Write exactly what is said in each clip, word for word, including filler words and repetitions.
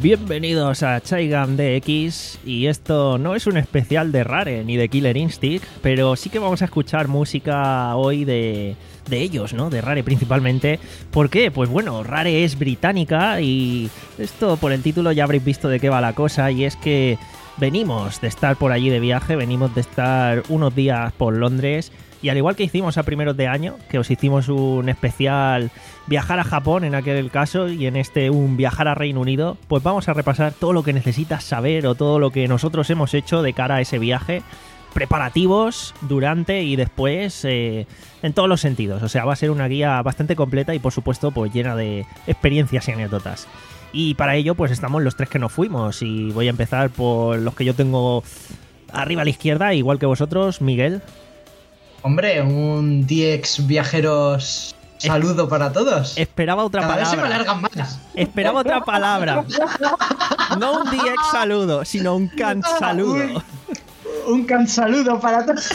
Bienvenidos a Chaigam D X, y esto no es un especial de Rare ni de Killer Instinct, pero sí que vamos a escuchar música hoy de, de ellos, ¿no? De Rare principalmente. ¿Por qué? Pues bueno, Rare es británica y esto por el título ya habréis visto de qué va la cosa, y es que venimos de estar por allí de viaje, venimos de estar unos días por Londres. Y al igual que hicimos a primeros de año, que os hicimos un especial viajar a Japón en aquel caso, y en este un viajar a Reino Unido, pues vamos a repasar todo lo que necesitas saber o todo lo que nosotros hemos hecho de cara a ese viaje, preparativos, durante y después, eh, en todos los sentidos. O sea, va a ser una guía bastante completa y por supuesto pues llena de experiencias y anécdotas. Y para ello pues estamos los tres que nos fuimos, y voy a empezar por los que yo tengo arriba a la izquierda, igual que vosotros. Miguel. Hombre, un D X viajeros saludo para todos. Esperaba otra Cada palabra. vez se me alargan más. Esperaba otra palabra. No un D X saludo, sino un Kant saludo. Un, un Kant saludo para todos.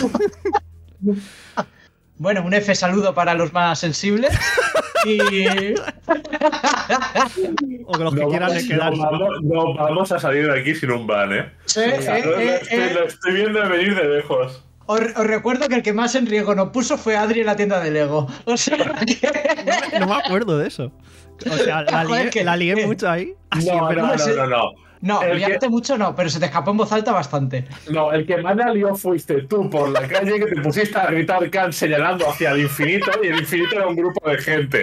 Bueno, un F saludo para los más sensibles. Y... o los que no, quieran vamos, quedarse. No vamos, no vamos a salir de aquí sin un ban, ¿eh? Sí, O sea, eh, lo, eh, estoy, eh. lo estoy viendo venir de lejos. Os, os recuerdo que el que más en riesgo nos puso fue Adri en la tienda de Lego. O sea, No, no me acuerdo de eso. O sea, la Joder, lié, que- la lié que- mucho ahí. Así, No, pero no, no sé. no, no, no. no, El liarte que- mucho no, pero se te escapó en voz alta bastante. No, el que más la lió fuiste tú por la calle, que te pusiste a gritar Kant señalando hacia el infinito, y el infinito era un grupo de gente.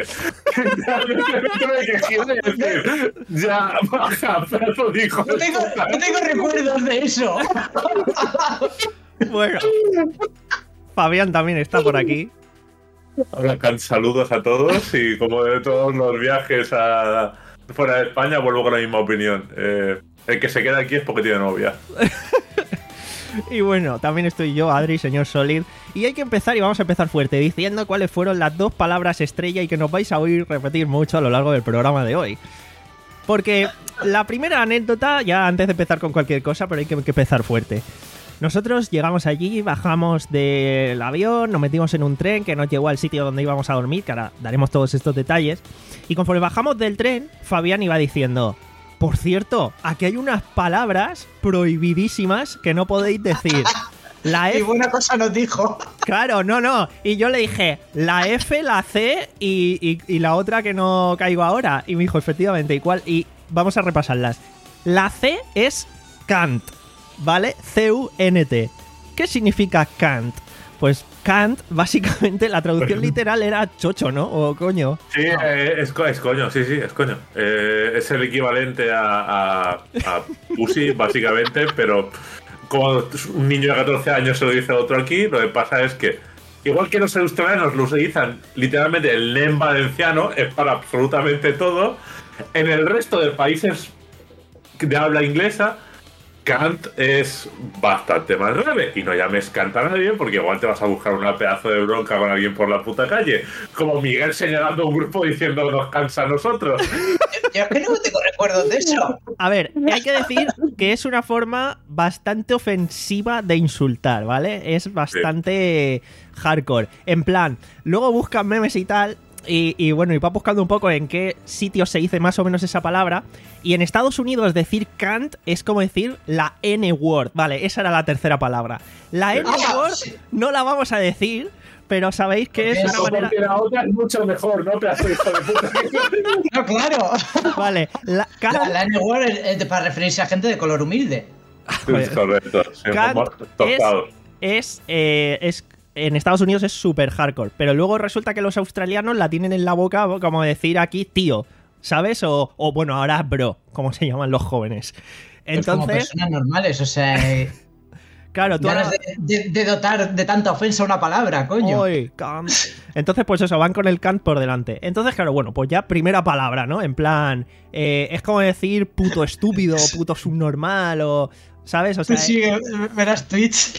Me tuve que girar y decir, ya, baja, pedazo de hijo No de tengo, puta. no tengo recuerdos de eso. bueno. Fabián también está por aquí. Hola, Kant, saludos a todos, y como de todos los viajes a fuera de España, vuelvo con la misma opinión. Eh, el que se queda aquí es porque tiene novia. Y bueno, también estoy yo, Adri, señor Solid. Y hay que empezar, y vamos a empezar fuerte, diciendo cuáles fueron las dos palabras estrella y que nos vais a oír repetir mucho a lo largo del programa de hoy. Porque la primera anécdota, ya antes de empezar con cualquier cosa, pero hay que, que empezar fuerte. Nosotros llegamos allí, bajamos del avión, nos metimos en un tren que nos llevó al sitio donde íbamos a dormir, que ahora daremos todos estos detalles. Y conforme bajamos del tren, Fabián iba diciendo: por cierto, aquí hay unas palabras prohibidísimas que no podéis decir. La Y F... buena cosa nos dijo. Claro, no, no. Y yo le dije, la F, la C y, y, y la otra que no caigo ahora. Y me dijo, efectivamente, ¿y cuál? Y vamos a repasarlas. La C es Kant, ¿vale? C U N T. ¿Qué significa Kant? Pues Kant, básicamente, la traducción literal era chocho, ¿no? O coño. Sí, eh, es, co- es coño, sí, sí, es coño. Eh, es el equivalente a, a, a pussy, básicamente, pero como un niño de catorce años se lo dice a otro aquí, lo que pasa es que, igual que los australianos lo utilizan literalmente, el nen valenciano es para absolutamente todo, en el resto de países de habla inglesa, Kant es bastante más grave. Y no llames Kant a nadie, porque igual te vas a buscar una pedazo de bronca con alguien por la puta calle. Como Miguel señalando un grupo diciendo nos cansa a nosotros. Yo es que no tengo recuerdos de eso. A ver, hay que decir que es una forma bastante ofensiva de insultar, ¿vale? Es bastante hardcore. En plan, luego buscan memes y tal, y, y bueno, y va buscando un poco en qué sitios se dice más o menos esa palabra. Y en Estados Unidos decir Kant es como decir la N-word. Vale, esa era la tercera palabra. La N-word no la vamos a decir, pero sabéis que es una Eso manera... porque la otra es mucho mejor, ¿no? Pedazo de hijo de puta. No, claro. Vale, la, Kant... La, la N-word es, es para referirse a gente de color humilde. Es correcto. Sí, Kant como tocados. es, eh, es en Estados Unidos es súper hardcore, pero luego resulta que los australianos la tienen en la boca como decir aquí tío, ¿sabes? O, o bueno, ahora bro, como se llaman los jóvenes. Pues como Entonces, personas normales, o sea, eh, claro, tú ganas ahora... de, de- de dotar de tanta ofensa una palabra, coño. Oy, Kant. Entonces, pues eso, van con el Kant por delante. Entonces, claro, bueno, pues ya primera palabra, ¿no? En plan, eh, es como decir puto estúpido, puto subnormal o... ¿Sabes? O sea, Sí, eh, verás Twitch.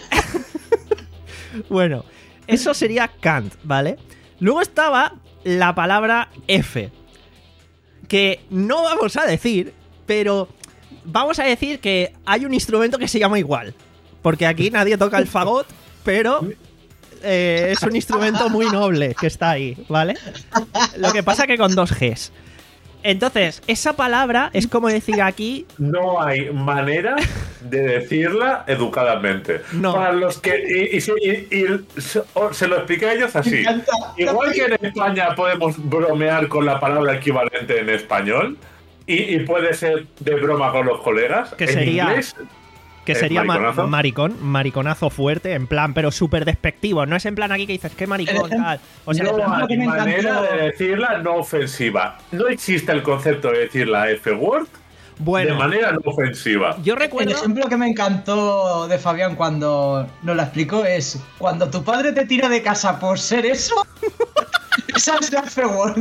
bueno, eso sería Kant, ¿vale? Luego estaba la palabra F, que no vamos a decir, pero vamos a decir que hay un instrumento que se llama igual, porque aquí nadie toca el fagot, pero eh, es un instrumento muy noble que está ahí, ¿vale? Lo que pasa que con dos Gs. Entonces, esa palabra es como decir aquí... No hay manera de decirla educadamente. No. Para los que... Y, y, y- y se lo expliqué a ellos así. Me encanta. Igual que en España podemos bromear con la palabra equivalente en español, y, y puede ser de broma con los colegas, Que en sería- inglés... Que ¿Es sería ma- mariconazo? maricón, mariconazo fuerte, en plan, pero súper despectivo. No es en plan aquí que dices, qué maricón, El- tal. O sea, no ejemplo hay que me manera encantó- de decirla no ofensiva. No existe el concepto de decir la F-word bueno, de manera no ofensiva. yo El recuerdo... ejemplo que me encantó de Fabián cuando nos la explicó es cuando tu padre te tira de casa por ser eso. Esa es la F-word.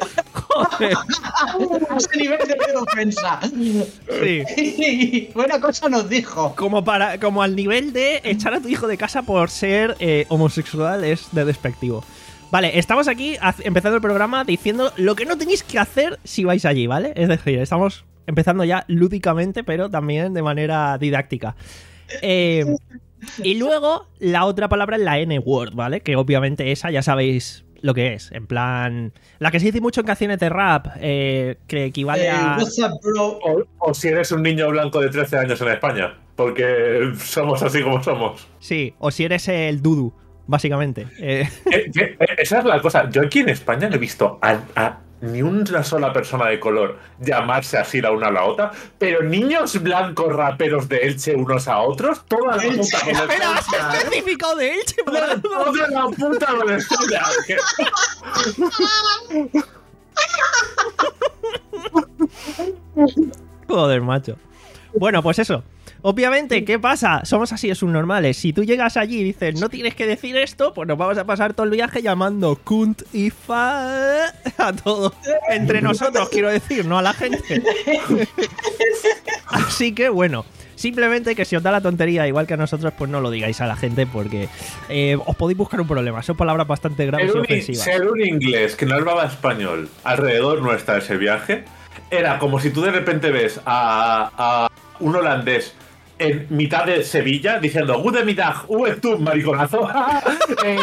A ese nivel de ofensa. Sí. Y buena cosa nos dijo. Como, para, como al nivel de echar a tu hijo de casa por ser eh, homosexual es de despectivo. Vale, estamos aquí haz- empezando el programa diciendo lo que no tenéis que hacer si vais allí, ¿vale? Es decir, estamos empezando ya lúdicamente, pero también de manera didáctica. Eh, y luego la otra palabra es la N-word, ¿vale? Que obviamente esa ya sabéis lo que es. En plan, la que se dice mucho en canciones de rap, eh, que equivale Eh, a... what's up, bro? O, o si eres un niño blanco de trece años en España, porque somos así como somos. Sí, o si eres el dudu, básicamente. Eh, Eh, eh, eh, esa es la cosa. Yo aquí en España no he visto a, a ni una sola persona de color llamarse así la una a la otra, pero niños blancos raperos de Elche unos a otros, toda la puta Espera, ¿has adolescencia, ¿eh? especificado de Elche por algo? Toda la puta adolescencia. Que- Joder, macho. Bueno, pues eso. Obviamente, ¿qué pasa? Somos así de subnormales. Si tú llegas allí y dices, no tienes que decir esto, pues nos vamos a pasar todo el viaje llamando cunt y fa a todos. Entre nosotros, quiero decir, no a la gente. Así que, bueno, simplemente que si os da la tontería, igual que a nosotros, pues no lo digáis a la gente porque eh, os podéis buscar un problema. Son palabras bastante graves Ser y un, ofensivas. ser un inglés que no hablaba español alrededor nuestra de ese viaje era como si tú de repente ves a, a un holandés en mitad de Sevilla diciendo Goedemiddag, hoe es tú, mariconazo. Eh,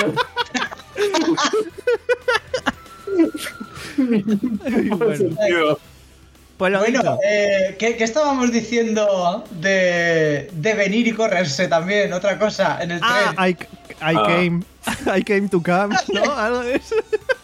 Bueno, sentido. pues lo Bueno, dicho. eh, ¿qué, qué estábamos diciendo de, de venir y correrse también? Otra cosa, en el Ah, tren. I, I Ah. came I came to come, ¿no? Algo de eso.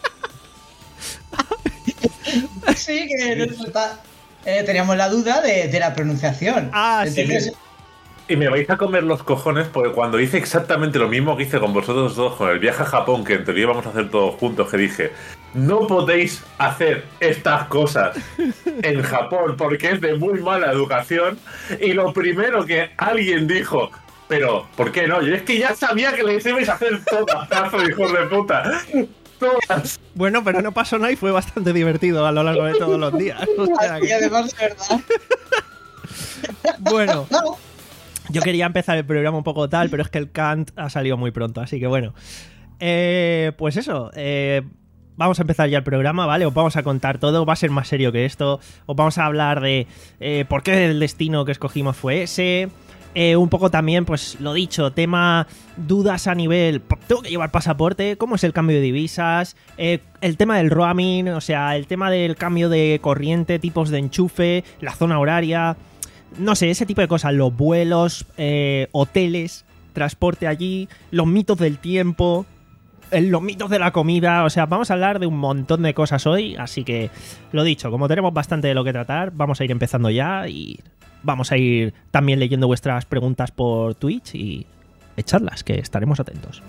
Sí, que nos está- eh, teníamos la duda de, de la pronunciación. Ah, sí. Entonces, Y me vais a comer los cojones porque cuando hice exactamente lo mismo que hice con vosotros dos con el viaje a Japón, que en teoría íbamos a hacer todos juntos, que dije, no podéis hacer estas cosas en Japón porque es de muy mala educación. Y lo primero que alguien dijo, pero, ¿por qué no? Yo es que ya sabía que les ibais a hacer todas, pedazo de hijos de puta. Todas. Bueno, pero no pasó nada y fue bastante divertido a lo largo de todos los días. O sea y que- además, de verdad. bueno, yo quería empezar el programa un poco tal, pero es que el Kant ha salido muy pronto, así que bueno. Eh, pues eso, eh, vamos a empezar ya el programa, ¿vale? Os vamos a contar todo, va a ser más serio que esto. Os vamos a hablar de eh, por qué el destino que escogimos fue ese. Eh, un poco también, pues lo dicho, tema dudas a nivel, tengo que llevar pasaporte, cómo es el cambio de divisas, eh, el tema del roaming, o sea, el tema del cambio de corriente, tipos de enchufe, la zona horaria, no sé, ese tipo de cosas, los vuelos, eh, hoteles, transporte allí, los mitos del tiempo, eh, los mitos de la comida, o sea, vamos a hablar de un montón de cosas hoy, así que lo dicho, como tenemos bastante de lo que tratar, vamos a ir empezando ya y vamos a ir también leyendo vuestras preguntas por Twitch y echadlas, que estaremos atentos.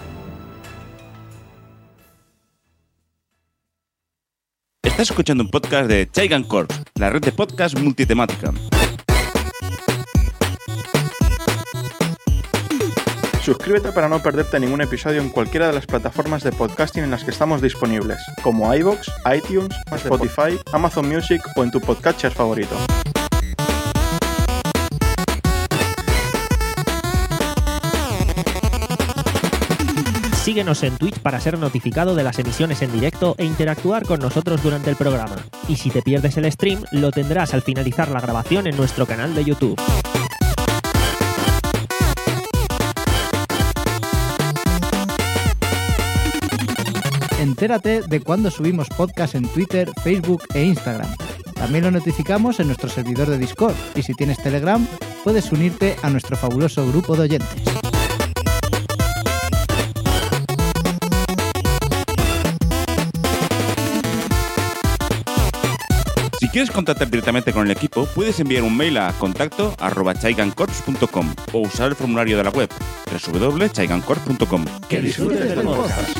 Estás escuchando un podcast de Chaigan Corp, la red de podcast multitemática. Suscríbete para no perderte ningún episodio en cualquiera de las plataformas de podcasting en las que estamos disponibles, como iVoox, iTunes, Spotify, Amazon Music o en tu podcatcher favorito. Síguenos en Twitch para ser notificado de las emisiones en directo e interactuar con nosotros durante el programa. Y si te pierdes el stream, lo tendrás al finalizar la grabación en nuestro canal de YouTube. entérate de cuando subimos podcast en Twitter, Facebook e Instagram. También lo notificamos en nuestro servidor de Discord y si tienes Telegram, puedes unirte a nuestro fabuloso grupo de oyentes. Si quieres contactar directamente con el equipo, puedes enviar un mail a contacto arroba chaigancorps punto com o usar el formulario de la web doble u doble u doble u punto chaigancorps punto com. Que disfrutes del podcast.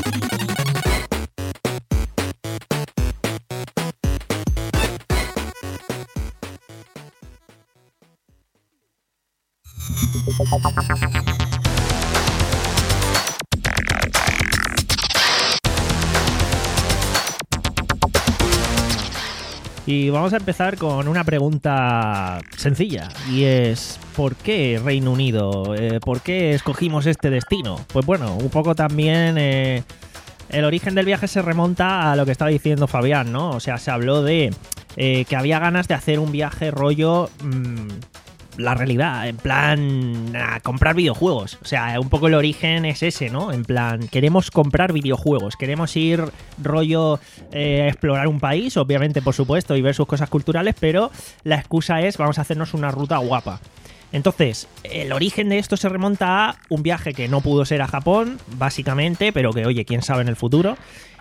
Y vamos a empezar con una pregunta sencilla, y es ¿por qué Reino Unido? Eh, ¿Por qué escogimos este destino? Pues bueno, un poco también eh, el origen del viaje se remonta a lo que estaba diciendo Fabián, ¿no? O sea, se habló de eh, que había ganas de hacer un viaje rollo... Mmm, la realidad, en plan a comprar videojuegos. O sea, un poco el origen es ese, ¿no? En plan, queremos comprar videojuegos, queremos ir rollo eh, a explorar un país, obviamente, por supuesto, y ver sus cosas culturales, pero la excusa es vamos a hacernos una ruta guapa. Entonces, el origen de esto se remonta a un viaje que no pudo ser a Japón, básicamente, pero que, oye, quién sabe en el futuro.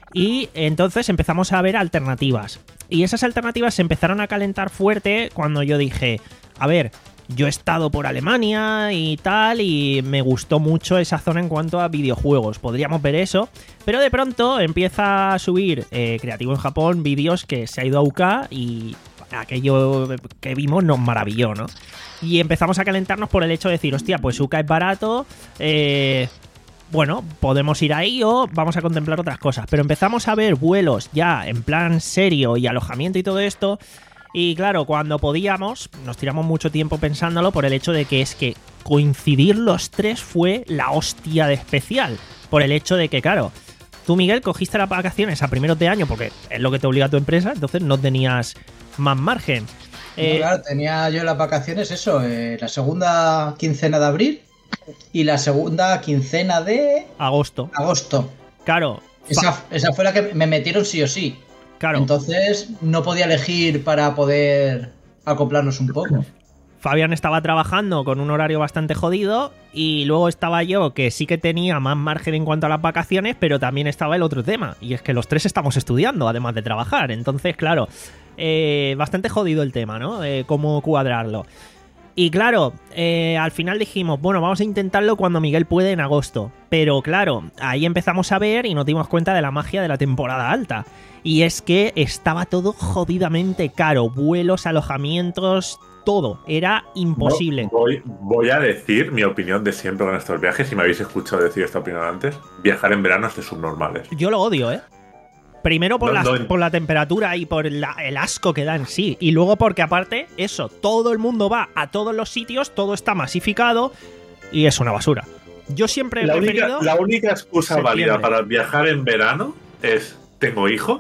Y entonces empezamos a ver alternativas. Y esas alternativas se empezaron a calentar fuerte cuando yo dije, a ver... Yo he estado por Alemania y tal, y me gustó mucho esa zona en cuanto a videojuegos. Podríamos ver eso, pero de pronto empieza a subir eh, Creativo en Japón vídeos que se ha ido a U K y aquello que vimos nos maravilló, ¿no? Y empezamos a calentarnos por el hecho de decir, hostia, pues U K es barato, eh... bueno, podemos ir ahí o vamos a contemplar otras cosas. Pero empezamos a ver vuelos ya en plan serio y alojamiento y todo esto... Y claro, cuando podíamos, nos tiramos mucho tiempo pensándolo por el hecho de que es que coincidir los tres fue la hostia de especial. Por el hecho de que, claro, tú, Miguel, cogiste las vacaciones a primeros de año porque es lo que te obliga a tu empresa, entonces no tenías más margen. Eh, no, claro, tenía yo las vacaciones, eso, eh, la segunda quincena de abril y la segunda quincena de... Agosto. Agosto. Claro. Esa, esa fue la que me metieron sí o sí. Claro. Entonces no podía elegir para poder acoplarnos un poco. Fabián estaba trabajando con un horario bastante jodido y luego estaba yo que sí que tenía más margen en cuanto a las vacaciones, pero también estaba el otro tema, y es que los tres estamos estudiando además de trabajar. Entonces, claro, eh, bastante jodido el tema, ¿no? Eh, cómo cuadrarlo. Y claro, eh, al final dijimos, bueno, vamos a intentarlo cuando Miguel puede en agosto. Pero claro, ahí empezamos a ver y nos dimos cuenta de la magia de la temporada alta. Y es que estaba todo jodidamente caro. Vuelos, alojamientos, todo. Era imposible. Voy, voy a decir mi opinión de siempre con estos viajes. Si me habéis escuchado decir esta opinión antes, viajar en verano es de subnormales. Yo lo odio, ¿eh? Primero por, no, la, no. por la temperatura y por la, el asco que da en sí. Y luego porque aparte, eso, todo el mundo va a todos los sitios, todo está masificado y es una basura. Yo siempre he la preferido... Única, la única excusa septiembre. válida para viajar en verano es tengo hijos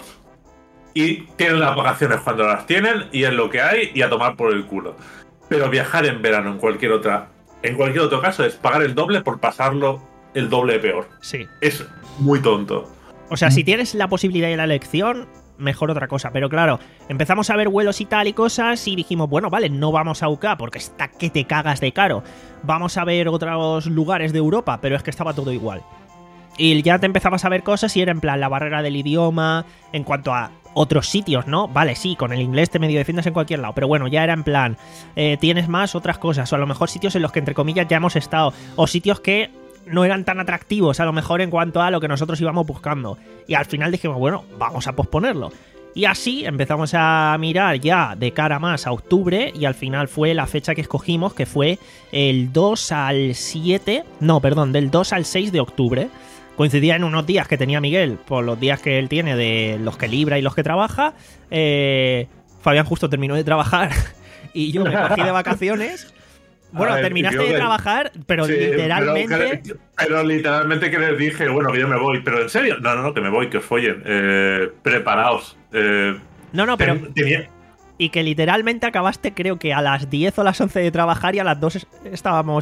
y tienen las vacaciones cuando las tienen y es lo que hay y a tomar por el culo. Pero viajar en verano en cualquier otra, en cualquier otro caso es pagar el doble por pasarlo el doble peor. Sí. Es muy tonto. O sea, si tienes la posibilidad y la elección, mejor otra cosa. Pero claro, empezamos a ver vuelos y tal y cosas y dijimos, bueno, vale, no vamos a U K porque está que te cagas de caro. Vamos a ver otros lugares de Europa, pero es que estaba todo igual. Y ya te empezabas a ver cosas y era en plan la barrera del idioma, en cuanto a otros sitios, ¿no? Vale, sí, con el inglés te medio defiendes en cualquier lado, pero bueno, ya era en plan, eh, tienes más otras cosas, o a lo mejor sitios en los que entre comillas ya hemos estado, o sitios que no eran tan atractivos a lo mejor en cuanto a lo que nosotros íbamos buscando. Y al final dijimos, bueno, vamos a posponerlo. Y así empezamos a mirar ya de cara más a octubre y al final fue la fecha que escogimos, que fue el dos al siete, no, perdón, del dos al seis de octubre. Coincidía en unos días que tenía Miguel, por los días que él tiene de los que libra y los que trabaja. Eh, Fabián justo terminó de trabajar y yo me cogí de vacaciones. Bueno, ver, terminaste de que... trabajar, pero sí, literalmente... Pero, que, pero literalmente que les dije, bueno, que yo me voy. ¿Pero en serio? No, no, no, que me voy, que os follen. Eh, preparaos. Eh, no, no, pero... Tenía... Y que literalmente acabaste creo que a las diez o las once de trabajar y a las dos estábamos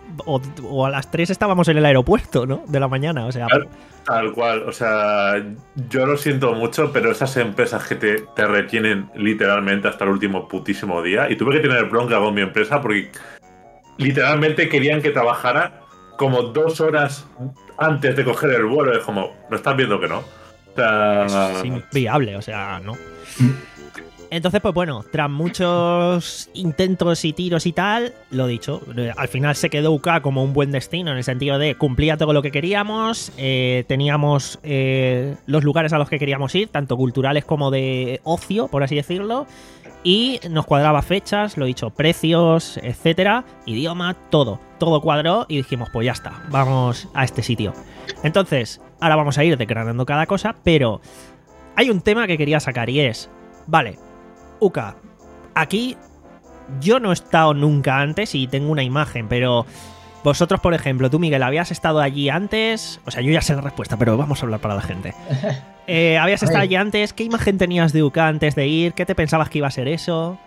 o, o a las tres estábamos en el aeropuerto, ¿no? De la mañana, o sea... Tal, tal cual, o sea, yo lo siento mucho, pero esas empresas que te, te retienen literalmente hasta el último putísimo día, y tuve que tener bronca con mi empresa porque literalmente querían que trabajara como dos horas antes de coger el vuelo. Es como, ¿no estás viendo que no? O sea... Es inviable, o sea, ¿no? Entonces, pues bueno, tras muchos intentos y tiros y tal, lo dicho, al final se quedó U K como un buen destino, en el sentido de cumplía todo lo que queríamos, eh, teníamos eh, los lugares a los que queríamos ir, tanto culturales como de ocio, por así decirlo, y nos cuadraba fechas, lo dicho, precios, etcétera, idioma, todo, todo cuadró y dijimos, pues ya está, vamos a este sitio. Entonces, ahora vamos a ir declarando cada cosa, pero hay un tema que quería sacar y es, vale, U K, aquí yo no he estado nunca antes y tengo una imagen, pero vosotros, por ejemplo, tú, Miguel, ¿habías estado allí antes? O sea, yo ya sé la respuesta, pero vamos a hablar para la gente. Eh, ¿Habías estado allí antes? ¿Qué imagen tenías de U K antes de ir? ¿Qué te pensabas que iba a ser eso?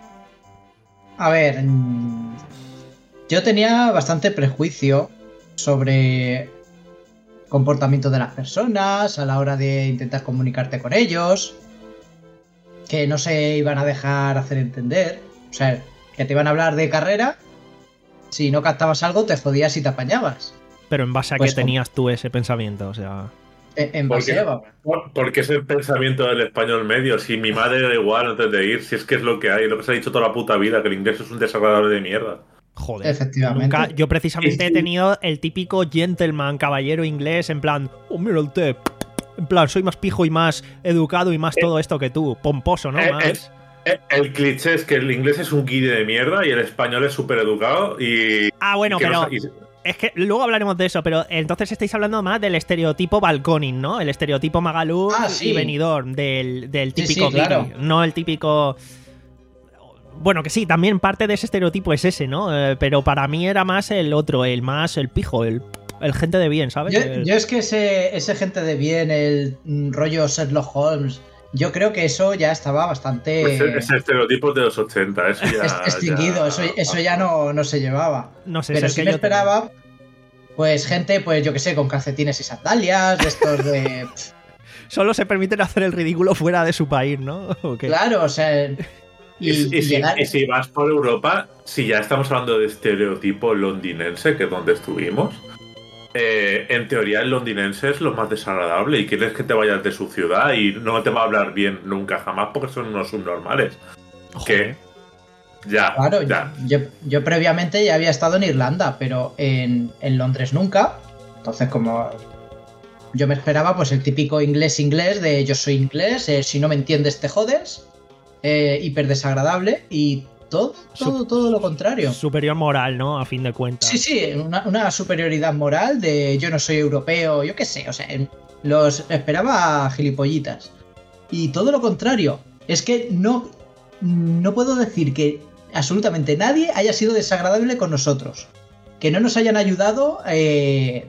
A ver, yo tenía bastante prejuicio sobre comportamiento de las personas a la hora de intentar comunicarte con ellos, que no se iban a dejar hacer entender, o sea, que te iban a hablar de carrera, si no captabas algo te jodías y te apañabas. Pero en base a Pues qué tenías tú ese pensamiento, o sea... En, en base a... Por, porque es el pensamiento del español medio. Si mi madre da igual antes de ir, si es que es lo que hay, lo que se ha dicho toda la puta vida, que el inglés es un desagradable de mierda. Joder, efectivamente. Nunca, yo precisamente he tenido el típico gentleman, caballero inglés, en plan, oh, mira el té. En plan, soy más pijo y más educado y más todo esto que tú. Pomposo, ¿no? Eh, Más... eh, el, el cliché es que el inglés es un guiri de mierda y el español es súper educado y... Ah, bueno, y pero... No, y... Es que luego hablaremos de eso, pero entonces estáis hablando más del estereotipo balconing, ¿no? El estereotipo Magaluf ah, sí. y Benidorm, del, del típico sí, sí, guiri, claro. no el típico... Bueno, que sí, también parte de ese estereotipo es ese, ¿no? Eh, pero para mí era más el otro, el más el pijo, el... El gente de bien, ¿sabes? Yo, el... yo es que ese, ese gente de bien, el mm, rollo Sherlock Holmes, yo creo que eso ya estaba bastante... Ese, ese estereotipo de los ochenta, eso ya... extinguido, ya... eso, eso ya no, no se llevaba. No sé, pero es sí que me yo esperaba, tengo... pues gente, pues yo que sé, con calcetines y sandalias, de estos de... Solo se permiten hacer el ridículo fuera de su país, ¿no? ¿O qué? Claro, o sea... Y, y, y, si, llegar... y si vas por Europa, si ya estamos hablando de estereotipo londinense, que es donde estuvimos... Eh, en teoría el londinense es lo más desagradable y quieres que te vayas de su ciudad y no te va a hablar bien nunca jamás porque son unos subnormales. Joder. Que ya, claro, ya. Yo, yo previamente ya había estado en Irlanda, pero en, en Londres nunca. Entonces, como yo me esperaba, pues el típico inglés inglés de yo soy inglés, eh, si no me entiendes te jodes, eh, hiper desagradable y todo, todo, todo lo contrario. Superior moral, ¿no? A fin de cuentas. Sí, sí, una, una superioridad moral de yo no soy europeo, yo qué sé, o sea, los esperaba gilipollitas. Y todo lo contrario, es que no, no puedo decir que absolutamente nadie haya sido desagradable con nosotros. Que no nos hayan ayudado eh,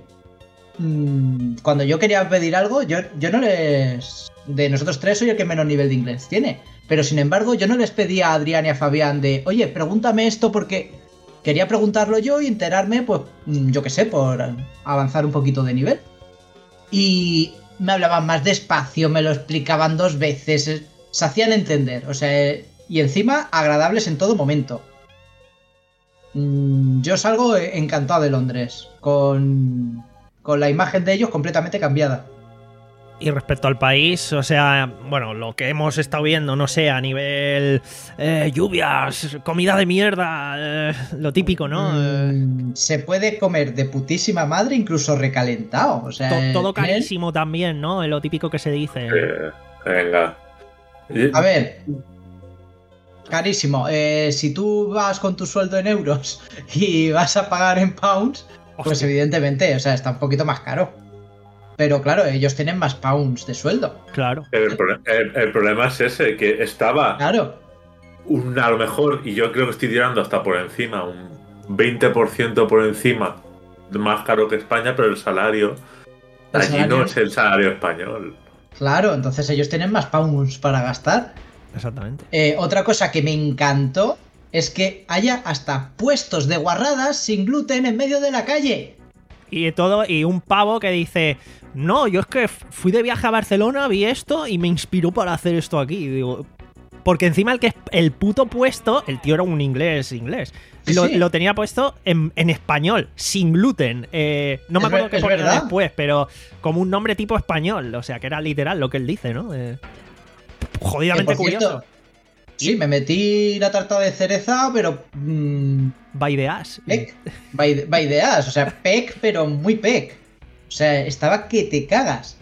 cuando yo quería pedir algo, yo, yo no les... De nosotros tres soy el que menos nivel de inglés tiene. Pero sin embargo, yo no les pedí a Adrián y a Fabián de, oye, pregúntame esto porque quería preguntarlo yo y enterarme, pues, yo qué sé, por avanzar un poquito de nivel. Y me hablaban más despacio, me lo explicaban dos veces, se hacían entender, o sea, y encima agradables en todo momento. Yo salgo encantado de Londres, con, con la imagen de ellos completamente cambiada. Y respecto al país, o sea, bueno, lo que hemos estado viendo, no sé, a nivel eh, lluvias, comida de mierda, eh, lo típico, ¿no? Mm, se puede comer de putísima madre, incluso recalentado. O sea, to todo carísimo él... también, ¿no? Lo típico que se dice. Eh, venga. A ver, carísimo. Eh, si tú vas con tu sueldo en euros y vas a pagar en pounds, Hostia. Pues evidentemente, o sea, está un poquito más caro. Pero claro, ellos tienen más pounds de sueldo. Claro. El, el, el problema es ese, que estaba claro. un, a lo mejor, y yo creo que estoy tirando hasta por encima, un veinte por ciento por encima, más caro que España, pero el salario, ¿El allí salario? no es el salario español. Claro, entonces ellos tienen más pounds para gastar. Exactamente. Eh, otra cosa que me encantó es que haya hasta puestos de guarradas sin gluten en medio de la calle. Y todo, y un pavo que dice, no, yo es que fui de viaje a Barcelona, vi esto y me inspiró para hacer esto aquí. Y digo, porque encima el que el puto puesto, el tío era un inglés inglés, Sí, lo, sí. lo tenía puesto en, en español, sin gluten. Eh, no me Es acuerdo ver- qué es ponía verdad. después, pero como un nombre tipo español, o sea, que era literal lo que él dice, ¿no? Eh, jodidamente Que, por cierto, curioso. sí, me metí la tarta de cereza, pero... Mmm, By the ass. pec. By, by the ass, o sea, pec, pero muy pec. O sea, estaba que te cagas.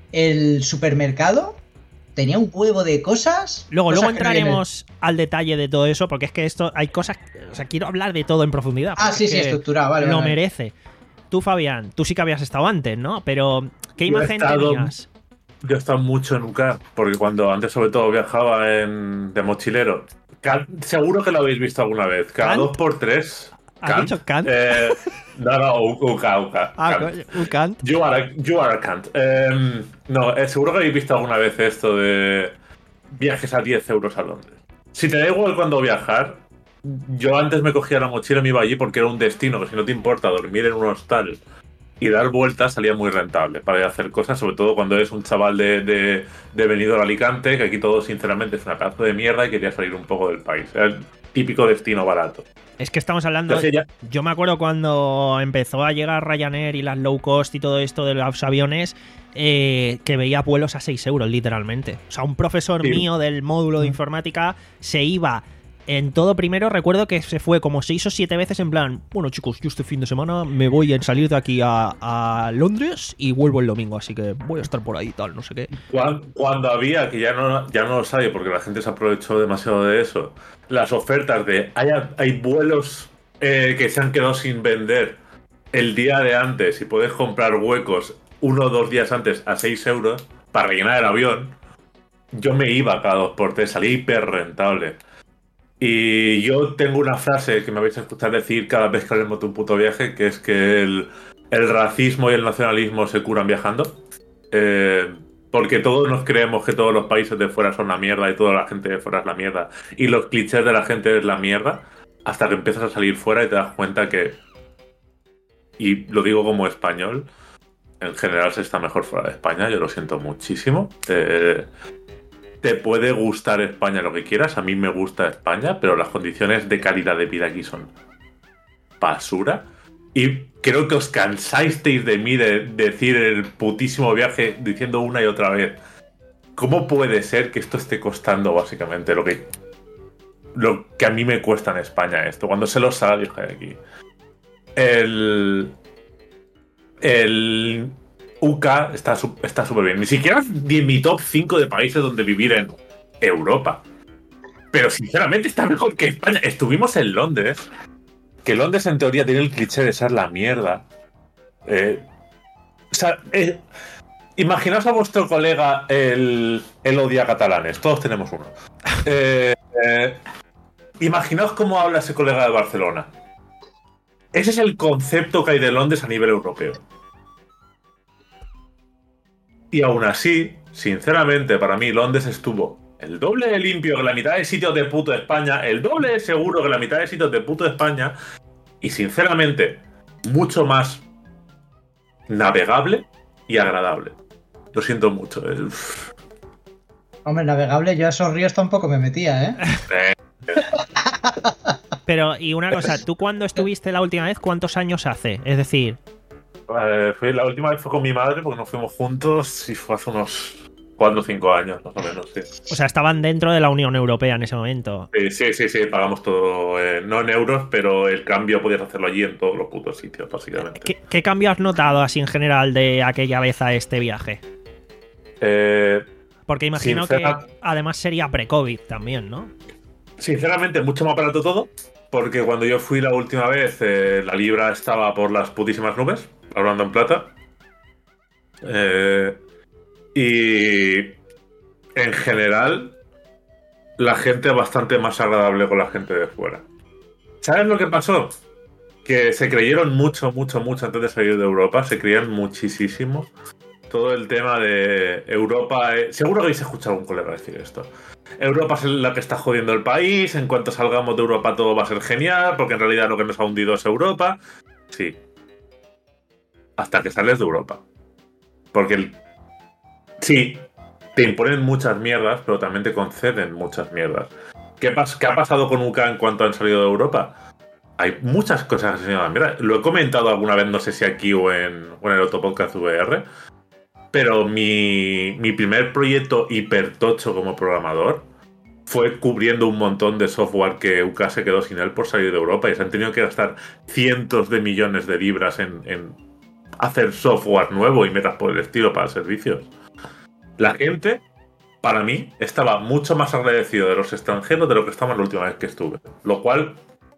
El supermercado tenía un huevo de cosas. Luego, cosas luego que no vienen. entraremos al detalle de todo eso, porque es que esto hay cosas. O sea, quiero hablar de todo en profundidad. Ah, porque sí, es sí, que estructurado, vale. Lo vale. merece. Tú, Fabián, tú sí que habías estado antes, ¿no? Pero, ¿qué Yo he imagen estado- tenías? Yo he estado mucho en U C A, porque cuando antes sobre todo viajaba en, de mochilero, Ca- seguro que lo habéis visto alguna vez, cada ¿Kant? dos por tres. ¿Has dicho Kant? Eh, no, no, U- UCA, UCA. Ah, Kant. coño, un Kant. You are a, you are a Kant. Em, no, eh, seguro que habéis visto alguna vez esto de viajes a diez euros a Londres. Si te da igual cuando viajar, yo antes me cogía la mochila y me iba allí porque era un destino, que si no te importa dormir en un hostal y dar vueltas salía muy rentable para ir a hacer cosas, sobre todo cuando eres un chaval de, de, de Benidorm a Alicante, que aquí todo sinceramente es una pedazo de mierda y quería salir un poco del país. Era el típico destino barato. Es que estamos hablando. Entonces ya- Yo me acuerdo cuando empezó a llegar Ryanair y las low cost y todo esto de los aviones, eh, que veía vuelos a seis euros, literalmente. O sea, un profesor Sí. mío del módulo de informática se iba. En todo primero recuerdo que se fue como seis o siete veces en plan, bueno chicos, yo este fin de semana me voy a salir de aquí a, a Londres y vuelvo el domingo, así que voy a estar por ahí y tal, no sé qué. Cuan- Cuando había, que ya no, ya no lo sabe porque la gente se aprovechó demasiado de eso, las ofertas de hay, hay vuelos eh, que se han quedado sin vender el día de antes y puedes comprar huecos uno o dos días antes a seis euros para rellenar el avión, yo me iba cada dos por tres, salía hiper rentable. Y yo tengo una frase que me vais a escuchar decir cada vez que hablemos de un puto viaje, que es que el, el racismo y el nacionalismo se curan viajando. Eh, porque todos nos creemos que todos los países de fuera son la mierda y toda la gente de fuera es la mierda. Y los clichés de la gente es la mierda. Hasta que empiezas a salir fuera y te das cuenta que, y lo digo como español, en general se está mejor fuera de España. Yo lo siento muchísimo. Eh, te puede gustar España lo que quieras. A mí me gusta España, pero las condiciones de calidad de vida aquí son basura. Y creo que os cansasteis de mí de decir el putísimo viaje diciendo una y otra vez. ¿Cómo puede ser que esto esté costando básicamente lo que lo que a mí me cuesta en España esto? Cuando se los salarios que hay aquí. El el U C A está su- está súper bien. Ni siquiera en mi top cinco de países donde vivir en Europa. Pero sinceramente está mejor que España. Estuvimos en Londres. Que Londres en teoría tiene el cliché de ser la mierda. Eh, o sea, eh, imaginaos a vuestro colega el, el odia catalanes. Todos tenemos uno. Eh, eh, imaginaos cómo habla ese colega de Barcelona. Ese es el concepto que hay de Londres a nivel europeo. Y aún así, sinceramente, para mí Londres estuvo el doble de limpio que la mitad de sitios de puto España, el doble de seguro que la mitad de sitios de puto España, y sinceramente, mucho más navegable y agradable. Lo siento mucho. Es- Hombre, navegable, yo a esos ríos tampoco me metía, ¿eh? eh, Pero, y una cosa, ¿tú cuando estuviste la última vez, cuántos años hace? Es decir, eh, fue, la última vez fue con mi madre porque nos fuimos juntos y fue hace unos cuatro o cinco años, más o menos, sí. o sea, estaban dentro de la Unión Europea en ese momento. Sí, sí, sí, sí, pagamos todo, eh, no en euros, pero el cambio podías hacerlo allí en todos los putos sitios, básicamente. ¿Qué, qué cambio has notado así en general de aquella vez a este viaje? Eh, Porque imagino Sincera- que además sería pre-COVID también, ¿no? Sinceramente, mucho más barato todo, porque cuando yo fui la última vez, eh, la libra estaba por las putísimas nubes, hablando en plata. Eh, y en general, la gente bastante más agradable con la gente de fuera. ¿Sabes lo que pasó? Que se creyeron mucho, mucho, mucho antes de salir de Europa, se creían muchísimo todo el tema de Europa. Eh, seguro que habéis escuchado a algún colega decir esto. Europa es la que está jodiendo el país. En cuanto salgamos de Europa todo va a ser genial, porque en realidad lo que nos ha hundido es Europa. Sí. Hasta que sales de Europa. Porque el... sí, te imponen muchas mierdas, pero también te conceden muchas mierdas. ¿Qué, pas- ¿Qué ha pasado con U K en cuanto han salido de Europa? Hay muchas cosas que se llaman mierda. Lo he comentado alguna vez, no sé si aquí o en, o en el otro podcast V R, pero mi, mi primer proyecto hipertocho como programador fue cubriendo un montón de software que U K se quedó sin él por salir de Europa y se han tenido que gastar cientos de millones de libras en, en hacer software nuevo y metas por el estilo para servicios. La gente, para mí, estaba mucho más agradecido de los extranjeros de lo que estaba la última vez que estuve. Lo cual...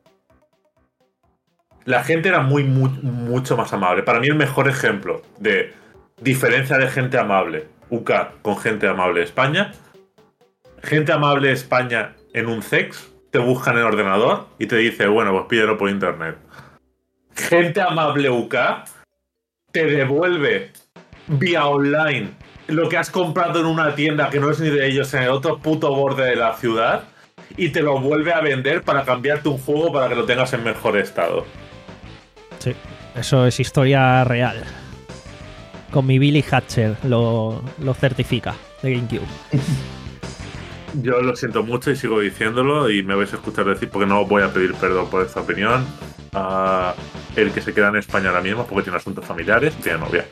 la gente era muy, muy, mucho más amable. Para mí el mejor ejemplo de diferencia de gente amable, U K con gente amable España. Gente amable España en un C E X, te buscan en el ordenador y te dice, bueno, pues pídelo por internet. Gente amable U K te devuelve vía online lo que has comprado en una tienda que no es ni de ellos en el otro puto borde de la ciudad y te lo vuelve a vender para cambiarte un juego para que lo tengas en mejor estado. Sí, eso es historia real. Con mi Billy Hatcher lo, lo certifica de GameCube. Yo lo siento mucho y sigo diciéndolo y me vais a escuchar decir porque no voy a pedir perdón por esta opinión. Uh, el que se queda en España ahora mismo porque tiene asuntos familiares, tiene novia.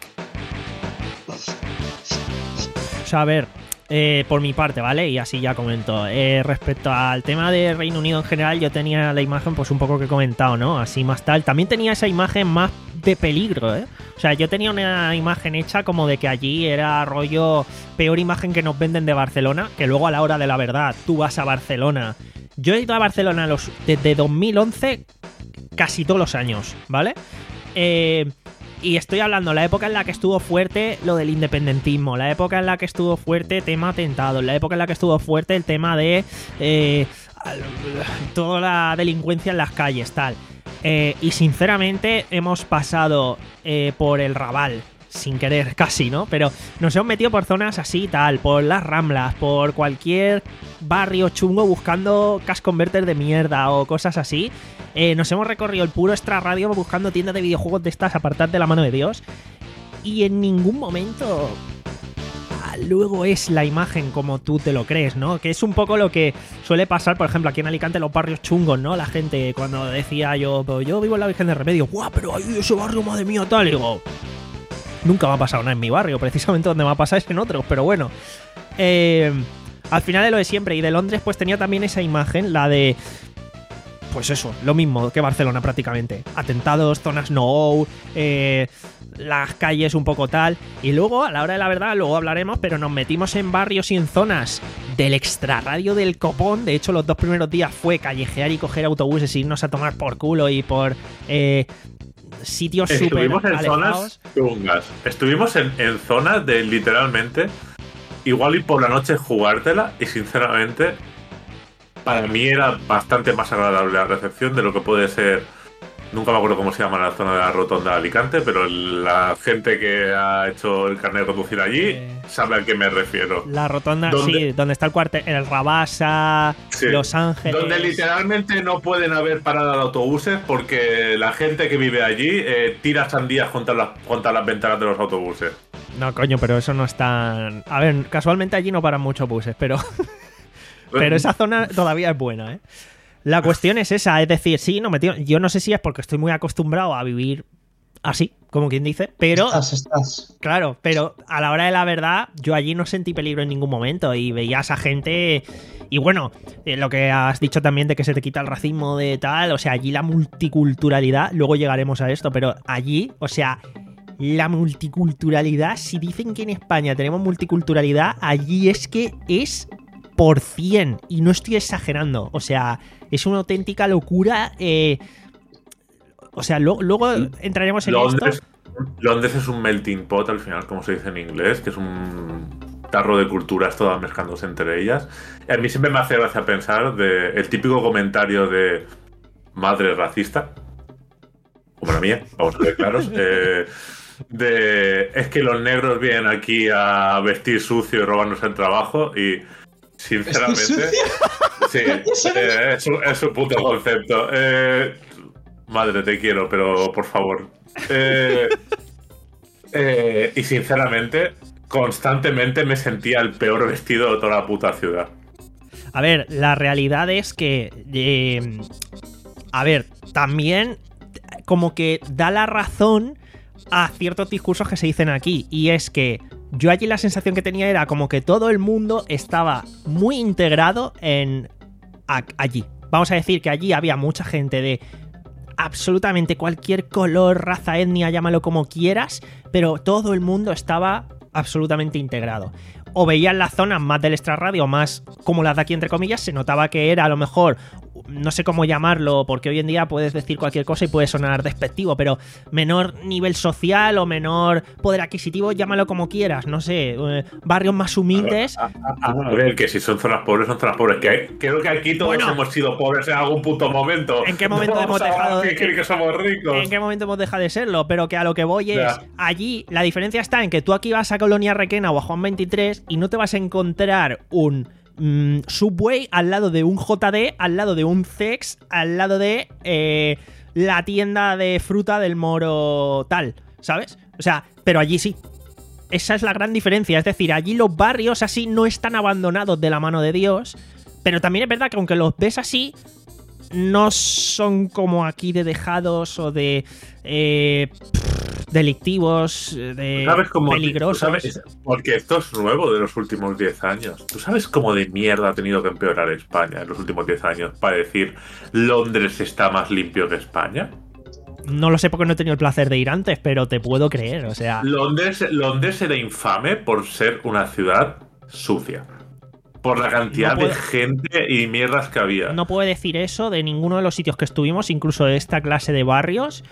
O sea, a ver, eh, por mi parte, ¿vale? Y así ya comento. Eh, respecto al tema de Reino Unido en general, yo tenía la imagen pues un poco que he comentado, ¿no? Así más tal. También tenía esa imagen más de peligro, ¿eh? O sea, yo tenía una imagen hecha como de que allí era rollo peor imagen que nos venden de Barcelona, que luego a la hora de la verdad tú vas a Barcelona. Yo he ido a Barcelona los, desde dos mil once casi todos los años, ¿vale? Eh... Y estoy hablando la época en la que estuvo fuerte lo del independentismo, la época en la que estuvo fuerte tema atentados, la época en la que estuvo fuerte el tema de eh, toda la delincuencia en las calles, tal. Eh, y sinceramente hemos pasado eh, por el Raval, sin querer casi, ¿no? Pero nos hemos metido por zonas así, tal, por las Ramblas, por cualquier barrio chungo buscando cash converter de mierda o cosas así. Eh, nos hemos recorrido el puro extra radio buscando tiendas de videojuegos de estas apartadas de la mano de Dios. Y en ningún momento ah, luego es la imagen como tú te lo crees, ¿no? Que es un poco lo que suele pasar, por ejemplo, aquí en Alicante, los barrios chungos, ¿no? La gente cuando decía yo, yo vivo en la Virgen de Remedio, ¡guau! Pero ahí ese barrio, madre mía, tal, y digo... Nunca me ha pasado nada en mi barrio, precisamente donde me ha pasado es en otros, pero bueno. Eh, al final de lo de siempre. Y de Londres pues tenía también esa imagen, la de... Pues eso, lo mismo que Barcelona prácticamente. Atentados, zonas no, eh, las calles un poco tal. Y luego, a la hora de la verdad, luego hablaremos, pero nos metimos en barrios y en zonas del extrarradio del copón. De hecho, los dos primeros días fue callejear y coger autobuses e irnos a tomar por culo y por... Eh, sitios súper Estuvimos en alejados. zonas chungas. Estuvimos en, en zonas de literalmente igual y por la noche jugártela y sinceramente para mí era bastante más agradable la recepción de lo que puede ser, nunca me acuerdo cómo se llama la zona de la Rotonda de Alicante, pero la gente que ha hecho el carnet de conducir allí Eh, sabe a qué me refiero. La rotonda, ¿Dónde? sí, donde está el cuartel, el Rabasa, Sí. Los Ángeles. Donde literalmente no pueden haber paradas de autobuses porque la gente que vive allí eh, tira sandías contra las, contra las ventanas de los autobuses. No, coño, pero eso no es tan... A ver, casualmente allí no paran muchos buses, pero... pero esa zona todavía es buena, ¿eh? La cuestión es esa, es decir, sí, no me tío, yo no sé si es porque estoy muy acostumbrado a vivir así, como quien dice, pero... Estás, estás. Claro, pero a la hora de la verdad, yo allí no sentí peligro en ningún momento y veía a esa gente... Y bueno, eh, lo que has dicho también de que se te quita el racismo de tal, o sea, allí la multiculturalidad, luego llegaremos a esto, pero allí, o sea, la multiculturalidad, si dicen que en España tenemos multiculturalidad, allí es que es por cien, y no estoy exagerando, o sea, es una auténtica locura... Eh, O sea, lo, luego entraremos en Londres, esto. Londres es un melting pot al final, como se dice en inglés, que es un tarro de culturas todas mezclándose entre ellas. Y a mí siempre me hace gracia pensar de el típico comentario de madre racista, como la mía, vamos a ver claros. Eh, de es que los negros vienen aquí a vestir sucio y robarnos el trabajo y sinceramente sí, eh, es, un, es un puto concepto. Eh, madre, te quiero, pero por favor. Eh, eh, y sinceramente, constantemente me sentía el peor vestido de toda la puta ciudad. A ver, la realidad es que... Eh, a ver, también como que da la razón a ciertos discursos que se dicen aquí. Y es que yo allí la sensación que tenía era como que todo el mundo estaba muy integrado en... A, allí. Vamos a decir que allí había mucha gente de absolutamente cualquier color, raza, etnia, llámalo como quieras, pero todo el mundo estaba absolutamente integrado. O veían las zonas más del extrarradio, más como las de aquí entre comillas, se notaba que era a lo mejor, no sé cómo llamarlo, porque hoy en día puedes decir cualquier cosa y puede sonar despectivo, pero menor nivel social o menor poder adquisitivo, llámalo como quieras, no sé, eh, barrios más humildes. A, a, a ver, que si son zonas pobres, son zonas pobres, que creo que aquí todos bueno, hemos sido pobres en algún puto momento. ¿En qué momento no hemos dejado de que, que somos ricos? ¿En qué momento hemos dejado de serlo? Pero que a lo que voy es, ya. Allí la diferencia está en que tú aquí vas a Colonia Requena o a Juan veintitrés y no te vas a encontrar un mmm, Subway al lado de un J D, al lado de un Cex, al lado de eh, la tienda de fruta del Moro tal, ¿sabes? O sea, pero allí sí. Esa es la gran diferencia. Es decir, allí los barrios así no están abandonados de la mano de Dios, pero también es verdad que aunque los ves así, no son como aquí de dejados o de eh, pff, delictivos, de ¿Sabes cómo, peligrosos. ¿sabes? Porque esto es nuevo de los últimos diez años. ¿Tú sabes cómo de mierda ha tenido que empeorar España en los últimos diez años para decir Londres está más limpio que España? No lo sé porque no he tenido el placer de ir antes, pero te puedo creer, o sea... Londres, Londres era infame por ser una ciudad sucia. Por la cantidad no puedo, de gente y mierdas que había. No puedo decir eso de ninguno de los sitios que estuvimos, incluso de esta clase de barrios.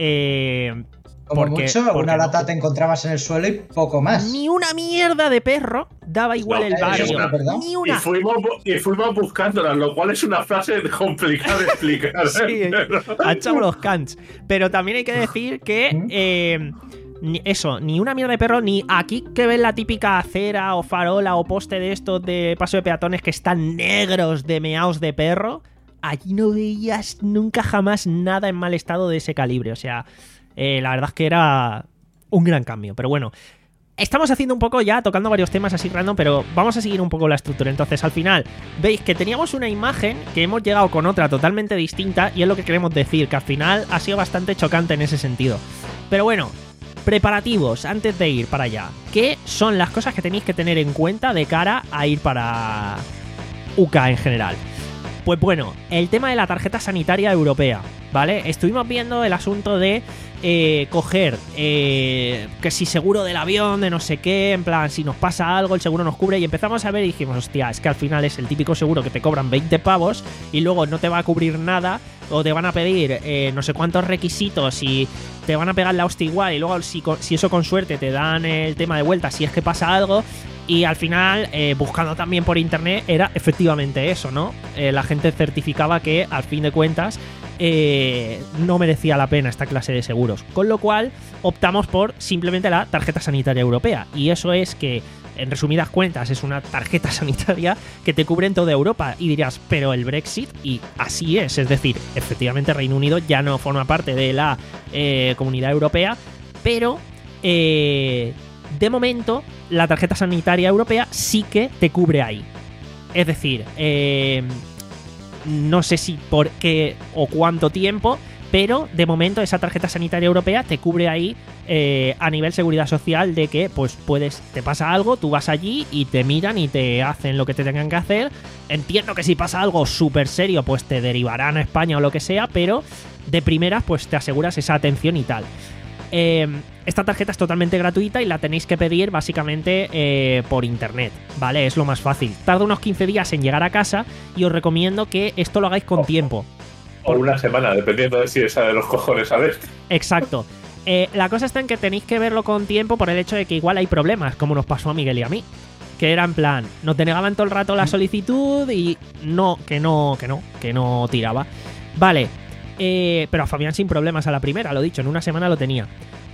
Eh, Como porque, mucho, alguna porque lata no. te encontrabas en el suelo y poco más. Ni una mierda de perro daba igual no, el barrio. Una, Ni una. Y fuimos, y fuimos buscándolas, lo cual es una frase complicada de explicar. Sí, ha echado los cants. Pero también hay que decir que... Eh, Ni eso, ni una mierda de perro, ni aquí que ves la típica acera o farola o poste de estos de paso de peatones que están negros de meaos de perro. Allí no veías nunca jamás nada en mal estado de ese calibre. O sea, eh, la verdad es que era un gran cambio. Pero bueno, estamos haciendo un poco ya, tocando varios temas así random, pero vamos a seguir un poco la estructura. Entonces, al final, veis que teníamos una imagen que hemos llegado con otra totalmente distinta y es lo que queremos decir, que al final ha sido bastante chocante en ese sentido. Pero bueno... Preparativos antes de ir para allá. ¿Qué son las cosas que tenéis que tener en cuenta de cara a ir para U K en general? Pues bueno, el tema de la tarjeta sanitaria europea, ¿vale? Estuvimos viendo el asunto de eh, coger eh, que si seguro del avión, de no sé qué, en plan, si nos pasa algo, el seguro nos cubre, y empezamos a ver y dijimos, hostia, es que al final es el típico seguro que te cobran veinte pavos y luego no te va a cubrir nada, o te van a pedir eh, no sé cuántos requisitos y te van a pegar la hostia igual, y luego si, si eso con suerte te dan el tema de vuelta si es que pasa algo. Y al final, eh, buscando también por internet, era efectivamente eso, ¿no? Eh, la gente certificaba que, al fin de cuentas, eh, no merecía la pena esta clase de seguros. Con lo cual, optamos por simplemente la tarjeta sanitaria europea. Y eso es que, en resumidas cuentas, es una tarjeta sanitaria que te cubre en toda Europa. Y dirías, pero el Brexit, y así es. Es decir, efectivamente Reino Unido ya no forma parte de la eh, Comunidad Europea, pero... Eh, de momento, la tarjeta sanitaria europea sí que te cubre ahí. Es decir, eh, no sé si por qué o cuánto tiempo, pero de momento esa tarjeta sanitaria europea te cubre ahí eh, a nivel seguridad social, de que pues puedes, te pasa algo, tú vas allí y te miran y te hacen lo que te tengan que hacer. Entiendo que si pasa algo súper serio, pues te derivarán a España o lo que sea, pero de primeras pues te aseguras esa atención y tal. Eh, esta tarjeta es totalmente gratuita y la tenéis que pedir básicamente eh, por internet, ¿vale? Es lo más fácil. Tarda unos quince días en llegar a casa y os recomiendo que esto lo hagáis con tiempo. O una semana, dependiendo de si esa de los cojones, ¿sabes? Exacto. Eh, la cosa está en que tenéis que verlo con tiempo por el hecho de que igual hay problemas, como nos pasó a Miguel y a mí. Que era en plan, nos denegaban todo el rato la solicitud y no, que no, que no, que no tiraba. Vale. Eh, pero a Fabián sin problemas a la primera, lo dicho, en una semana lo tenía.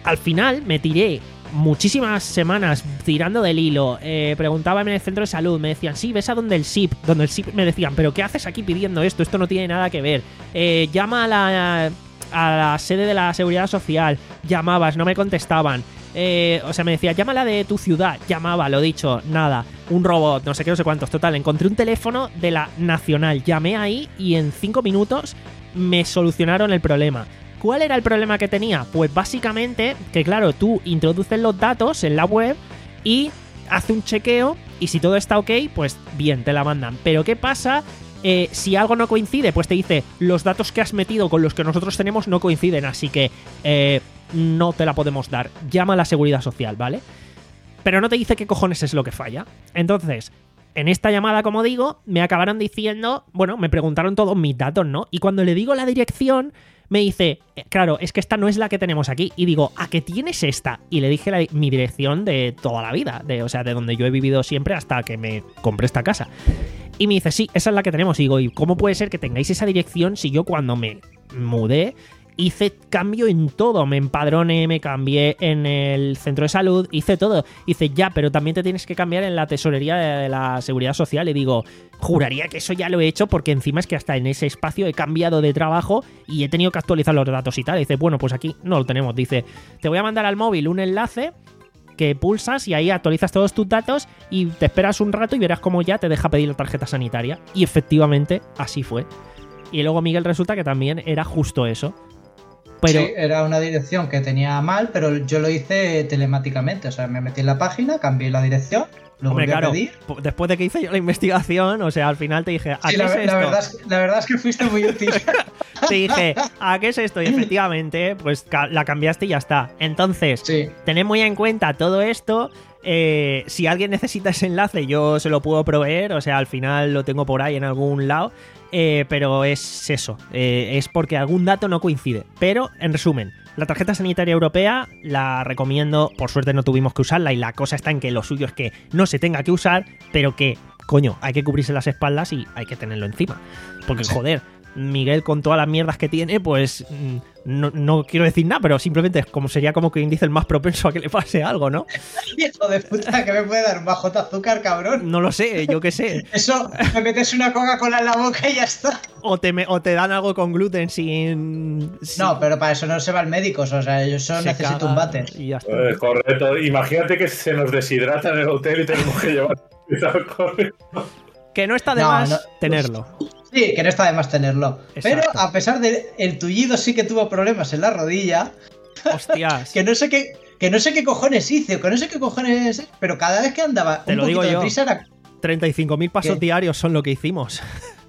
al final me tiré muchísimas semanas tirando del hilo, eh, preguntaba en el centro de salud, me decían, sí, ves a donde el S I P, donde el S I P me decían, pero ¿qué haces aquí pidiendo esto? Esto no tiene nada que ver. Eh, llama a la, a la sede de la Seguridad Social, llamabas, no me contestaban. Eh, o sea, me decía, llámala de tu ciudad, llamaba, lo dicho, nada, un robot, no sé qué, no sé cuántos, total, encontré un teléfono de la Nacional, llamé ahí y en cinco minutos me solucionaron el problema. ¿Cuál era el problema que tenía? Pues básicamente que, claro, tú introduces los datos en la web y hace un chequeo y si todo está ok, pues bien, te la mandan. Pero ¿qué pasa? Eh, si algo no coincide, pues te dice, los datos que has metido con los que nosotros tenemos no coinciden, así que eh, no te la podemos dar. Llama a la Seguridad Social, ¿vale? Pero no te dice qué cojones es lo que falla. Entonces, en esta llamada, como digo, me acabaron diciendo, bueno, me preguntaron todos mis datos, ¿no? Y cuando le digo la dirección, me dice, claro, es que esta no es la que tenemos aquí. Y digo, ¿a qué tienes esta? Y le dije la, mi dirección de toda la vida, de, o sea, de donde yo he vivido siempre hasta que me compré esta casa. Y me dice, sí, esa es la que tenemos. Y digo, ¿y cómo puede ser que tengáis esa dirección si yo cuando me mudé hice cambio en todo? Me empadroné, me cambié en el centro de salud, hice todo. Dice, ya, pero también te tienes que cambiar en la tesorería de la Seguridad Social. Y digo, juraría que eso ya lo he hecho porque encima es que hasta en ese espacio he cambiado de trabajo y he tenido que actualizar los datos y tal. Y dice, bueno, pues aquí no lo tenemos. Dice, te voy a mandar al móvil un enlace que pulsas y ahí actualizas todos tus datos y te esperas un rato y verás cómo ya te deja pedir la tarjeta sanitaria. Y efectivamente, así fue. Y luego Miguel resulta que también era justo eso. Pero... Sí, era una dirección que tenía mal, pero yo lo hice telemáticamente. O sea, me metí en la página, cambié la dirección, lo Hombre, volví claro, a pedir. Después de que hice yo la investigación, o sea, al final te dije, ¿a Sí, qué la, es la esto? verdad es, la verdad es que fuiste muy útil. Te dije, ¿a qué es esto? Y efectivamente, pues ca- la cambiaste y ya está. Entonces, Sí. tened muy en cuenta todo esto. Eh, si alguien necesita ese enlace, yo se lo puedo proveer. O sea, al final lo tengo por ahí en algún lado. Eh, pero es eso. Eh, es porque algún dato no coincide. Pero, en resumen, la tarjeta sanitaria europea la recomiendo. Por suerte no tuvimos que usarla. Y la cosa está en que lo suyo es que no se tenga que usar, pero que, coño, hay que cubrirse las espaldas y hay que tenerlo encima. Porque, joder, Miguel con todas las mierdas que tiene, pues no, no quiero decir nada, pero simplemente es como sería como quien dice el más propenso a que le pase algo, ¿no? Hijo de puta, que me puede dar un bajón de azúcar, cabrón. No lo sé, yo qué sé. Eso, me metes una Coca-Cola en la boca y ya está. O te, me, o te dan algo con gluten sin... sin No, pero para eso no se va al médico. O sea, yo solo se necesito caga un váter. y ya está. Eh, correcto. Imagínate que se nos deshidrata en el hotel y tenemos que llevar correcto. Que no está de No, más no. tenerlo. Sí, que no está de más tenerlo. Exacto. Pero a pesar de el tullido sí que tuvo problemas en la rodilla. Hostias. Que no sé qué, que no sé qué cojones hice, que no sé qué cojones, pero cada vez que andaba Te un lo digo poquito yo. de prisa era, treinta y cinco mil pasos ¿Qué? diarios son lo que hicimos.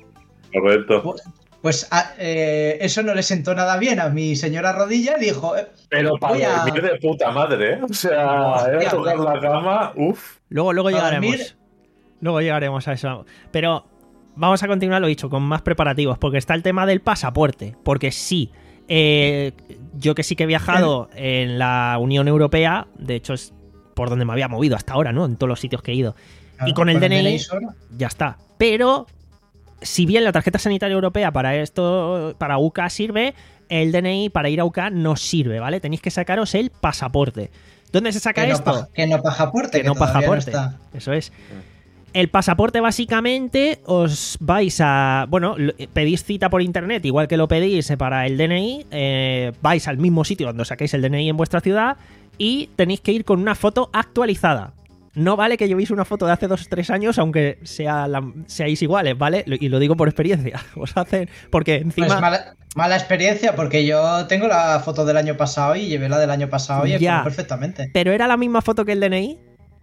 Correcto. pues a- eh, eso no le sentó nada bien a mi señora rodilla. Dijo, eh, Pero para Voy a- dormir de puta madre, ¿eh? O sea, Hostia, era tocar bueno. la cama, uff. Luego, luego A llegaremos. dormir. Luego llegaremos a eso. Pero vamos a continuar, lo dicho, con más preparativos. Porque está el tema del pasaporte. Porque sí, eh, yo que sí que he viajado en la Unión Europea, de hecho es por donde me había movido hasta ahora, ¿no? En todos los sitios que he ido. Y con el D N I solo. ya está. Pero, si bien la tarjeta sanitaria europea para esto, para U K A sirve, el D N I para ir a U K A no sirve, ¿vale? Tenéis que sacaros el pasaporte. ¿Dónde se saca Que no, esto? pa- que no pasaporte, Que no todavía pasaporte. está. Eso es. El pasaporte, básicamente, os vais a... Bueno, lo- pedís cita por internet, igual que lo pedís para el D N I. eh, vais al mismo sitio donde saquéis el D N I en vuestra ciudad y tenéis que ir con una foto actualizada. No vale que llevéis una foto de hace dos o tres años, aunque sea la- seáis iguales, ¿vale? Lo- Y lo digo por experiencia. Os hacen... Porque encima... Pues mala, mala experiencia, porque yo tengo la foto del año pasado y llevé la del año pasado y Ya. fue perfectamente. ¿Pero era la misma foto que el D N I?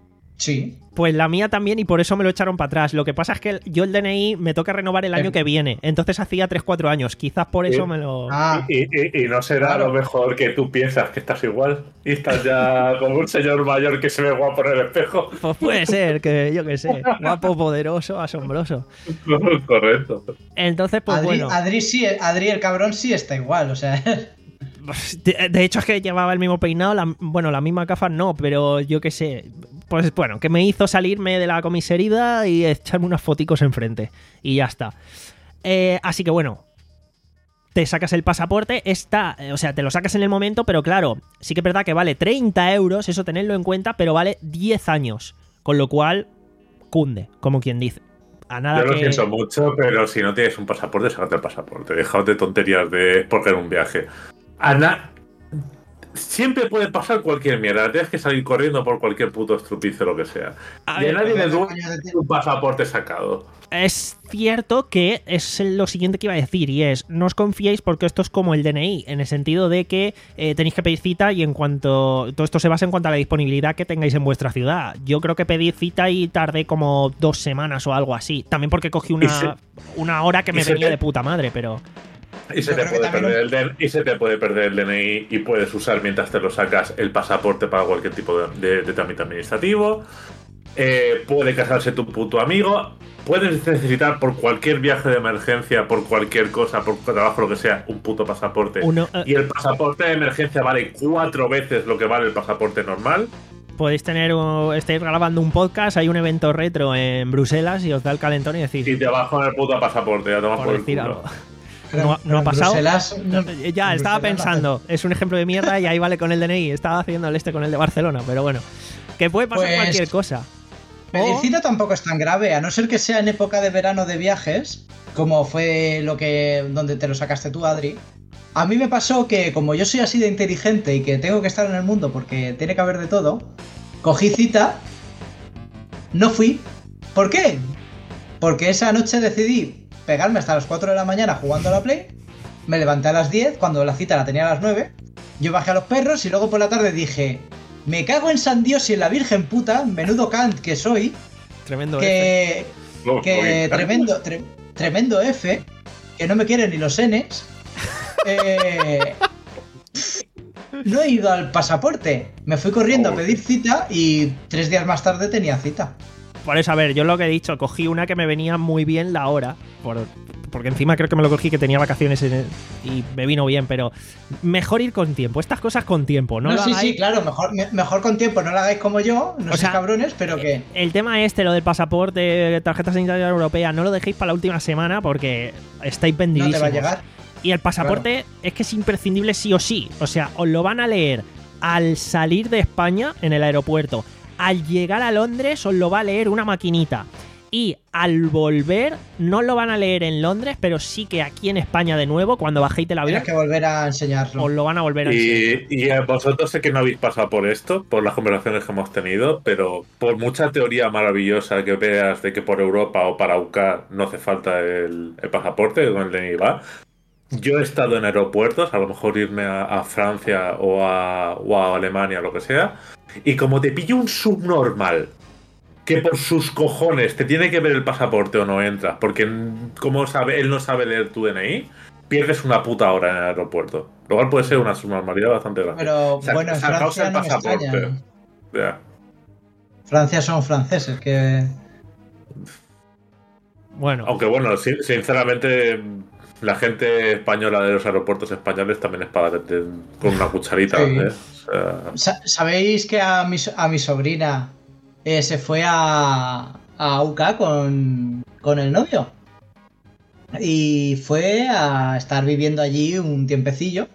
Sí. Pues la mía también y por eso me lo echaron para atrás. Lo que pasa es que yo el D N I me toca renovar el año Eh. que viene. Entonces hacía tres cuatro años. Quizás por eso Sí. me lo... Ah, Y, y- y no será Claro. lo mejor que tú piensas que estás igual y estás ya como un señor mayor que se ve guapo en el espejo. Pues puede ser, que yo qué sé. Guapo, poderoso, asombroso. Correcto. Entonces, pues Adri, bueno. Adri, sí, Adri el cabrón sí está igual, o sea. De, de hecho es que llevaba el mismo peinado, la- bueno, la misma gafas no, pero yo qué sé. Pues bueno, que me hizo salirme de la comisaría y echarme unas foticos enfrente. Y ya está. Eh, así que bueno. te sacas el pasaporte, está, o sea, te lo sacas en el momento, pero claro, sí que es verdad que vale treinta euros, eso tenerlo en cuenta, pero vale diez años, con lo cual cunde, como quien dice. A nada Yo lo que... siento mucho, pero si no tienes un pasaporte, sácate el pasaporte. Dejaos de tonterías de porque era un viaje. Ana... Siempre puede pasar cualquier mierda. Tienes que salir corriendo por cualquier puto estrupicio, lo que sea. A y a ver, nadie le pero- duele un pasaporte sacado. Es cierto que es lo siguiente que iba a decir, y es, no os confiéis porque esto es como el D N I, en el sentido de que eh, tenéis que pedir cita y en cuanto... Todo esto se basa en cuanto a la disponibilidad que tengáis en vuestra ciudad. Yo creo que pedí cita y tardé como dos semanas o algo así. También porque cogí Y una, se- una hora que me y se venía te- de puta madre, pero... Y se, Yo te creo que puede también perder un- el D N I, y se te puede perder el D N I y puedes usar mientras te lo sacas el pasaporte para cualquier tipo de, de- de trámite administrativo. Eh, puede casarse tu puto amigo. Puedes necesitar por cualquier viaje de emergencia, por cualquier cosa, por trabajo, lo que sea, un puto pasaporte. Uno, eh, Y el pasaporte de emergencia vale cuatro veces lo que vale el pasaporte normal. podéis tener, uh, estáis grabando un podcast, hay un evento retro en Bruselas y os da el calentón y decís... Y te bajo en el puto pasaporte, ya tomas por por el decir culo. algo. Pero- No, no pero ha en pasado. Bruselas- No, no- ya, en estaba Bruselas no pensando. Es un ejemplo de mierda y ahí vale con el D N I. Estaba haciendo el este con el de Barcelona, pero bueno. Que puede pasar Pues- cualquier cosa. Pedir O- cita tampoco es tan grave, a no ser que sea en época de verano de viajes, como fue lo que donde te lo sacaste tú, Adri. A mí me pasó que como yo soy así de inteligente y que tengo que estar en el mundo porque tiene que haber de todo, cogí cita, no fui. ¿Por qué? Porque esa noche decidí pegarme hasta las cuatro de la mañana jugando a la Play, me levanté a las diez cuando la cita la tenía a las nueve, yo bajé a los perros y luego por la tarde dije... Me cago en San Dios y en la Virgen puta, menudo Kant que soy, Tremendo. F. que, No, que muy- tremendo, tre- tremendo F, que no me quieren ni los Ns. Eh, no he ido al pasaporte, me fui corriendo a pedir cita y tres días más tarde tenía cita. Por eso, a ver, yo lo que he dicho, cogí una que me venía muy bien la hora. Por, porque encima creo que me lo cogí que tenía vacaciones en el- y me vino bien, pero mejor ir con tiempo. Estas cosas con tiempo, ¿no? No, lo sí, hagáis- sí, claro, mejor, me- mejor con tiempo, no lo hagáis como yo, no O sois sea, cabrones, pero que... El tema este, lo del pasaporte, tarjeta sanitaria europea, no lo dejéis para la última semana porque estáis No vendidísimos. te va a llegar. Y el pasaporte es que es imprescindible sí o sí. O sea, os lo van a leer al salir de España en el aeropuerto. Al llegar a Londres os lo va a leer una maquinita. Y al volver no lo van a leer en Londres, pero sí que aquí en España de nuevo, cuando bajéis del avión, Tienes que volver a enseñarlo. os lo van a volver a enseñar. Y, y a vosotros sé que no habéis pasado por esto, por las conversaciones que hemos tenido, pero por mucha teoría maravillosa que veas de que por Europa o para U K A no hace falta el, el pasaporte, con el D N I va. Yo he estado en aeropuertos, a lo mejor irme a, a Francia o a, o a Alemania, lo que sea, y como te pillo un subnormal que por sus cojones te tiene que ver el pasaporte o no entras, porque como sabe, él no sabe leer tu D N I, pierdes una puta hora en el aeropuerto. Lo cual puede ser una subnormalidad bastante grande. Pero Sa- bueno, en sacaos Francia el no me pasaporte. extraña. Ya. Francia son franceses, que... Bueno, Aunque bueno, sin- sinceramente, la gente española de los aeropuertos españoles también es para de- con una cucharita. Sí. ¿eh? O sea, Sa- ¿Sabéis que a mi, so- a mi sobrina eh, se fue a, a U K A con, con el novio? Y fue a estar viviendo allí un tiempecillo.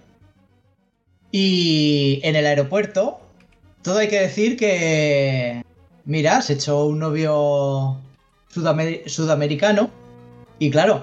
Y en el aeropuerto, todo hay que decir que... Mira, se echó un novio sudamer- sudamericano. Y claro,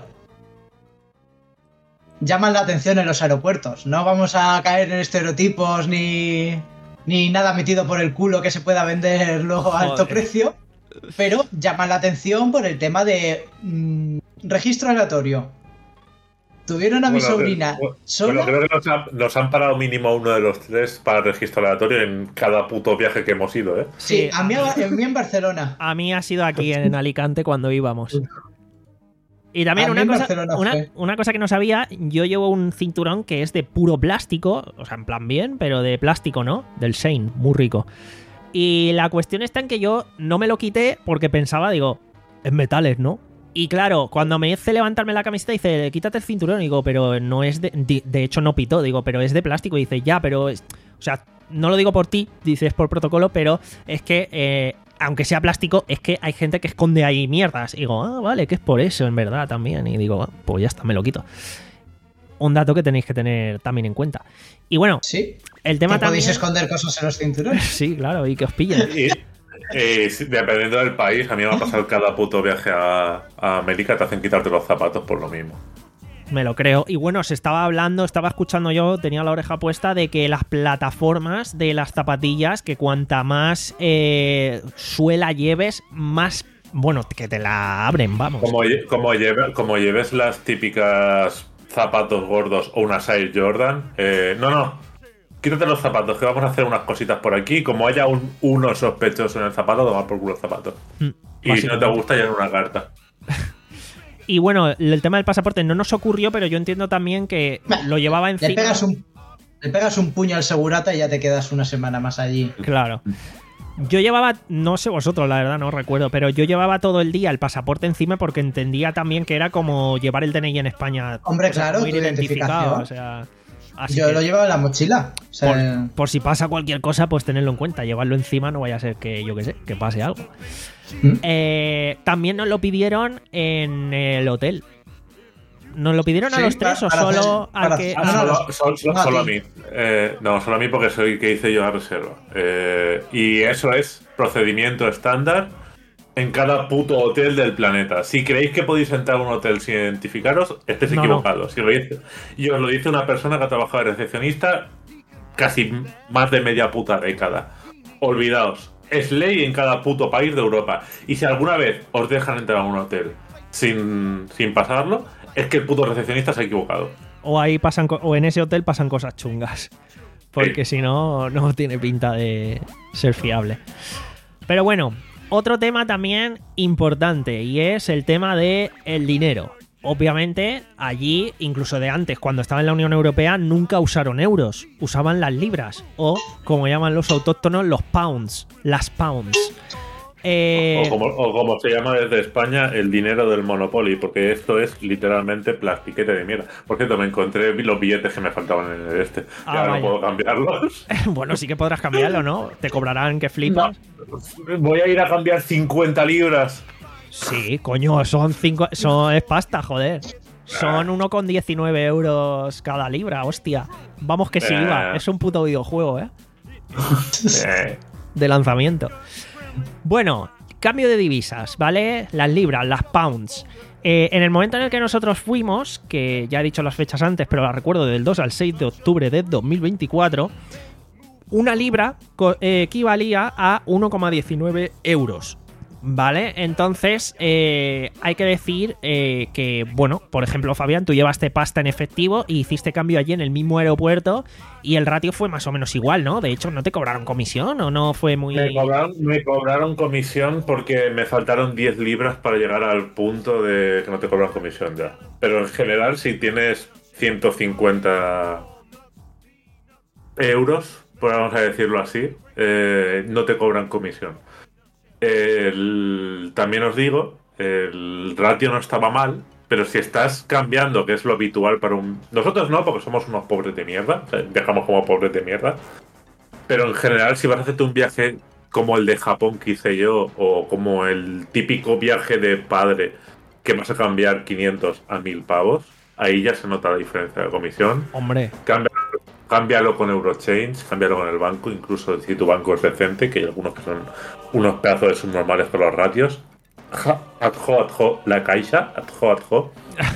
llaman la atención en los aeropuertos. No vamos a caer en estereotipos ni, ni nada metido por el culo que se pueda vender luego a alto Joder. precio, pero llaman la atención por el tema de mm, registro aleatorio. Tuvieron a mi Bueno, sobrina bueno, sola. bueno, creo que nos, ha- nos han parado mínimo uno de los tres para registro aleatorio en cada puto viaje que hemos ido, ¿eh? Sí, Sí. a mí, a mí en Barcelona. a mí ha sido aquí en Alicante cuando íbamos. Y también A mí una en cosa, Barcelona una, fue. una cosa que no sabía, yo llevo un cinturón que es de puro plástico, o sea, en plan bien, pero de plástico, ¿no? Del Shane, muy rico. Y la cuestión está en que yo no me lo quité porque pensaba, digo, es metales, ¿no? Y claro, cuando me hice levantarme la camiseta, dice, quítate el cinturón. Y digo, pero no es de... De, de hecho, no pitó. Digo, pero es de plástico. Y dice, ya, pero... Es, o sea, no lo digo por ti, dices por protocolo, pero es que... Eh, aunque sea plástico, es que hay gente que esconde ahí mierdas. Y digo, ah, vale, que es por eso, en verdad, también. Y digo, ah, pues ya está, me lo quito. Un dato que tenéis que tener también en cuenta. Y bueno, Sí. el tema ¿Que también... podéis esconder cosas en los cinturones? Sí, claro, y que os pillen. Y, y sí, dependiendo del país, a mí me ha pasado cada puto viaje a, a América, te hacen quitarte los zapatos por lo mismo. Me lo creo. Y bueno, se estaba hablando, estaba escuchando yo, tenía la oreja puesta de que las plataformas de las zapatillas, que cuanta más eh, suela lleves, más... Bueno, que te la abren, vamos. Como, lle- como, lleve- como lleves las típicas zapatos gordos o una Air Jordan, eh, no, no, quítate los zapatos, que vamos a hacer unas cositas por aquí. Como haya un uno sospechoso en el zapato, toma por culo el zapato. Mm, Y si no te básicamente. gusta, ya en una carta. Y bueno, el tema del pasaporte no nos ocurrió, pero yo entiendo también que Bah, lo llevaba Le encima. pegas un, le pegas un puño al segurata y ya te quedas una semana más allí. Claro. Yo llevaba, no sé vosotros, la verdad, no recuerdo, pero yo llevaba todo el día el pasaporte encima porque entendía también que era como llevar el D N I en España. Hombre, O sea, claro, como ir tu identificado, identificación. o sea. Así Yo que, lo llevaba en la mochila. O sea, por, por si pasa cualquier cosa, pues tenerlo en cuenta. Llevarlo encima no vaya a ser que, yo qué sé, que pase algo. ¿Mm? Eh, también nos lo pidieron en el hotel. ¿Nos lo pidieron a Sí, los tres para- o para solo hacer- al para- que.? Ah, Ah, no, solo, no, solo- solo- no a solo a ti. mí. Eh, no, solo a mí porque soy que hice yo la reserva. Eh, y eso es procedimiento estándar en cada puto hotel del planeta. Si creéis que podéis entrar a un hotel sin identificaros, estáis No, equivocados. Si lo dice, y os lo dice una persona que ha trabajado de recepcionista casi más de media puta década. Olvidaos. Es ley en cada puto país de Europa. Y si alguna vez os dejan entrar a un hotel sin, sin pasarlo, es que el puto recepcionista se ha equivocado. O ahí pasan co- o en ese hotel pasan cosas chungas. Porque si no, no tiene pinta de ser fiable. Pero bueno, otro tema también importante y es el tema de el dinero. Obviamente, allí, incluso de antes, cuando estaba en la Unión Europea, nunca usaron euros, usaban las libras o, como llaman los autóctonos, los pounds, las pounds. Eh, O como, o como se llama desde España, el dinero del Monopoly, porque esto es literalmente plastiquete de mierda. Por cierto, me encontré los billetes que me faltaban en el este. Ah, Ya no vaya. puedo cambiarlos. bueno, sí que podrás cambiarlo, ¿no? Te cobrarán que flipas. Voy a ir a cambiar cincuenta libras. Sí, coño, son cinco. Son, es pasta, joder. Son uno con diecinueve euros cada libra, hostia. Vamos que sí Eh. iba. Es un puto videojuego, ¿eh? Eh, De lanzamiento. Bueno, cambio de divisas, ¿vale? Las libras, las pounds. Eh, en el momento en el que nosotros fuimos, que ya he dicho las fechas antes, pero las recuerdo del dos al seis de octubre de dos mil veinticuatro, una libra co- eh, equivalía a uno coma diecinueve euros. ¿Vale? Entonces, eh, hay que decir eh, que, bueno, por ejemplo, Fabián, tú llevaste pasta en efectivo y hiciste cambio allí en el mismo aeropuerto y el ratio fue más o menos igual, ¿no? De hecho, ¿no te cobraron comisión o no fue muy...? me, cobraron, me cobraron comisión porque me faltaron diez libras para llegar al punto de que no te cobran comisión ya. Pero en general, si tienes ciento cincuenta euros, pues vamos a decirlo así, eh, no te cobran comisión. El- también os digo, el ratio no estaba mal, pero si estás cambiando, que es lo habitual para un... Nosotros no, porque somos unos pobres de mierda, o sea, viajamos como pobres de mierda, pero en general si vas a hacerte un viaje como el de Japón que hice yo, o como el típico viaje de padre que vas a cambiar quinientos a mil pavos, ahí ya se nota la diferencia de comisión. Hombre, Cambia- Cámbialo con Eurochange, cámbialo con el banco, incluso si tu banco es decente, que hay algunos que son unos pedazos de subnormales con los ratios. Ja, Adjo, adjo, la caixa, adjo, adjo.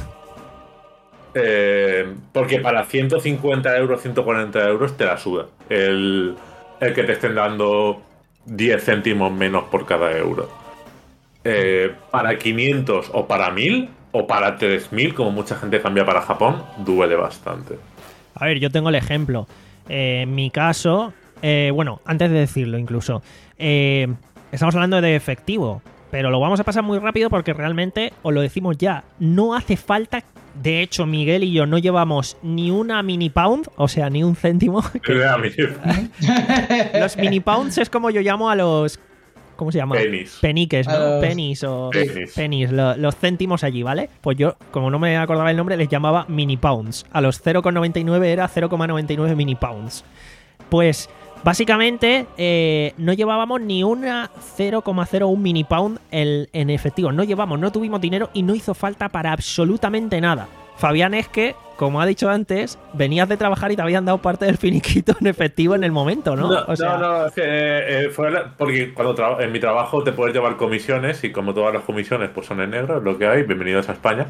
Eh, porque para ciento cincuenta euros, ciento cuarenta euros te la suda. El, el que te estén dando diez céntimos menos por cada euro. Eh, para quinientos o para mil o para tres mil, como mucha gente cambia para Japón, duele bastante. a ver, yo tengo el ejemplo. Eh, en mi caso, eh, bueno, antes de decirlo incluso, eh, estamos hablando de efectivo, pero lo vamos a pasar muy rápido porque realmente, os lo decimos ya, no hace falta. De hecho, Miguel y yo no llevamos ni una mini pound, o sea, ni un céntimo. que- A mí, los mini pounds es como yo llamo a los... ¿Cómo se llama? Pennies. Peniques, ¿no? A los- Pennies o... Pennies. Pennies, lo- los céntimos allí, ¿vale? Pues yo, como no me acordaba el nombre, les llamaba mini pounds. A los cero coma noventa y nueve era cero coma noventa y nueve mini pounds. Pues, básicamente, eh, no llevábamos ni una cero coma cero uno mini pound en, en efectivo. No llevamos, no tuvimos dinero y no hizo falta para absolutamente nada. Fabián, es que, como ha dicho antes, venías de trabajar y te habían dado parte del finiquito en efectivo en el momento, ¿no? No, o sea... no, no, es que eh, fue la- porque cuando tra- en mi trabajo te puedes llevar comisiones y como todas las comisiones pues son en negro, es lo que hay, bienvenidos a España.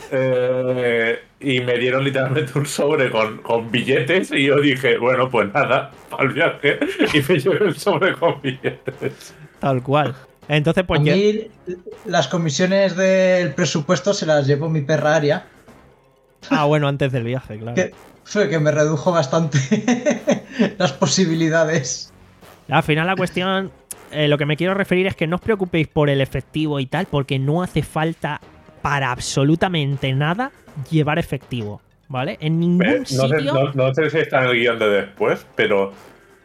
Eh, y me dieron literalmente un sobre con, con billetes y yo dije, bueno, pues nada, al viaje, y me llevé el sobre con billetes. Tal cual. Entonces, pues a ya... mí las comisiones del presupuesto se las llevó mi perra Aria, Ah, bueno, antes del viaje, claro. que, fue que me redujo bastante las posibilidades. Al final la cuestión, eh, lo que me quiero referir es que no os preocupéis por el efectivo y tal, porque no hace falta para absolutamente nada llevar efectivo, ¿vale? En ningún Eh, no, sé, sitio... no- no sé si está en el guión de después, pero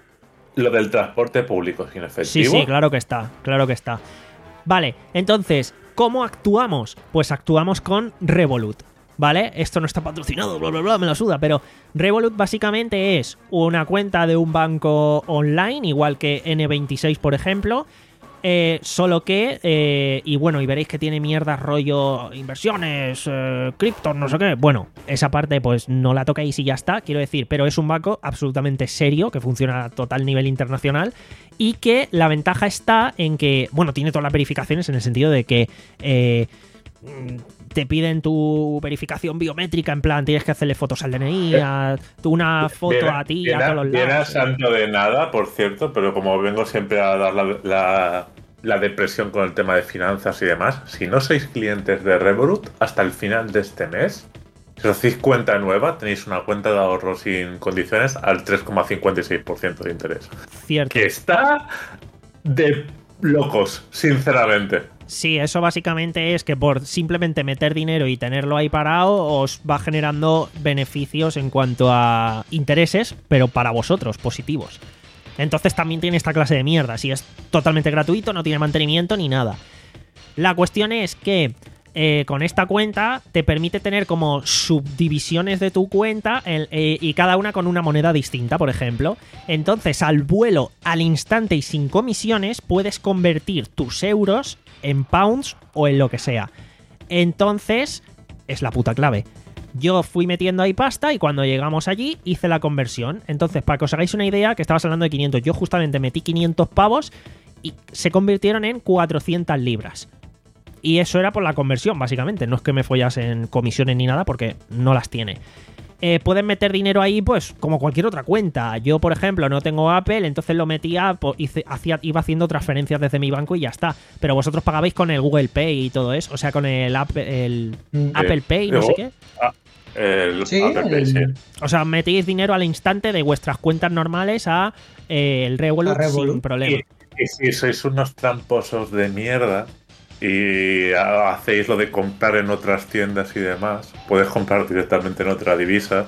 lo del transporte público sin Sí, efectivo. sí, claro que está, claro que está. Vale, entonces, ¿cómo actuamos? Pues actuamos con Revolut, ¿vale? Esto no está patrocinado, bla, bla, bla, me lo suda, pero Revolut básicamente es una cuenta de un banco online, igual que ene veintiséis, por ejemplo, eh, solo que, eh, y bueno, y veréis que tiene mierda rollo inversiones, eh, criptos, no sé qué. Bueno, esa parte pues no la toquéis y ya está, quiero decir, pero es un banco absolutamente serio, que funciona a total nivel internacional y que la ventaja está en que, bueno, tiene todas las verificaciones en el sentido de que... Eh, te piden tu verificación biométrica, en plan, tienes que hacerle fotos al D N I, a, una foto Viene- a ti, viene a todos los viene a lados. santo de nada, por cierto, pero como vengo siempre a dar la, la, la depresión con el tema de finanzas y demás, si no sois clientes de Revolut, hasta el final de este mes, si os hacéis cuenta nueva, tenéis una cuenta de ahorro sin condiciones al tres coma cincuenta y seis por ciento de interés. Cierto. Que está de locos, sinceramente. Sí, eso básicamente es que por simplemente meter dinero y tenerlo ahí parado os va generando beneficios en cuanto a intereses, pero para vosotros, positivos. Entonces también tiene esta clase de mierda. Si es totalmente gratuito, no tiene mantenimiento ni nada. La cuestión es que eh, con esta cuenta te permite tener como subdivisiones de tu cuenta el, eh, y cada una con una moneda distinta, por ejemplo. Entonces, al vuelo, al instante y sin comisiones, puedes convertir tus euros en pounds o en lo que sea. Entonces, es la puta clave. Yo fui metiendo ahí pasta y cuando llegamos allí hice la conversión. Entonces, para que os hagáis una idea, que estabas hablando de quinientos, yo justamente metí quinientos pavos y se convirtieron en cuatrocientas libras. Y eso era por la conversión, básicamente. No es que me follasen comisiones ni nada, porque no las tiene. Eh, pueden meter dinero ahí, pues, como cualquier otra cuenta. Yo, por ejemplo, no tengo Apple, entonces lo metía, pues, hice, hacía, iba haciendo transferencias desde mi banco y ya está. Pero vosotros pagabais con el Google Pay y todo eso. O sea, con el, Apple, el Mm. Apple Pay, no sé qué. Ah, el Sí, Apple Pay, el- sí. O sea, metéis dinero al instante de vuestras cuentas normales a eh, el Revolut, A Revolut. sin problema. Y, y si sois unos tramposos de mierda y hacéis lo de comprar en otras tiendas y demás, puedes comprar directamente en otra divisa.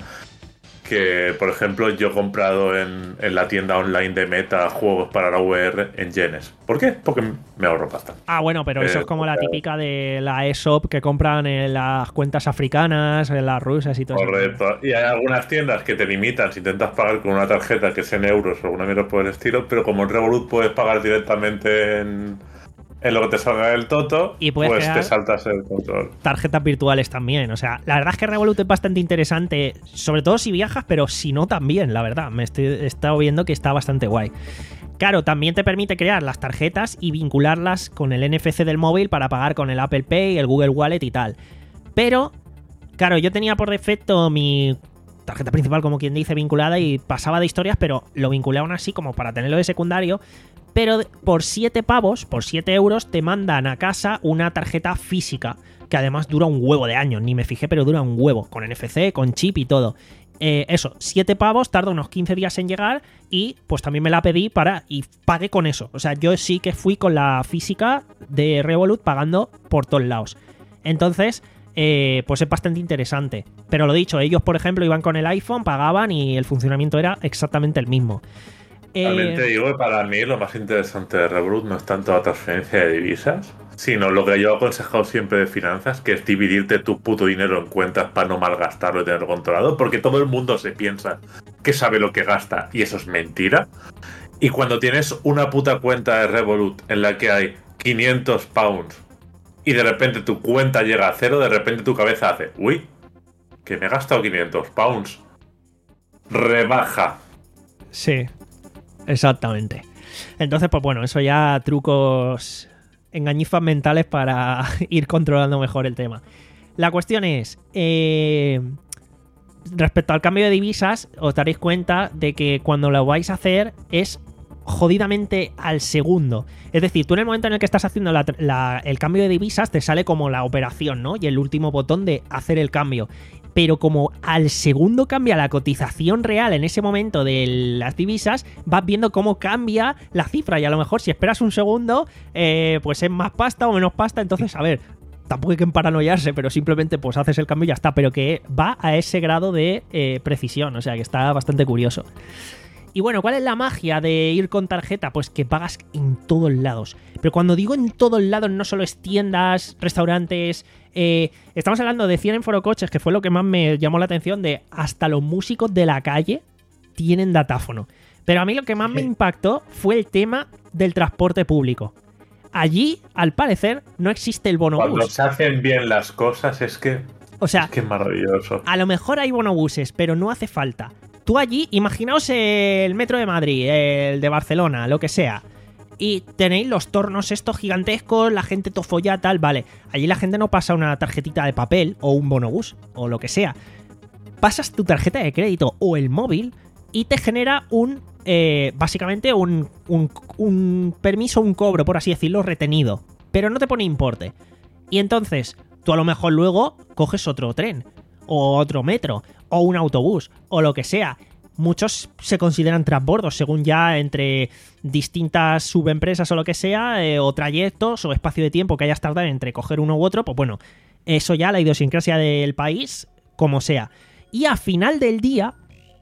Que, por ejemplo, yo he comprado en, en la tienda online de Meta juegos para la V R en yenes. ¿Por qué? Porque me ahorro pasta. Ah, bueno, pero eso Eh, es como la porque- típica de la eShop que compran en las cuentas africanas, en las rusas y todo eso. Correcto. Y hay algunas tiendas que te limitan si intentas pagar con una tarjeta que es en euros o alguna mierda por el estilo, pero como en Revolut puedes pagar directamente en, en lo que te salga del toto, Y puedes pues crear- te saltas el control. Tarjetas virtuales también. O sea, la verdad es que Revolut es bastante interesante, sobre todo si viajas, pero si no también, la verdad. Me estoy, he estado viendo que está bastante guay. Claro, también te permite crear las tarjetas y vincularlas con el N F C del móvil para pagar con el Apple Pay, el Google Wallet y tal. Pero, claro, yo tenía por defecto mi tarjeta principal, como quien dice, vinculada y pasaba de historias, pero lo vinculé aún así como para tenerlo de secundario. Pero por siete pavos, por siete euros, te mandan a casa una tarjeta física, que además dura un huevo de años, ni me fijé, pero dura un huevo, con N F C, con chip y todo. Eh, eso, siete pavos, tarda unos quince días en llegar y pues también me la pedí para y pagué con eso. O sea, yo sí que fui con la física de Revolut pagando por todos lados. Entonces, eh, pues es bastante interesante. Pero lo dicho, ellos, por ejemplo, iban con el iPhone, pagaban y el funcionamiento era exactamente el mismo. También Eh, te digo que para mí lo más interesante de Revolut no es tanto la transferencia de divisas, sino lo que yo he aconsejado siempre de finanzas, que es dividirte tu puto dinero en cuentas para no malgastarlo y tenerlo controlado, porque todo el mundo se piensa que sabe lo que gasta y eso es mentira. Y cuando tienes una puta cuenta de Revolut en la que hay quinientos pounds y de repente tu cuenta llega a cero, de repente tu cabeza hace, uy, que me he gastado quinientos pounds. Rebaja. Sí, exactamente. Entonces, pues bueno, eso ya trucos, engañifas mentales para ir controlando mejor el tema. La cuestión es, eh, respecto al cambio de divisas, os daréis cuenta de que cuando lo vais a hacer es jodidamente al segundo. Es decir, tú en el momento en el que estás haciendo la, la, el cambio de divisas te sale como la operación, ¿no? Y el último botón de hacer el cambio. Pero como al segundo cambia la cotización real en ese momento de las divisas, vas viendo cómo cambia la cifra. Y a lo mejor si esperas un segundo, eh, pues es más pasta o menos pasta. Entonces, a ver, tampoco hay que paranoiarse, pero simplemente pues haces el cambio y ya está. Pero que va a ese grado de eh, precisión. O sea, que está bastante curioso. Y bueno, ¿cuál es la magia de ir con tarjeta? Pues que pagas en todos lados. Pero cuando digo en todos lados, no solo es tiendas, restaurantes. Eh, estamos hablando de cien en Forocoches, que fue lo que más me llamó la atención, de hasta los músicos de la calle tienen datáfono. Pero a mí lo que más me impactó fue el tema del transporte público. Allí, al parecer, no existe el bonobús. Cuando se hacen bien las cosas es que... O sea, es que es maravilloso. A lo mejor hay bonobuses, pero no hace falta. Tú allí, imaginaos el metro de Madrid, el de Barcelona, lo que sea, y tenéis los tornos estos gigantescos, la gente tofolla, tal, vale. Allí la gente no pasa una tarjetita de papel o un bonobús o lo que sea. Pasas tu tarjeta de crédito o el móvil y te genera un, eh, básicamente un, un, un permiso, un cobro, por así decirlo, retenido. Pero no te pone importe. Y entonces, tú a lo mejor luego coges otro tren, o otro metro, o un autobús, o lo que sea. Muchos se consideran transbordos, según ya entre distintas subempresas o lo que sea, eh, o trayectos, o espacio de tiempo que hayas tardado entre coger uno u otro, pues bueno, eso ya la idiosincrasia del país, como sea. Y a final del día,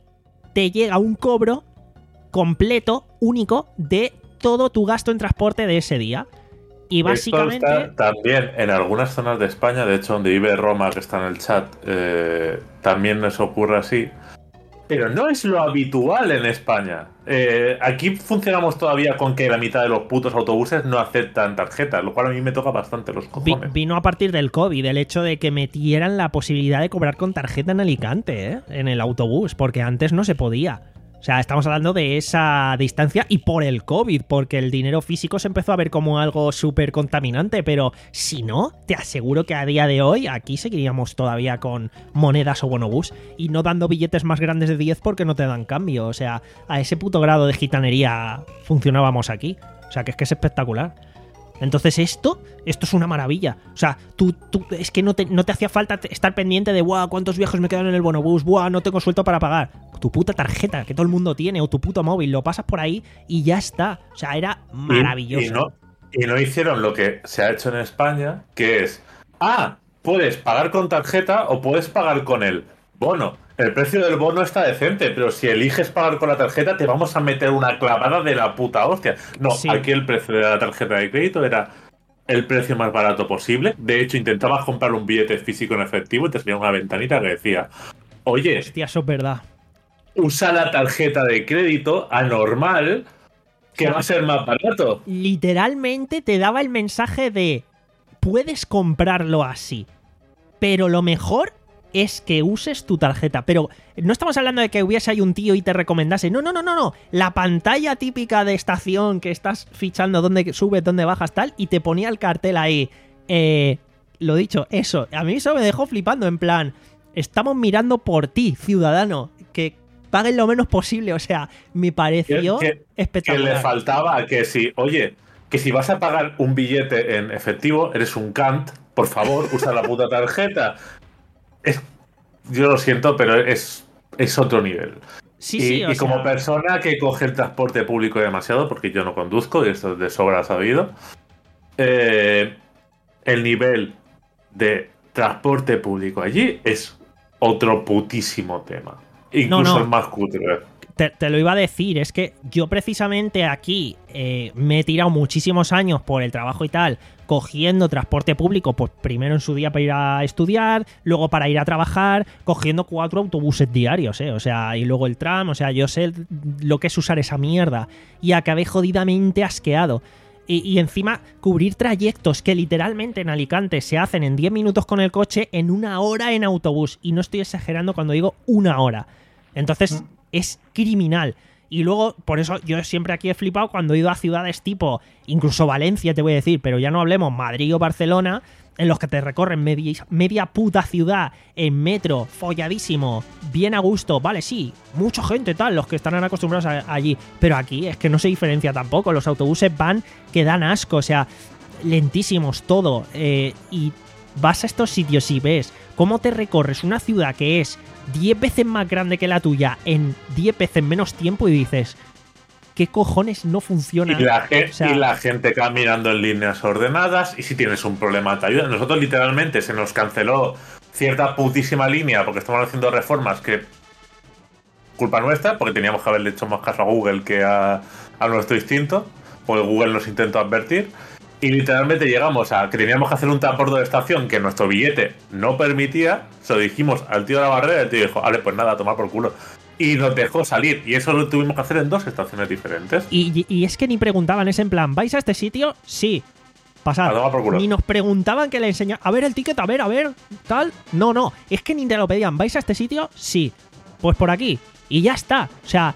te llega un cobro completo, único, de todo tu gasto en transporte de ese día. Y básicamente... Esto está también en algunas zonas de España, de hecho donde vive Roma, que está en el chat, eh, también nos ocurre así. Pero no es lo habitual en España. Eh, aquí funcionamos todavía con que la mitad de los putos autobuses no aceptan tarjetas, lo cual a mí me toca bastante los cojones. Vino a partir del COVID, el hecho de que metieran la posibilidad de cobrar con tarjeta en Alicante, ¿eh? En el autobús, porque antes no se podía. O sea, estamos hablando de esa distancia y por el COVID, porque el dinero físico se empezó a ver como algo súper contaminante, pero si no, te aseguro que a día de hoy aquí seguiríamos todavía con monedas o bonobús y no dando billetes más grandes de diez porque no te dan cambio. O sea, a ese puto grado de gitanería funcionábamos aquí. O sea, que es que es espectacular. Entonces esto, esto es una maravilla. O sea, tú, tú es que no te, no te hacía falta estar pendiente de ¡buah! ¿Cuántos viejos me quedan en el bonobús? ¡Buah! No tengo suelto para pagar. Tu puta tarjeta, que todo el mundo tiene, o tu puto móvil, lo pasas por ahí y ya está. O sea, era maravilloso. Y, y, no, y no hicieron lo que se ha hecho en España, que es, ah, puedes pagar con tarjeta o puedes pagar con el bono. El precio del bono está decente, pero si eliges pagar con la tarjeta te vamos a meter una clavada de la puta hostia. No, sí. Aquí el precio de la tarjeta de crédito era el precio más barato posible. De hecho, intentabas comprar un billete físico en efectivo y te salía una ventanita que decía, oye, hostia, eso es verdad. Usa la tarjeta de crédito anormal, que o sea, va a ser más barato. Literalmente te daba el mensaje de, puedes comprarlo así, pero lo mejor es que uses tu tarjeta. Pero no estamos hablando de que hubiese ahí un tío y te recomendase. No, no, no, no, no. La pantalla típica de estación que estás fichando dónde subes, dónde bajas, tal, y te ponía el cartel ahí. Eh, lo dicho, eso. A mí eso me dejó flipando, en plan, estamos mirando por ti, ciudadano, que paguen lo menos posible. O sea, me pareció que, espectacular. Que le faltaba que si, oye, que si vas a pagar un billete en efectivo, eres un cant, por favor, usa la puta tarjeta. Es, yo lo siento, pero es, es otro nivel. Sí, y, sí, o y como sea... persona que coge el transporte público demasiado, porque yo no conduzco, y esto es de sobra sabido, eh, el nivel de transporte público allí es otro putísimo tema. Incluso no, no. el más cutre. Te, te lo iba a decir, es que yo precisamente aquí eh, me he tirado muchísimos años por el trabajo y tal, cogiendo transporte público, pues primero en su día para ir a estudiar, luego para ir a trabajar, cogiendo cuatro autobuses diarios, ¿eh? O sea, y luego el tram, o sea, yo sé lo que es usar esa mierda y acabé jodidamente asqueado. Y, y encima cubrir trayectos que literalmente en Alicante se hacen en diez minutos con el coche, en una hora en autobús. Y no estoy exagerando cuando digo una hora. Entonces es criminal. Y luego, por eso yo siempre aquí he flipado cuando he ido a ciudades tipo, incluso Valencia te voy a decir, pero ya no hablemos Madrid o Barcelona, en los que te recorren media, media puta ciudad en metro, folladísimo, bien a gusto. Vale, sí, mucha gente tal, los que están acostumbrados a, allí, pero aquí es que no se diferencia tampoco. Los autobuses van que dan asco, o sea, lentísimos, todo. Eh, y vas a estos sitios y ves cómo te recorres una ciudad que es diez veces más grande que la tuya en diez veces menos tiempo y dices, ¿qué cojones no funciona? Y la, gente, o sea, y la gente caminando en líneas ordenadas, y si tienes un problema te ayudan. Nosotros literalmente se nos canceló cierta putísima línea porque estamos haciendo reformas que culpa nuestra, porque teníamos que haberle hecho más caso a Google que a, a nuestro instinto, porque Google nos intentó advertir. Y literalmente llegamos a que teníamos que hacer un transbordo de estación que nuestro billete no permitía. Se lo dijimos al tío de la barrera y el tío dijo, vale, pues nada, a tomar por culo. Y nos dejó salir. Y eso lo tuvimos que hacer en dos estaciones diferentes. Y, y es que ni preguntaban, es en plan, ¿vais a este sitio? Sí. Pasad. A tomar por culo. Ni nos preguntaban que le enseñaban, a ver el ticket, a ver, a ver, tal. No, no. Es que ni te lo pedían, ¿vais a este sitio? Sí. Pues por aquí. Y ya está. O sea,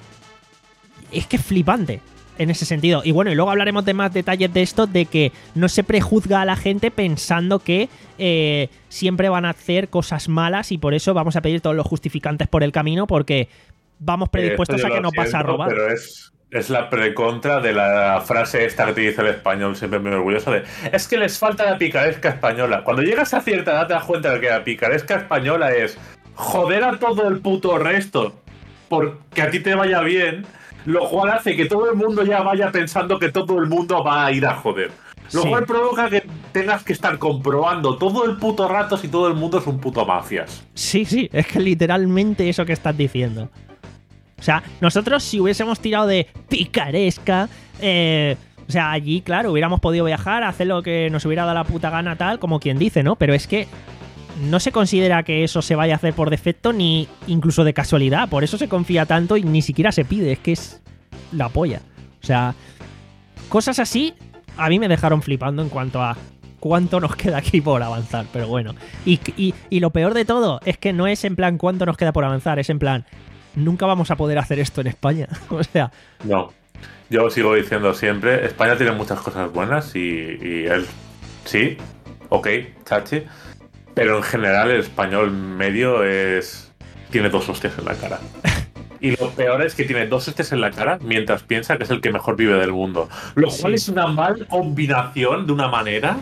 es que es flipante en ese sentido. Y bueno, y luego hablaremos de más detalles de esto, de que no se prejuzga a la gente pensando que eh, siempre van a hacer cosas malas y por eso vamos a pedir todos los justificantes por el camino, porque vamos predispuestos eh, a que nos vas a robar. Pero es, es la precontra de la frase esta que te dice el español, siempre muy orgulloso, de es que les falta la picaresca española. Cuando llegas a cierta edad te das cuenta de que la picaresca española es joder a todo el puto resto porque a ti te vaya bien, lo cual hace que todo el mundo ya vaya pensando que todo el mundo va a ir a joder. Lo Sí. cual provoca que tengas que estar comprobando todo el puto rato si todo el mundo es un puto mafias. Sí, sí, es que literalmente eso que estás diciendo. O sea, nosotros si hubiésemos tirado de picaresca, eh, o sea, allí, claro, hubiéramos podido viajar, hacer lo que nos hubiera dado la puta gana, tal, como quien dice, ¿no? Pero es que no se considera que eso se vaya a hacer por defecto ni incluso de casualidad. Por eso se confía tanto y ni siquiera se pide. Es que es la polla. O sea, cosas así a mí me dejaron flipando en cuanto a cuánto nos queda aquí por avanzar. Pero bueno. Y, y, y lo peor de todo es que no es en plan cuánto nos queda por avanzar. Es en plan, nunca vamos a poder hacer esto en España. O sea... No. Yo sigo diciendo siempre, España tiene muchas cosas buenas y, y él sí, ok, chachi. Pero en general el español medio es tiene dos hostias en la cara. Y lo peor es que tiene dos hostias en la cara mientras piensa que es el que mejor vive del mundo. Lo cual Sí. es una mal combinación de una manera.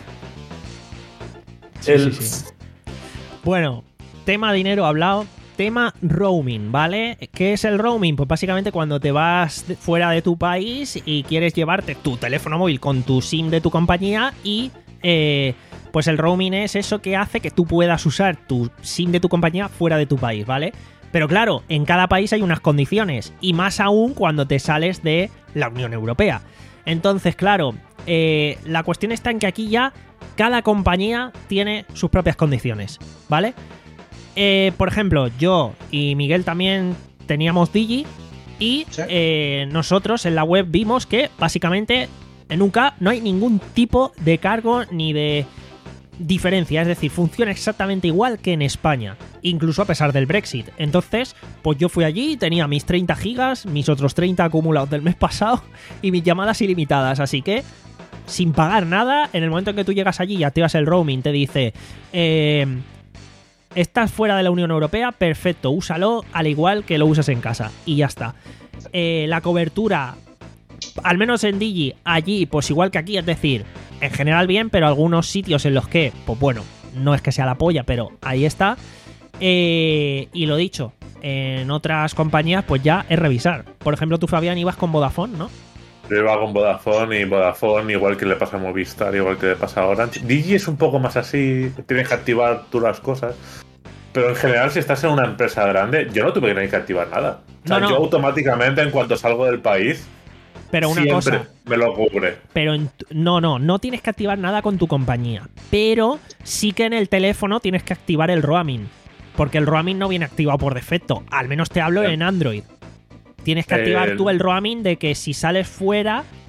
Sí, El- sí, sí. Bueno, tema dinero hablado. Tema roaming, ¿vale? ¿Qué es el roaming? Pues básicamente cuando te vas de- fuera de tu país y quieres llevarte tu teléfono móvil con tu SIM de tu compañía y... Eh, pues el roaming es eso que hace que tú puedas usar tu SIM de tu compañía fuera de tu país, ¿vale? Pero claro, en cada país hay unas condiciones, y más aún cuando te sales de la Unión Europea. Entonces, claro, eh, la cuestión está en que aquí ya cada compañía tiene sus propias condiciones, ¿vale? Eh, por ejemplo, yo y Miguel también teníamos Digi y Sí. eh, nosotros en la web vimos que básicamente en U K no hay ningún tipo de cargo ni de diferencia, es decir, funciona exactamente igual que en España, incluso a pesar del Brexit. Entonces, pues yo fui allí, tenía mis treinta gigas, mis otros treinta acumulados del mes pasado y mis llamadas ilimitadas, así que sin pagar nada, en el momento en que tú llegas allí y activas el roaming, te dice, eh, estás fuera de la Unión Europea, perfecto, úsalo al igual que lo usas en casa y ya está. Eh, la cobertura, al menos en Digi, allí, pues igual que aquí, es decir, en general bien, pero algunos sitios en los que, pues bueno, no es que sea la polla, pero ahí está. Eh, y lo dicho, en otras compañías, pues ya es revisar. Por ejemplo, tú, Fabián, ibas con Vodafone, ¿no? Yo iba con Vodafone y Vodafone, igual que le pasa a Movistar, igual que le pasa a Orange. Digi es un poco más así, tienes que activar tú las cosas. Pero en general, si estás en una empresa grande, yo no tuve que tener que activar nada. O sea, No, no. yo automáticamente, en cuanto salgo del país, Pero una siempre cosa, me lo cubre. pero en tu- no, no, no tienes que activar nada con tu compañía. Pero sí que en el teléfono tienes que activar el roaming. Porque el roaming no viene activado por defecto. Al menos te hablo Bien. en Android. Tienes que activar El- tú el roaming de que si sales fuera,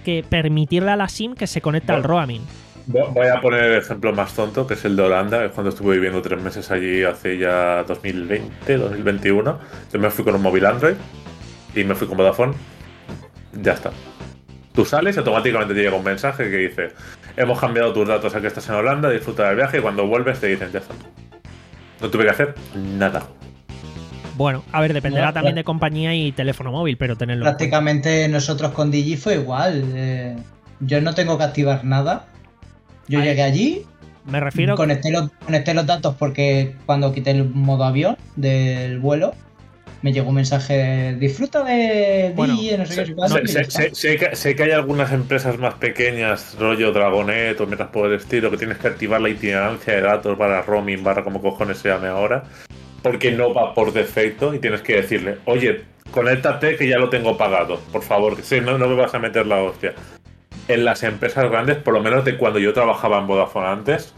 que permitirle a la SIM que se conecte al roaming. Voy a poner el ejemplo más tonto, que es el de Holanda, es cuando estuve viviendo tres meses allí hace ya dos mil veinte, dos mil veintiuno. Yo me fui con un móvil Android y me fui con Vodafone. Ya está. Tú sales y automáticamente te llega un mensaje que dice: hemos cambiado tus datos a que estás en Holanda, disfruta del viaje, y cuando vuelves te dicen: ya está. No tuve que hacer nada. Bueno, a ver, dependerá No, también no. de compañía y teléfono móvil, pero tenerlo en cuenta. Prácticamente nosotros con Digi fue igual. Eh, yo no tengo que activar nada. Yo Ahí. llegué allí, Me refiero... conecté los, conecté los datos porque cuando quité el modo avión del vuelo, me llegó un mensaje: disfruta de Bueno, Digi, no sé qué, Sé, no sé cuánto, y ya sé- está. sé- sé que, sé que hay algunas empresas más pequeñas, rollo Dragonet o mientras por el estilo, que tienes que activar la itinerancia de datos para roaming, barra como cojones se llame ahora, porque no va por defecto y tienes que decirle: oye, conéctate que ya lo tengo pagado, por favor, que sí, no, no me vas a meter la hostia. En las empresas grandes, por lo menos de cuando yo trabajaba en Vodafone antes,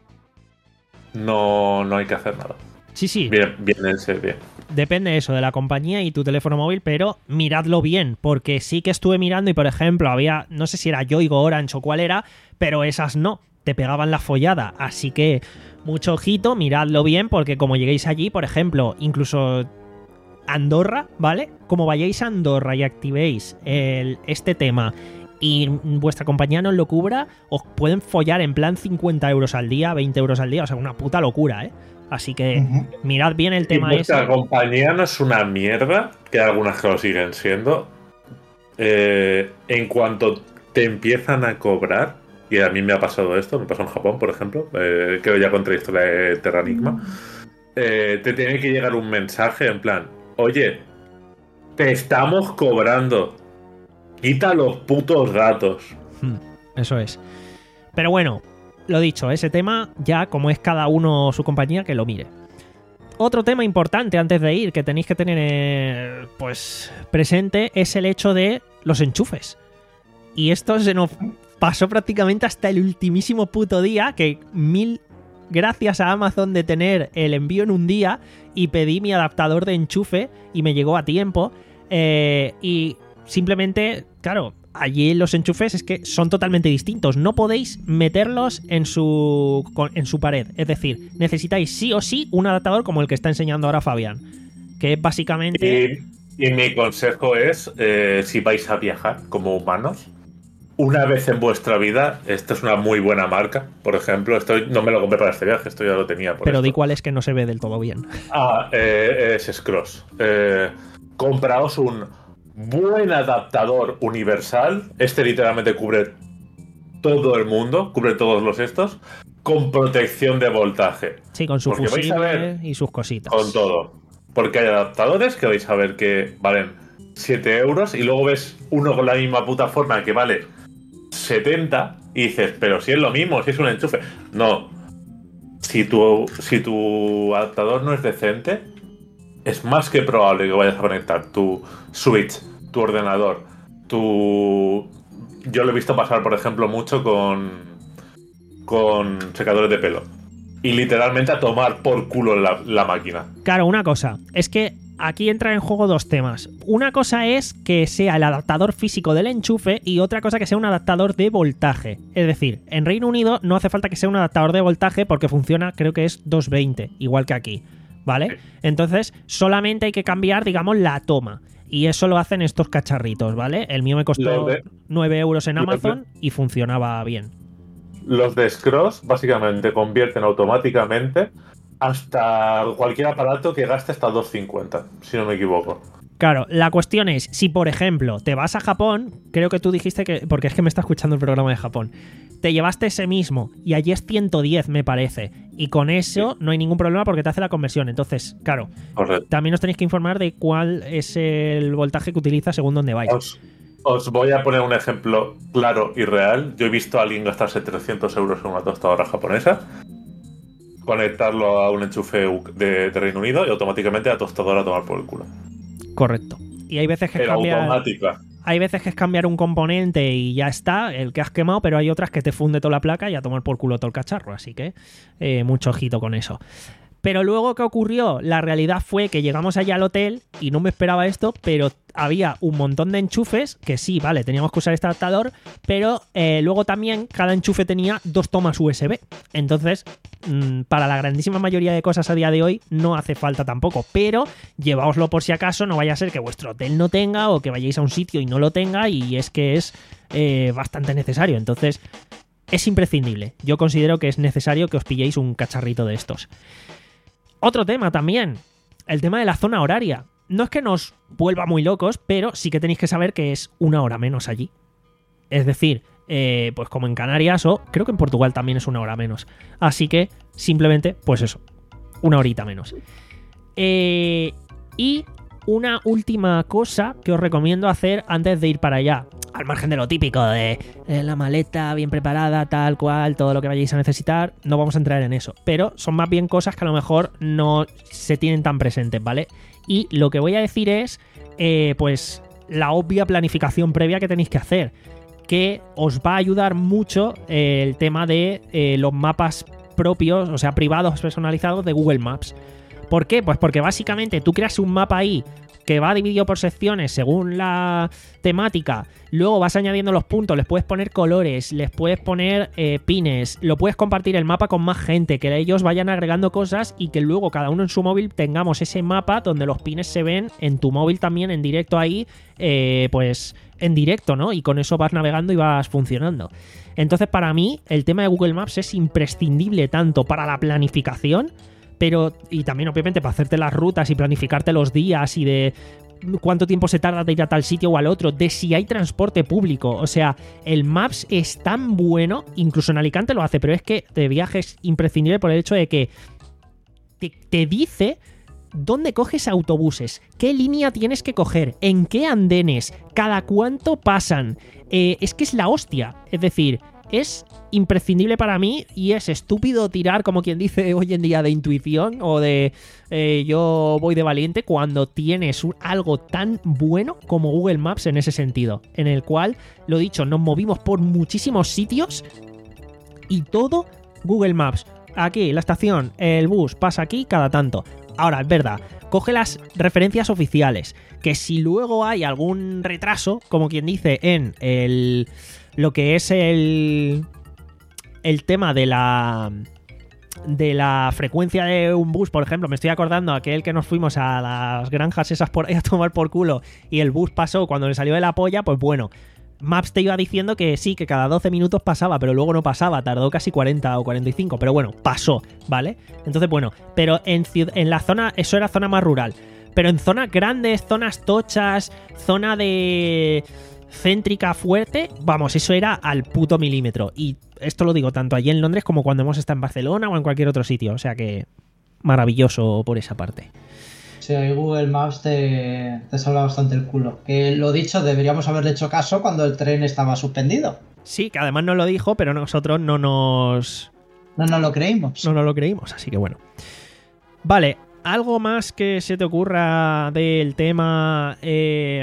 no, no hay que hacer nada. Sí, sí. Bien, bien, ese, bien. Depende eso de la compañía y tu teléfono móvil, pero miradlo bien, porque sí que estuve mirando y, por ejemplo, había, no sé si era Yoigo, Orange o cuál era, pero esas no, te pegaban la follada, así que mucho ojito, miradlo bien, porque como lleguéis allí, por ejemplo, incluso Andorra, ¿vale? Como vayáis a Andorra y activéis el, este tema y vuestra compañía no os lo cubra, os pueden follar en plan cincuenta euros al día, veinte euros al día, o sea, una puta locura, ¿eh? Así que Ujú. mirad bien el Y tema vuestra ese. compañía no es una mierda, que hay algunas que lo siguen siendo. Eh, en cuanto te empiezan a cobrar, y a mí me ha pasado esto, me pasó en Japón, por ejemplo, eh, creo ya contra la historia de Terranigma, eh, te tiene que llegar un mensaje en plan: oye, te estamos cobrando, quita los putos datos. Hmm, Eso es. Pero bueno, lo dicho, ese tema ya como es cada uno su compañía, que lo mire. Otro tema importante antes de ir que tenéis que tener eh, pues presente es el hecho de los enchufes. Y esto se nos pasó prácticamente hasta el ultimísimo puto día, que mil gracias a Amazon de tener el envío en un día, y pedí mi adaptador de enchufe y me llegó a tiempo. Eh, y simplemente, claro, allí los enchufes es que son totalmente distintos. No podéis meterlos en su, en su pared. Es decir, necesitáis sí o sí un adaptador como el que está enseñando ahora Fabián, que es básicamente... Y, y mi consejo es, eh, si vais a viajar como humanos, una vez en vuestra vida, esta es una muy buena marca, por ejemplo, esto no me lo compré para este viaje, esto ya lo tenía. Por Pero esto. di cuál es, que no se ve del todo bien. Ah, eh, es Scross. Eh, compraos un buen adaptador universal. Este literalmente cubre todo el mundo, cubre todos los estos, con protección de voltaje. Sí, con su Porque vais a fusible ver y sus cositas. Con todo. Porque hay adaptadores que vais a ver que valen siete euros y luego ves uno con la misma puta forma que vale setenta y dices: pero si es lo mismo, si es un enchufe. No. Si tu, si tu adaptador no es decente, es más que probable que vayas a conectar tu Switch, tu ordenador, tu... Yo lo he visto pasar, por ejemplo, mucho con, con secadores de pelo. Y literalmente a tomar por culo la, la máquina. Claro, una cosa, es que aquí entran en juego dos temas. Una cosa es que sea el adaptador físico del enchufe y otra cosa que sea un adaptador de voltaje. Es decir, en Reino Unido no hace falta que sea un adaptador de voltaje porque funciona, creo que es doscientos veinte, igual que aquí, ¿vale? Sí. Entonces, solamente hay que cambiar, digamos, la toma. Y eso lo hacen estos cacharritos, ¿vale? El mío me costó Los de- nueve euros en los de- Amazon y funcionaba bien. Los de Scross básicamente convierten automáticamente hasta cualquier aparato que gaste hasta dos cincuenta, si no me equivoco. Claro, la cuestión es, si por ejemplo te vas a Japón, creo que tú dijiste que, porque es que me está escuchando el programa de Japón, te llevaste ese mismo y allí es ciento diez, me parece, y con eso no hay ningún problema porque te hace la conversión. Entonces, claro, Correcto. también os tenéis que informar de cuál es el voltaje que utiliza según donde vais. Os, os voy a poner un ejemplo claro y real. Yo he visto a alguien gastarse trescientos euros en una tostadora japonesa, conectarlo a un enchufe de, de Reino Unido y automáticamente la tostadora a tomar por el culo. Correcto. Y hay veces que es Era cambiar, automática. hay veces que es cambiar un componente y ya está, el que has quemado, pero hay otras que te funde toda la placa y a tomar por culo todo el cacharro. Así que eh, mucho ojito con eso. Pero luego, ¿qué ocurrió? La realidad fue que llegamos allá al hotel y no me esperaba esto, pero había un montón de enchufes, que sí, vale, teníamos que usar este adaptador, pero eh, luego también cada enchufe tenía dos tomas U S B. Entonces, mmm, para la grandísima mayoría de cosas a día de hoy no hace falta tampoco, pero llevaoslo por si acaso, no vaya a ser que vuestro hotel no tenga o que vayáis a un sitio y no lo tenga, y es que es eh, bastante necesario. Entonces, es imprescindible. Yo considero que es necesario que os pilléis un cacharrito de estos. Otro tema también, el tema de la zona horaria. No es que nos vuelva muy locos, pero sí que tenéis que saber que es una hora menos allí. Es decir, eh, pues como en Canarias o creo que en Portugal también es una hora menos. Así que simplemente, pues eso, una horita menos. Eh, y una última cosa que os recomiendo hacer antes de ir para allá. Al margen de lo típico de eh, la maleta bien preparada, tal cual, todo lo que vayáis a necesitar, no vamos a entrar en eso. Pero son más bien cosas que a lo mejor no se tienen tan presentes, ¿vale? Y lo que voy a decir es, eh, pues, la obvia planificación previa que tenéis que hacer, que os va a ayudar mucho eh, el tema de eh, los mapas propios, o sea, privados, personalizados de Google Maps. ¿Por qué? Pues porque básicamente tú creas un mapa ahí que va dividido por secciones según la temática, luego vas añadiendo los puntos, les puedes poner colores, les puedes poner eh, pines, lo puedes compartir el mapa con más gente, que ellos vayan agregando cosas y que luego cada uno en su móvil tengamos ese mapa donde los pines se ven en tu móvil también en directo ahí, eh, pues en directo, ¿no? Y con eso vas navegando y vas funcionando. Entonces, para mí, el tema de Google Maps es imprescindible tanto para la planificación, pero y también obviamente para hacerte las rutas y planificarte los días y de cuánto tiempo se tarda de ir a tal sitio o al otro, de si hay transporte público. O sea, el Maps es tan bueno, incluso en Alicante lo hace, pero es que de viaje es imprescindible por el hecho de que te, te dice dónde coges autobuses, qué línea tienes que coger, en qué andenes, cada cuánto pasan. Eh, es que es la hostia. Es decir, es imprescindible para mí y es estúpido tirar, como quien dice hoy en día, de intuición o de eh, yo voy de valiente cuando tienes un, algo tan bueno como Google Maps en ese sentido, en el cual, lo dicho, nos movimos por muchísimos sitios y todo Google Maps. Aquí, la estación, el bus pasa aquí cada tanto. Ahora, es verdad, coge las referencias oficiales, que si luego hay algún retraso, como quien dice, en el lo que es el el tema de la de la frecuencia de un bus, por ejemplo, me estoy acordando aquel que nos fuimos a las granjas esas por ahí a tomar por culo y el bus pasó cuando le salió de la polla, pues bueno, Maps te iba diciendo que sí, que cada doce minutos pasaba, pero luego no pasaba, tardó casi cuarenta o cuarenta y cinco, pero bueno, pasó, ¿vale? Entonces, bueno, pero en, en la zona, eso era zona más rural, pero en zonas grandes, zonas tochas, zona de céntrica fuerte, vamos, eso era al puto milímetro. Y esto lo digo tanto allí en Londres como cuando hemos estado en Barcelona o en cualquier otro sitio, o sea que maravilloso por esa parte. Sí, Google Maps te, te salva bastante el culo. Que lo dicho, deberíamos haberle hecho caso cuando el tren estaba suspendido. Sí, que además nos lo dijo, pero nosotros no nos... No nos lo creímos. No nos lo creímos, así que bueno. Vale, ¿algo más que se te ocurra del tema eh,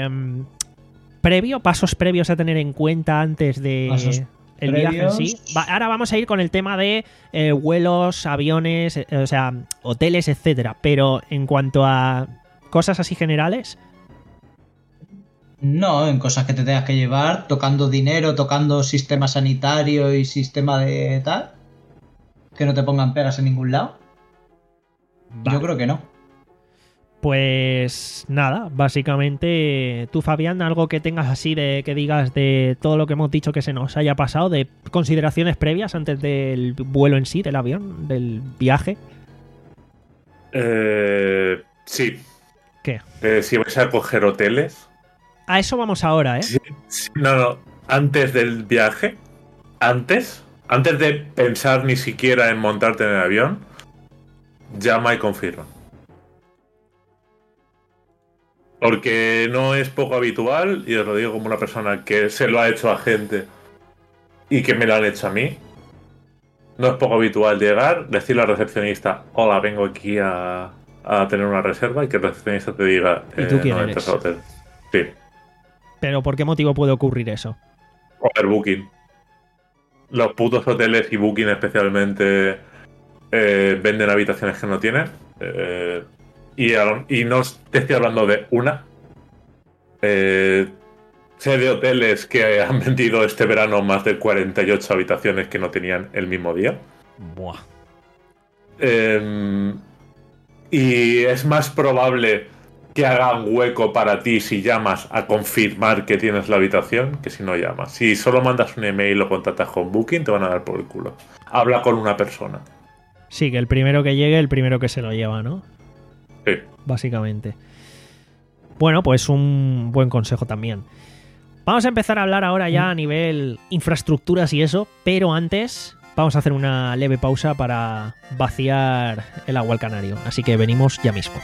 previo? Pasos previos a tener en cuenta antes de... Pasos el previos. viaje en sí. Va, ahora vamos a ir con el tema de eh, vuelos, aviones, eh, o sea, hoteles, etcétera. Pero en cuanto a cosas así generales... No, en cosas que te tengas que llevar, tocando dinero, tocando sistema sanitario y sistema de tal, que no te pongan pegas en ningún lado. Vale. Yo creo que no. Pues nada, básicamente tú, Fabián, algo que tengas así de que digas de todo lo que hemos dicho que se nos haya pasado, de consideraciones previas antes del vuelo en sí, del avión, del viaje. Eh, sí. ¿Qué? Eh, si vais a coger hoteles. A eso vamos ahora, ¿eh? Sí, sí, no, no. Antes del viaje, antes, antes de pensar ni siquiera en montarte en el avión, llama y confirma. Porque no es poco habitual, y os lo digo como una persona que se lo ha hecho a gente y que me lo han hecho a mí. No es poco habitual llegar, decirle al recepcionista, hola, vengo aquí a, a tener una reserva, y que el recepcionista te diga, ¿Y tú eh, quién no eres? entres al hotel. Sí. Pero ¿por qué motivo puede ocurrir eso? Coger Booking. Los putos hoteles y Booking especialmente eh, venden habitaciones que no tienen. Eh, y, y no te estoy hablando de una. Eh, sé de hoteles que han vendido este verano más de cuarenta y ocho habitaciones que no tenían el mismo día. Buah. Eh, y es más probable que hagan hueco para ti si llamas a confirmar que tienes la habitación que si no llamas. Si solo mandas un email o contactas con Booking, te van a dar por el culo. Habla con una persona. Sí, que el primero que llegue, el primero que se lo lleva, ¿no? Sí. Básicamente. Bueno, pues un buen consejo también. Vamos a empezar a hablar ahora ya a nivel infraestructuras y eso, pero antes vamos a hacer una leve pausa para vaciar el agua al canario. Así que venimos ya mismo.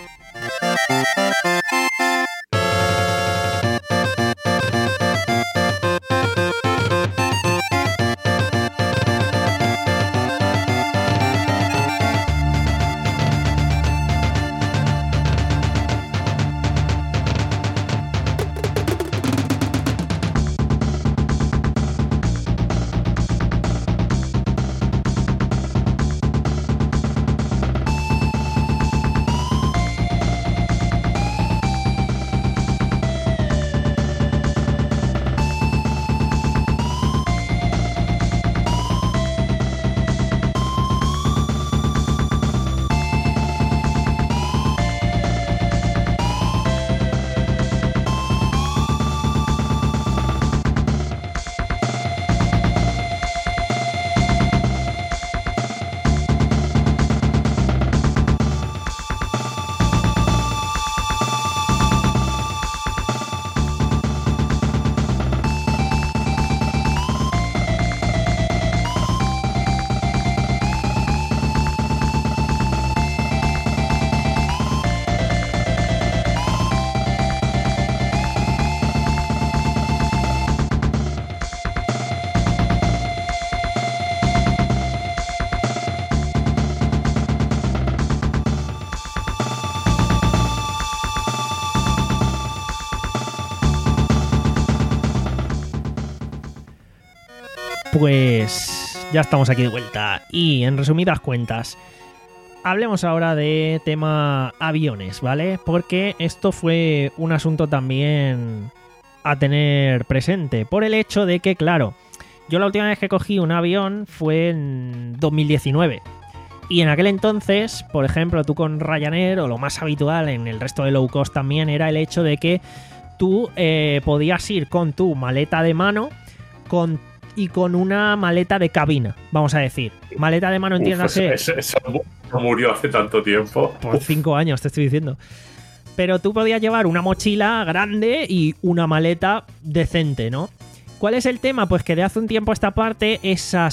Pues ya estamos aquí de vuelta y en resumidas cuentas, hablemos ahora de tema aviones, ¿vale? Porque esto fue un asunto también a tener presente por el hecho de que, claro, yo la última vez que cogí un avión fue en dos mil diecinueve y en aquel entonces, por ejemplo, tú con Ryanair o lo más habitual en el resto de low cost también era el hecho de que tú eh, podías ir con tu maleta de mano con y con una maleta de cabina, vamos a decir. Maleta de mano, entiéndase. Eso, eso, eso murió hace tanto tiempo. Por Uf. cinco años, te estoy diciendo. Pero tú podías llevar una mochila grande y una maleta decente, ¿no? ¿Cuál es el tema? Pues que de hace un tiempo a esta parte, esa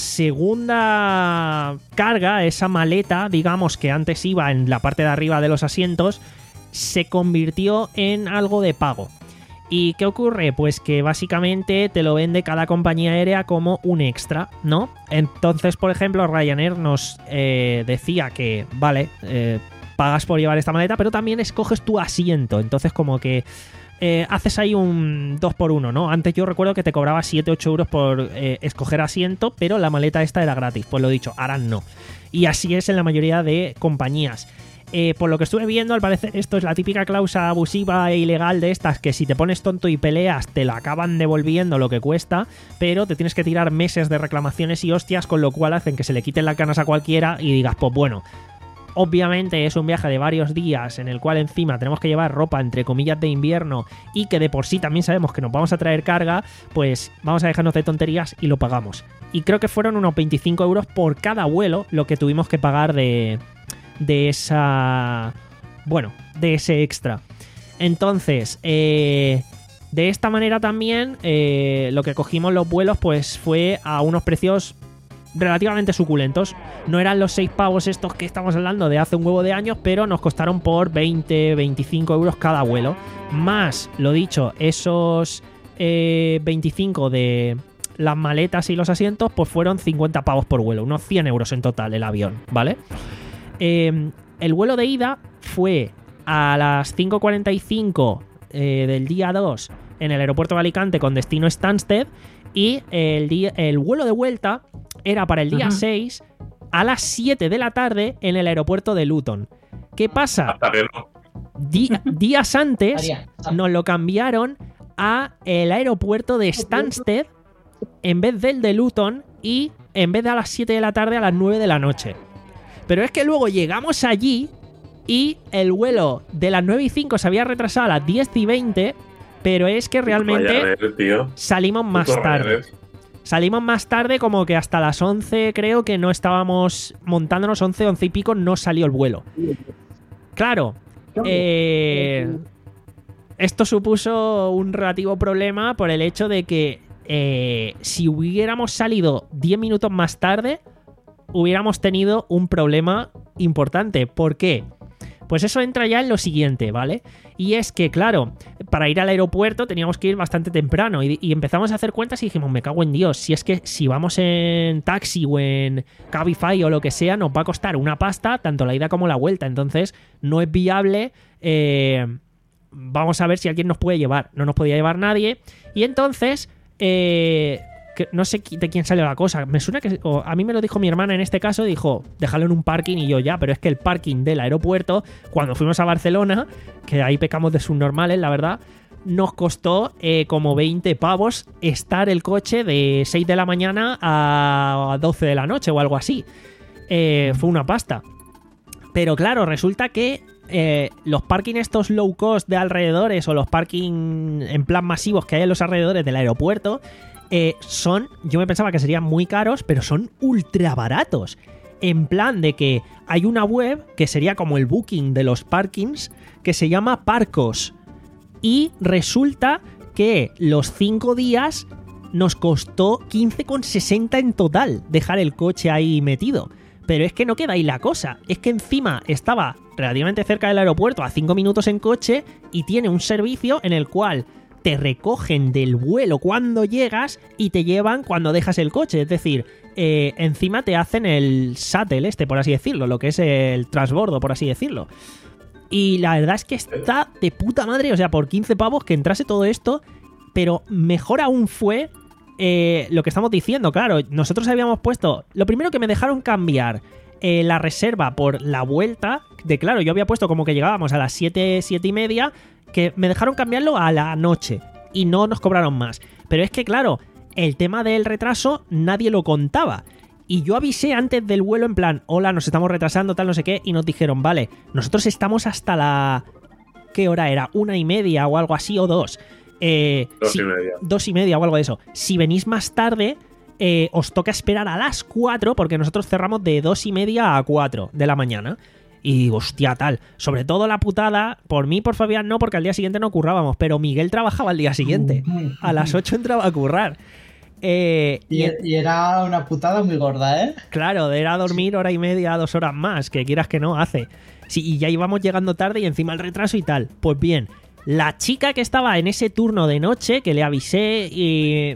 segunda carga, esa maleta, digamos que antes iba en la parte de arriba de los asientos, se convirtió en algo de pago. ¿Y qué ocurre? Pues que básicamente te lo vende cada compañía aérea como un extra, ¿no? Entonces, por ejemplo, Ryanair nos eh, decía que, vale, eh, pagas por llevar esta maleta, pero también escoges tu asiento. Entonces, como que eh, haces ahí un dos por uno, ¿no? Antes yo recuerdo que te cobraba siete u ocho euros por eh, escoger asiento, pero la maleta esta era gratis. Pues lo dicho, ahora no. Y así es en la mayoría de compañías. Eh, por lo que estuve viendo, al parecer esto es la típica cláusula abusiva e ilegal de estas, que si te pones tonto y peleas te la acaban devolviendo lo que cuesta, pero te tienes que tirar meses de reclamaciones y hostias, con lo cual hacen que se le quiten las ganas a cualquiera y digas, pues bueno, obviamente es un viaje de varios días en el cual encima tenemos que llevar ropa entre comillas de invierno y que de por sí también sabemos que nos vamos a traer carga, pues vamos a dejarnos de tonterías y lo pagamos. Y creo que fueron unos veinticinco euros por cada vuelo lo que tuvimos que pagar de... de esa... bueno, de ese extra. Entonces, eh, de esta manera también eh, lo que cogimos los vuelos pues fue a unos precios relativamente suculentos. No eran los seis pavos estos que estamos hablando de hace un huevo de años, pero nos costaron por veinte, veinticinco euros cada vuelo. Más, lo dicho, esos eh, veinticinco de las maletas y los asientos, pues fueron cincuenta pavos por vuelo. Unos cien euros en total el avión, ¿vale? Eh, el vuelo de ida fue a las cinco cuarenta y cinco eh, del día dos en el aeropuerto de Alicante con destino Stansted, y el, día, el vuelo de vuelta era para el día uh-huh. seis a las siete de la tarde en el aeropuerto de Luton. ¿Qué pasa? Hasta que no. Di- días antes nos lo cambiaron a el aeropuerto de Stansted en vez del de Luton y en vez de a las siete de la tarde a las nueve de la noche. Pero es que luego llegamos allí y el vuelo de las nueve y cinco se había retrasado a las diez y veinte, pero es que realmente Vaya red, tío. salimos más Puto tarde. redes. Salimos más tarde, como que hasta las once creo que no estábamos montándonos, once, once y pico no salió el vuelo. Claro, eh, esto supuso un relativo problema por el hecho de que eh, si hubiéramos salido diez minutos más tarde, hubiéramos tenido un problema importante. ¿Por qué? Pues eso entra ya en lo siguiente, ¿vale? Y es que, claro, para ir al aeropuerto teníamos que ir bastante temprano y, y empezamos a hacer cuentas y dijimos, me cago en Dios, si es que si vamos en taxi o en Cabify o lo que sea, nos va a costar una pasta, tanto la ida como la vuelta. Entonces, no es viable. Eh, vamos a ver si alguien nos puede llevar. No nos podía llevar nadie. Y entonces, eh, que no sé de quién salió la cosa. Me suena que o a mí me lo dijo mi hermana en este caso, dijo, déjalo en un parking y yo ya, pero es que el parking del aeropuerto, cuando fuimos a Barcelona, que ahí pecamos de subnormales, la verdad, nos costó eh, como veinte pavos estar el coche de seis de la mañana a doce de la noche o algo así. Eh, fue una pasta. Pero claro, resulta que eh, los parking estos low cost de alrededores o los parking en plan masivos que hay en los alrededores del aeropuerto eh, son, yo me pensaba que serían muy caros, pero son ultra baratos. En plan de que hay una web que sería como el booking de los parkings que se llama Parcos. Y resulta que los cinco días nos costó quince con sesenta en total dejar el coche ahí metido. Pero es que no queda ahí la cosa. Es que encima estaba relativamente cerca del aeropuerto, a cinco minutos en coche, y tiene un servicio en el cual te recogen del vuelo cuando llegas y te llevan cuando dejas el coche. Es decir, eh, encima te hacen el shuttle este, por así decirlo, lo que es el transbordo, por así decirlo. Y la verdad es que está de puta madre, o sea, por quince pavos que entrase todo esto, pero mejor aún fue eh, lo que estamos diciendo, claro, nosotros habíamos puesto, lo primero que me dejaron cambiar eh, la reserva por la vuelta, de claro, yo había puesto como que llegábamos a las siete, siete y media, que me dejaron cambiarlo a la noche y no nos cobraron más. Pero es que claro, el tema del retraso nadie lo contaba. Y yo avisé antes del vuelo en plan, hola, nos estamos retrasando, tal, no sé qué, y nos dijeron, vale, nosotros estamos hasta la... ¿Qué hora era? ¿Una y media o algo así o dos? Eh, dos si... y media. Dos y media o algo de eso. Si venís más tarde, eh, os toca esperar a las cuatro, porque nosotros cerramos de dos y media a cuatro de la mañana. Y hostia, tal. Sobre todo la putada, por mí, por Fabián, no, porque al día siguiente no currábamos, pero Miguel trabajaba al día siguiente. A las ocho entraba a currar. Eh, y, y era una putada muy gorda, ¿eh? Claro, era dormir hora y media, dos horas más, que quieras que no, hace. Sí, y ya íbamos llegando tarde y encima el retraso y tal. Pues bien, la chica que estaba en ese turno de noche, que le avisé y,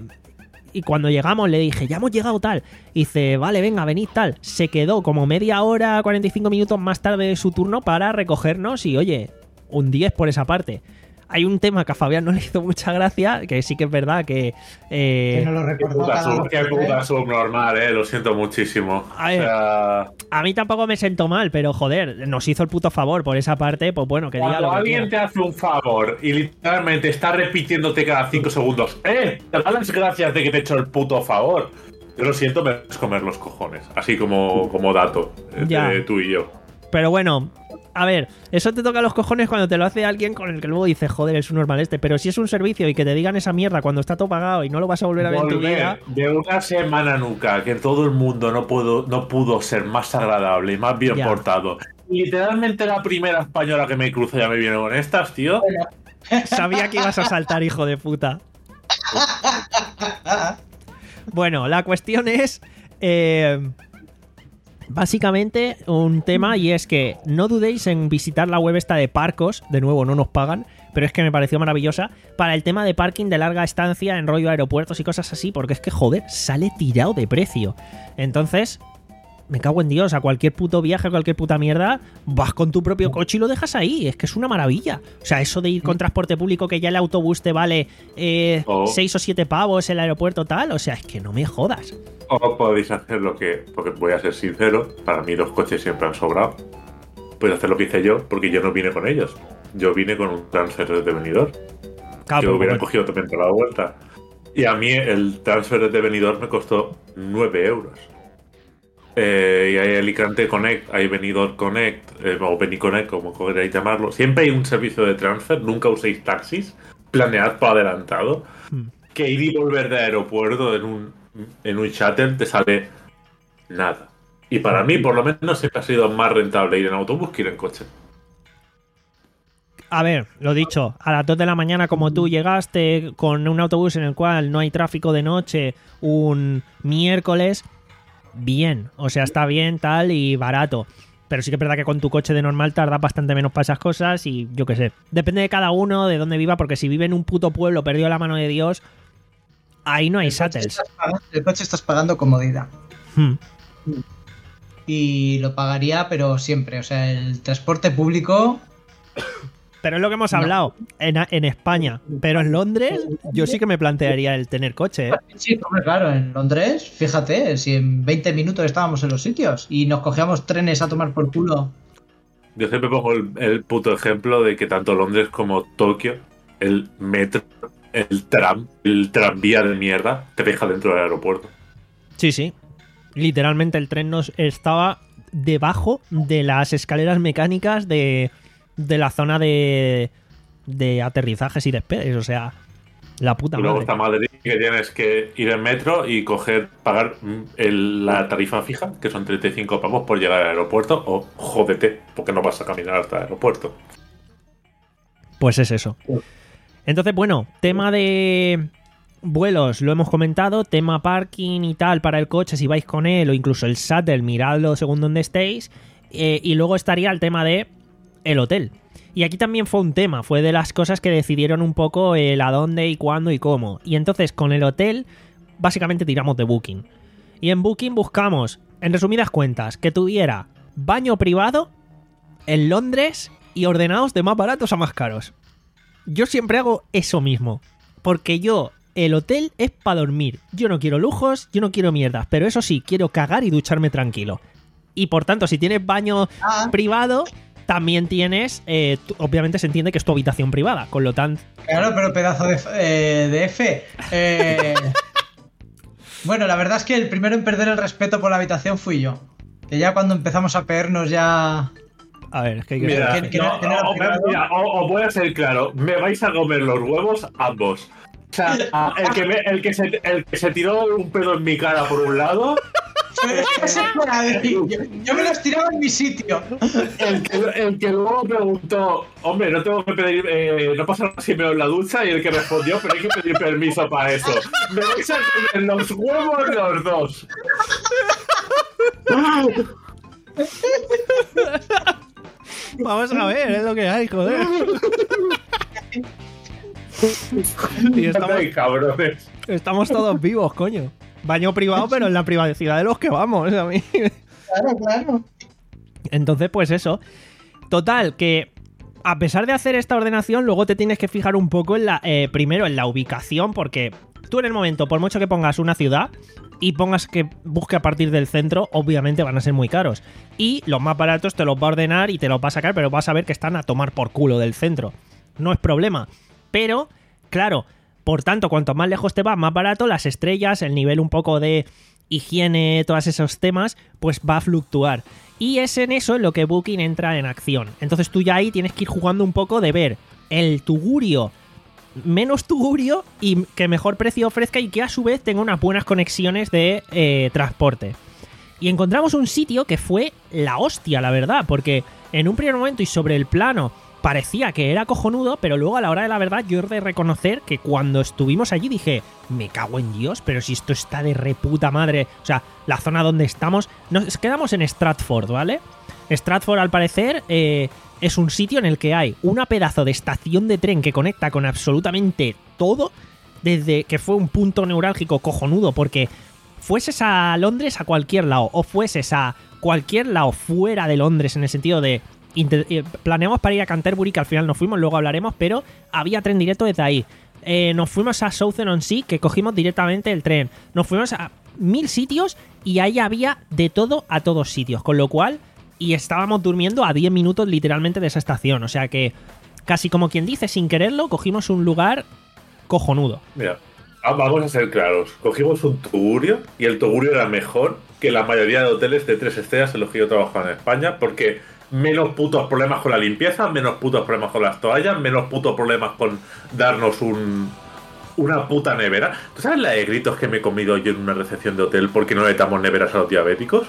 y cuando llegamos le dije, ya hemos llegado tal. Y dice, vale, venga, venid tal. Se quedó como media hora, cuarenta y cinco minutos más tarde de su turno para recogernos y, oye, un diez por esa parte. Hay un tema que a Fabián no le hizo mucha gracia, que sí que es verdad que... Eh, que no lo Qué puta, sub, qué puta subnormal, eh, lo siento muchísimo. A ver, o sea, a mí tampoco me sentó mal, pero joder, nos hizo el puto favor por esa parte, pues bueno, que diga cuando lo que alguien quiera. te hace un favor y literalmente está repitiéndote cada cinco segundos, ¡eh! Te das las gracias de que te he hecho el puto favor. Yo lo siento, me vas a comer los cojones, así como, como dato, Ya. de tú y yo. Pero bueno, a ver, eso te toca los cojones cuando te lo hace alguien con el que luego dices, joder, es un normal este. Pero si es un servicio y que te digan esa mierda cuando está todo pagado y no lo vas a volver a ver en tu vida. Volver de una semana nunca, que todo el mundo no pudo, no pudo ser más agradable y más bien Ya. portado. Literalmente la primera española que me cruza ya me viene con estas, tío. Sabía que ibas a saltar, hijo de puta. Bueno, la cuestión es... Eh, básicamente un tema, y es que no dudéis en visitar la web esta de Parcos. De nuevo, no nos pagan, pero es que me pareció maravillosa, para el tema de parking de larga estancia en rollo aeropuertos y cosas así, porque es que, joder, sale tirado de precio. Entonces, me cago en Dios, a cualquier puto viaje, a cualquier puta mierda, vas con tu propio coche y lo dejas ahí. Es que es una maravilla. O sea, eso de ir con transporte público, que ya el autobús te vale eh, Oh. seis o siete pavos, el aeropuerto tal, o sea, es que no me jodas. O podéis hacer lo que, porque voy a ser sincero, para mí los coches siempre han sobrado. Podéis hacer lo que hice yo, porque yo no vine con ellos. Yo vine con un transfer de Benidorm, Claro, que pero hubiera como- cogido también toda la vuelta. Y a mí el transfer de Benidorm me costó nueve euros. Eh, y hay Alicante Connect, hay Benidorm Connect, eh, o Beniconnect, como queráis llamarlo. Siempre hay un servicio de transfer, nunca uséis taxis, planead por adelantado. Hmm. Que ir y volver de aeropuerto en un, en un shuttle te sale nada. Y para mí, por lo menos, siempre ha sido más rentable ir en autobús que ir en coche. A ver, lo dicho, a las dos de la mañana como tú llegaste con un autobús en el cual no hay tráfico de noche un miércoles, bien, o sea, está bien, tal y barato. Pero sí que es verdad que con tu coche de normal tardas bastante menos para esas cosas y yo qué sé. Depende de cada uno, de dónde viva, porque si vive en un puto pueblo perdido a la mano de Dios, ahí no hay El coche shuttles. estás pagando- El coche estás pagando comodidad. Hmm. Y lo pagaría, pero siempre. O sea, el transporte público. Pero es lo que hemos No. hablado en, en España. Pero en Londres yo sí que me plantearía el tener coche, ¿eh? Sí, hombre, claro, en Londres, fíjate, si en veinte minutos estábamos en los sitios y nos cogíamos trenes a tomar por culo. Yo siempre pongo el, el puto ejemplo de que tanto Londres como Tokio, el metro, el tram, el tranvía de mierda, te deja dentro del aeropuerto. Sí, sí. Literalmente el tren nos estaba debajo de las escaleras mecánicas de, de la zona de, de aterrizajes y despegues. O sea, la puta Y luego madre. está Madrid, que tienes que ir en metro y coger, pagar mm, el- la tarifa fija, que son treinta y cinco pavos por llegar al aeropuerto, o jódete, porque no vas a caminar hasta el aeropuerto. Pues es eso. Entonces, bueno, tema de vuelos, lo hemos comentado, tema parking y tal para el coche, si vais con él, o incluso el shuttle, miradlo según donde estéis. Eh, y luego estaría el tema de el hotel. Y aquí también fue un tema, fue de las cosas que decidieron un poco el a dónde y cuándo y cómo. Y entonces con el hotel, básicamente tiramos de Booking. Y en Booking buscamos, en resumidas cuentas, que tuviera baño privado en Londres y ordenados de más baratos a más caros. Yo siempre hago eso mismo, porque yo, el hotel es para dormir. Yo no quiero lujos, yo no quiero mierdas, pero eso sí, quiero cagar y ducharme tranquilo. Y por tanto, si tienes baño Ah, privado, también tienes, eh, tú- obviamente se entiende que es tu habitación privada, con lo tanto... claro, pero pedazo de, eh, de F. Eh, bueno, la verdad es que el primero en perder el respeto por la habitación fui yo. Que ya cuando empezamos a pegarnos ya... A ver, es que hay que Mira, ser- que- que no, no- que no era o- privado. mira, o- os voy a ser claro, me vais a comer los huevos ambos. O sea, a- el que, me- el que, se, el que se tiró un pedo en mi cara por un lado, yo, yo me los tiraba en mi sitio. el que, el que luego preguntó, hombre, no tengo que pedir, eh, no pasa nada si me doy la ducha, y el que respondió, pero hay que pedir permiso para eso. Me vais a comer los huevos los dos. Vamos a ver, es lo que hay, joder. Y estamos, Ay, cabrones. estamos todos vivos, coño. Baño privado, pero en la privacidad de los que vamos, a mí. Claro, claro. Entonces, pues eso. Total, que a pesar de hacer esta ordenación, luego te tienes que fijar un poco en la. Eh, primero en la ubicación, porque tú en el momento, por mucho que pongas una ciudad y pongas que busque a partir del centro, obviamente van a ser muy caros. Y los más baratos te los va a ordenar y te los va a sacar, pero vas a ver que están a tomar por culo del centro. No es problema. Pero, claro, por tanto, cuanto más lejos te vas, más barato, las estrellas, el nivel un poco de higiene, todos esos temas, pues va a fluctuar. Y es en eso en lo que Booking entra en acción. Entonces tú ya ahí tienes que ir jugando un poco de ver el tugurio menos tugurio y que mejor precio ofrezca y que a su vez tenga unas buenas conexiones de eh, transporte. Y encontramos un sitio que fue la hostia, la verdad, porque en un primer momento y sobre el plano parecía que era cojonudo, pero luego a la hora de la verdad yo he de reconocer que cuando estuvimos allí dije, me cago en Dios, pero si esto está de reputa madre. O sea, la zona donde estamos, nos quedamos en Stratford, ¿vale? Stratford, al parecer, eh, es un sitio en el que hay una pedazo de estación de tren que conecta con absolutamente todo, desde que fue un punto neurálgico cojonudo, porque fueses a Londres a cualquier lado o fueses a cualquier lado fuera de Londres, en el sentido de inter- planeamos para ir a Canterbury, que al final no fuimos, luego hablaremos, pero había tren directo desde ahí. Eh, nos fuimos a Southend-on-Sea, que cogimos directamente el tren. Nos fuimos a mil sitios y ahí había de todo a todos sitios, con lo cual, y estábamos durmiendo a diez minutos literalmente de esa estación, o sea que casi como quien dice, sin quererlo, cogimos un lugar cojonudo. Mira, vamos a ser claros. Cogimos un tugurio y el tugurio era mejor que la mayoría de hoteles de tres estrellas en los que yo trabajaba en España, porque menos putos problemas con la limpieza, menos putos problemas con las toallas, menos putos problemas con darnos un una puta nevera. ¿Tú sabes la de gritos que me he comido yo en una recepción de hotel porque no le damos neveras a los diabéticos?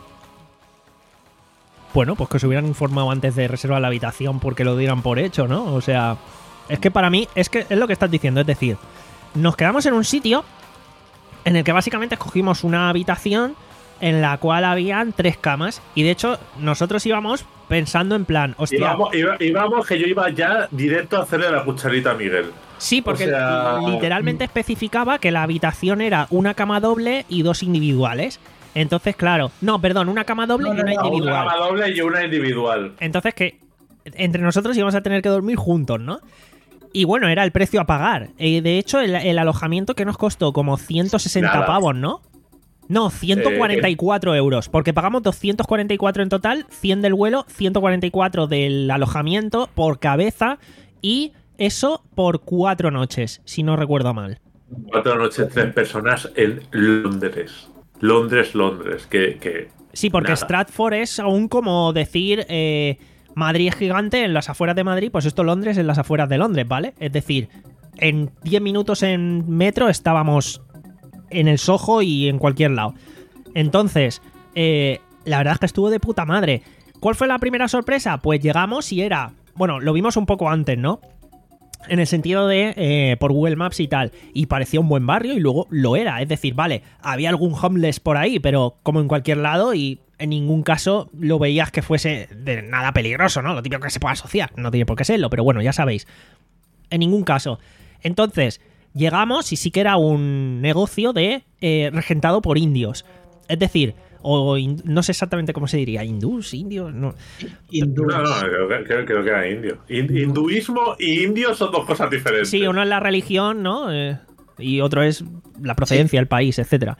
Bueno, pues que os hubieran informado antes de reservar la habitación porque lo dieran por hecho, ¿no? O sea, es que para mí, es que es lo que estás diciendo, es decir, nos quedamos en un sitio en el que básicamente escogimos una habitación en la cual habían tres camas y de hecho nosotros íbamos pensando en plan, hostia... Íbamos, iba, íbamos que yo iba ya directo a hacerle la cucharita a Miguel. Sí, porque o sea... literalmente especificaba que la habitación era una cama doble y dos individuales. Entonces, claro, no, perdón, una cama doble no, y una no, individual. Una cama doble y una individual. Entonces que entre nosotros íbamos a tener que dormir juntos, ¿no? Y bueno, era el precio a pagar. Eh, de hecho, el, el alojamiento que nos costó como ciento sesenta Nada. pavos, ¿no? No, ciento cuarenta y cuatro eh, euros, porque pagamos doscientos cuarenta y cuatro en total, cien del vuelo, ciento cuarenta y cuatro del alojamiento por cabeza y eso por cuatro noches, si no recuerdo mal. Cuatro noches, tres personas en Londres. Londres, Londres, que... que sí, porque nada. Stratford es aún como decir... Eh, Madrid es gigante en las afueras de Madrid, pues esto Londres en las afueras de Londres, ¿vale? Es decir, en diez minutos en metro estábamos en el Soho y en cualquier lado. Entonces, eh, la verdad es que estuvo de puta madre. ¿Cuál fue la primera sorpresa? Pues llegamos y era... Bueno, lo vimos un poco antes, ¿no? En el sentido de eh, por Google Maps y tal. Y parecía un buen barrio y luego lo era. Es decir, vale, había algún homeless por ahí, pero como en cualquier lado y... En ningún caso lo veías que fuese de nada peligroso, ¿no? Lo típico que se puede asociar. No tiene por qué serlo, pero bueno, ya sabéis. En ningún caso. Entonces, llegamos y sí que era un negocio de eh, regentado por indios. Es decir, o in, no sé exactamente cómo se diría. ¿Hindús? ¿Indios? No. Hindús. No, no, creo que, creo, creo que era indio. Hin- hinduismo y indio son dos cosas diferentes. Sí, uno es la religión, ¿no? Eh, y otro es la procedencia, sí. El país, etcétera.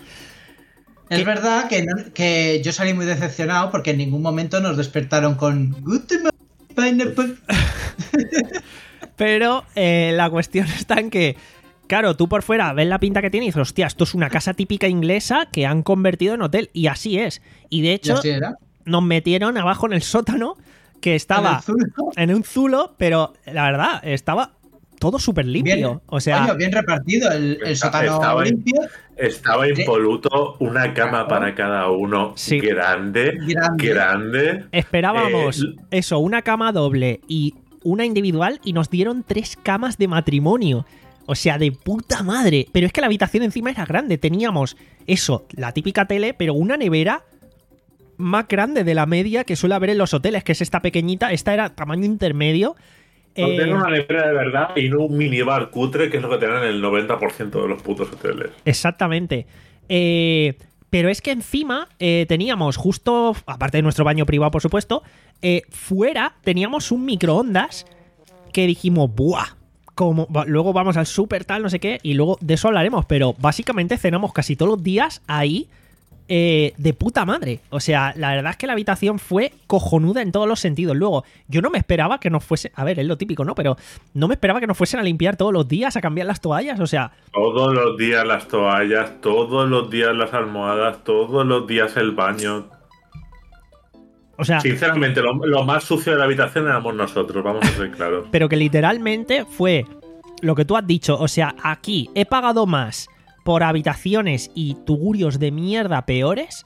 Es ¿Qué? verdad que, no, que yo salí muy decepcionado porque en ningún momento nos despertaron con Guten Pineapple. Pero eh, la cuestión está en que, claro, tú por fuera ves la pinta que tiene y dices, hostia, esto es una casa típica inglesa que han convertido en hotel. Y así es. Y de hecho, así era. Nos metieron abajo en el sótano, que estaba en, en un zulo, pero la verdad, estaba todo súper limpio. Bien, o sea, coño, bien repartido el, el sótano estaba limpio. Estaba impoluto, una cama para cada uno. Sí. Grande, grande. grande. Esperábamos eh, eso, una cama doble y una individual y nos dieron tres camas de matrimonio. O sea, de puta madre. Pero es que la habitación encima era grande. Teníamos eso, la típica tele, pero una nevera más grande de la media que suele haber en los hoteles, que es esta pequeñita. Esta era tamaño intermedio. No eh, tener una nevera de verdad y no un minibar cutre, que es lo que tienen el noventa por ciento de los putos hoteles. Exactamente. Eh, pero es que encima eh, teníamos justo, aparte de nuestro baño privado, por supuesto, eh, fuera teníamos un microondas que dijimos, ¡buah! Como, luego vamos al súper, tal, no sé qué, y luego de eso hablaremos, pero básicamente cenamos casi todos los días ahí. Eh, de puta madre. O sea, la verdad es que la habitación fue cojonuda en todos los sentidos. Luego, yo no me esperaba que nos fuese... A ver, es lo típico, ¿no? Pero no me esperaba que nos fuesen a limpiar todos los días, a cambiar las toallas, o sea... Todos los días las toallas, todos los días las almohadas, todos los días el baño. O sea... Sinceramente, lo, lo más sucio de la habitación éramos nosotros, vamos a ser claros. Pero que literalmente fue lo que tú has dicho. O sea, aquí he pagado más por habitaciones y tugurios de mierda peores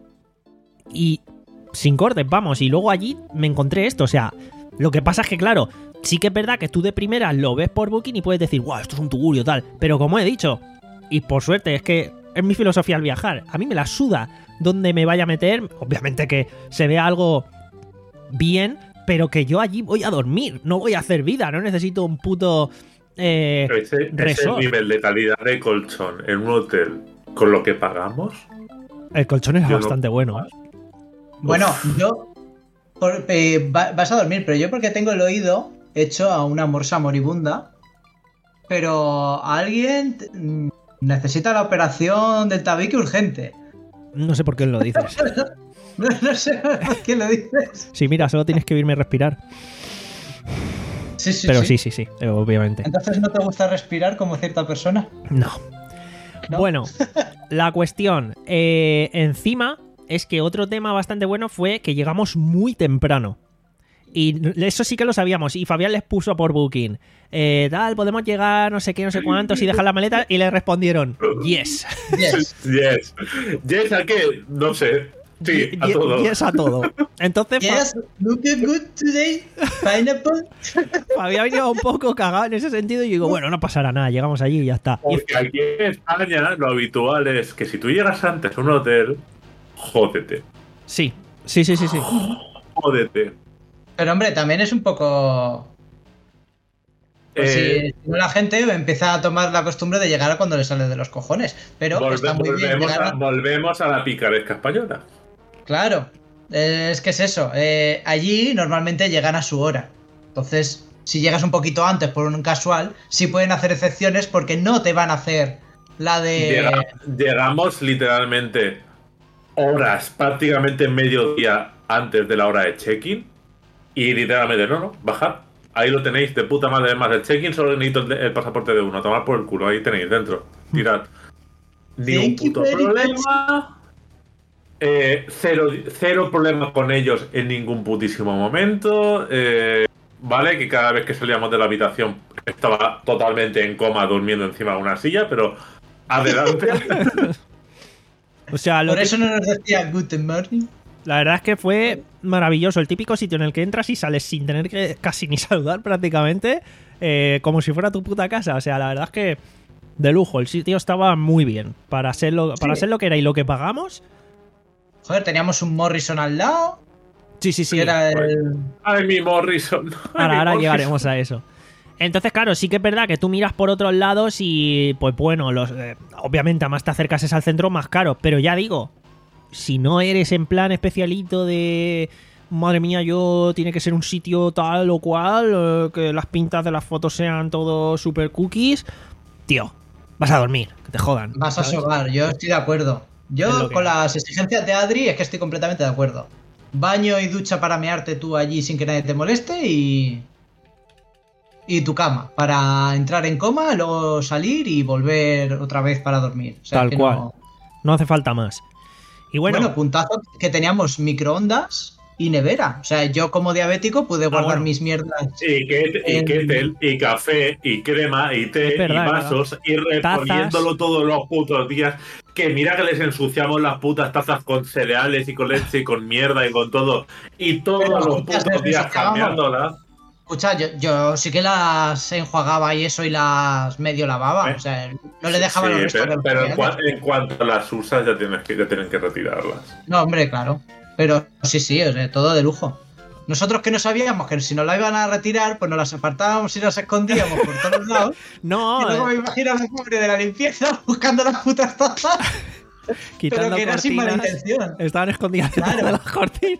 y sin cortes, vamos. Y luego allí me encontré esto, o sea, lo que pasa es que, claro, sí que es verdad que tú de primera lo ves por Booking y puedes decir, guau, esto es un tugurio, tal. Pero como he dicho, y por suerte, es que es mi filosofía al viajar, a mí me la suda donde me vaya a meter. Obviamente que se vea algo bien, pero que yo allí voy a dormir, no voy a hacer vida, no necesito un puto... Eh, ese, ese nivel de calidad de colchón en un hotel con lo que pagamos. El colchón es Yo bastante no- bueno. ¿eh? Bueno, yo... por- eh, va- vas a dormir, pero yo porque tengo el oído hecho a una morsa moribunda, pero alguien mm, necesita la operación del tabique urgente. No sé por qué lo dices. No, no sé por qué lo dices. Sí, mira, solo tienes que oírme respirar. Sí, sí, Pero sí. sí, sí, sí, eh, obviamente. Entonces, ¿no te gusta respirar como cierta persona? No. ¿No? Bueno, la cuestión. eh, encima es que otro tema bastante bueno fue que llegamos muy temprano. Y eso sí que lo sabíamos. Y Fabián les puso por Booking. Eh, tal, podemos llegar, no sé qué, no sé cuántos, y dejar la maleta. Y le respondieron, yes. Yes. Yes. Yes, ¿a qué? No sé. Sí, a Ye- todo. Yes a todo. Entonces Fa- Yes, looking good today. Pineapple. Fabián venía un poco cagado en ese sentido. Y digo, bueno, no pasará nada, llegamos allí y ya está. Y Porque aquí en España lo habitual es que si tú llegas antes a un hotel, jódete. sí, sí, sí, sí, sí. Jódete. Pero hombre, también es un poco... Pues Eh, si no, la gente empieza a tomar la costumbre de llegar a cuando le sale de los cojones. Pero volve- está muy bien volvemos, llegar a, a- volvemos a la picaresca española. Claro, eh, es que es eso. eh, allí normalmente llegan a su hora. Entonces, si llegas un poquito antes por un casual, sí pueden hacer excepciones porque no te van a hacer la de... Llega- llegamos literalmente horas, prácticamente mediodía antes de la hora de check-in. Y literalmente, no, no, bajad. Ahí lo tenéis de puta madre. Además, el check-in solo necesito el, el pasaporte de uno. Tomar por el culo, ahí tenéis dentro. Tirad. Ni un Thank you puto very problema. Eh, cero, cero problema con ellos en ningún putísimo momento. Eh, vale, que cada vez que salíamos de la habitación estaba totalmente en coma durmiendo encima de una silla, pero adelante. O sea, lo Por que- eso no nos decía good morning. la verdad es que fue maravilloso. El típico sitio en el que entras y sales sin tener que casi ni saludar prácticamente. eh, como si fuera tu puta casa. O sea, la verdad es que de lujo. El sitio estaba muy bien. Para ser lo, para Sí. ser lo que era y lo que pagamos. Joder, teníamos un Morrison al lado. Sí, sí, sí. Que era el... Ay, mi Morrison. Ay, Ahora, mi ahora Morrison. llegaremos a eso. Entonces, claro, sí que es verdad que tú miras por otros lados y, pues bueno, los, eh, obviamente a más te acercas al centro, más caro. Pero ya digo, si no eres en plan especialito de... Madre mía, yo tiene que ser un sitio tal o cual, eh, que las pintas de las fotos sean todo super cookies. Tío, vas a dormir, que te jodan. Vas a ¿sabes? sobar, yo estoy de acuerdo. Es Yo lo que con hay. las exigencias de Adri es que estoy completamente de acuerdo. Baño y ducha para mearte tú allí sin que nadie te moleste y... Y tu cama, para entrar en coma, luego salir y volver otra vez para dormir. O sea, Tal que cual. no- No hace falta más. Y bueno, Bueno, puntazo que teníamos microondas y nevera. O sea, yo como diabético pude guardar bueno. mis mierdas. Y, que, y En- kettle, y café, y crema, y té, Es verdad, y vasos, y reponiéndolo Tazas. todos los putos días. Que mira que les ensuciamos las putas tazas con cereales y con leche y con mierda y con todo. Y todos Pero, los escucha, putos días desensuciábamos. cambiándolas. Escucha, yo, yo sí que las enjuagaba y eso y las medio lavaba. ¿Eh? O sea, no le dejaba Sí, los restos de pero, los pero en, cereales. cua- en cuanto las usas ya, tienes que, ya tienen que retirarlas. No, hombre, claro. Pero sí, sí, o sea, todo de lujo. Nosotros que no sabíamos que si nos la iban a retirar, pues nos las apartábamos y las escondíamos por todos lados. no, y luego eh, me imagino a la pobre de la limpieza buscando las putas tazas. quitando Pero que era sin mala cortinas, intención. estaban escondidas detrás Claro. de las cortinas.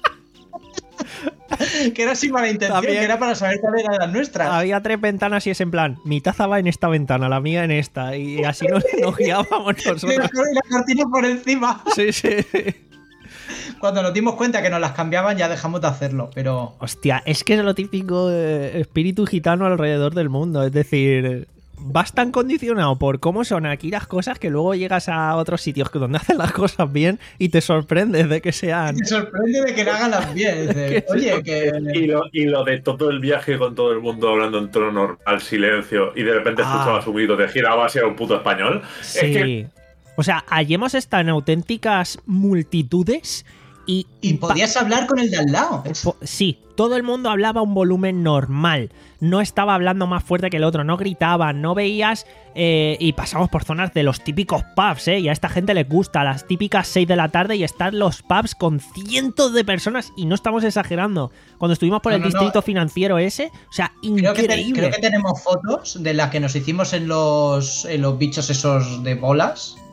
Que era sin mala intención, También- que era para saber cuál era la nuestra. Había tres ventanas y es en plan, mi taza va en esta ventana, la mía en esta. Y así nos, nos guiábamos Y la, nosotros. y la cortina por encima. Sí, sí. Cuando nos dimos cuenta que nos las cambiaban, ya dejamos de hacerlo. Pero Hostia, es que es lo típico eh, espíritu gitano alrededor del mundo. Es decir, vas tan condicionado por cómo son aquí las cosas que luego llegas a otros sitios que donde hacen las cosas bien y te sorprendes de que sean... me sorprende de que le hagan las bien. Dice, oye, que. Y lo, y lo de todo el viaje con todo el mundo hablando en tono normal, silencio, y de repente Ah. escuchabas un grito, te girabas y era un puto español. Sí. Es que O sea, allí hemos estado en auténticas multitudes y... Y podías hablar con el de al lado. Po- Sí, todo el mundo hablaba a un volumen normal. No estaba hablando más fuerte que el otro, no gritaban, no veías... eh, y pasamos por zonas de los típicos pubs, ¿eh? Y a esta gente les gusta, las típicas seis de la tarde y están los pubs con cientos de personas y no estamos exagerando. Cuando estuvimos por No, el no, no. distrito financiero ese, o sea, Creo que, te- increíble. creo que tenemos fotos de las que nos hicimos en los, en los bichos esos de bolas.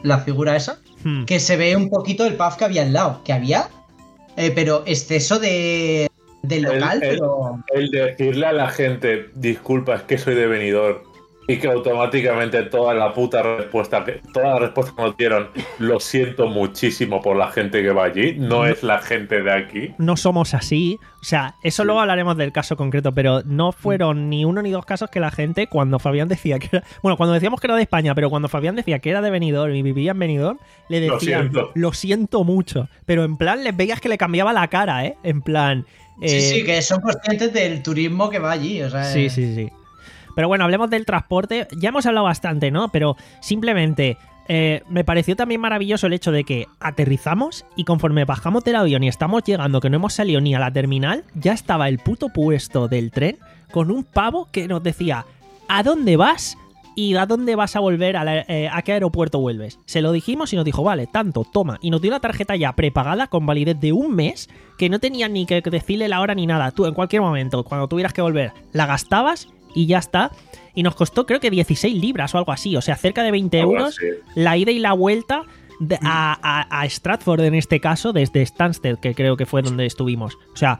la figura esa, Hmm. que se ve un poquito el pub que había al lado, que había, eh, pero exceso de del local, el, el, pero... el decirle a la gente, disculpa, es que soy de Benidorm, y que automáticamente toda la puta respuesta, que toda la respuesta que nos dieron, lo siento muchísimo por la gente que va allí, no es la gente de aquí. No somos así. O sea, eso Sí. luego hablaremos del caso concreto, pero no fueron ni uno ni dos casos que la gente, cuando Fabián decía que era... Bueno, cuando decíamos que era de España, pero cuando Fabián decía que era de Benidorm y vivía en Benidorm, le Lo decían, siento. lo siento mucho. Pero en plan, les veías que le cambiaba la cara, ¿eh? En plan... Sí, eh, sí, que son conscientes del turismo que va allí, o sea... Sí, sí, sí. Pero bueno, hablemos del transporte. Ya hemos hablado bastante, ¿no? Pero simplemente eh, me pareció también maravilloso el hecho de que aterrizamos y conforme bajamos del avión y estamos llegando, que no hemos salido ni a la terminal, ya estaba el puto puesto del tren con un pavo que nos decía ¿a dónde vas? ¿Y a dónde vas a volver? ¿A, la- eh, ¿a qué aeropuerto vuelves? Se lo dijimos y nos dijo, vale, tanto, toma. Y nos dio la tarjeta ya prepagada con validez de un mes, que no tenía ni que decirle la hora ni nada. Tú, en cualquier momento, cuando tuvieras que volver, la gastabas y ya está. Y nos costó creo que dieciséis libras o algo así, o sea, cerca de veinte Algo euros así. la ida y la vuelta de- a, a- a Stratford en este caso, desde Stansted, que creo que fue donde estuvimos. O sea,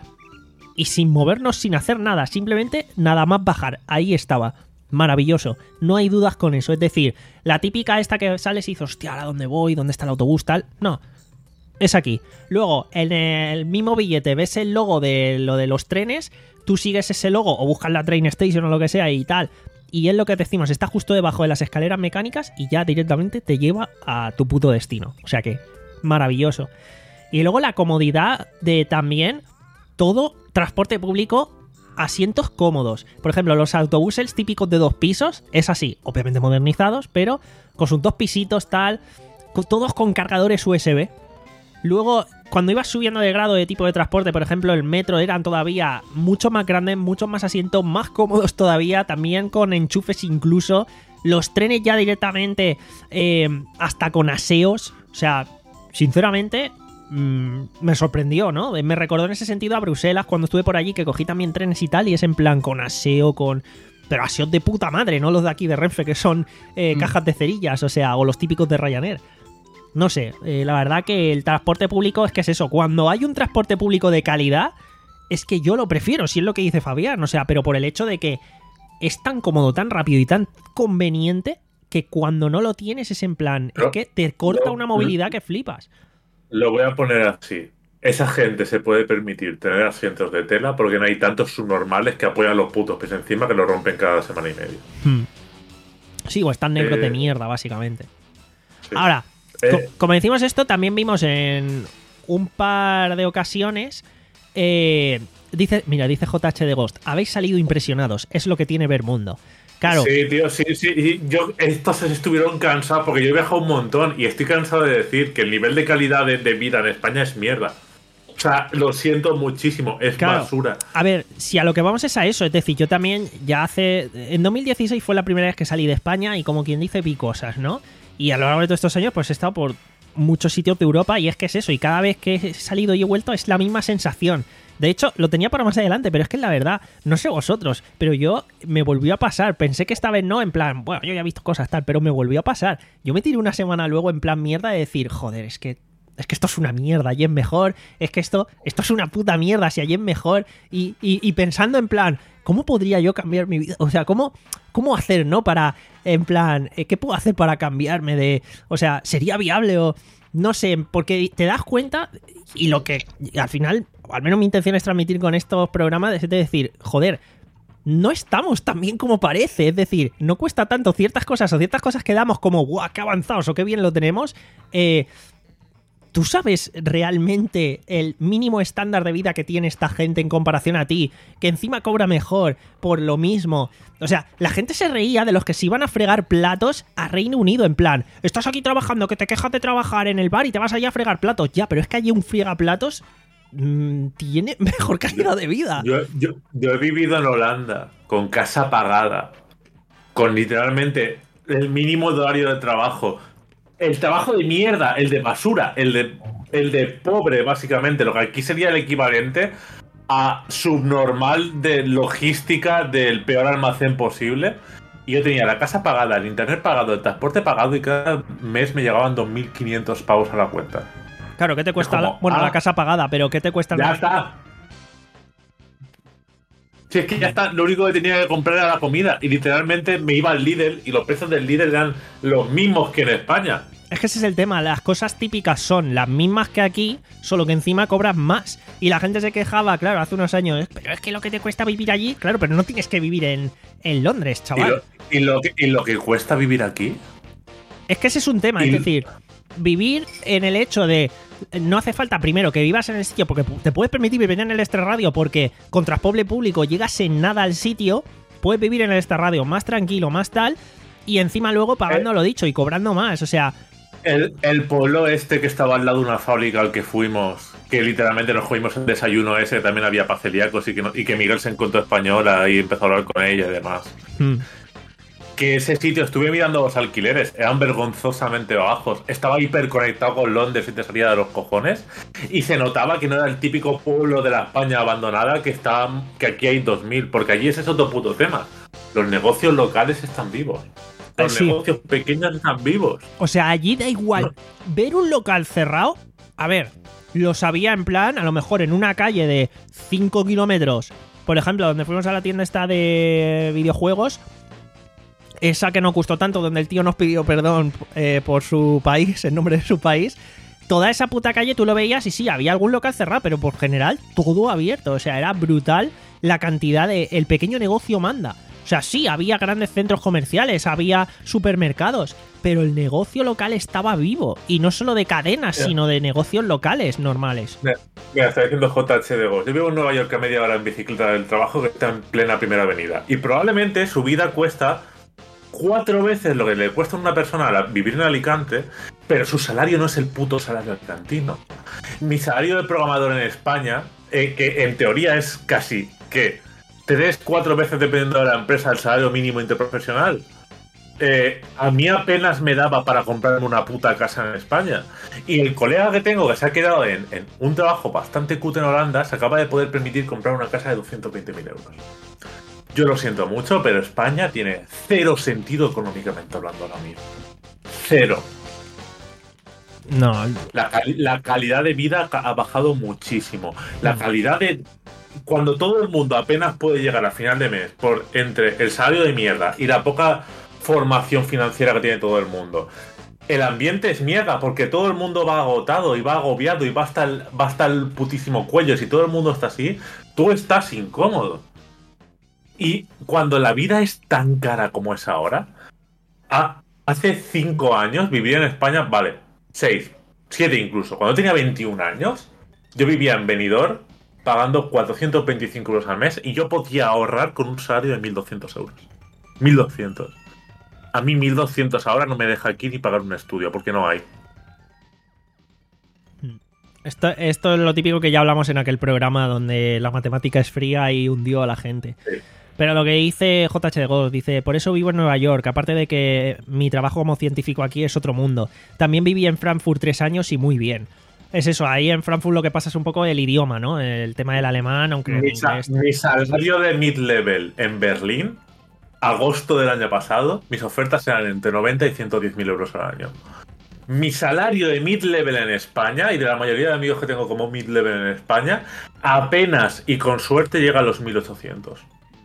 y sin movernos, sin hacer nada, simplemente nada más bajar, ahí estaba. Maravilloso, no hay dudas con eso. Es decir, la típica esta que sales y dices, hostia, ¿ahora dónde voy? ¿Dónde está el autobús? Tal. No, es aquí. Luego, en el mismo billete ves el logo de lo de los trenes, tú sigues ese logo o buscas la train station o lo que sea y tal. Y es lo que decimos, está justo debajo de las escaleras mecánicas y ya directamente te lleva a tu puto destino. O sea que, maravilloso. Y luego la comodidad de también todo transporte público, asientos cómodos. Por ejemplo, los autobuses típicos de dos pisos, es así, obviamente modernizados, pero con sus dos pisitos tal, con, todos con cargadores U S B. Luego, cuando ibas subiendo de grado de tipo de transporte, por ejemplo, el metro eran todavía mucho más grandes, muchos más asientos, más cómodos todavía, también con enchufes incluso. Los trenes ya directamente eh, hasta con aseos. O sea, sinceramente, mmm, me sorprendió, ¿no? Me recordó en ese sentido a Bruselas cuando estuve por allí, que cogí también trenes y tal, y es en plan con aseo, con... Pero aseos de puta madre, no los de aquí de Renfe, que son eh, Mm. cajas de cerillas, o sea, o los típicos de Ryanair. No sé, eh, la verdad que el transporte público es que es eso. Cuando hay un transporte público de calidad, es que yo lo prefiero, si es lo que dice Fabián. O sea, pero por el hecho de que es tan cómodo, tan rápido y tan conveniente que cuando no lo tienes es en plan, Pero- es que te corta no, una movilidad que flipas. Lo voy a poner así. Esa gente se puede permitir tener asientos de tela porque no hay tantos subnormales que apoyan los putos pies encima que lo rompen cada semana y medio. Hmm. Sí, o están negros Eh, de mierda, básicamente. Sí. Ahora, Eh, co- como decimos esto, también vimos en un par de ocasiones. eh, dice, mira, dice J H de Ghost, habéis salido impresionados, es lo que tiene ver mundo. Claro, Sí, tío, sí, sí. Y yo, estos estuvieron cansados porque yo he viajado un montón y estoy cansado de decir que el nivel de calidad de, de vida en España es mierda. O sea, lo siento muchísimo, es Claro. basura. A ver, si a lo que vamos es a eso, es decir, yo también ya hace... En dos mil dieciséis fue la primera vez que salí de España y como quien dice vi cosas, ¿no? Y a lo largo de todos estos años pues he estado por muchos sitios de Europa y es que es eso, y cada vez que he salido y he vuelto es la misma sensación. De hecho, lo tenía para más adelante, pero es que la verdad, no sé vosotros, pero yo me volvió a pasar. Pensé que esta vez no, en plan, bueno, yo ya he visto cosas tal, pero me volvió a pasar. Yo me tiré una semana luego en plan mierda de decir, joder, es que es que esto es una mierda, allí es mejor, es que esto, esto es una puta mierda, si allí es mejor, y, y, y pensando en plan, ¿cómo podría yo cambiar mi vida? O sea, ¿cómo, cómo hacer, no? Para, en plan, eh, ¿qué puedo hacer para cambiarme de, o sea, ¿sería viable o no sé? Porque te das cuenta, y lo que al final, al menos mi intención es transmitir con estos programas, es de decir, joder, no estamos tan bien como parece, es decir, no cuesta tanto ciertas cosas o ciertas cosas que damos como, ¡guau, qué avanzados o qué bien lo tenemos! Eh... ¿Tú sabes realmente el mínimo estándar de vida que tiene esta gente en comparación a ti? Que encima cobra mejor por lo mismo. O sea, la gente se reía de los que se iban a fregar platos a Reino Unido, en plan, estás aquí trabajando, que te quejas de trabajar en el bar y te vas allá a fregar platos. Ya, pero es que allí un fregaplatos mmm, tiene mejor calidad de vida. Yo, yo, yo he vivido en Holanda con casa pagada, con literalmente el mínimo de horario de trabajo. El trabajo de mierda, el de basura, el de, el de pobre, básicamente, lo que aquí sería el equivalente a subnormal de logística del peor almacén posible. Y yo tenía la casa pagada, el internet pagado, el transporte pagado y cada mes me llegaban dos mil quinientos pavos a la cuenta. Claro, ¿qué te cuesta? como, la, bueno, ah, la casa pagada, pero ¿qué te cuesta el ¡Ya mes? está! Si es que ya está, lo único que tenía que comprar era la comida. Y literalmente me iba al Lidl y los precios del Lidl eran los mismos que en España. Es que ese es el tema, las cosas típicas son las mismas que aquí, solo que encima cobras más. Y la gente se quejaba, claro, hace unos años, pero es que lo que te cuesta vivir allí, claro, pero no tienes que vivir en, en Londres, Y chaval. lo, y, lo que, y lo que cuesta vivir aquí. Es que ese es un tema, Y- es decir, vivir en el hecho de no hace falta primero que vivas en el sitio porque te puedes permitir vivir en el extrarradio porque con transporte público llegas en nada al sitio, puedes vivir en el extrarradio más tranquilo, más tal, y encima luego pagando Eh. lo dicho y cobrando más, o sea, El, el pueblo este que estaba al lado de una fábrica al que fuimos, que literalmente nos comimos el desayuno ese, también había paz celíacos y que, no- y que Miguel se encontró española y empezó a hablar con ella y demás. hmm, Que ese sitio, estuve mirando los alquileres, eran vergonzosamente bajos. Estaba hiperconectado con Londres y te salía de los cojones. Y se notaba que no era el típico pueblo de la España abandonada que, está, que aquí hay dos mil, porque allí ese es otro puto tema. Los negocios locales están vivos. Los Sí. negocios pequeños están vivos. o sea, allí da igual ver un local cerrado, a ver, lo sabía en plan, a lo mejor en una calle de cinco kilómetros, por ejemplo, donde fuimos a la tienda esta de videojuegos, esa que nos gustó tanto, donde el tío nos pidió perdón eh, por su país, en nombre de su país. Toda esa puta calle tú lo veías y sí, había algún local cerrado, pero por general todo abierto. O sea, era brutal la cantidad de... El pequeño negocio manda. O sea, sí, había grandes centros comerciales, había supermercados, pero el negocio local estaba vivo. Y no solo de cadenas, Ya. sino de negocios locales normales. Mira, mira, está diciendo J H de Ghost. Yo vivo en Nueva York a media hora en bicicleta del trabajo, que está en plena primera avenida. Y probablemente su vida cuesta cuatro veces lo que le cuesta a una persona la- vivir en Alicante, pero su salario no es el puto salario alicantino. Mi salario de programador en España, eh, que en teoría es casi que tres, cuatro veces dependiendo de la empresa el salario mínimo interprofesional. Eh, a mí apenas me daba para comprarme una puta casa en España. Y el colega que tengo que se ha quedado en, en un trabajo bastante cutre en Holanda se acaba de poder permitir comprar una casa de doscientos veinte mil euros. Yo lo siento mucho, pero España tiene cero sentido económicamente hablando ahora mismo. Cero. No, La, cali- la calidad de vida ca- ha bajado muchísimo. La calidad de... Cuando todo el mundo apenas puede llegar a final de mes por entre el salario de mierda y la poca formación financiera que tiene todo el mundo, el ambiente es mierda porque todo el mundo va agotado y va agobiado y va hasta el, va hasta el putísimo cuello. Si todo el mundo está así, tú estás incómodo. Y cuando la vida es tan cara como es ahora, a- hace cinco años vivir en España, vale, seis, siete incluso. Cuando tenía veintiún años, yo vivía en Benidorm pagando cuatrocientos veinticinco euros al mes y yo podía ahorrar con un salario de mil doscientos euros. mil doscientos. A mí mil doscientos ahora no me deja aquí ni pagar un estudio porque no hay. Esto, esto es lo típico que ya hablamos en aquel programa donde la matemática es fría y hundió a la gente. Sí. Pero lo que dice J H de Ghost, dice, por eso vivo en Nueva York, aparte de que mi trabajo como científico aquí es otro mundo. También viví en Frankfurt tres años y muy bien. Es eso, ahí en Frankfurt lo que pasa es un poco el idioma, ¿no? El tema del alemán, aunque en Mi, sa- inglés... mi salario de mid-level en Berlín, agosto del año pasado, mis ofertas eran entre noventa y ciento diez mil euros al año. Mi salario de mid-level en España, y de la mayoría de amigos que tengo como mid-level en España, apenas y con suerte llega a los mil ochocientos.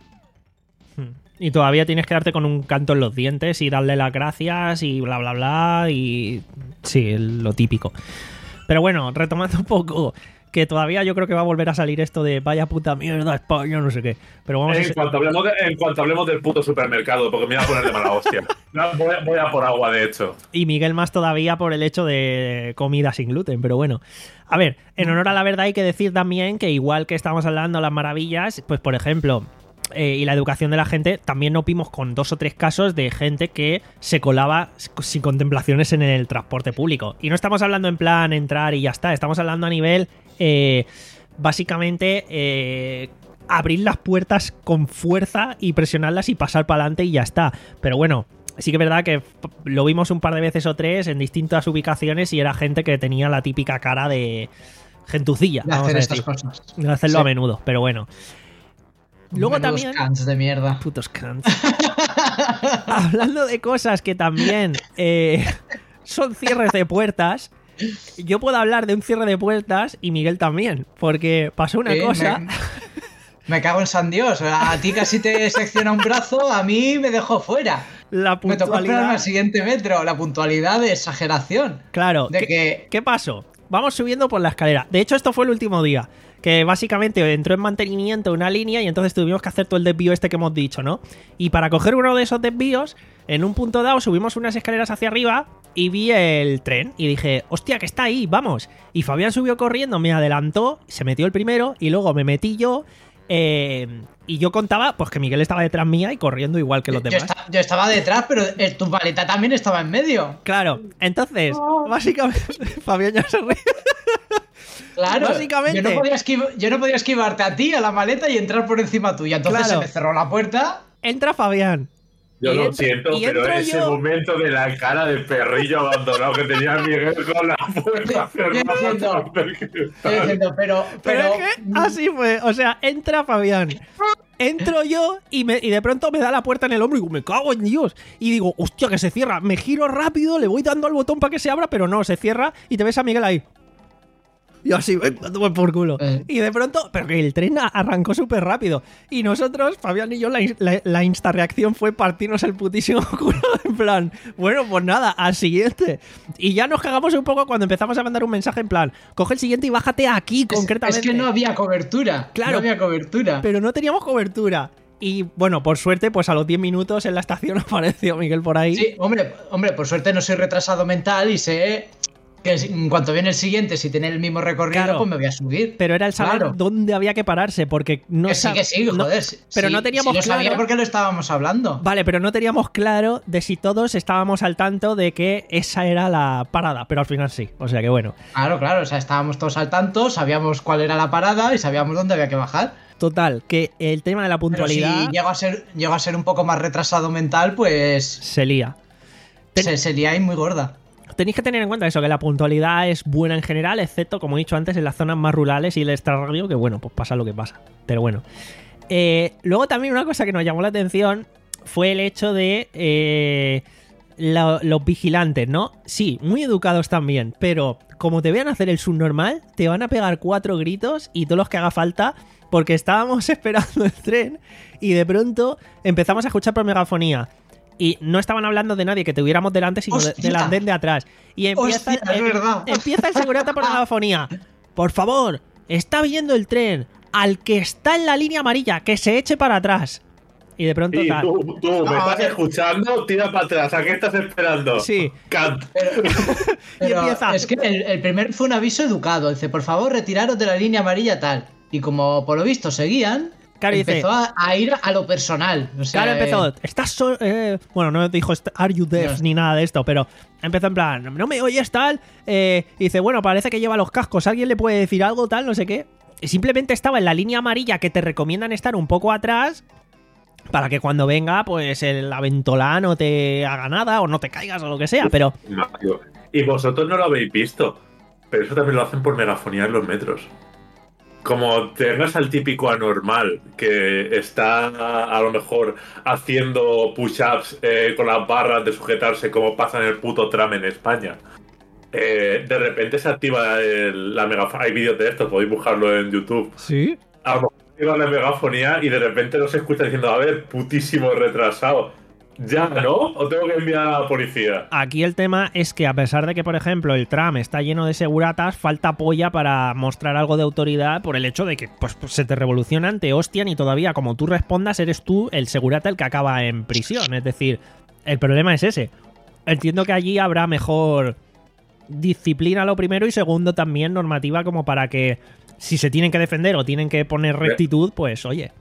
Y todavía tienes que darte con un canto en los dientes y darle las gracias y bla, bla, bla, y... Sí, lo típico. Pero bueno, retomando un poco, que todavía yo creo que va a volver a salir esto de vaya puta mierda España, no sé qué. Pero vamos a... En cuanto, hablemos de- en cuanto hablemos del puto supermercado, porque me voy a poner de mala hostia. No, voy, a- voy a por agua, de hecho. Y Miguel más todavía por el hecho de comida sin gluten, pero bueno. A ver, en honor a la verdad hay que decir también que igual que estamos hablando de las maravillas, pues por ejemplo, eh, y la educación de la gente, también nos vimos con dos o tres casos de gente que se colaba sin contemplaciones en el transporte público. Y no estamos hablando en plan entrar y ya está, estamos hablando a nivel, eh, básicamente... Eh, abrir las puertas con fuerza y presionarlas y pasar para adelante y ya está. Pero bueno, sí que es verdad que lo vimos un par de veces o tres en distintas ubicaciones y era gente que tenía la típica cara de gentucilla, De vamos hacer a estas decir. cosas. De hacerlo Sí. a menudo, pero bueno. Luego Menudos también... cans de mierda. Putos cans. Hablando de cosas que también eh, son cierres de puertas, yo puedo hablar de un cierre de puertas y Miguel también, porque pasó una Sí, cosa... Me, me cago en San Dios. A ti casi te secciona un brazo, a mí me dejó fuera. La Me tocó esperarme puntualidad... al siguiente metro. La puntualidad de exageración. Claro, De ¿qué, que... ¿qué pasó? Vamos subiendo por la escalera. De hecho, esto fue el último día, que básicamente entró en mantenimiento una línea y entonces tuvimos que hacer todo el desvío este que hemos dicho, ¿no? Y para coger uno de esos desvíos, en un punto dado subimos unas escaleras hacia arriba y vi el tren y dije, hostia, que está ahí, vamos. Y Fabián subió corriendo, me adelantó, se metió el primero y luego me metí yo. Eh, y yo contaba pues que Miguel estaba detrás mía y corriendo igual que los Yo, demás. esta- yo estaba detrás, pero eh, tu maleta también estaba en medio. Claro, entonces, básicamente, Fabián ya se ríe. Claro. Básicamente. Yo no, podía esquiv- yo no podía esquivarte a ti, a la maleta y entrar por encima tuya. Entonces Claro. se me cerró la puerta. Entra Fabián. Yo Y lo entra- siento, y pero entro ese yo- momento de la cara de perrillo abandonado que tenía Miguel con la puerta Yo entiendo. cerrada. Estoy diciendo, pero, Pero, pero, es que así fue, o sea, entra Fabián, entro yo y, me, y de pronto me da la puerta en el hombro y digo, me cago en Dios. Y digo, hostia, que se cierra. Me giro rápido, le voy dando al botón para que se abra, pero no, se cierra y te ves a Miguel ahí. Y así, venga, toma por culo. Eh. Y de pronto, pero que el tren a- arrancó súper rápido. Y nosotros, Fabián y yo, la, in- la, la insta reacción fue partirnos el putísimo culo. En plan, bueno, pues nada, al siguiente. Y ya nos cagamos un poco cuando empezamos a mandar un mensaje en plan, coge el siguiente y bájate aquí es, concretamente. es que no había cobertura. Claro. No había cobertura. Pero no teníamos cobertura. Y bueno, por suerte, pues a los diez minutos en la estación apareció Miguel por ahí. Sí, hombre, hombre, por suerte no soy retrasado mental y sé que si- en cuanto viene el siguiente, si tiene el mismo recorrido, Claro. pues me voy a subir. Pero era el saber Claro. dónde había que pararse, porque no que sí, sab- que sí, no- joder. sí, pero sí, no teníamos sí lo sabía claro. porque lo estábamos hablando. Vale, pero no teníamos claro de si todos estábamos al tanto de que esa era la parada, pero al final sí. O sea que bueno. Claro, claro, o sea, estábamos todos al tanto, sabíamos cuál era la parada y sabíamos dónde había que bajar. Total, que el tema de la Pero puntualidad si llego a ser, llego a ser un poco más retrasado mental, pues se lía. Ten- se, sería ahí muy gorda. Tenéis que tener en cuenta eso, que la puntualidad es buena en general, excepto, como he dicho antes, en las zonas más rurales y el extrarradio, que bueno, pues pasa lo que pasa. Pero bueno. Eh, luego también una cosa que nos llamó la atención fue el hecho de eh, lo- los vigilantes, ¿no? Sí, muy educados también, pero como te vean hacer el subnormal, te van a pegar cuatro gritos y todos los que haga falta, porque estábamos esperando el tren y de pronto empezamos a escuchar por megafonía. Y no estaban hablando de nadie que tuviéramos delante, sino de- ¡Hostia! del andén de atrás. Y empieza, ¡Hostia, es em- verdad! empieza el segurata por megafonía. Por favor, está viniendo el tren. Al que está en la línea amarilla, que se eche para atrás. Y de pronto Y tal. tú, tú, ¿me No, estás eh. escuchando? Tira para atrás. ¿A qué estás esperando? Sí. Cant. Pero empieza. es que el, el primer fue un aviso educado. Dice, por favor, retiraros de la línea amarilla tal. Y como por lo visto seguían, Claro, dice- empezó a, a ir a lo personal. O sea, Claro, empezó. eh, Estás so- eh, bueno, no dijo est- Are you deaf No. ni nada de esto, pero empezó en plan, no me oyes tal. Eh, y dice, bueno, parece que lleva los cascos. ¿Alguien le puede decir algo tal? No sé qué. Y simplemente estaba en la línea amarilla que te recomiendan estar un poco atrás para que cuando venga, pues el aventolá no te haga nada o no te caigas o lo que sea. Pero Mario. Y vosotros no lo habéis visto, pero eso también lo hacen por megafonía en los metros. Como tengas al típico anormal que está a lo mejor haciendo push-ups eh, con las barras de sujetarse como pasa en el puto tram en España. Eh, de repente se activa el- la megafonía. Hay vídeos de esto, podéis buscarlo en YouTube. sí. A lo mejor activa la megafonía y de repente no se escucha diciendo, a ver, putísimo retrasado. ¿Ya no? ¿O tengo que enviar a la policía? Aquí el tema es que a pesar de que, por ejemplo, el tram está lleno de seguratas, falta polla para mostrar algo de autoridad por el hecho de que pues, pues, se te revolucionan, te hostian y todavía como tú respondas eres tú el segurata el que acaba en prisión. Es decir, el problema es ese. Entiendo que allí habrá mejor disciplina lo primero y segundo también normativa como para que si se tienen que defender o tienen que poner rectitud, pues oye.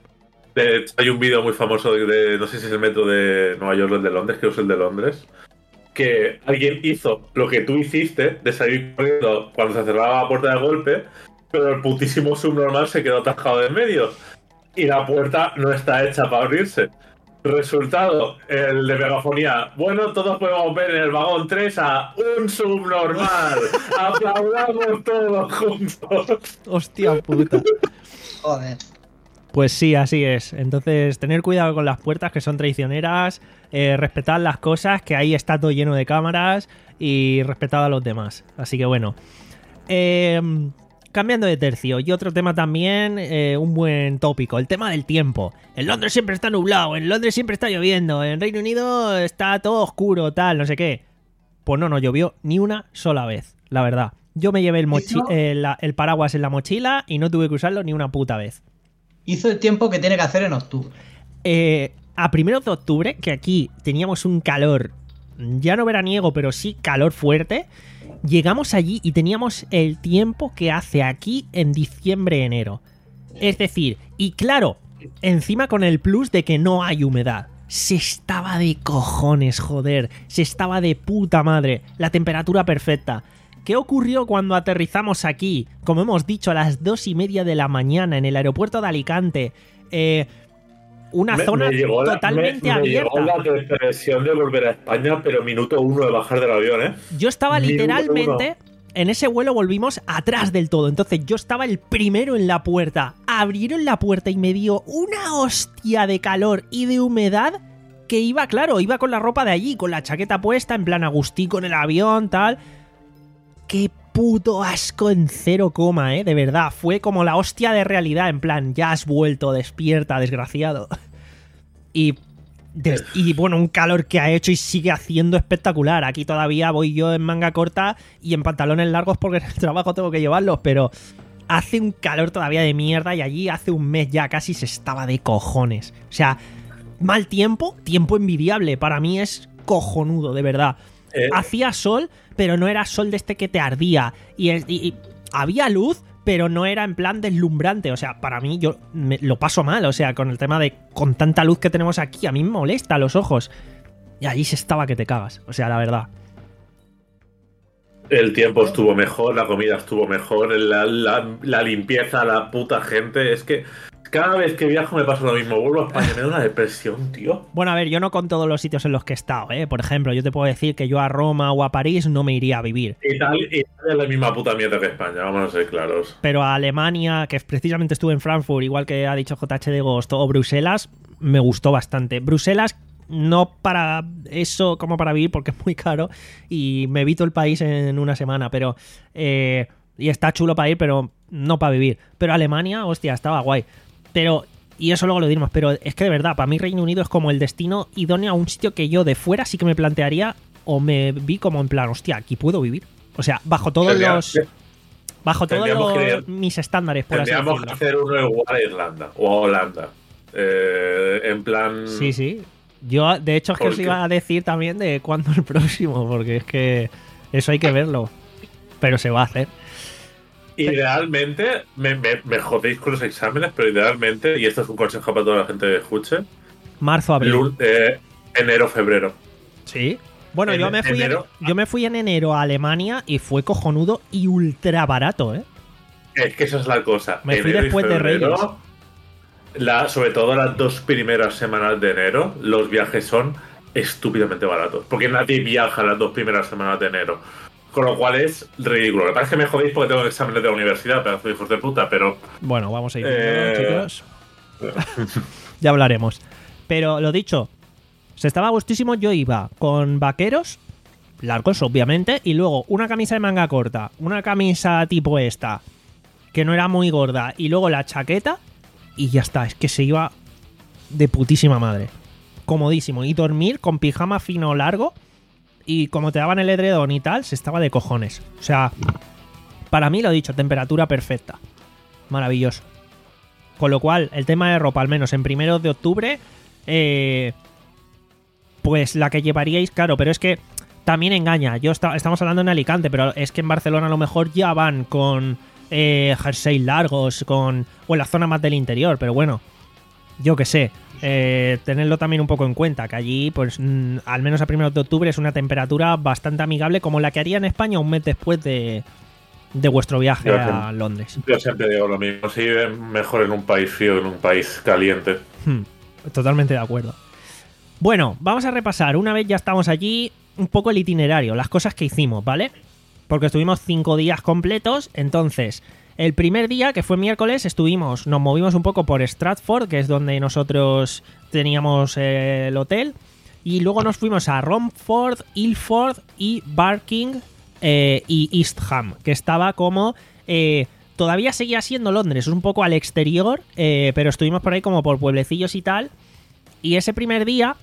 De hecho, hay un vídeo muy famoso de, de- no sé si es el metro de Nueva York o el de Londres, creo que es el de Londres, que alguien hizo lo que tú hiciste de salir corriendo cuando se cerraba la puerta de golpe, pero el putísimo subnormal se quedó atascado en medio y la puerta no está hecha para abrirse. Resultado, el de megafonía. Bueno, todos podemos ver en el vagón tres a un subnormal. Aplaudamos todos juntos. Hostia puta. joder. Pues sí, así es. Entonces, tener cuidado con las puertas que son traicioneras, eh, respetar las cosas, que ahí está todo lleno de cámaras y respetar a los demás. Así que bueno. Eh, cambiando de tercio, y otro tema también, eh, un buen tópico, el tema del tiempo. En Londres siempre está nublado, en Londres siempre está lloviendo, en Reino Unido está todo oscuro, tal, no sé qué. Pues no, no llovió ni una sola vez, la verdad. Yo me llevé el, mochi- eh, la, el paraguas en la mochila y no tuve que usarlo ni una puta vez. Hizo el tiempo que tiene que hacer en octubre. Eh, a primeros de octubre, que aquí teníamos un calor, ya no veraniego, pero sí calor fuerte, llegamos allí y teníamos el tiempo que hace aquí en diciembre, enero. Es decir, y claro, encima con el plus de que no hay humedad. Se estaba de cojones, joder. Se estaba de puta madre. La temperatura perfecta. ¿Qué ocurrió cuando aterrizamos aquí? Como hemos dicho, a las dos y media de la mañana en el aeropuerto de Alicante. Eh, una me, zona me llegó la, totalmente me, me abierta. Me llegó la depresión de volver a España, pero minuto uno de bajar del avión, ¿eh? Yo estaba Minuto literalmente... uno. En ese vuelo volvimos atrás del todo. Entonces yo estaba el primero en la puerta. Abrieron la puerta y me dio una hostia de calor y de humedad que iba, claro, iba con la ropa de allí, con la chaqueta puesta, en plan agustico en el avión, tal... Qué puto asco en cero coma, eh, de verdad. Fue como la hostia de realidad, en plan, ya has vuelto, despierta, desgraciado. Y, des- y bueno, un calor que ha hecho y sigue haciendo espectacular. Aquí todavía voy yo en manga corta y en pantalones largos porque en el trabajo tengo que llevarlos, pero hace un calor todavía de mierda y allí hace un mes ya casi se estaba de cojones. O sea, mal tiempo, tiempo envidiable. Para mí es cojonudo, de verdad. Eh. Hacía sol, pero no era sol de este que te ardía. Y, y, y había luz, pero no era en plan deslumbrante. O sea, para mí yo me, lo paso mal. O sea, con el tema de con tanta luz que tenemos aquí, a mí me molesta los ojos. Y allí se estaba que te cagas. O sea, la verdad. El tiempo estuvo mejor, la comida estuvo mejor, la, la, la limpieza, la puta gente. Es que cada vez que viajo me pasa lo mismo. Vuelvo a España, me da una depresión, tío. Bueno, a ver, yo no con todos los sitios en los que he estado, ¿eh? Por ejemplo, yo te puedo decir que yo a Roma o a París no me iría a vivir. Italia, Italia es la misma puta mierda que España, vamos a ser claros. Pero a Alemania, que precisamente estuve en Frankfurt, igual que ha dicho J H de Ghost, o Bruselas, me gustó bastante. Bruselas, no para eso como para vivir, porque es muy caro y me evito el país en una semana, pero... Eh, y está chulo para ir, pero no para vivir. Pero Alemania, hostia, estaba guay. Pero, y eso luego lo diremos, pero es que de verdad, para mí Reino Unido es como el destino idóneo a un sitio que yo de fuera sí que me plantearía o me vi como en plan, hostia, aquí puedo vivir. O sea, bajo todos Tendría- los... Bajo todos tendríamos los, que- mis estándares, por así Tendríamos que decirlo. hacer uno igual a Irlanda o a Holanda. Eh, en plan. Sí, sí. Yo, de hecho, es que ¿Por os qué? iba a decir también de cuándo el próximo, porque es que eso hay que verlo. Pero se va a hacer. Idealmente, me, me, me jodéis con los exámenes, pero idealmente, y esto es un consejo para toda la gente que escuche, Marzo, abril. lul- eh, enero, febrero. Sí. Bueno, En yo me, fui en, enero- yo me fui en enero a Alemania y fue cojonudo y ultra barato, ¿eh? Es que esa es la cosa. Me fui Enero y después de febrero, Reyes. La, sobre todo las dos primeras semanas de enero, los viajes son estúpidamente baratos. Porque nadie viaja las dos primeras semanas de enero. Con lo cual es ridículo. Lo que pasa es que me jodéis porque tengo exámenes de la universidad, pedazo de hijos de puta, pero Bueno, vamos a ir, Eh, chicos. Ya hablaremos. Pero lo dicho, se estaba gustísimo. Yo iba con vaqueros, largos obviamente, y luego una camisa de manga corta, una camisa tipo esta, que no era muy gorda, y luego la chaqueta, y ya está. Es que se iba de putísima madre. Comodísimo. Y dormir con pijama fino largo, y como te daban el edredón y tal, se estaba de cojones. O sea, para mí lo dicho, temperatura perfecta. Maravilloso. Con lo cual, el tema de ropa, al menos en primeros de octubre, eh, pues la que llevaríais, claro, pero es que también engaña. Yo está, estamos hablando en Alicante, pero es que en Barcelona a lo mejor ya van con eh, jersey largos, con o en la zona más del interior, pero bueno, yo qué sé. Eh, tenerlo también un poco en cuenta, que allí, pues mm, al menos a primeros de octubre es una temperatura bastante amigable, como la que haría en España un mes después de, de vuestro viaje Yo a siempre- Londres. yo siempre digo lo mismo. Si vive mejor en un país frío que en un país caliente. Hmm, totalmente de acuerdo. Bueno, vamos a repasar, una vez ya estamos allí, un poco el itinerario, las cosas que hicimos, ¿vale? Porque estuvimos cinco días completos, entonces, El primer día, que fue miércoles, estuvimos, nos movimos un poco por Stratford, que es donde nosotros teníamos eh, el hotel, y luego nos fuimos a Romford, Ilford y Barking eh, y East Ham, que estaba como... Eh, todavía seguía siendo Londres, un poco al exterior, eh, pero estuvimos por ahí como por pueblecillos y tal, y ese primer día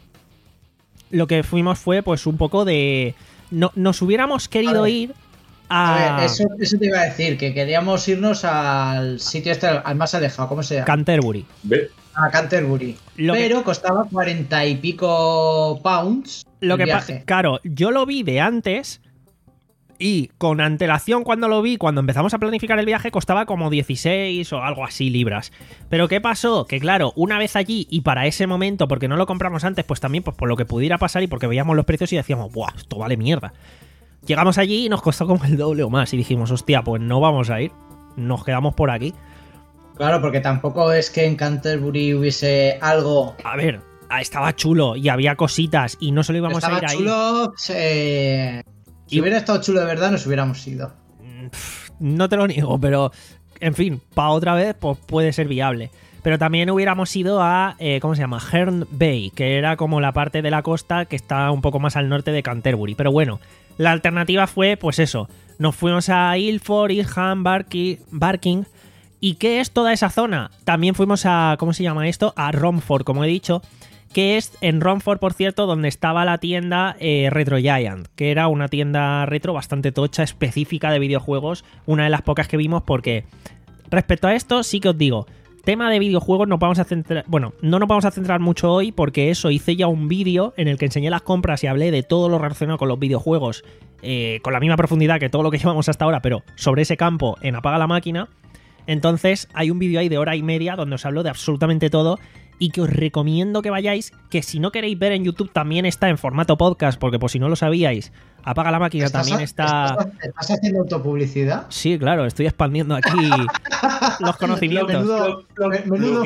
lo que fuimos fue pues un poco de... No, nos hubiéramos querido ir... A... a ver, eso, eso te iba a decir, que queríamos irnos al sitio este, al más alejado, ¿cómo se llama? Canterbury. Ve. A Canterbury. Lo Pero que... costaba cuarenta y pico pounds Lo el que pasa, viaje. claro, yo lo vi de antes y con antelación cuando lo vi, cuando empezamos a planificar el viaje, costaba como dieciséis o algo así libras. Pero ¿qué pasó? Que claro, una vez allí y para ese momento, porque no lo compramos antes, pues también pues por lo que pudiera pasar y porque veíamos los precios y decíamos, ¡buah, esto vale mierda! Llegamos allí y nos costó como el doble o más y dijimos, hostia, pues no vamos a ir, nos quedamos por aquí. Claro, porque tampoco es que en Canterbury hubiese algo... A ver, estaba chulo y había cositas y no solo íbamos Estaba a ir ahí. chulo, eh... Si Y- hubiera estado chulo de verdad, nos hubiéramos ido. No te lo niego, pero en fin, para otra vez pues puede ser viable. Pero también hubiéramos ido a, eh, ¿cómo se llama? Herne Bay, que era como la parte de la costa que está un poco más al norte de Canterbury. Pero bueno, la alternativa fue, pues eso, nos fuimos a Ilford, Eastham, Barking, Barking. ¿Y qué es toda esa zona? También fuimos a, ¿cómo se llama esto? A Romford, como he dicho, que es en Romford, por cierto, donde estaba la tienda eh, Retro Giant, que era una tienda retro bastante tocha, específica de videojuegos, una de las pocas que vimos porque, respecto a esto, sí que os digo, tema de videojuegos nos vamos a centrar, bueno, no nos vamos a centrar mucho hoy porque eso, hice ya un vídeo en el que enseñé las compras y hablé de todo lo relacionado con los videojuegos, eh, con la misma profundidad que todo lo que llevamos hasta ahora, pero sobre ese campo en Apaga la Máquina. Entonces hay un vídeo ahí de hora y media donde os hablo de absolutamente todo y que os recomiendo que vayáis, que si no queréis ver en YouTube también está en formato podcast, porque por si no lo sabíais, Apaga la Máquina ¿Estás, también está... ¿estás, ¿Estás haciendo autopublicidad? Sí, claro, estoy expandiendo aquí los conocimientos. Menudo, menudo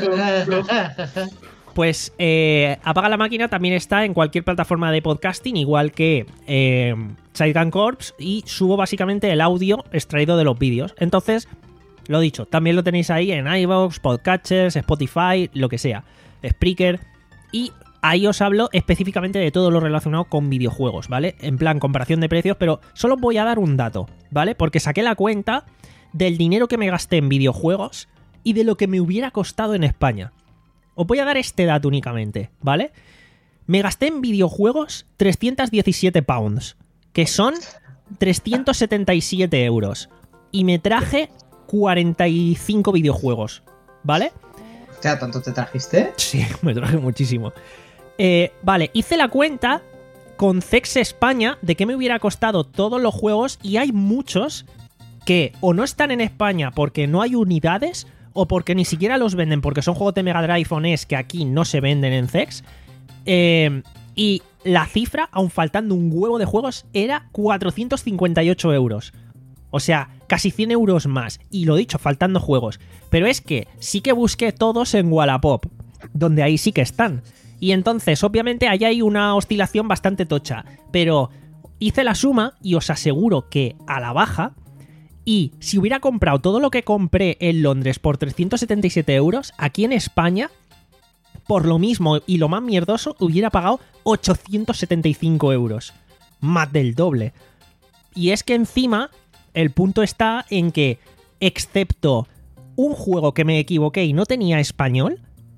fan. Pues eh, Apaga la Máquina también está en cualquier plataforma de podcasting, igual que eh, Sidegun Corps, y subo básicamente el audio extraído de los vídeos. Entonces, lo dicho, también lo tenéis ahí en iVoox, Podcatchers, Spotify, lo que sea, Spreaker, y ahí os hablo específicamente de todo lo relacionado con videojuegos, ¿vale? En plan, comparación de precios, pero solo voy a dar un dato, ¿vale? Porque saqué la cuenta del dinero que me gasté en videojuegos y de lo que me hubiera costado en España. Os voy a dar este dato únicamente, ¿vale? Me gasté en videojuegos trescientos diecisiete pounds, que son trescientos setenta y siete euros. Y me traje cuarenta y cinco videojuegos, ¿vale? O sea, ¿tanto te trajiste? Sí, me traje muchísimo. Eh, vale, hice la cuenta con Cex España de que me hubiera costado todos los juegos y hay muchos que o no están en España porque no hay unidades o porque ni siquiera los venden porque son juegos de Mega Drive o N E S que aquí no se venden en Cex. Eh, y la cifra, aun faltando un huevo de juegos, era cuatrocientos cincuenta y ocho euros. O sea, casi cien euros más. Y lo dicho, faltando juegos. Pero es que sí que busqué todos en Wallapop, donde ahí sí que están. Y entonces, obviamente, ahí hay una oscilación bastante tocha. Pero hice la suma y os aseguro que a la baja... Y si hubiera comprado todo lo que compré en Londres por trescientos setenta y siete euros, aquí en España, por lo mismo y lo más mierdoso, hubiera pagado ochocientos setenta y cinco euros. Más del doble. Y es que encima, el punto está en que, excepto un juego que me equivoqué y no tenía español,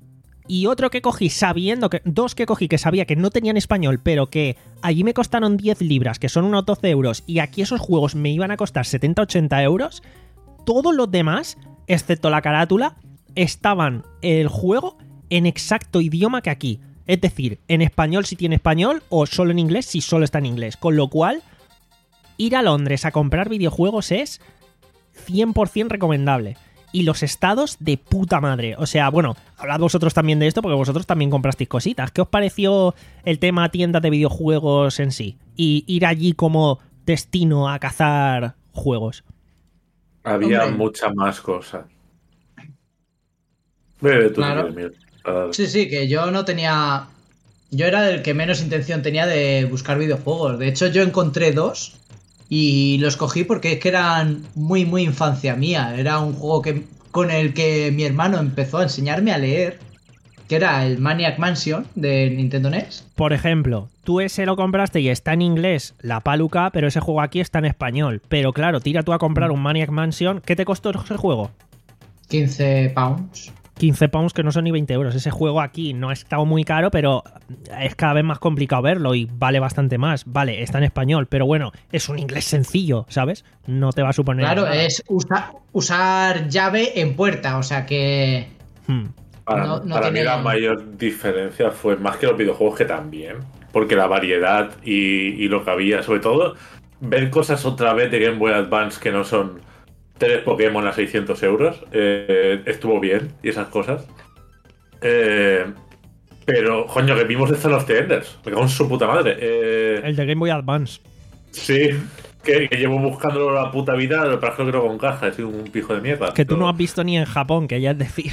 y otro que cogí sabiendo que... Dos que cogí que sabía que no tenían español, pero que allí me costaron diez libras, que son unos doce euros, y aquí esos juegos me iban a costar setenta a ochenta euros, todos los demás, excepto la carátula, estaban el juego en exacto idioma que aquí. Es decir, en español si tiene español, o solo en inglés si solo está en inglés. Con lo cual, ir a Londres a comprar videojuegos es cien por ciento recomendable. Y los estados de puta madre. O sea, bueno, hablad vosotros también de esto porque vosotros también comprasteis cositas. ¿Qué os pareció el tema tiendas de videojuegos en sí? Y ir allí como destino a cazar juegos. Había Hombre. mucha más cosas. Bebe tú, Claro. Dios mío. Ah, Sí, sí, que yo no tenía... Yo era el que menos intención tenía de buscar videojuegos. De hecho, yo encontré dos Y los cogí porque es que eran muy, muy infancia mía. Era un juego que, con el que mi hermano empezó a enseñarme a leer, que era el Maniac Mansion de Nintendo N E S. Por ejemplo, tú ese lo compraste y está en inglés, la paluca, pero ese juego aquí está en español. Pero claro, tira tú a comprar un Maniac Mansion. ¿Qué te costó ese juego? quince pounds. quince pounds, que no son ni veinte euros. Ese juego aquí no ha estado muy caro, pero es cada vez más complicado verlo y vale bastante más. Vale, está en español, pero bueno, es un inglés sencillo, ¿sabes? No te va a suponer Claro, nada. es usa, usar llave en puerta, o sea que... Hmm. Para, No- no para tiene- mí la mayor diferencia fue más que los videojuegos, que también, porque la variedad y, y lo que había, sobre todo, ver cosas otra vez de Game Boy Advance que no son tres Pokémon a seiscientos euros, eh, estuvo bien, y esas cosas. Eh, pero, coño, que vimos esto en los Enders, me cago en su puta madre. Eh, El de Game Boy Advance. sí, que, que llevo buscándolo la puta vida, pero para que lo creo con caja, he sido un pijo de mierda. Que tú Pero- no has visto ni en Japón, que ya es decir.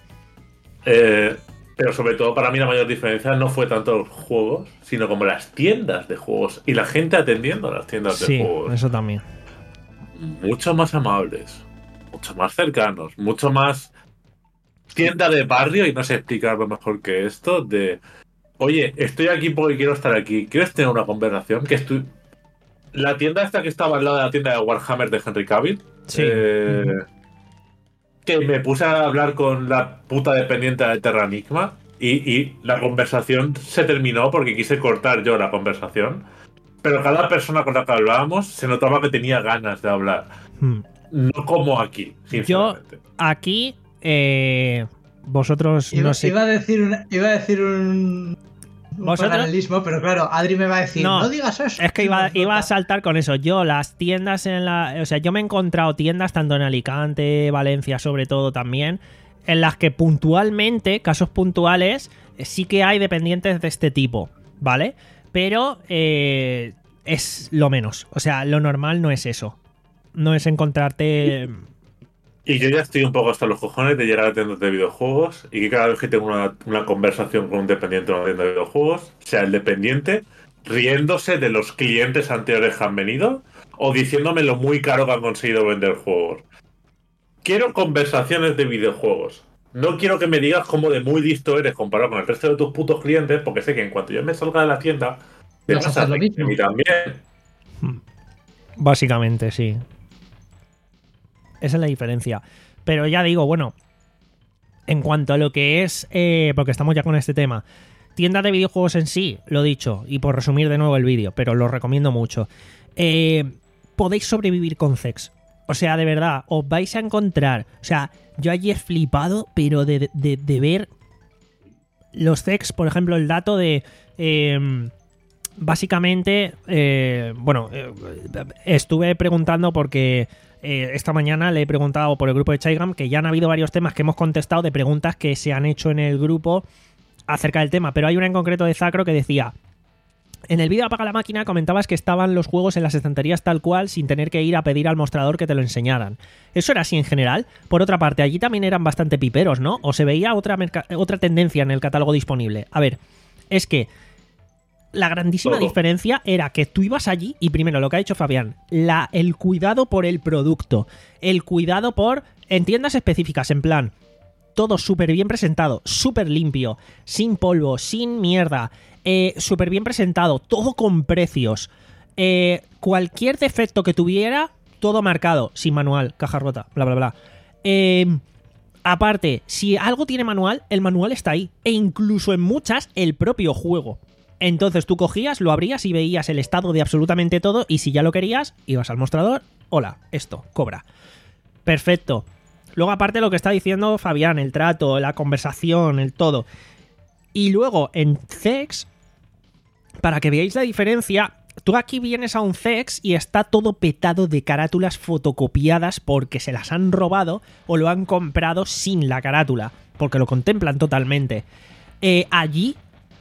Eh, pero sobre todo para mí la mayor diferencia no fue tanto los juegos, sino como las tiendas de juegos y la gente atendiendo a las tiendas Sí, de juegos. eso también. Mucho más amables, mucho más cercanos, mucho más tienda de barrio, y no sé explicarlo mejor que esto, de oye, estoy aquí porque quiero estar aquí, ¿quieres tener una conversación? Que estoy... La tienda esta que estaba al lado de la tienda de Warhammer de Henry Cavill, Sí. eh, que me puse a hablar con la puta dependiente de Terranigma y, y la conversación se terminó porque quise cortar yo la conversación, pero cada persona con la que hablábamos se notaba que tenía ganas de hablar, Hmm. no como aquí, Yo, sinceramente. aquí, eh, vosotros, Iba, no sé. iba a decir, una, iba a decir un, un ¿Vosotros? paralelismo, pero claro, Adri me va a decir, no, No, digas eso. Es que iba, No, iba a no. saltar con eso. Yo, las tiendas en la. O sea, yo me he encontrado tiendas tanto en Alicante, Valencia, sobre todo también, en las que puntualmente, casos puntuales, eh, sí que hay dependientes de este tipo, ¿vale? Pero eh, es lo menos. O sea, lo normal no es eso. No es encontrarte. Y yo ya estoy un poco hasta los cojones de llegar a tiendas de videojuegos y que cada vez que tengo una, una conversación con un dependiente de una tienda de videojuegos, sea el dependiente riéndose de los clientes anteriores que han venido o diciéndome lo muy caro que han conseguido vender juegos. Quiero conversaciones de videojuegos. No quiero que me digas cómo de muy listo eres comparado con el resto de tus putos clientes, porque sé que en cuanto yo me salga de la tienda, te Vas a vas a hacer lo hacer mismo. a mí también. Básicamente, sí. Esa es la diferencia. Pero ya digo, bueno, en cuanto a lo que es, eh, porque estamos ya con este tema, tienda de videojuegos en sí, lo dicho, y por resumir de nuevo el vídeo, pero lo recomiendo mucho. Eh, podéis sobrevivir con sex. O sea, de verdad, os vais a encontrar. O sea, yo allí he flipado, pero de, de, de ver los sex, por ejemplo, el dato de... Eh, básicamente, eh, bueno, eh, estuve preguntando porque eh, esta mañana le he preguntado por el grupo de Chaigam, que ya han habido varios temas que hemos contestado de preguntas que se han hecho en el grupo acerca del tema, pero hay una en concreto de Zacro que decía: en el vídeo Apaga la Máquina comentabas que estaban los juegos en las estanterías tal cual sin tener que ir a pedir al mostrador que te lo enseñaran. ¿Eso era así en general? Por otra parte, allí también eran bastante piperos, ¿no? ¿O se veía otra, merca- otra tendencia en el catálogo disponible? A ver, es que la grandísima Todo. diferencia era que tú ibas allí y primero lo que ha dicho Fabián, la, el cuidado por el producto, el cuidado por en tiendas específicas, en plan, todo súper bien presentado, súper limpio, sin polvo, sin mierda, eh, súper bien presentado, todo con precios, eh, cualquier defecto que tuviera, todo marcado, sin manual, caja rota, bla bla bla. Eh, aparte, si algo tiene manual, el manual está ahí, e incluso en muchas el propio juego. Entonces tú cogías, lo abrías y veías el estado de absolutamente todo, y si ya lo querías, ibas al mostrador, hola, esto, cobra. Perfecto. Luego aparte lo que está diciendo Fabián, el trato, la conversación, el todo. Y luego en Zex, para que veáis la diferencia, tú aquí vienes a un Zex y está todo petado de carátulas fotocopiadas porque se las han robado o lo han comprado sin la carátula, porque lo contemplan totalmente. Eh, allí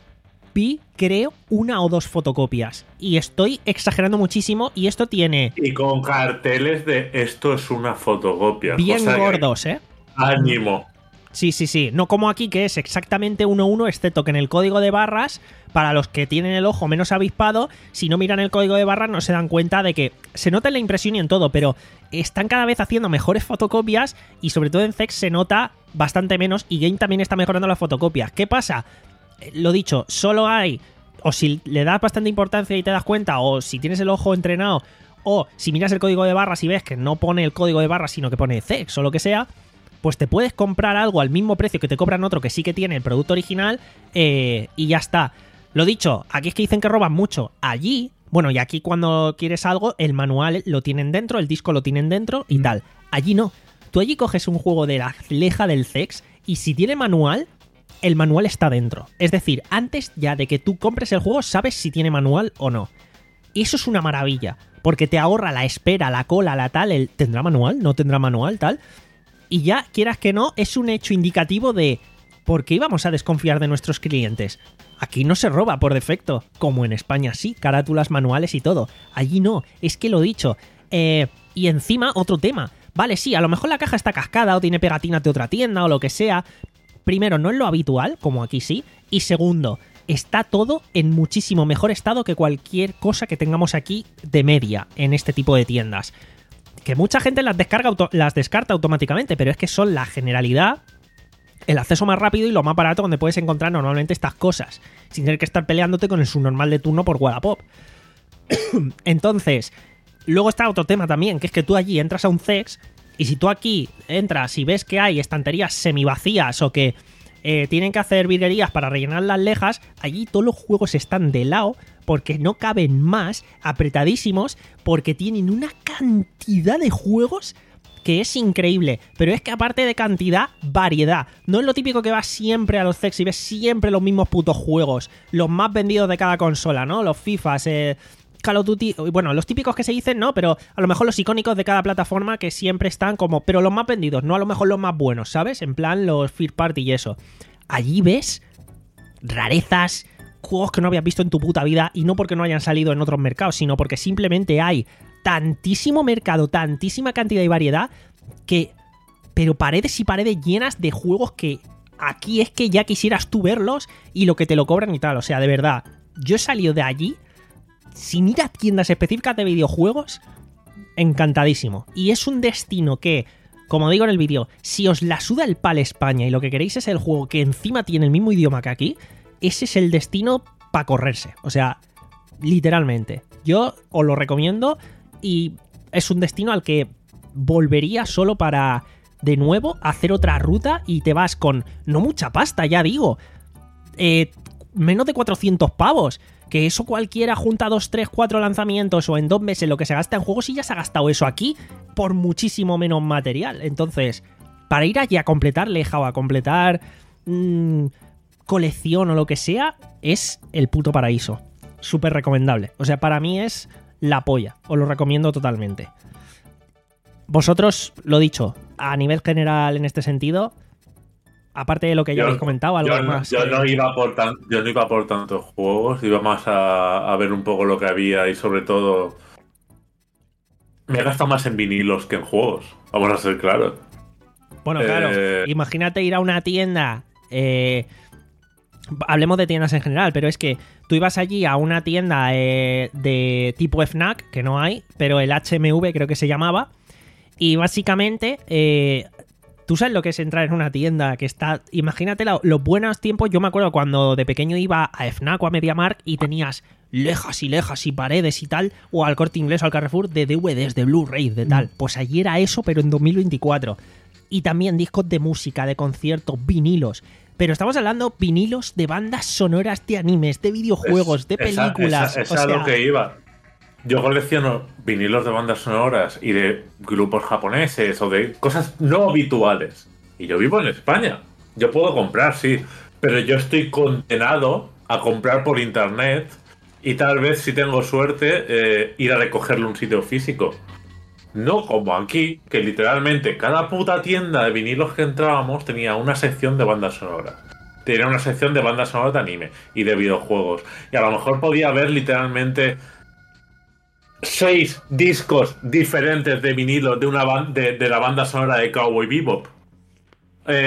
vi, creo, una o dos fotocopias. Y estoy exagerando muchísimo. Y esto tiene Y con carteles de esto es una fotocopia. bien O sea que gordos, ¿eh? ánimo. Sí, sí, sí. No como aquí, que es exactamente uno uno, excepto que en el código de barras, para los que tienen el ojo menos avispado, si no miran el código de barras no se dan cuenta de que se nota en la impresión y en todo, pero están cada vez haciendo mejores fotocopias y sobre todo en C E X se nota bastante menos y Game también está mejorando las fotocopias. ¿Qué pasa? Lo dicho, solo hay, o si le das bastante importancia y te das cuenta, o si tienes el ojo entrenado, o si miras el código de barras y ves que no pone el código de barras sino que pone C E X o lo que sea, pues te puedes comprar algo al mismo precio que te cobran otro que sí que tiene el producto original eh, y ya está. Lo dicho, aquí es que dicen que roban mucho. Allí, bueno, y aquí cuando quieres algo, el manual lo tienen dentro, el disco lo tienen dentro y tal. Allí no. Tú allí coges un juego de la leja del C E X y si tiene manual, el manual está dentro. Es decir, antes ya de que tú compres el juego, sabes si tiene manual o no. Y eso es una maravilla, porque te ahorra la espera, la cola, la tal, el ¿tendrá manual? ¿No tendrá manual? Tal. Y ya, quieras que no, es un hecho indicativo de ¿por qué íbamos a desconfiar de nuestros clientes? Aquí no se roba por defecto, como en España sí, carátulas manuales y todo. Allí no, es que lo dicho. Eh, y encima, otro tema. Vale, sí, a lo mejor la caja está cascada o tiene pegatinas de otra tienda o lo que sea. Primero, no es lo habitual, como aquí sí. Y segundo, está todo en muchísimo mejor estado que cualquier cosa que tengamos aquí de media en este tipo de tiendas. Que mucha gente las descarga, auto- las descarta automáticamente, pero es que son la generalidad, el acceso más rápido y lo más barato donde puedes encontrar normalmente estas cosas, sin tener que estar peleándote con el subnormal de turno por Wallapop. Entonces, luego está otro tema también, que es que tú allí entras a un C E X y si tú aquí entras y ves que hay estanterías semivacías o que eh, tienen que hacer virguerías para rellenar las lejas, allí todos los juegos están de lado porque no caben más, apretadísimos, porque tienen una cantidad de juegos que es increíble. Pero es que aparte de cantidad, variedad. No es lo típico que vas siempre a los C E X y ves siempre los mismos putos juegos, los más vendidos de cada consola, ¿no? Los FIFAs, eh, Call of Duty, bueno, los típicos que se dicen, no, pero a lo mejor los icónicos de cada plataforma que siempre están como, pero los más vendidos, no a lo mejor los más buenos, ¿sabes? En plan los First Party y eso. Allí ves rarezas, juegos que no habías visto en tu puta vida, y no porque no hayan salido en otros mercados, sino porque simplemente hay tantísimo mercado, tantísima cantidad y variedad, que... pero paredes y paredes llenas de juegos que aquí es que ya quisieras tú verlos y lo que te lo cobran y tal. O sea, de verdad, yo he salido de allí sin ir a tiendas específicas de videojuegos, encantadísimo. Y es un destino que, como digo en el vídeo, si os la suda el pal España y lo que queréis es el juego que encima tiene el mismo idioma que aquí, ese es el destino para correrse. O sea, literalmente. Yo os lo recomiendo y es un destino al que volvería solo para, de nuevo, hacer otra ruta y te vas con no mucha pasta, ya digo. Eh, menos de cuatrocientos pavos. Que eso cualquiera junta dos, tres, cuatro lanzamientos o en dos meses lo que se gasta en juegos y ya se ha gastado eso aquí por muchísimo menos material. Entonces, para ir allí a completar leja o a completar mmm, colección o lo que sea, es el puto paraíso. Súper recomendable. O sea, para mí es la polla. Os lo recomiendo totalmente. Vosotros, lo dicho, a nivel general en este sentido... Aparte de lo que ya yo, habéis comentado, algo yo, más. Yo, que... no iba por tan, yo no iba por tantos juegos, iba más a, a ver un poco lo que había y sobre todo me he gastado más en vinilos que en juegos, vamos a ser claros. Bueno, claro, eh... imagínate ir a una tienda, eh... hablemos de tiendas en general, pero es que tú ibas allí a una tienda eh, de tipo FNAC, que no hay, pero el H M V creo que se llamaba, y básicamente... Eh... Tú sabes lo que es entrar en una tienda que está... Imagínate lo, los buenos tiempos. Yo me acuerdo cuando de pequeño iba a FNAC o a MediaMarkt y tenías lejas y lejas y paredes y tal, o al Corte Inglés o al Carrefour de D V Ds, de Blu-ray, de tal. Pues allí era eso, pero en dos mil veinticuatro. Y también discos de música, de conciertos, vinilos. Pero estamos hablando vinilos de bandas sonoras de animes, de videojuegos, es, de películas. Esa, esa, esa o sea, es lo que iba. Yo colecciono vinilos de bandas sonoras y de grupos japoneses o de cosas no habituales. Y yo vivo en España. Yo puedo comprar, sí. Pero yo estoy condenado a comprar por internet y tal vez, si tengo suerte, eh, ir a recogerlo en un sitio físico. No como aquí, que literalmente cada puta tienda de vinilos que entrábamos tenía una sección de bandas sonoras. Tenía una sección de bandas sonoras de anime y de videojuegos. Y a lo mejor podía haber literalmente... seis discos diferentes de vinilo de una de, de la banda sonora de Cowboy Bebop. Eh,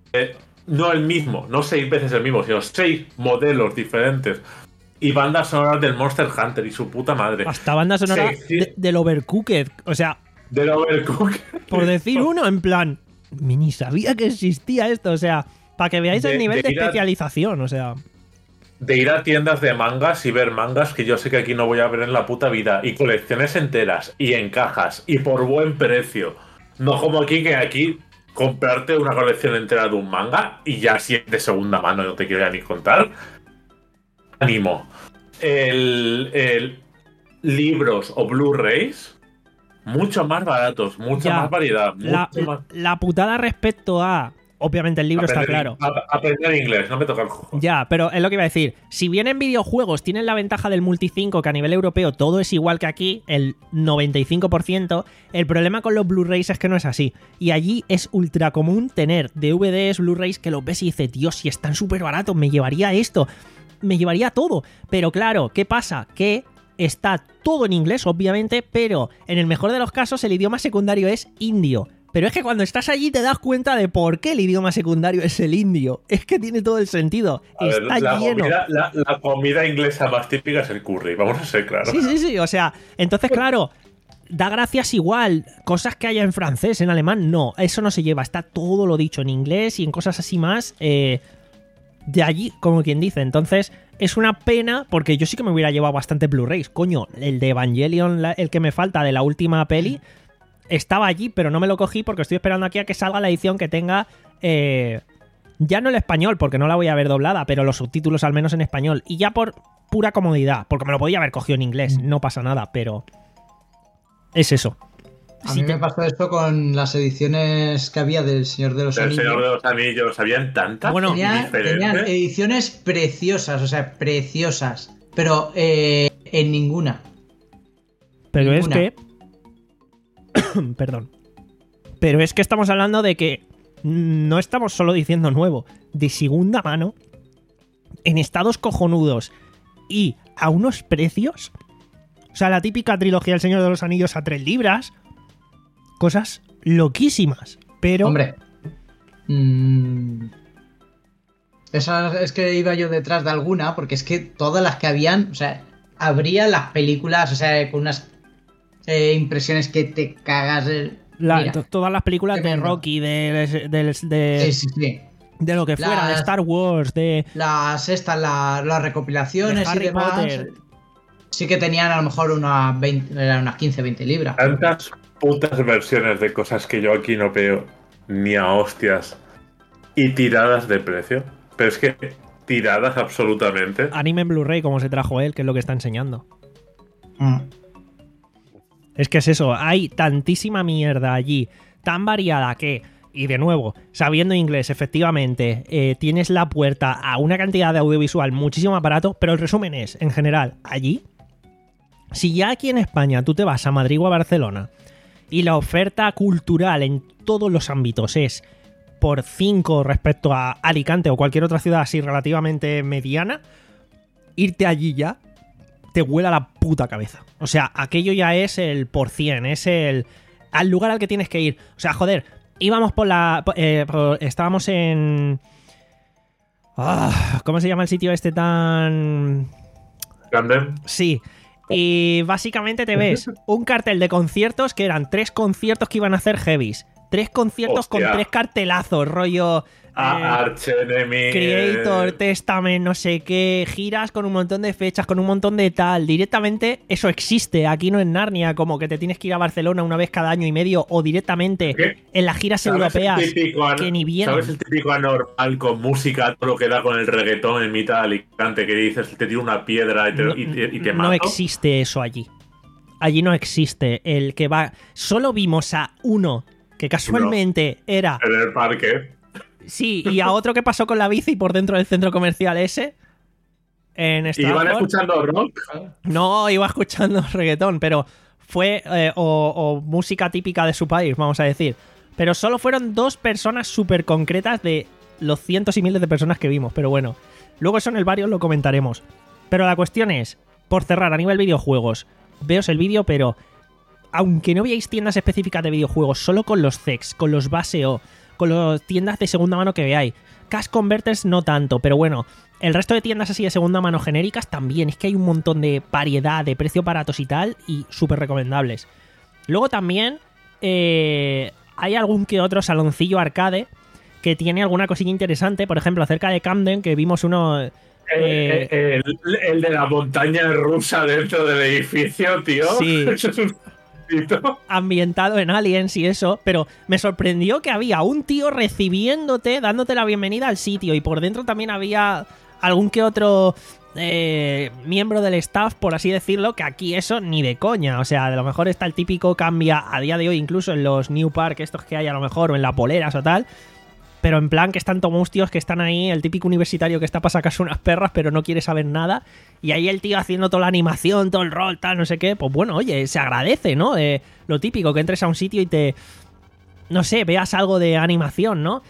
eh, no el mismo, no seis veces el mismo, sino seis modelos diferentes. Y bandas sonoras del Monster Hunter y su puta madre. Hasta banda sonora Sí, sí. de- del Overcooked. O sea, Del Overcooked. por decir uno, en plan, ni sabía que existía esto. O sea, para que veáis De- el nivel de de, ir a- especialización. O sea, De ir a tiendas de mangas y ver mangas que yo sé que aquí no voy a ver en la puta vida. Y colecciones enteras. Y en cajas. Y por buen precio. No como aquí, que aquí comprarte una colección entera de un manga y ya si es de segunda mano, no te quiero ya ni contar. Ánimo. El, el libros o Blu-rays mucho más baratos, mucha Ya, más variedad. la, Mucho más... la putada respecto a... Obviamente el libro está aprender, claro. a- aprender inglés, no me toca el cojo. Ya, pero es lo que iba a decir. Si bien en videojuegos tienen la ventaja del multi cinco, que a nivel europeo todo es igual que aquí, el noventa y cinco por ciento, el problema con los Blu-rays es que no es así. Y allí es ultra común tener D V Ds, Blu-rays que los ves y dices, Dios, si están súper baratos, me llevaría esto, me llevaría todo. Pero claro, ¿qué pasa? Que está todo en inglés, obviamente, pero en el mejor de los casos el idioma secundario es indio. Pero es que cuando estás allí te das cuenta de por qué el idioma secundario es el indio. Es que tiene todo el sentido. A ver, Está la, lleno. comida, la, la comida inglesa más típica es el curry, vamos a ser claros. Sí, sí, sí. O sea, entonces, claro, da gracias igual. Cosas que haya en francés, en alemán, no. Eso no se lleva. Está todo lo dicho en inglés y en cosas así más eh, de allí, como quien dice. Entonces, es una pena porque yo sí que me hubiera llevado bastante Blu-rays. Coño, el de Evangelion, la- el que me falta de la última peli, estaba allí, pero no me lo cogí porque estoy esperando aquí a que salga la edición que tenga... Eh, ya no el español, porque no la voy a ver doblada, pero los subtítulos al menos en español. Y ya por pura comodidad, porque me lo podía haber cogido en inglés, no pasa nada, pero... Es eso. A Sí, mí te- me pasó esto con las ediciones que había del Señor de los El Anillos. Señor de los Anillos, habían tantas Bueno, y Tenían, diferentes. tenían ediciones preciosas, o sea, preciosas. Pero eh, en ninguna. Pero es ninguna. que... Perdón. Pero es que estamos hablando de que no estamos solo diciendo nuevo, de segunda mano, en estados cojonudos y a unos precios... O sea, la típica trilogía del Señor de los Anillos a tres libras. Cosas loquísimas. Pero... Hombre. mm, esa es que iba yo detrás de alguna, porque es que todas las que habían, o sea, habría las películas, o sea, con unas eh, impresiones que te cagas. eh, la- mira. to- todas las películas de tremendo. Rocky, de, de, de- Sí, sí, sí. de lo que fuera, de Las- Star Wars, de... Las estas, la- las recopilaciones De Harry y demás. Potter. Sí que tenían a lo mejor unas, veinte, eran unas quince, veinte libras. Tantas putas versiones de cosas que yo aquí no veo ni a hostias y tiradas de precio. Pero es que tiradas absolutamente. Anime en Blu-ray, como se trajo él, que es lo que está enseñando. Mm. Es que es eso, hay tantísima mierda allí, tan variada que, y de nuevo, sabiendo inglés, efectivamente, eh, tienes la puerta a una cantidad de audiovisual muchísimo más barato, pero el resumen es, en general, allí, si ya aquí en España tú te vas a Madrid o a Barcelona y la oferta cultural en todos los ámbitos es por cinco respecto a Alicante o cualquier otra ciudad así relativamente mediana, irte allí ya te huela la puta cabeza. O sea, aquello ya es el por cien, es el... al lugar al que tienes que ir. O sea, joder, íbamos por la... eh, por- estábamos en... Ah, ¿cómo se llama el sitio este tan...? Grande. Sí. Y básicamente te ves un cartel de conciertos que eran tres conciertos que iban a hacer heavies. Tres conciertos Hostia. con tres cartelazos, rollo... eh, Arch Enemy. Creator, Testament, no sé qué, giras con un montón de fechas, con un montón de tal. Directamente eso existe. Aquí no en Narnia, como que te tienes que ir a Barcelona una vez cada año y medio o directamente ¿Qué? en las giras ¿Sabes europeas el típico an- que ni vienen. ¿Sabes el típico anormal con música, todo lo que da con el reggaetón en mitad de Alicante, que dices, te tiro una piedra y te, No, y te, y te no mato? existe eso allí. Allí no existe el que va... Solo vimos a uno que casualmente era... En el parque. Sí, y a otro que pasó con la bici por dentro del centro comercial ese. En ¿Y iban Stratford. escuchando rock? No, iba escuchando reggaetón, pero fue... eh, o, o música típica de su país, vamos a decir. Pero solo fueron dos personas súper concretas de los cientos y miles de personas que vimos. Pero bueno, luego eso en el barrio lo comentaremos. Pero la cuestión es, por cerrar, a nivel videojuegos, veos el vídeo, pero... Aunque no veáis tiendas específicas de videojuegos, solo con los C E X, con los base O, con las tiendas de segunda mano que veáis. Cash Converters no tanto, pero bueno, el resto de tiendas así de segunda mano genéricas también. Es que hay un montón de variedad, de precios baratos y tal, y súper recomendables. Luego también eh, hay algún que otro saloncillo arcade que tiene alguna cosilla interesante. Por ejemplo, cerca de Camden, que vimos uno... Eh, el, el, el de la montaña rusa dentro del edificio, tío. Sí. Eso es un... ambientado en Aliens y eso, pero me sorprendió que había un tío recibiéndote, dándote la bienvenida al sitio, y por dentro también había algún que otro eh, miembro del staff, por así decirlo, que aquí eso ni de coña. O sea, a lo mejor está el típico cambia a día de hoy, incluso en los New Park estos que hay a lo mejor, o en la Poleras o tal, pero en plan que están tomustios que están ahí, el típico universitario que está para sacarse unas perras pero no quiere saber nada, y ahí el tío haciendo toda la animación, todo el rol, tal, no sé qué. Pues bueno, oye, se agradece, ¿no? Eh, lo típico, que entres a un sitio y te... no sé, veas algo de animación, ¿no?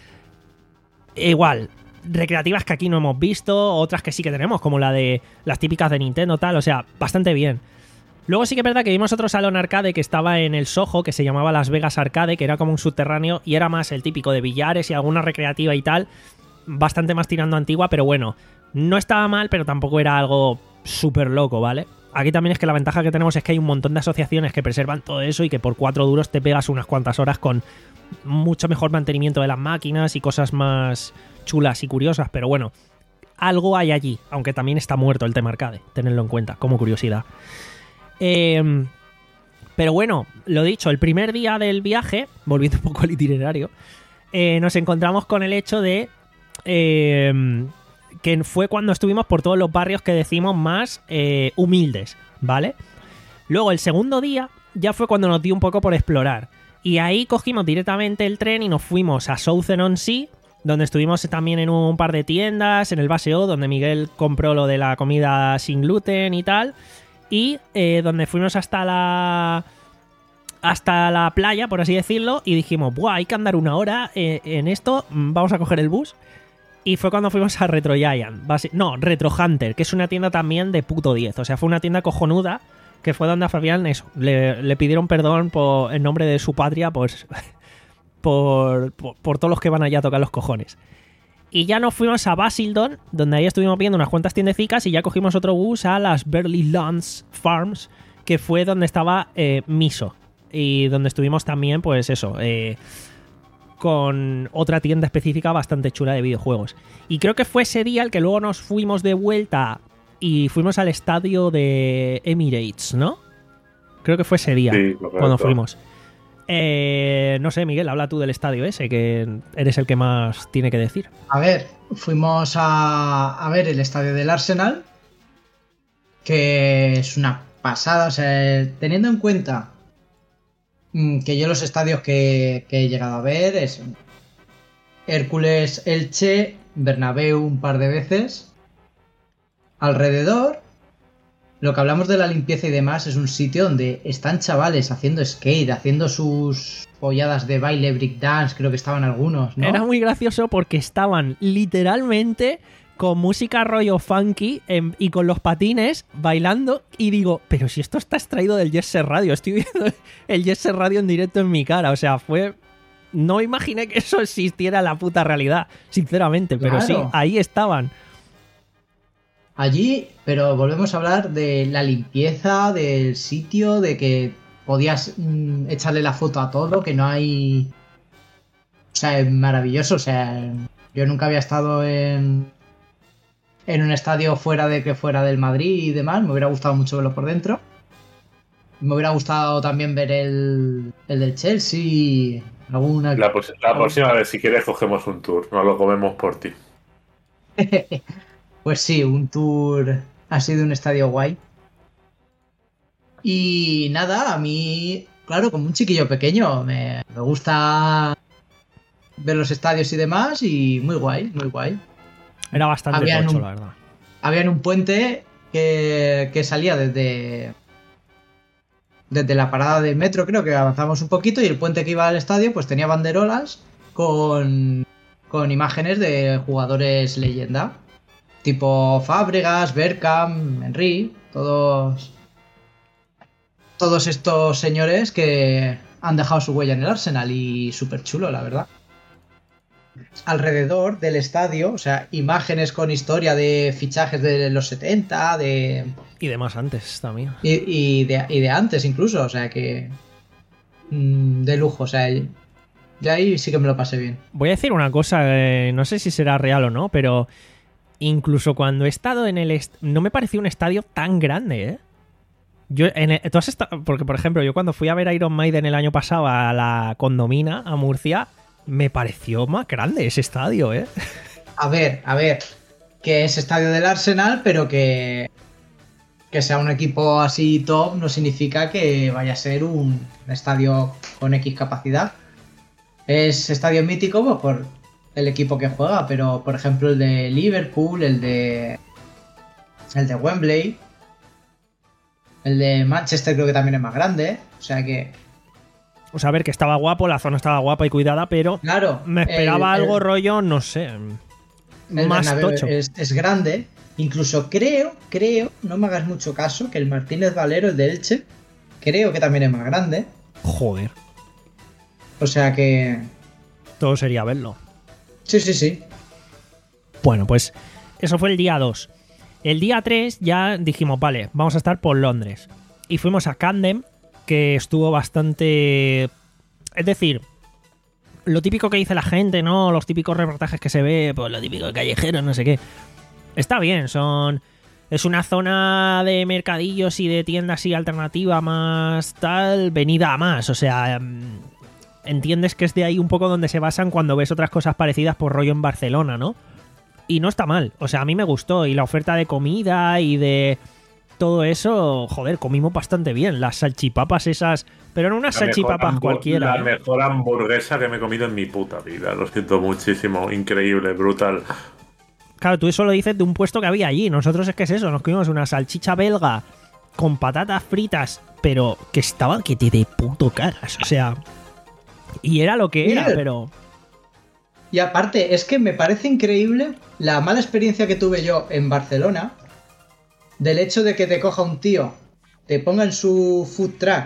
E igual, recreativas que aquí no hemos visto, otras que sí que tenemos, como la de las típicas de Nintendo, tal, o sea, bastante bien. Luego sí que es verdad que vimos otro salón arcade que estaba en el Soho, que se llamaba Las Vegas Arcade, que era como un subterráneo y era más el típico de billares y alguna recreativa y tal, bastante más tirando antigua, pero bueno, no estaba mal, pero tampoco era algo súper loco, ¿vale? Aquí también es que la ventaja que tenemos es que hay un montón de asociaciones que preservan todo eso y que por cuatro duros te pegas unas cuantas horas con mucho mejor mantenimiento de las máquinas y cosas más chulas y curiosas, pero bueno, algo hay allí, aunque también está muerto el tema arcade, tenedlo en cuenta, como curiosidad. Eh, pero bueno, lo dicho, el primer día del viaje, volviendo un poco al itinerario, eh, nos encontramos con el hecho de eh, que fue cuando estuvimos por todos los barrios que decimos más eh, humildes, ¿vale? Luego el segundo día ya fue cuando nos dio un poco por explorar, y ahí cogimos directamente el tren y nos fuimos a Southend-on-Sea, donde estuvimos también en un par de tiendas, en el Base O, donde Miguel compró lo de la comida sin gluten y tal. Y eh, donde fuimos hasta la hasta la playa, por así decirlo, y dijimos, buah, hay que andar una hora eh, en esto, vamos a coger el bus. Y fue cuando fuimos a Retro Giant, base, no, Retro Hunter, que es una tienda también de puto diez. O sea, fue una tienda cojonuda, que fue donde a Fabián eso, le, le pidieron perdón por, en nombre de su patria, pues por, por, por todos los que van allá a tocar los cojones. Y ya nos fuimos a Basildon, donde ahí estuvimos viendo unas cuantas tiendecicas, y ya cogimos otro bus a las Burley Lawns Farms, que fue donde estaba eh, Miso. Y donde estuvimos también, pues eso, eh, con otra tienda específica bastante chula de videojuegos. Y creo que fue ese día el que luego nos fuimos de vuelta y fuimos al estadio de Emirates, ¿no? Creo que fue ese día sí, cuando fuimos. Eh, no sé, Miguel, habla tú del estadio ese, que eres el que más tiene que decir. A ver, fuimos a, a ver el estadio del Arsenal, que es una pasada, o sea, teniendo en cuenta que yo los estadios que, que he llegado a ver es Hércules Elche, Bernabéu un par de veces, alrededor. Lo que hablamos de la limpieza y demás es un sitio donde están chavales haciendo skate, haciendo sus polladas de baile, breakdance, creo que estaban algunos, ¿no? Era muy gracioso porque estaban literalmente con música rollo funky en, y con los patines bailando, y digo, pero si esto está extraído del Yes Set Radio, estoy viendo el Yes Set Radio en directo en mi cara, o sea, fue... No imaginé que eso existiera en la puta realidad, sinceramente, pero claro. Sí, ahí estaban. Allí, pero volvemos a hablar de la limpieza del sitio, de que podías mmm, echarle la foto a todo, que no hay... O sea, es maravilloso, o sea, yo nunca había estado en, en un estadio fuera de que fuera del Madrid y demás, me hubiera gustado mucho verlo por dentro. Me hubiera gustado también ver el, el del Chelsea, alguna... La, la próxima vez, si quieres, cogemos un tour, nos lo comemos por ti. Pues sí, un tour así de un estadio guay. Y nada, a mí, claro, como un chiquillo pequeño, me, me gusta ver los estadios y demás, y muy guay, muy guay. Era bastante tocho, un, la verdad. Había un puente que, que salía desde, desde la parada del metro, creo que avanzamos un poquito, y el puente que iba al estadio pues tenía banderolas con, con imágenes de jugadores leyenda. Tipo Fábregas, Bergkamp, Henry, todos todos estos señores que han dejado su huella en el Arsenal, y súper chulo, la verdad. alrededor del estadio, o sea, imágenes con historia de fichajes de los setenta, de... Y de más antes también. Y, y, de, y de antes incluso, o sea que... Mmm, de lujo, o sea, ya ahí sí que me lo pasé bien. Voy a decir una cosa, eh, no sé si será real o no, pero incluso cuando he estado en el... Est- no me pareció un estadio tan grande, ¿eh? Yo, en el, ¿tú has estado? Porque, por ejemplo, yo cuando fui a ver Iron Maiden el año pasado a la Condomina, a Murcia, me pareció más grande ese estadio, ¿eh? A ver, a ver, que es estadio del Arsenal, pero que... que sea un equipo así top no significa que vaya a ser un estadio con X capacidad. Es estadio mítico pues, por el equipo que juega, pero por ejemplo el de Liverpool, el de el de Wembley, el de Manchester creo que también es más grande, o sea que... O sea, a ver, que estaba guapo, la zona estaba guapa y cuidada, pero claro, me esperaba el, algo el, rollo, no sé, el más Bernabéu tocho. Es, es grande. Incluso creo, creo, no me hagas mucho caso, que el Martínez Valero, el de Elche, creo que también es más grande. Joder. O sea que... Todo sería verlo. Sí, sí, sí. Bueno, pues eso fue el día dos. El día tres ya dijimos, vale, vamos a estar por Londres. Y fuimos a Camden, que estuvo bastante... Es decir, lo típico que dice la gente, ¿no? Los típicos reportajes que se ve, pues lo típico de callejero, no sé qué. Está bien, son... Es una zona de mercadillos y de tiendas y alternativa más tal, venida a más. O sea, entiendes que es de ahí un poco donde se basan cuando ves otras cosas parecidas por rollo en Barcelona, ¿no? Y no está mal. O sea, a mí me gustó. Y la oferta de comida y de todo eso, joder, comimos bastante bien. Las salchipapas esas... Pero no unas salchipapas hamburg- cualquiera. La ¿eh? mejor hamburguesa que me he comido en mi puta vida. Lo siento muchísimo. Increíble, brutal. Claro, tú eso lo dices de un puesto que había allí. Nosotros es que es eso, nos comimos una salchicha belga con patatas fritas, pero que estaba que te de puto cagas. O sea, y era lo que era, Mira. pero... Y aparte, es que me parece increíble la mala experiencia que tuve yo en Barcelona del hecho de que te coja un tío, te ponga en su food truck,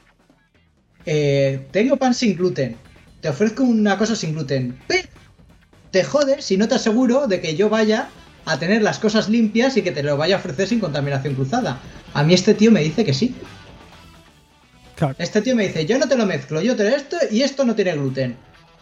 eh, tengo pan sin gluten, te ofrezco una cosa sin gluten, pero te jodes si no te aseguro de que yo vaya a tener las cosas limpias y que te lo vaya a ofrecer sin contaminación cruzada. A mí este tío me dice que sí. Claro. Este tío me dice, yo no te lo mezclo, yo te lo esto y esto no tiene gluten.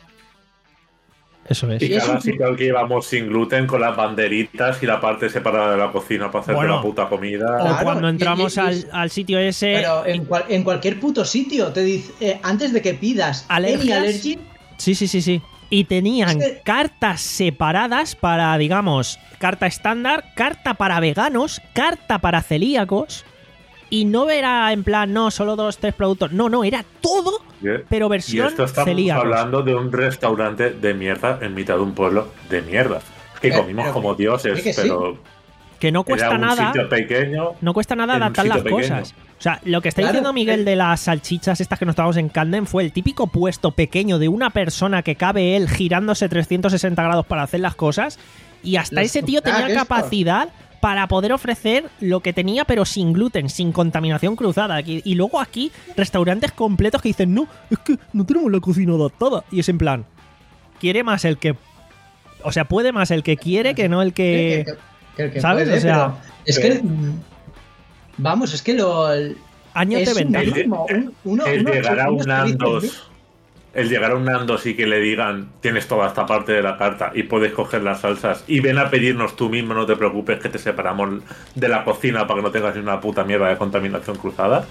Eso es. Y Y cada eso- sitio que íbamos sin gluten con las banderitas y la parte separada de la cocina para hacerte Bueno. la puta comida. O Claro, cuando y- entramos y- y- al, al sitio ese... Pero en, cual- en cualquier puto sitio te dice, eh, antes de que pidas ¿Alergias? any allergy, Sí, sí, sí, sí. Y tenían Es que- cartas separadas para, digamos, carta estándar, carta para veganos, carta para celíacos. Y no era en plan, no, solo dos, tres productos. No, no, era todo, pero Y versión esto estamos celíacos. hablando de un restaurante de mierda en mitad de un pueblo de mierda. Que Pero- comimos pero- como dioses, es que sí. pero Que no era cuesta un nada. sitio pequeño. No cuesta nada en un adaptar las sitio pequeño. cosas. O sea, lo que está Claro, diciendo Miguel eh. de las salchichas estas que nos estábamos en Camden fue el típico puesto pequeño de una persona que cabe él girándose trescientos sesenta grados para hacer las cosas y hasta Los ese tío tuk-tak tenía estos. capacidad para poder ofrecer lo que tenía pero sin gluten, sin contaminación cruzada. Y y luego aquí restaurantes completos que dicen, no, es que no tenemos la cocina adaptada. Y es en plan, quiere más el que... O sea, puede más el que quiere que no el que... que, que- que ¿sabes? puede, O sea, pero es que mm, vamos, es que lo el- Años es de un ventaja. ritmo, un- uno- el uno- llegar a uno un se dice, Nandos, el llegar a un Nandos y que le digan tienes toda esta parte de la carta y puedes coger las salsas y ven a pedirnos tú mismo, no te preocupes que te separamos de la cocina para que no tengas ni una puta mierda de contaminación cruzada.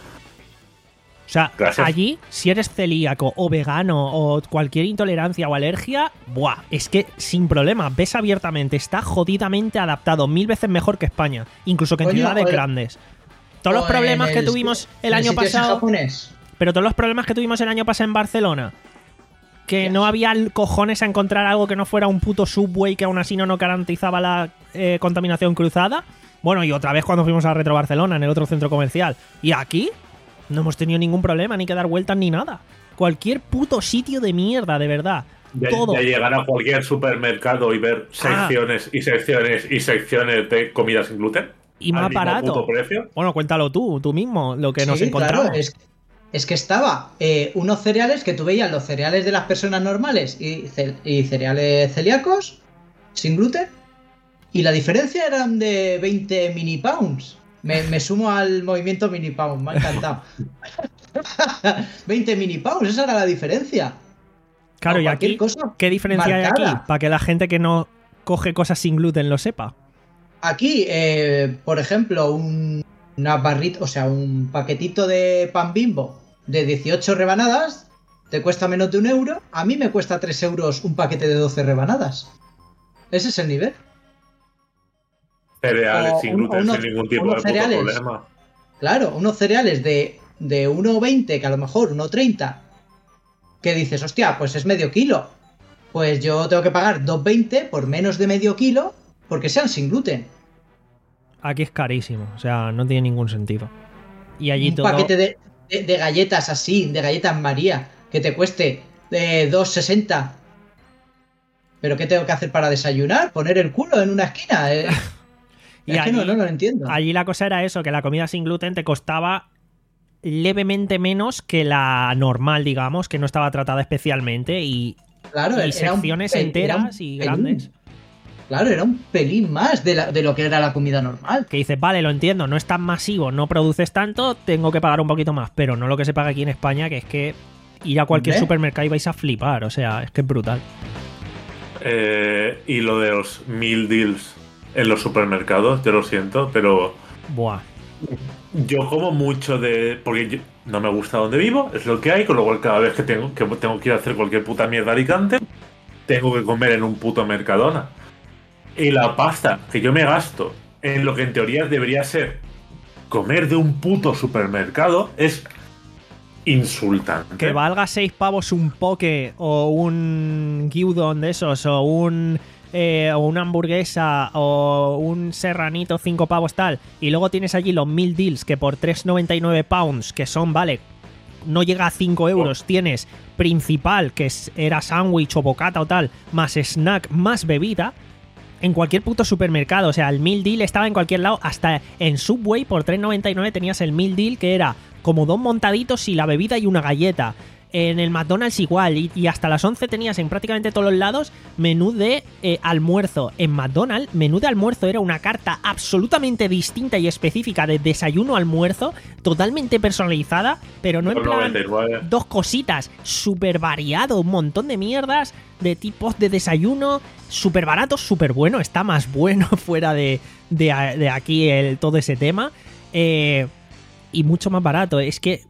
O sea, Gracias. allí, si eres celíaco o vegano o cualquier intolerancia o alergia, ¡buah! Es que sin problema, ves abiertamente, está jodidamente adaptado, mil veces mejor que España, incluso que en Coño, ciudades o el- grandes. Todos los o en problemas que el- tuvimos el en año sitio ese pasado, japonés. pero todos los problemas que tuvimos el año pasado en Barcelona, que Yes. no había cojones a encontrar algo que no fuera un puto Subway que aún así no nos garantizaba la eh, contaminación cruzada. Bueno, y otra vez cuando fuimos a Retro Barcelona, en el otro centro comercial. Y aquí no hemos tenido ningún problema, ni que dar vueltas ni nada. Cualquier puto sitio de mierda, de verdad. De, Todo. de llegar a cualquier supermercado y ver secciones y secciones y secciones de comida sin gluten. Y más al mismo barato. puto precio. Bueno, cuéntalo tú, tú mismo, lo que nos Sí, encontramos. claro, es, es que estaba eh, unos cereales que tú veías los cereales de las personas normales y, ce- y cereales celíacos, sin gluten, y la diferencia eran de veinte mini pounds. Me, me sumo al movimiento mini pound, me ha encantado. veinte mini pounds, esa era la diferencia. Claro, O y cualquier aquí, cosa ¿qué diferencia hay marcada. aquí? Para que la gente que no coge cosas sin gluten lo sepa. Aquí, eh, por ejemplo, un, una barrita, o sea, un paquetito de pan Bimbo de dieciocho rebanadas te cuesta menos de un euro. A mí me cuesta tres euros un paquete de doce rebanadas. Ese es el nivel. Cereales O sin un- gluten, o unos- sin ningún tipo de unos puto cereales. problema. Claro, unos cereales de, de uno veinte, que a lo mejor uno treinta, que dices, hostia, pues es medio kilo. Pues yo tengo que pagar dos veinte por menos de medio kilo porque sean sin gluten. Aquí es carísimo, o sea, no tiene ningún sentido. Y allí Un todo... paquete de, de- de galletas así, de galletas María, que te cueste eh, dos sesenta. ¿Pero qué tengo que hacer para desayunar? ¿Poner el culo en una esquina? Eh, Y es que no, allí- no lo entiendo. Allí la cosa era eso, que la comida sin gluten te costaba levemente menos que la normal, digamos, que no estaba tratada especialmente y, Claro, y era un secciones pe- era enteras un y pelín. grandes. Claro, era un pelín más de, la- de lo que era la comida normal. Que dices, vale, lo entiendo, no es tan masivo, no produces tanto, tengo que pagar un poquito más, pero no lo que se paga aquí en España, que es que ir a cualquier ¿Ve? supermercado y vais a flipar, o sea, es que es brutal. Eh, y lo de los meal deals en los supermercados, yo lo siento, pero Buah. yo como mucho de... Porque yo- no me gusta donde vivo, es lo que hay, con lo cual cada vez que tengo que, tengo que ir a hacer cualquier puta mierda a Alicante, tengo que comer en un puto Mercadona. Y la pasta que yo me gasto en lo que en teoría debería ser comer de un puto supermercado es insultante. Que valga seis pavos un poke o un gyudon de esos o un eh, o una hamburguesa o un serranito cinco pavos tal y luego tienes allí los meal deals que por tres noventa y nueve pounds que son, vale, no llega a cinco euros, tienes principal que es- era sándwich o bocata o tal, más snack, más bebida en cualquier puto supermercado. O sea, el meal deal estaba en cualquier lado. Hasta en Subway por tres noventa y nueve tenías el meal deal que era como dos montaditos y la bebida y una galleta. En el McDonald's igual. Y, y hasta las once tenías en prácticamente todos los lados menú de eh, almuerzo. En McDonald's, menú de almuerzo era una carta absolutamente distinta y específica de desayuno-almuerzo, totalmente personalizada, pero no en plan noventa y nueve. dos cositas, súper variado, un montón de mierdas de tipos de desayuno, súper barato, súper bueno, está más bueno fuera de, de, de aquí el, todo ese tema, eh, y mucho más barato. Es que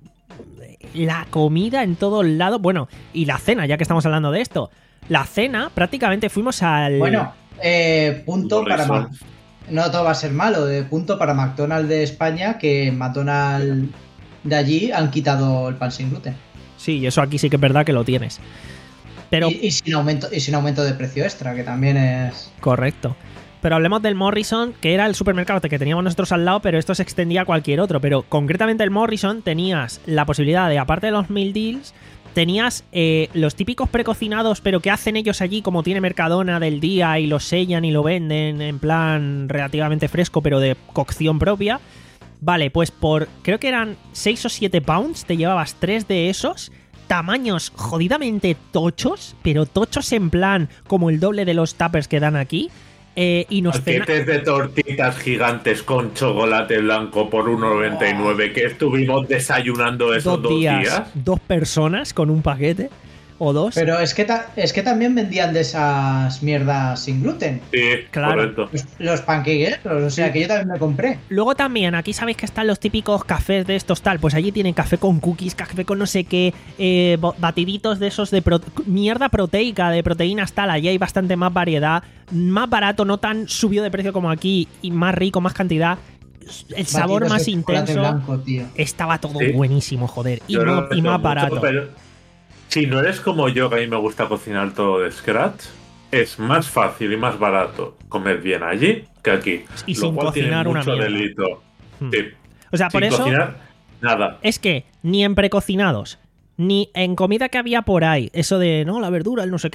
la comida en todos lados, bueno, y la cena, ya que estamos hablando de esto, la cena prácticamente fuimos al... Bueno, eh, punto para Morrison. Mac. No todo va a ser malo, de punto para McDonald's de España, que en McDonald's de allí han quitado el pan sin gluten. Sí, y eso aquí sí que es verdad que lo tienes. Pero... Y, y sin aumento, y sin aumento de precio extra, que también es. Correcto. Pero hablemos del Morrison, que era el supermercado que teníamos nosotros al lado, pero esto se extendía a cualquier otro. Pero concretamente el Morrison tenías la posibilidad de, aparte de los meal deals, tenías eh, los típicos precocinados, pero que hacen ellos allí, como tiene Mercadona del día, y los sellan y lo venden en plan relativamente fresco, pero de cocción propia. Vale, pues por, creo que eran seis o siete pounds, te llevabas tres de esos, tamaños jodidamente tochos, pero tochos en plan como el doble de los tuppers que dan aquí. Eh, y nos cena- Paquetes de tortitas gigantes con chocolate blanco por uno noventa y nueve que estuvimos desayunando esos dos dos días, días. dos personas con un paquete o dos. Pero es que, ta- es que también vendían de esas mierdas sin gluten. Sí, Claro. correcto. Los, los pancakes, o sea que yo también me compré. Luego también, aquí sabéis que están los típicos cafés de estos tal, pues allí tienen café con cookies, café con no sé qué, eh, bo- batiditos de esos de pro- mierda proteica, de proteínas tal, allí hay bastante más variedad, más barato, no tan subido de precio como aquí, y más rico, más cantidad, el sabor Batidos más de chocolate intenso, blanco, tío. estaba todo Sí. buenísimo, joder, y, Yo no más, lo y tengo más mucho, barato. pero si no eres como yo, que a mí me gusta cocinar todo de scratch, es más fácil y más barato comer bien allí que aquí. Y lo sin cual tiene cocinar una mucho mierda. delito. Hmm. Sí. O sea, por Sin eso... cocinar, nada. Es que ni en precocinados, ni en comida que había por ahí, eso de, no, la verdura, el no sé qué,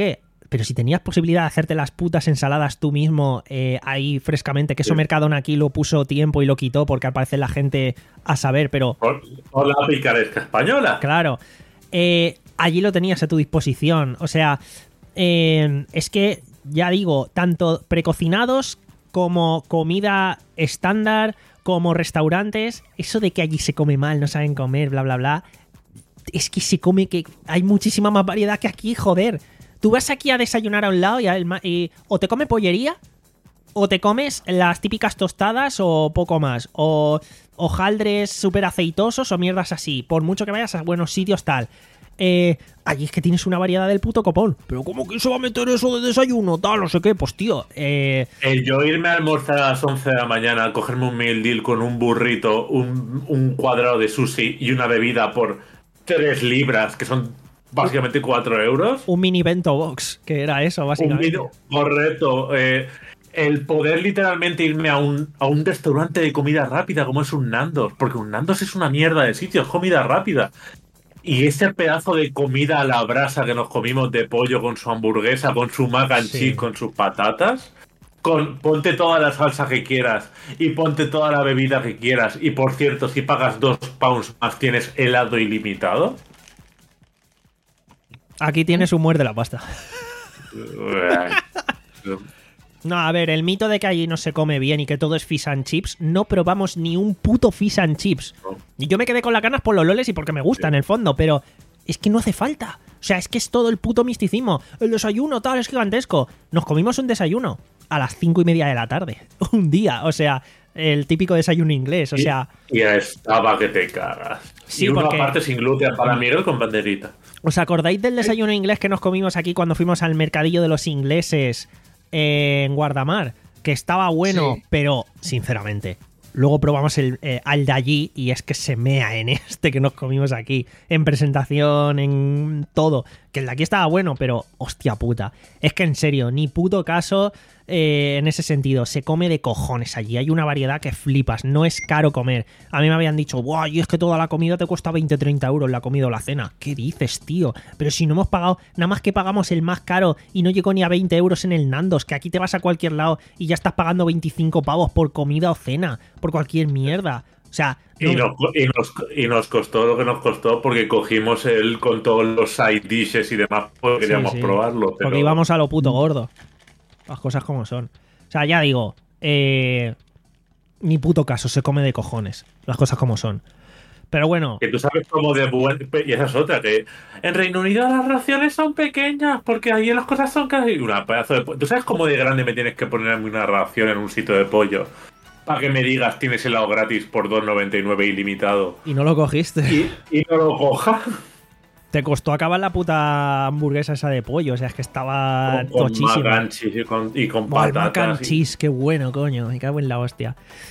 Pero si tenías posibilidad de hacerte las putas ensaladas tú mismo, eh, ahí frescamente, que eso sí. Mercadona aquí lo puso tiempo y lo quitó porque al parecer la gente a saber, pero... Por, por la picaresca española. Claro. Eh, allí lo tenías a tu disposición. O sea, eh, es que, ya digo, tanto precocinados como comida estándar, como restaurantes, eso de que allí se come mal, no saben comer, bla, bla, bla... Es que se come que hay muchísima más variedad que aquí, joder. Tú vas aquí a desayunar a un lado y, el, y o te comes pollería o te comes las típicas tostadas o poco más. O hojaldres súper aceitosos o mierdas así. Por mucho que vayas a buenos sitios tal. Eh, allí es que tienes una variedad del puto copón. Pero ¿cómo que se va a meter eso de desayuno? Tal, no sé qué. Pues tío. Eh... El yo irme a almorzar a las once de la mañana a cogerme un meal deal con un burrito, un, un cuadrado de sushi y una bebida por tres libras, que son... básicamente cuatro euros. Un mini bento box, que era eso, básicamente. Un mini, correcto. Eh, el poder literalmente irme a un, a un restaurante de comida rápida como es un Nandos, porque un Nandos es una mierda de sitio, es comida rápida. Y ese pedazo de comida a la brasa que nos comimos de pollo con su hamburguesa, con su mac and cheese, sí. con sus patatas, con ponte toda la salsa que quieras y ponte toda la bebida que quieras. Y por cierto, si pagas dos pounds más tienes helado ilimitado. Aquí tienes un muerde la pasta. No, a ver, el mito de que allí no se come bien y que todo es fish and chips, no probamos ni un puto fish and chips. Y yo me quedé con las ganas por los loles y porque me gusta, sí. en el fondo, pero es que no hace falta. O sea, es que es todo el puto misticismo. El desayuno, tal, es gigantesco. Nos comimos un desayuno a las cinco y media de la tarde. Un día, o sea, el típico desayuno inglés, o sea... Y, y estaba que te cagas. Sí, y una porque... parte sin gluten para Miguel con banderita. ¿Os acordáis del desayuno inglés que nos comimos aquí cuando fuimos al mercadillo de los ingleses eh, en Guardamar? Que estaba bueno, sí. pero, sinceramente, luego probamos el, eh, al de allí y es que se mea en este que nos comimos aquí. En presentación, en todo. Que el de aquí estaba bueno, pero, hostia puta. Es que, en serio, ni puto caso... Eh, en ese sentido, se come de cojones allí. Hay una variedad que flipas, no es caro comer. A mí me habían dicho, ¡buah! Y es que toda la comida te cuesta veinte a treinta euros la comida o la cena. ¿Qué dices, tío? Pero si no hemos pagado, nada más que pagamos el más caro y no llegó ni a veinte euros en el Nandos, que aquí te vas a cualquier lado y ya estás pagando veinticinco pavos por comida o cena, por cualquier mierda. O sea... No... Y, nos, y, nos, y nos costó lo que nos costó porque cogimos el con todos los side dishes y demás porque queríamos sí, sí. probarlo. Pero... Porque íbamos a lo puto gordo. Las cosas como son. O sea, ya digo, eh, ni puto caso, se come de cojones. Las cosas como son. Pero bueno. Que tú sabes cómo de buen... Y esa es otra, que en Reino Unido las raciones son pequeñas, porque ahí las cosas son casi una pedazo de... ¿Tú sabes cómo de grande me tienes que poner una ración en un sitio de pollo? Para que me digas, tienes helado gratis por dos noventa y nueve ilimitado. Y no lo cogiste. Y, y no lo coja. Te costó acabar la puta hamburguesa esa de pollo, o sea, es que estaba con, con tochísima. Mac and cheese y con, y con Buah, patatas. Mac and cheese, y... qué bueno, coño, me cago en la hostia.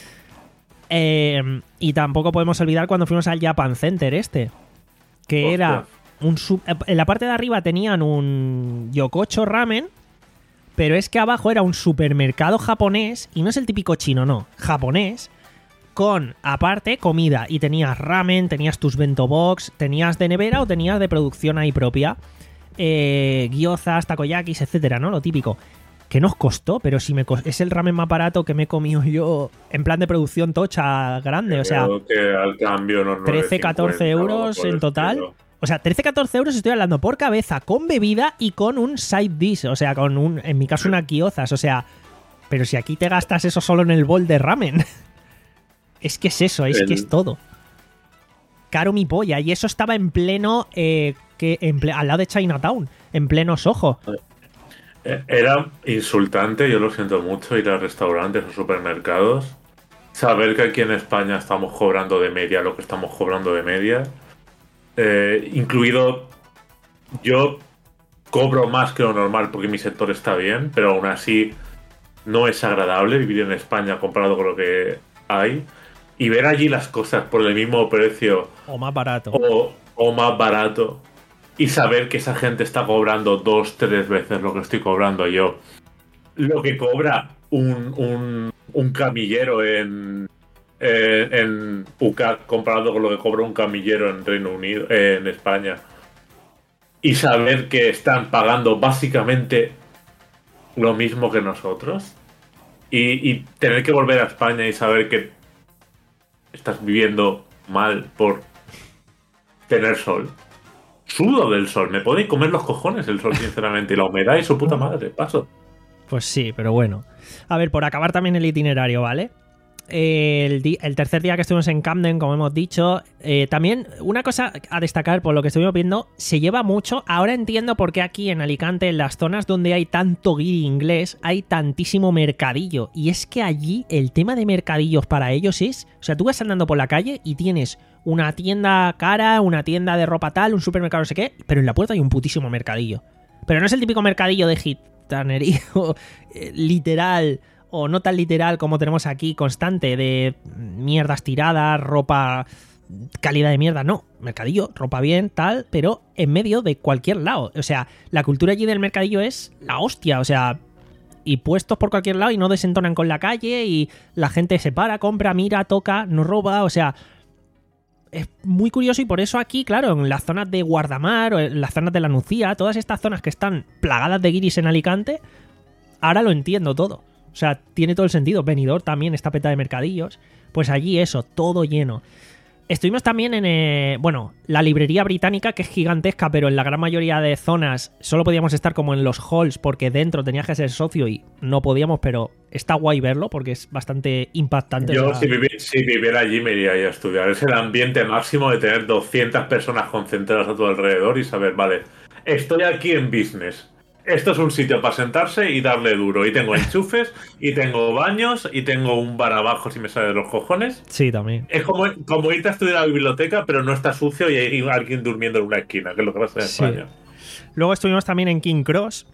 Eh, y tampoco podemos olvidar cuando fuimos al Japan Center este, que hostia. era un... Sub... En la parte de arriba tenían un Yokocho Ramen, pero es que abajo era un supermercado japonés, y no es el típico chino, no, japonés, con, aparte, comida. Y tenías ramen, tenías tus bento box, tenías de nevera o tenías de producción ahí propia. Eh, gyozas, takoyakis, etcétera, ¿no? Lo típico. ¿Qué nos costó? Pero si me co- es el ramen más barato que me he comido yo en plan de producción tocha grande. O sea, creo que al cambio no, trece a catorce euros en total. Estilo. O sea, trece a catorce euros estoy hablando por cabeza, con bebida y con un side dish. O sea, con un, en mi caso, unas gyozas. O sea, pero si aquí te gastas eso solo en el bol de ramen. Es que es eso, es el... que es todo. Caro mi polla. Y eso estaba en pleno... Eh, que en ple... al lado de Chinatown. En pleno Soho. Era insultante, yo lo siento mucho, ir a restaurantes o supermercados. Saber que aquí en España estamos cobrando de media lo que estamos cobrando de media. Eh, incluido... Yo cobro más que lo normal porque mi sector está bien, pero aún así no es agradable vivir en España comparado con lo que hay. Y ver allí las cosas por el mismo precio o más barato o, o más barato y saber que esa gente está cobrando dos, tres veces lo que estoy cobrando yo, lo que cobra un, un, un camillero en, en, en U C A comparado con lo que cobra un camillero en Reino Unido, eh, en España, y saber que están pagando básicamente lo mismo que nosotros y, y tener que volver a España y saber que estás viviendo mal por tener sol. Sudo del sol, me puede comer los cojones el sol, sinceramente, y la humedad y su puta madre, paso. Pues sí, pero bueno. A ver, por acabar también el itinerario, ¿vale? El, di- el tercer día que estuvimos en Camden, como hemos dicho, eh, también una cosa a destacar por lo que estuvimos viendo, se lleva mucho. Ahora entiendo por qué aquí en Alicante, en las zonas donde hay tanto guiri inglés, hay tantísimo mercadillo. Y es que allí el tema de mercadillos para ellos es... O sea, tú vas andando por la calle y tienes una tienda cara, una tienda de ropa tal, un supermercado no sé qué, pero en la puerta hay un putísimo mercadillo. Pero no es el típico mercadillo de gitanería eh, literal... o no tan literal como tenemos aquí, constante, de mierdas tiradas, ropa calidad de mierda, no, mercadillo, ropa bien, tal, pero en medio de cualquier lado. O sea, la cultura allí del mercadillo es la hostia, o sea, y puestos por cualquier lado y no desentonan con la calle y la gente se para, compra, mira, toca, no roba, o sea... Es muy curioso y por eso aquí, claro, en las zonas de Guardamar o en las zonas de la Nucía, todas estas zonas que están plagadas de guiris en Alicante, ahora lo entiendo todo. O sea, tiene todo el sentido. Benidorm también está peta de mercadillos. Pues allí eso, todo lleno. Estuvimos también en, eh, bueno, la librería británica, que es gigantesca, pero en la gran mayoría de zonas solo podíamos estar como en los halls, porque dentro tenías que ser socio y no podíamos, pero está guay verlo, porque es bastante impactante. Yo, o sea, si, vivi- si viviera allí, me iría ahí a estudiar. Es el ambiente máximo de tener doscientas personas concentradas a tu alrededor y saber, vale, estoy aquí en business. Esto es un sitio para sentarse y darle duro. Y tengo enchufes, y tengo baños, y tengo un bar abajo si me sale de los cojones. Sí, también. Es como, como irte a estudiar a la biblioteca, pero no está sucio y hay alguien durmiendo en una esquina, que es lo que pasa en Sí. España. Luego estuvimos también en King Cross,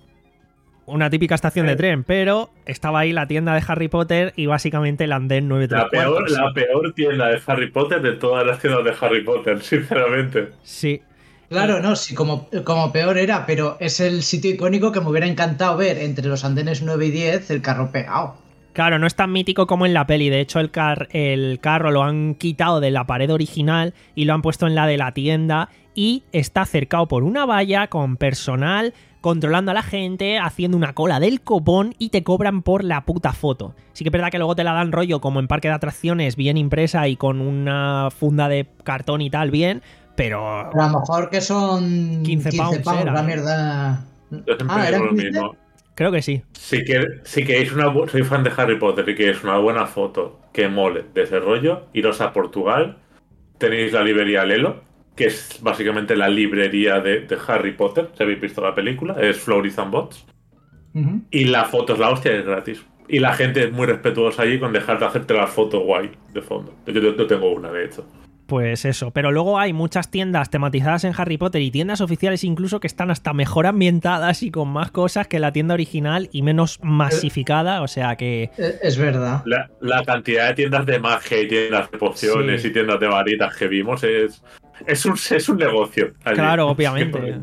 una típica estación de Eh. tren, pero estaba ahí la tienda de Harry Potter y básicamente el andén nueve tres La peor, cuartos. la peor tienda de Harry Potter de todas las tiendas de Harry Potter, sinceramente. Sí. Claro, no, sí, como, como peor era, pero es el sitio icónico que me hubiera encantado ver entre los andenes nueve y diez, el carro pegado. Claro, no es tan mítico como en la peli. De hecho, el, car el carro lo han quitado de la pared original y lo han puesto en la de la tienda y está cercado por una valla con personal controlando a la gente, haciendo una cola del copón y te cobran por la puta foto. Sí que es verdad que luego te la dan rollo como en parque de atracciones, bien impresa y con una funda de cartón y tal, bien, pero... Pero a lo mejor que son quince pounds era. la mierda. Yo siempre Ah, digo ¿eran lo quince? mismo. Creo que sí. Si, quer- si queréis una bu- soy fan de Harry Potter y queréis una buena foto que mole de ese rollo, iros a Portugal. Tenéis la librería Lelo, que es básicamente la librería de, de Harry Potter. Si habéis visto la película, es Florits and Bots. Ujú. Y la foto es la hostia, es gratis. Y la gente es muy respetuosa allí con dejar de hacerte la foto guay de fondo. Yo, yo- yo tengo una, de hecho. Pues eso, pero luego hay muchas tiendas tematizadas en Harry Potter y tiendas oficiales incluso que están hasta mejor ambientadas y con más cosas que la tienda original y menos masificada, o sea que... Eh, Es verdad. La, la cantidad de tiendas de magia y tiendas de pociones Sí. y tiendas de varitas que vimos es, es, un, es un negocio. allí. Claro, obviamente.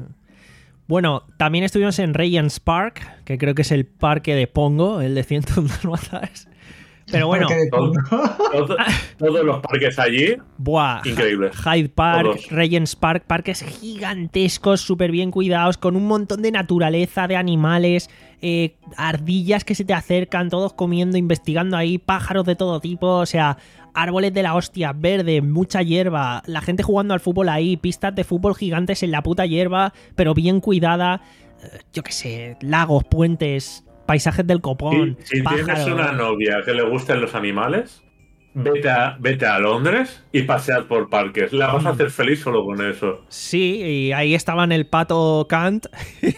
Bueno, también estuvimos en Regent's Park, que creo que es el parque de Pongo, el de ciento dálmatas. Pero bueno, Porque de Todo- punto. todo- todos los parques allí, buah, increíbles. Hyde Park, Todos. Regent's Park, parques gigantescos, súper bien cuidados, con un montón de naturaleza, de animales, eh, ardillas que se te acercan, todos comiendo, investigando ahí, pájaros de todo tipo, o sea, árboles de la hostia, verde, mucha hierba, la gente jugando al fútbol ahí, pistas de fútbol gigantes en la puta hierba, pero bien cuidada, eh, yo qué sé, lagos, puentes, paisajes del copón, Si, si tienes pájaros. una novia que le gusten los animales, vete a, vete a Londres y pasead por parques. La vas a hacer feliz solo con eso. Sí, y ahí estaban el pato Kant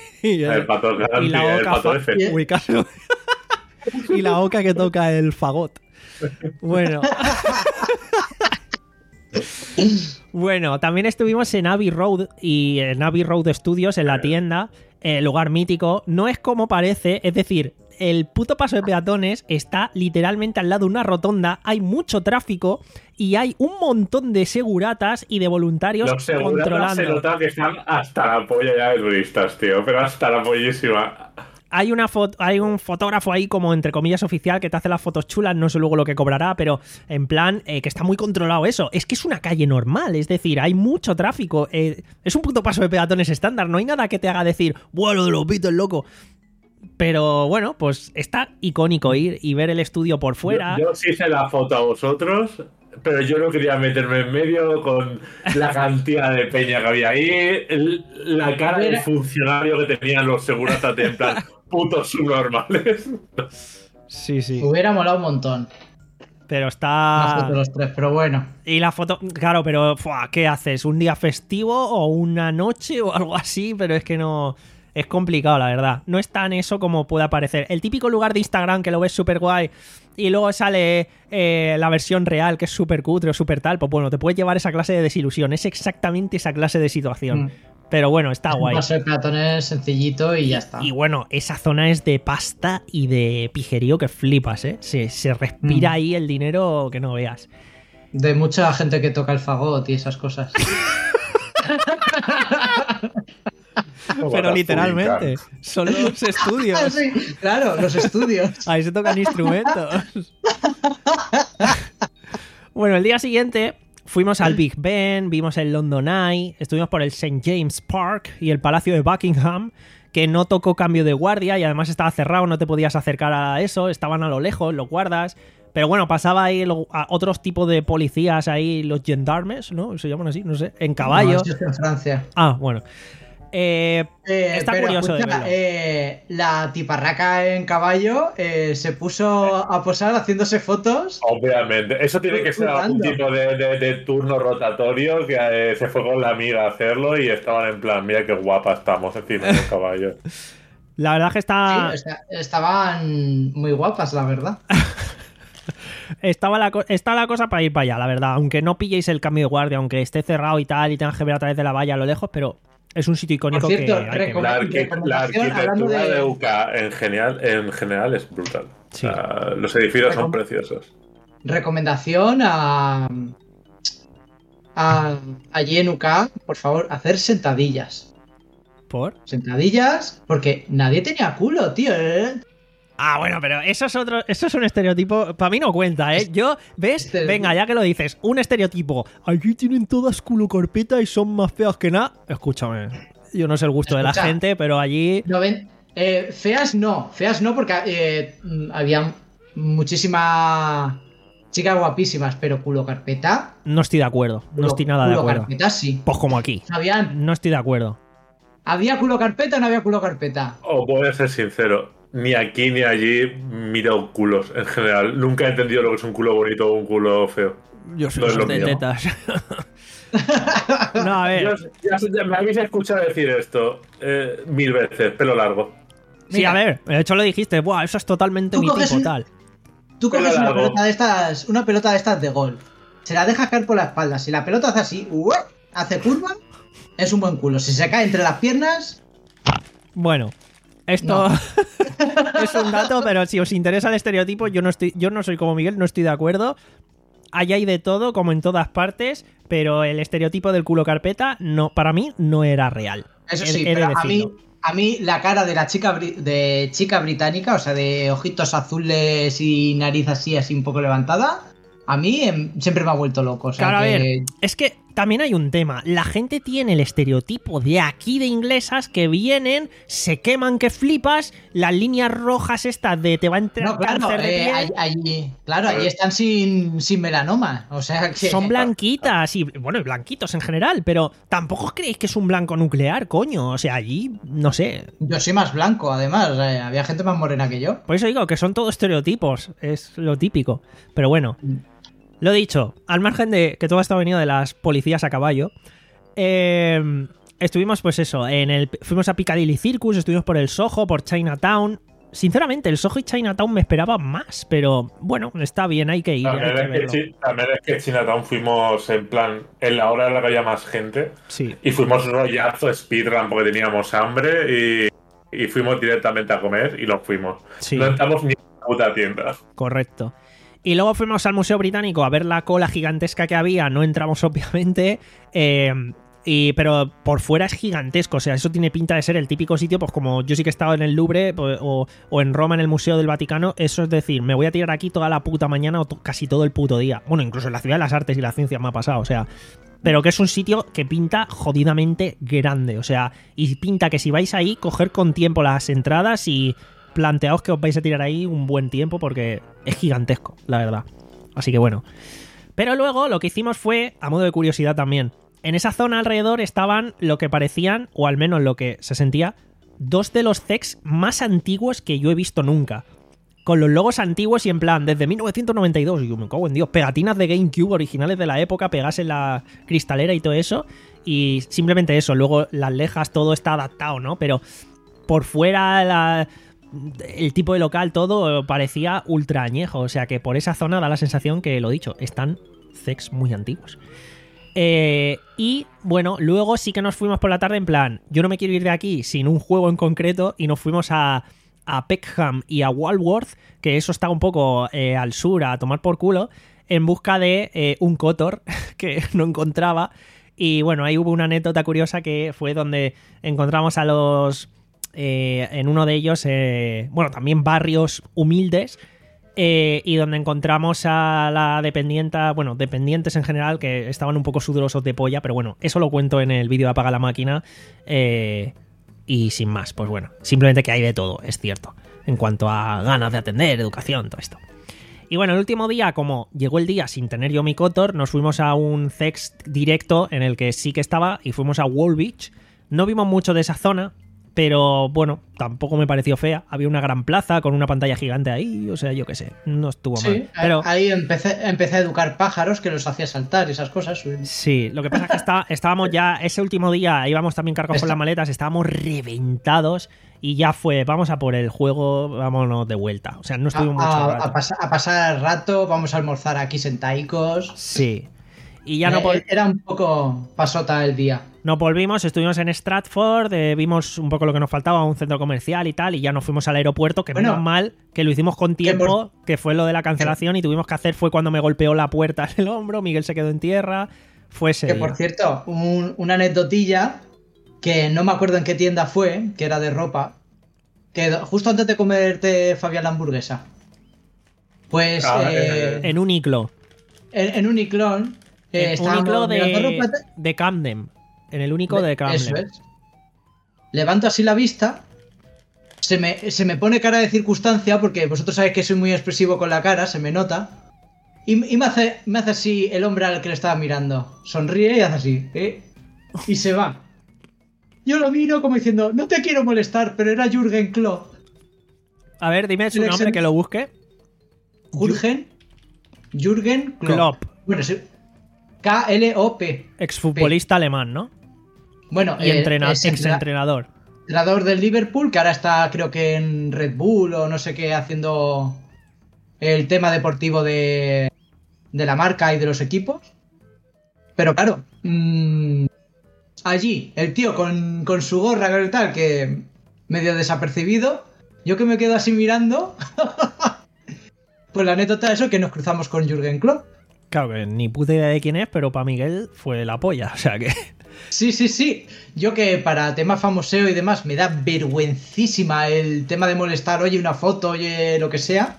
y el, El pato Gandhi, y la el oca pato fa- F. ubicado. Y la oca que toca el fagot. Bueno. Bueno, también estuvimos en Abbey Road y en Abbey Road Studios, en la tienda, eh, lugar mítico. No es como parece, es decir, el puto paso de peatones está literalmente al lado de una rotonda, hay mucho tráfico y hay un montón de seguratas y de voluntarios Los seguratas se controlando. nota que están hasta la polla ya de turistas, tío. Pero hasta la pollísima. hay una foto, hay un fotógrafo ahí como entre comillas oficial que te hace las fotos chulas, no sé luego lo que cobrará, pero en plan eh, que está muy controlado eso. Es que es una calle normal, es decir, hay mucho tráfico, eh, es un puto paso de peatones estándar, no hay nada que te haga decir, bueno, de los Beatles, loco. Pero bueno, pues está icónico ir y ver el estudio por fuera. Yo, yo sí hice la foto a vosotros, pero yo no quería meterme en medio con la cantidad de peña que había ahí, el, la cara del funcionario que tenían los seguratas de en plan putos subnormales. Sí, sí. Hubiera molado un montón. Pero La está... foto de los tres, pero bueno. Y la foto... Claro, pero ¡fua! ¿Qué haces? ¿Un día festivo o una noche o algo así? Pero es que no... Es complicado, la verdad. No es tan eso como puede parecer. El típico lugar de Instagram que lo ves súper guay y luego sale eh, la versión real que es súper cutre o súper tal, pues bueno, te puedes llevar esa clase de desilusión. Es exactamente esa clase de situación. Mm. Pero bueno, está guay. Un paso de peatones sencillito y ya está. Y bueno, esa zona es de pasta y de pijerío que flipas, ¿eh? Se, se respira mm. ahí el dinero que no veas. De mucha gente que toca el fagot y esas cosas. Pero literalmente, son los estudios. Sí, claro, los estudios. Ahí se tocan instrumentos. Bueno, el día siguiente fuimos al Big Ben, vimos el London Eye, estuvimos por el Saint James Park y el Palacio de Buckingham, que no tocó cambio de guardia y además estaba cerrado, no te podías acercar a eso, estaban a lo lejos los guardas. Pero bueno, pasaba ahí lo, a otros tipos de policías ahí, los gendarmes, ¿no? Se llaman así, no sé, en caballo. No, eso es en Francia. Ah, bueno. Eh, eh, está pero, curioso escucha, de verlo. Eh, la tiparraca en caballo eh, se puso a posar haciéndose fotos. Obviamente. Eso tiene que ser algún tipo de, de, de turno rotatorio que eh, se fue con la amiga a hacerlo y estaban en plan, mira qué guapa estamos encima del caballo. La verdad es que está... Sí, está... Estaban muy guapas, la verdad. Estaba la está la cosa para ir para allá, la verdad. Aunque no pilléis el cambio de guardia, aunque esté cerrado y tal, y tengas que ver a través de la valla a lo lejos, pero es un sitio icónico. Por cierto, que, hay que la, arqui la arquitectura de... de U K en general, en general es brutal. Sí. O sea, los edificios Recom son preciosos. Recomendación a, a allí en U K, por favor, hacer sentadillas. ¿Por? Sentadillas, porque nadie tenía culo, tío. ¿eh? Ah, bueno, pero eso es otro, eso es un estereotipo, para mí no cuenta, ¿eh? Yo, ¿ves? Venga, ya que lo dices, un estereotipo. Allí tienen todas culo carpeta y son más feas que nada. Escúchame, yo no sé el gusto Escucha, de la gente, pero allí... No ven, eh, feas no, feas no, porque eh, había muchísimas chicas guapísimas, pero culo carpeta... No estoy de acuerdo, no culo, estoy nada de acuerdo. Culo carpeta sí. Pues como aquí. ¿Sabían? No estoy de acuerdo. ¿Había culo carpeta o no había culo carpeta? O oh, voy a ser sincero. Ni aquí ni allí miro culos en general. Nunca he entendido lo que es un culo bonito o un culo feo. Yo soy no de tetas. No, a ver. Yo, ya, ya me habéis escuchado decir esto eh, mil veces, pelo largo. Sí, Mira, a ver, de hecho lo dijiste. Buah, eso es totalmente mi tipo, un, tal. Tú coges una pelota de estas, una pelota de estas de golf. Se la dejas caer por la espalda. Si la pelota hace así, uh, hace curva, es un buen culo. Si se cae entre las piernas... Bueno... Esto no. Es un dato, pero si os interesa el estereotipo, yo no estoy, yo no soy como Miguel, no estoy de acuerdo. Allá hay de todo, como en todas partes, pero el estereotipo del culo carpeta, no, para mí, no era real. Eso sí, he, he pero a mí, a mí la cara de la chica de chica británica, o sea, de ojitos azules y nariz así, así un poco levantada, a mí eh, siempre me ha vuelto loco. O sea, claro, que... a ver, es que también hay un tema. La gente tiene el estereotipo de aquí de inglesas que vienen, se queman que flipas, las líneas rojas estas de te va a entrar no, claro, cáncer de eh, allí, allí, claro, allí están sin, sin melanoma. O sea que... Son blanquitas y, bueno, blanquitos en general, pero tampoco os creéis que es un blanco nuclear, coño. O sea, allí, no sé. Yo soy más blanco, además. Eh, había gente más morena que yo. Por eso digo que son todos estereotipos. Es lo típico. Pero bueno... Lo dicho, al margen de que todo esto ha venido de las policías a caballo, eh, estuvimos pues eso, en el, fuimos a Piccadilly Circus, estuvimos por el Soho, por Chinatown. Sinceramente, el Soho y Chinatown me esperaba más, pero bueno, está bien, hay que ir. También, hay que es, que, también es que Chinatown fuimos en plan, en la hora en la que había más gente, sí. Y fuimos un rollazo speedrun porque teníamos hambre y, y fuimos directamente a comer y nos fuimos. Sí. No entramos ni en la puta tienda. Correcto. Y luego fuimos al Museo Británico a ver la cola gigantesca que había. No entramos, obviamente. Eh, Y, pero por fuera es gigantesco, o sea, eso tiene pinta de ser el típico sitio, pues como yo sí que he estado en el Louvre pues, o, o en Roma en el Museo del Vaticano, eso es decir, me voy a tirar aquí toda la puta mañana o to- casi todo el puto día. Bueno, incluso en la Ciudad de las Artes y las Ciencias me ha pasado, o sea, pero que es un sitio que pinta jodidamente grande, o sea, y pinta que si vais ahí, coger con tiempo las entradas y planteaos que os vais a tirar ahí un buen tiempo porque es gigantesco, la verdad. Así que bueno. Pero luego lo que hicimos fue, a modo de curiosidad también, en esa zona alrededor estaban lo que parecían, o al menos lo que se sentía, dos de los C E X más antiguos que yo he visto nunca. Con los logos antiguos y en plan, desde mil novecientos noventa y dos, y yo me cago en Dios, pegatinas de GameCube originales de la época, pegas en la cristalera y todo eso, y simplemente eso, luego las lejas, todo está adaptado, ¿no? Pero por fuera, la, el tipo de local, todo parecía ultra añejo, o sea que por esa zona da la sensación que, lo dicho, están C E X muy antiguos. Eh, y bueno, luego sí que nos fuimos por la tarde en plan, yo no me quiero ir de aquí sin un juego en concreto, y nos fuimos a, a Peckham y a Walworth, que eso está un poco eh, al sur, a tomar por culo, en busca de eh, un Kotor que no encontraba. Y bueno, ahí hubo una anécdota curiosa que fue donde encontramos a los eh, en uno de ellos, eh, bueno, también barrios humildes. Eh, y donde encontramos a la dependienta, bueno, dependientes en general que estaban un poco sudorosos de polla, pero bueno, eso lo cuento en el vídeo de Apaga la Máquina. Eh, y sin más, pues bueno, simplemente que hay de todo, es cierto, en cuanto a ganas de atender, educación, todo esto. Y bueno, el último día, como llegó el día sin tener yo mi Kotor, nos fuimos a un C E X directo en el que sí que estaba y fuimos a Wall Beach. No vimos mucho de esa zona, pero bueno, tampoco me pareció fea. Había una gran plaza con una pantalla gigante ahí, o sea, yo qué sé, no estuvo Sí, mal. Pero ahí empecé, empecé a educar pájaros que los hacía saltar y esas cosas. sí, lo que pasa es que está, estábamos ya, ese último día íbamos también cargados con las maletas, estábamos reventados y ya fue, vamos a por el juego, vámonos de vuelta. O sea, no estuvimos a, mucho a, rato. a, pas- a pasar el rato, vamos a almorzar aquí sentaicos. Sí. Y ya no, Eh, vol- Era un poco pasota el día. no volvimos, estuvimos en Stratford, eh, vimos un poco lo que nos faltaba, un centro comercial y tal, y ya nos fuimos al aeropuerto, que Bueno, menos mal que lo hicimos con tiempo, por- que fue lo de la cancelación y tuvimos que hacer, fue cuando me golpeó la puerta en el hombro, Miguel se quedó en tierra, fue ese Que día. por cierto, un- una anecdotilla que no me acuerdo en qué tienda fue, que era de ropa, que justo antes de comerte Fabián la hamburguesa. Pues Ah, eh, En Uniqlo. en, en Uniclon eh, En estábamos Uniqlo mirando de, ropa, de Camden. En el único de Camden. eso es. Levanto así la vista, se me, se me pone cara de circunstancia, porque vosotros sabéis que soy muy expresivo con la cara, se me nota. Y, y me, hace, me hace así el hombre al que le estaba mirando. Sonríe y hace así, ¿eh? Y se va. Yo lo miro como diciendo, no te quiero molestar, pero era Jürgen Klopp. A ver, dime su El nombre ex- que lo busque. Jürgen. Jürgen Klopp. Klopp. Bueno, sí. K L O P. Exfutbolista alemán, ¿no? Bueno, Y eh, entrena- es entra- exentrenador. entrenador del Liverpool, que ahora está creo que en Red Bull o no sé qué, haciendo el tema deportivo de, de la marca y de los equipos. Pero claro, mmm, allí el tío con, con su gorra y tal, que medio desapercibido, yo que me quedo así mirando, pues la anécdota es eso, que nos cruzamos con Jürgen Klopp. Claro que ni puta idea de quién es, pero para Miguel fue la polla, o sea que... Sí, sí, sí. Yo que para tema famoseo y demás me da vergüencísima el tema de molestar, oye, una foto, oye, lo que sea.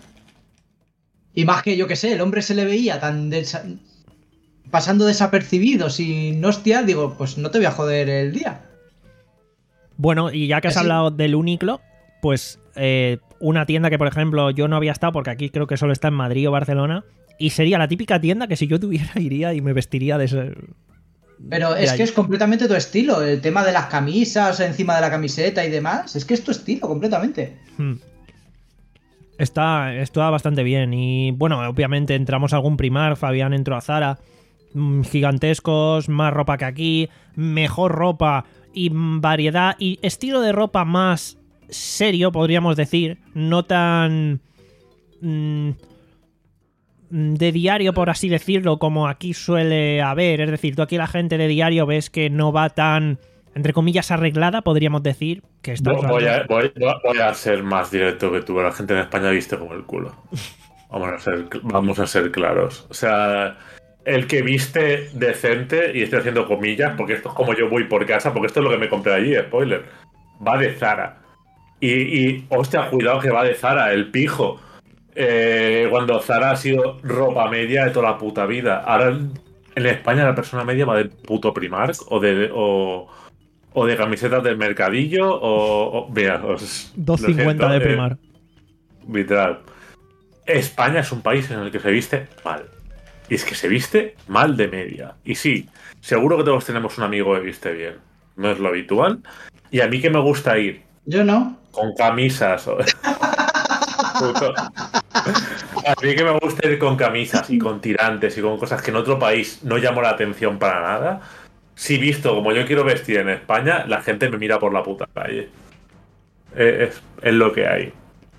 Y más que, yo que sé, el hombre se le veía tan desa- pasando desapercibido, sin hostia, digo, pues no te voy a joder el día. Bueno, y ya que has Así- hablado del Uniqlo, pues eh, una tienda que, por ejemplo, yo no había estado, porque aquí creo que solo está en Madrid o Barcelona, y sería la típica tienda que si yo tuviera iría y me vestiría de ese... Pero de es allí. que es completamente tu estilo, el tema de las camisas encima de la camiseta y demás, es que es tu estilo completamente. Hmm. Está, está bastante bien. Y bueno, obviamente entramos a algún Primark, Fabián entró a Zara, mm, gigantescos, más ropa que aquí, mejor ropa y mm, variedad y estilo de ropa más serio, podríamos decir, no tan mm, de diario, por así decirlo, como aquí suele haber. Es decir, tú aquí la gente de diario ves que no va tan, entre comillas, arreglada, podríamos decir, que está Voy, voy usando- a, voy- voy a ser más directo que tú. La gente en España viste como el culo. Vamos a ser, vamos a ser claros. O sea, el que viste decente, y estoy haciendo comillas, porque esto es como yo voy por casa, porque esto es lo que me compré allí, spoiler, va de Zara. Y, y hostia, cuidado que va de Zara, el pijo. Eh, cuando Zara ha sido ropa media de toda la puta vida. Ahora en España la persona media va del puto Primark o de o, o de camisetas del Mercadillo o... o mira, os, dos cincuenta de Primark. Eh, literal. España es un país en el que se viste mal. Y es que se viste mal de media. Y sí, seguro que todos tenemos un amigo que viste bien. No es lo habitual. Y a mí que me gusta ir. Yo no. Con camisas. A mí que me gusta ir con camisas y con tirantes y con cosas que en otro país no llamo la atención para nada. Si visto como yo quiero vestir en España, la gente me mira por la puta calle. Es, es lo que hay.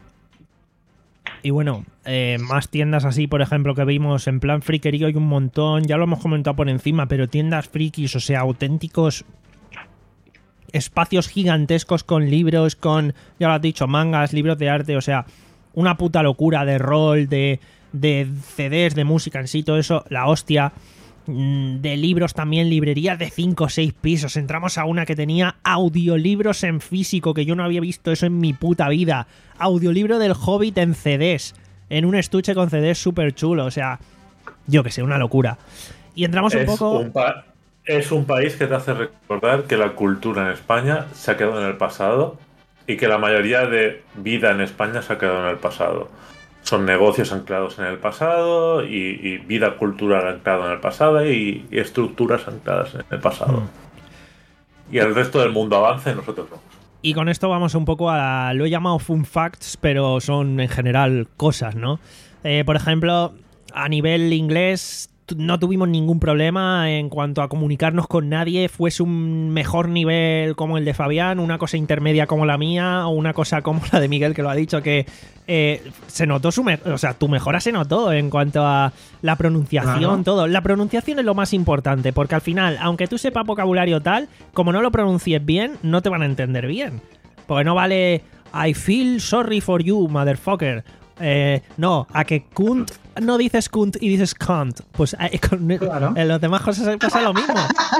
Y bueno, eh, más tiendas así, por ejemplo, que vimos en plan friquerío hay un montón, ya lo hemos comentado por encima, pero tiendas frikis, o sea, auténticos espacios gigantescos con libros, con, ya lo has dicho, mangas, libros de arte, o sea, una puta locura de rol, de, de C Ds, de música en sí, todo eso, la hostia. De libros también, librerías de cinco o seis pisos. Entramos a una que tenía audiolibros en físico, que yo no había visto eso en mi puta vida. Audiolibro del Hobbit en C Ds, en un estuche con C Ds súper chulo, o sea, yo que sé, una locura. Y entramos un es poco... Un pa- es un país que te hace recordar que la cultura en España se ha quedado en el pasado y que la mayoría de vida en España se ha quedado en el pasado. Son negocios anclados en el pasado y, y vida cultural anclada en el pasado y, y estructuras ancladas en el pasado. Mm. Y el resto del mundo avanza y nosotros no. Y con esto vamos un poco a... Lo he llamado fun facts, pero son en general cosas, ¿no? Eh, por ejemplo, a nivel inglés no tuvimos ningún problema en cuanto a comunicarnos con nadie, fuese un mejor nivel como el de Fabián, una cosa intermedia como la mía o una cosa como la de Miguel, que lo ha dicho, que eh, se notó su... Me- o sea, tu mejora se notó en cuanto a la pronunciación, claro. Todo. La pronunciación es lo más importante, porque al final, aunque tú sepas vocabulario tal, como no lo pronuncies bien, no te van a entender bien. Porque no vale I feel sorry for you, motherfucker. Eh, no, a que cunt no dices cunt y dices cunt. Pues eh, con, claro. En los demás cosas pasa lo mismo.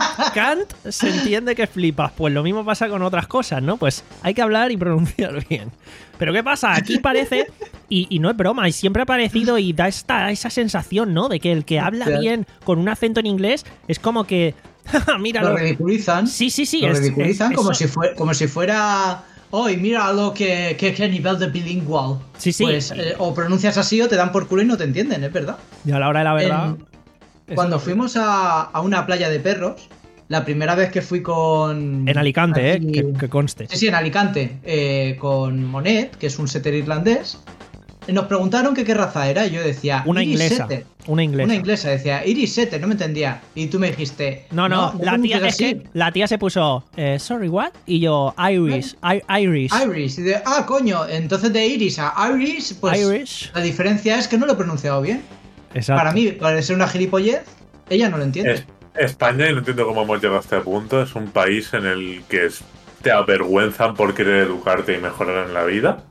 Cunt se entiende que flipas. Pues lo mismo pasa con otras cosas, ¿no? Pues hay que hablar y pronunciar bien. Pero ¿qué pasa? Aquí parece, y, y no es broma, y siempre ha parecido y da esta, esa sensación, ¿no? De que el que habla bien con un acento en inglés es como que... Míralo. Lo ridiculizan. Sí, sí, sí. Lo es, ridiculizan es, como, eso. si fuera, como si fuera... ¡Ay, mira lo que, que, que nivel de bilingual! Sí, sí. Pues eh, o pronuncias así o te dan por culo y no te entienden, es verdad. Y a la hora de la verdad... En, cuando fuimos a, a una playa de perros, la primera vez que fui con... En Alicante, aquí, eh, que, que conste. Sí, sí, en Alicante, eh, con Monet, que es un setter irlandés. Nos preguntaron que qué raza era y yo decía... Una Irish inglesa. Setter. Una inglesa. Una inglesa, decía Irish Setter, no me entendía. Y tú me dijiste... No, no, no, no la, tía, es así. que la tía se puso... Eh, sorry, what? Y yo, Irish, I, Irish. Irish. Y de, ah, coño, entonces de Irish a Irish, pues Irish. La diferencia es que no lo he pronunciado bien. Exacto. Para mí, para ser una gilipollez, ella no lo entiende. Es, España, y no entiendo cómo hemos llegado a este punto, es un país en el que es, te avergüenzan por querer educarte y mejorar en la vida.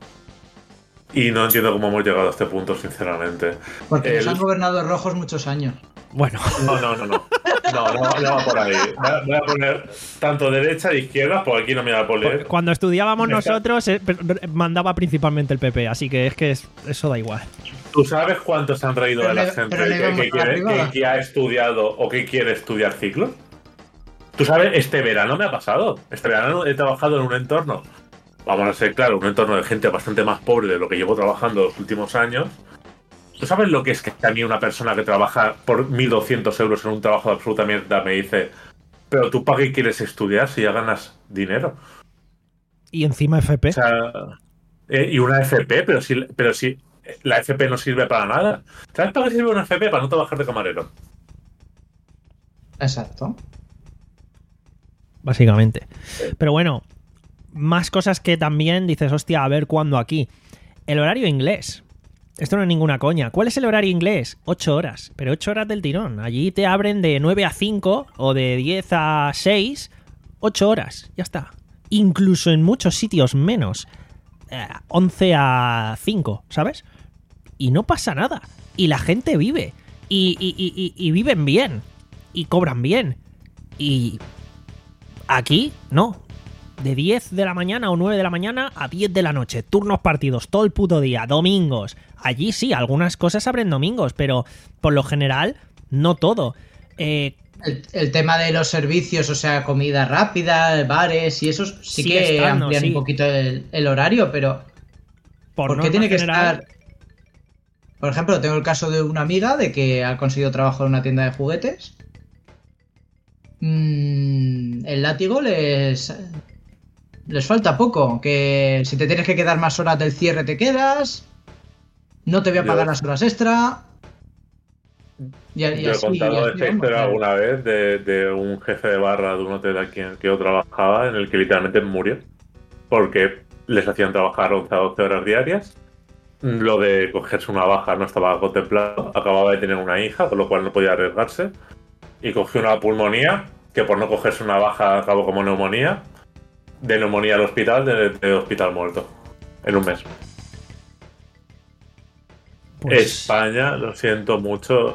Y no entiendo cómo hemos llegado a este punto, sinceramente. Porque El... nos han gobernado rojos muchos años. Bueno. No, no, no, no. No, no, no va por ahí. Voy a poner tanto derecha e izquierda, porque aquí no me va a poner. Cuando estudiábamos nosotros, eh, mandaba principalmente el P P, así que es que es, eso da igual. ¿Tú sabes cuántos han reído de la le, gente que, que, quiere, que, que ha estudiado o que quiere estudiar ciclos? ¿Tú sabes? Este verano me ha pasado. Este verano he trabajado en un entorno, vamos a ser claros, un entorno de gente bastante más pobre de lo que llevo trabajando los últimos años. ¿Tú sabes lo que es que a mí una persona que trabaja por mil doscientos euros en un trabajo de absoluta mierda me dice, pero tú para qué quieres estudiar si ya ganas dinero? Y encima F P. O sea, eh, y una F P, pero si, pero si la F P no sirve para nada. ¿Sabes para qué sirve una F P? Para no trabajar de camarero. Exacto. Básicamente. Pero bueno, más cosas que también dices, hostia, a ver cuándo aquí. El horario inglés. Esto no es ninguna coña. ¿Cuál es el horario inglés? Ocho horas. Pero ocho horas del tirón. Allí te abren de nueve a cinco o de diez a seis. Ocho horas. Ya está. Incluso en muchos sitios menos. Eh, once a cinco, ¿sabes? Y no pasa nada. Y la gente vive. Y, y, y, y viven bien. Y cobran bien. Y aquí, no. De diez de la mañana o nueve de la mañana a diez de la noche. Turnos partidos, todo el puto día, domingos. Allí sí, algunas cosas abren domingos, pero por lo general, no todo. Eh, el, el tema de los servicios, o sea, comida rápida, bares y eso, sí que estando, amplían sí. un poquito el, el horario, pero por ¿por qué tiene que general, estar...? Por ejemplo, tengo el caso de una amiga de que ha conseguido trabajo en una tienda de juguetes. Mm, el látigo les... Les falta poco, que si te tienes que quedar más horas del cierre te quedas, no te voy a pagar Yo- las horas extra. Y, y Yo he así, contado y así, esta vamos, historia claro. alguna vez de, de un jefe de barra de un hotel aquí en el que yo trabajaba, en el que literalmente murió, porque les hacían trabajar once a doce horas diarias. Lo de cogerse una baja no estaba contemplado, acababa de tener una hija, con lo cual no podía arriesgarse, y cogió una pulmonía, que por no cogerse una baja acabó como neumonía, de neumonía al hospital, de, de hospital muerto, en un mes. pues, España, lo siento mucho,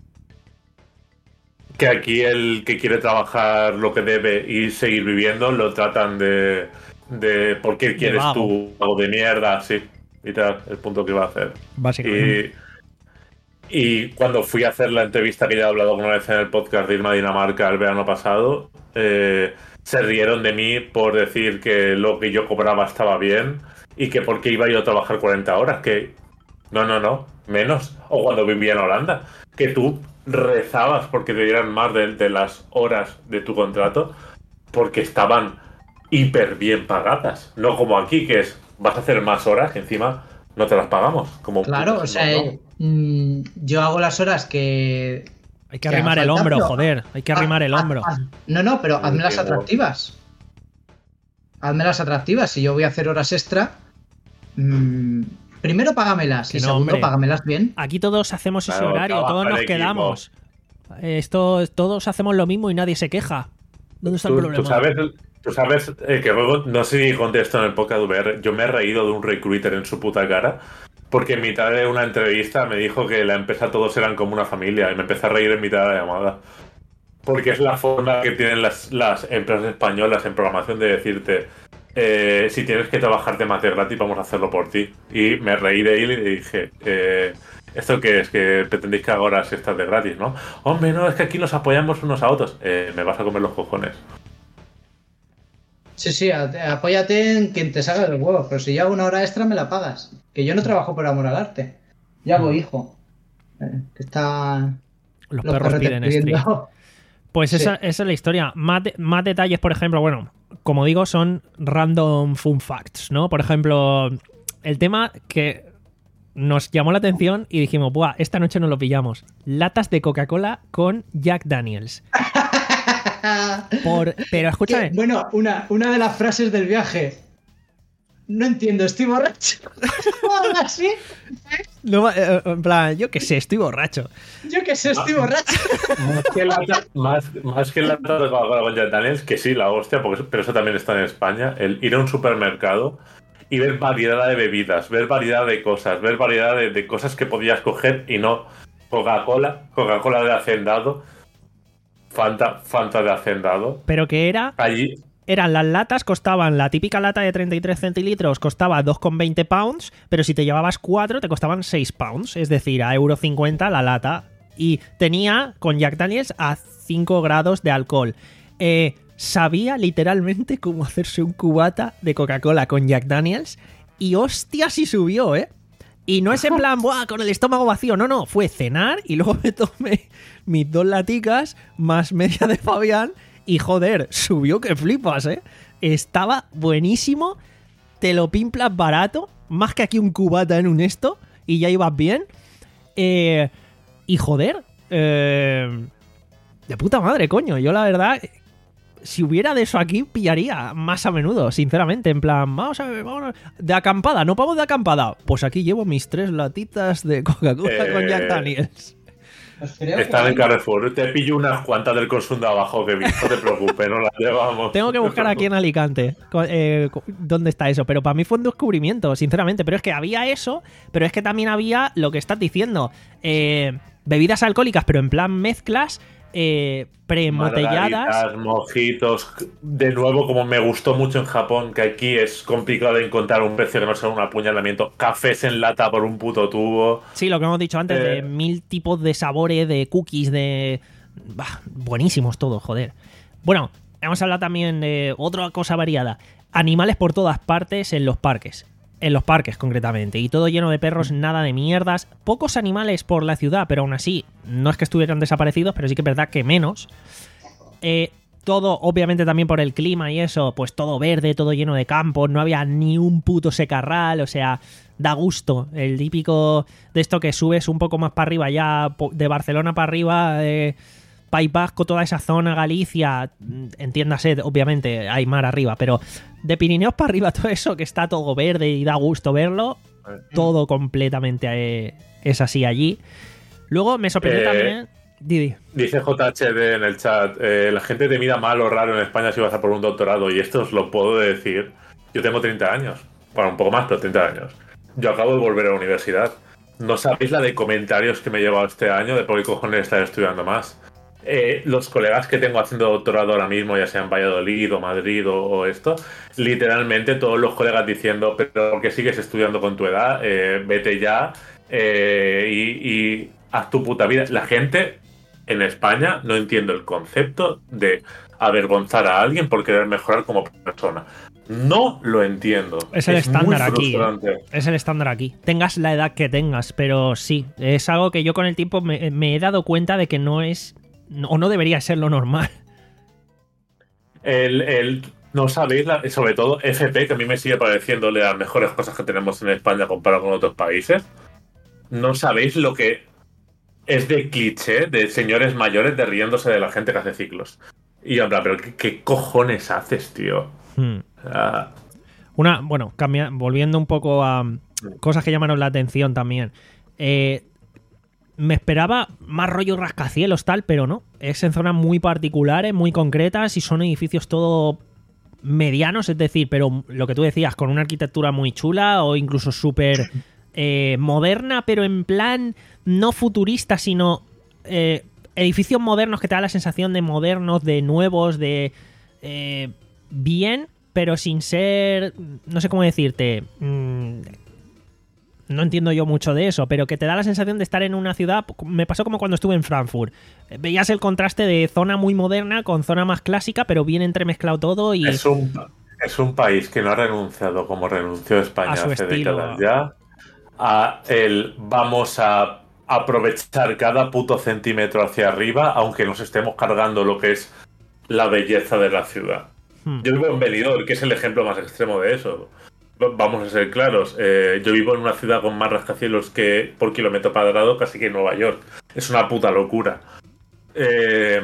que aquí el que quiere trabajar lo que debe y seguir viviendo lo tratan de, de ¿por qué quieres vago. tú algo de mierda? Sí, literal, el punto que iba a hacer. básicamente. Y, y cuando fui a hacer la entrevista que ya he hablado alguna vez en el podcast de irme a Dinamarca el verano pasado, eh, se rieron de mí por decir que lo que yo cobraba estaba bien y que por qué iba yo a trabajar cuarenta horas, que no, no, no, menos. O cuando vivía en Holanda, que tú rezabas porque te dieran más de, de las horas de tu contrato porque estaban hiper bien pagadas. No como aquí, que es vas a hacer más horas que encima no te las pagamos. Como Claro, putos, o sea, ¿no? eh, mm, yo hago las horas que... Hay que que arrimar haga el falta, hombro, pero- joder. Hay que arrimar el Ah, hombro. ah, ah, no, no, pero hazmelas Igual. atractivas. Hazmelas atractivas. Si yo voy a hacer horas extra, mm, primero págamelas Que y no, segundo hombre. págamelas bien. Aquí todos hacemos ese Claro, horario, trabaja todos el nos equipo. quedamos. Esto, todos hacemos lo mismo y nadie se queja. ¿Dónde está el Tú, problema? tú sabes, tú sabes eh, que luego, no sé si contesto en el podcast de V R, yo me he reído de un recruiter en su puta cara, porque en mitad de una entrevista me dijo que la empresa todos eran como una familia, y me empecé a reír en mitad de la llamada. Porque es la forma que tienen las, las empresas españolas en programación de decirte, eh, si tienes que trabajarte más de gratis, vamos a hacerlo por ti. Y me reí de él y le dije, eh, ¿esto qué es? Que pretendéis que haga horas extras de gratis, ¿no? Hombre, no, es que aquí nos apoyamos unos a otros. Eh, me vas a comer los cojones. Sí, sí, a- apóyate en quien te salga del huevo, pero si yo hago una hora extra me la pagas. Que yo no trabajo por amor al arte. Yo hago hijo. Eh, que están Los los perros perretes piden stream. pidiendo. Pues Sí. esa, esa es la historia. Más, de- más detalles, por ejemplo, bueno, como digo, son random fun facts, ¿no? Por ejemplo, el tema que nos llamó la atención y dijimos, buah, esta noche nos lo pillamos. Latas de Coca-Cola con Jack Daniels. Por, pero escúchame, Que, bueno, una, una de las frases del viaje. No entiendo, estoy borracho. O algo así. no, eh, en plan, yo qué sé, estoy borracho. Yo que sé, estoy borracho. Más que lata, más, más que lata de Coca-Cola con Jack Daniels, que sí, la hostia, porque, pero eso también está en España, el ir a un supermercado y ver variedad de bebidas, ver variedad de cosas, ver variedad de, de cosas que podías coger y no Coca-Cola, Coca-Cola de hacendado, Fanta, Fanta de hacendado. Pero que era, Allí, eran las latas, costaban, la típica lata de treinta y tres centilitros costaba dos con veinte pounds, pero si te llevabas cuatro te costaban seis pounds, es decir, a euro cincuenta la lata. Y tenía con Jack Daniels a cinco grados de alcohol. Eh, sabía literalmente cómo hacerse un cubata de Coca-Cola con Jack Daniels y hostia si subió, ¿eh? Y no es en plan, buah, con el estómago vacío, no, no, fue cenar y luego me tomé mis dos laticas más media de Fabián y joder, subió que flipas, ¿eh? Estaba buenísimo, te lo pimplas barato, más que aquí un cubata en un esto y ya ibas bien. Eh, y joder, eh, de puta madre, coño, yo la verdad... Si hubiera de eso aquí, pillaría más a menudo, sinceramente. En plan, vamos a ver, vamos a... de acampada, no vamos de acampada. Pues aquí llevo mis tres latitas de Coca-Cola Eh, con Jack Daniels. Pues creo están que- en Carrefour. Te pillo unas cuantas del consumo de abajo que vi, no te preocupes, no las llevamos. Tengo que buscar aquí en Alicante co- eh, co- dónde está eso. Pero para mí fue un descubrimiento, sinceramente. Pero es que había eso, pero es que también había lo que estás diciendo. Eh, bebidas alcohólicas, pero en plan mezclas eh, preembotelladas. Margaritas, mojitos. De nuevo, como me gustó mucho en Japón, que aquí es complicado de encontrar un precio que no sea un apuñalamiento. Cafés en lata por un puto tubo. Sí, lo que hemos dicho antes, Eh. de mil tipos de sabores, de cookies, de... Bah, buenísimos todos, joder. Bueno, hemos hablado también de otra cosa variada. Animales por todas partes en los parques. En los parques, concretamente. Y todo lleno de perros, nada de mierdas. Pocos animales por la ciudad, pero aún así, no es que estuvieran desaparecidos, pero sí que es verdad que menos. Eh, todo, obviamente, también por el clima y eso, pues todo verde, todo lleno de campos. No había ni un puto secarral, o sea, da gusto. El típico de esto que subes un poco más para arriba, ya de Barcelona para arriba... Eh, País Vasco, toda esa zona, Galicia, entiéndase, obviamente hay mar arriba, pero de Pirineos para arriba, todo eso que está todo verde y da gusto verlo, todo completamente eh, es así allí. Luego me sorprendió Eh, también... Didi. Dice J H D en el chat, eh, la gente te mira mal o raro en España si vas a por un doctorado, y esto os lo puedo decir. Yo tengo treinta años, bueno, un poco más, pero treinta años. Yo acabo de volver a la universidad. No sabéis la de comentarios que me he llevado este año de por qué cojones estar estudiando más. Eh, los colegas que tengo haciendo doctorado ahora mismo, ya sea en Valladolid o Madrid o, o esto, literalmente todos los colegas diciendo, pero ¿por qué sigues estudiando con tu edad? Eh, vete ya eh, y, y haz tu puta vida. La gente en España no entiende el concepto de avergonzar a alguien por querer mejorar como persona. No lo entiendo. Es el estándar aquí. frustrante. Es el estándar aquí. Tengas la edad que tengas, pero sí, es algo que yo con el tiempo me, me he dado cuenta de que no es... o no debería ser lo normal. El, el, no sabéis, la, sobre todo F P, que a mí me sigue pareciendo de las mejores cosas que tenemos en España comparado con otros países. No sabéis lo que es de cliché de señores mayores de riéndose de la gente que hace ciclos. Y en plan, pero ¿qué, qué cojones haces, tío? Hmm. Uh, Una, bueno, cambia, volviendo un poco a cosas que llamaron la atención también. Eh, me esperaba más rollo rascacielos tal, pero no. Es en zonas muy particulares, muy concretas y son edificios todo medianos, es decir, pero lo que tú decías, con una arquitectura muy chula o incluso súper eh, moderna, pero en plan no futurista, sino eh, edificios modernos que te da la sensación de modernos, de nuevos, de eh, bien, pero sin ser, no sé cómo decirte, mmm, no entiendo yo mucho de eso, pero que te da la sensación de estar en una ciudad. Me pasó como cuando estuve en Frankfurt. Veías el contraste de zona muy moderna con zona más clásica, pero bien entremezclado todo y... es, un, es un país que no ha renunciado como renunció España A su hace estilo. décadas ya a el vamos a aprovechar cada puto centímetro hacia arriba, aunque nos estemos cargando lo que es la belleza de la ciudad. Hmm. Yo vivo en Benidorm, que es el ejemplo más extremo de eso. Vamos a ser claros, eh, yo vivo en una ciudad con más rascacielos que por kilómetro cuadrado casi que en Nueva York. Es una puta locura. Eh,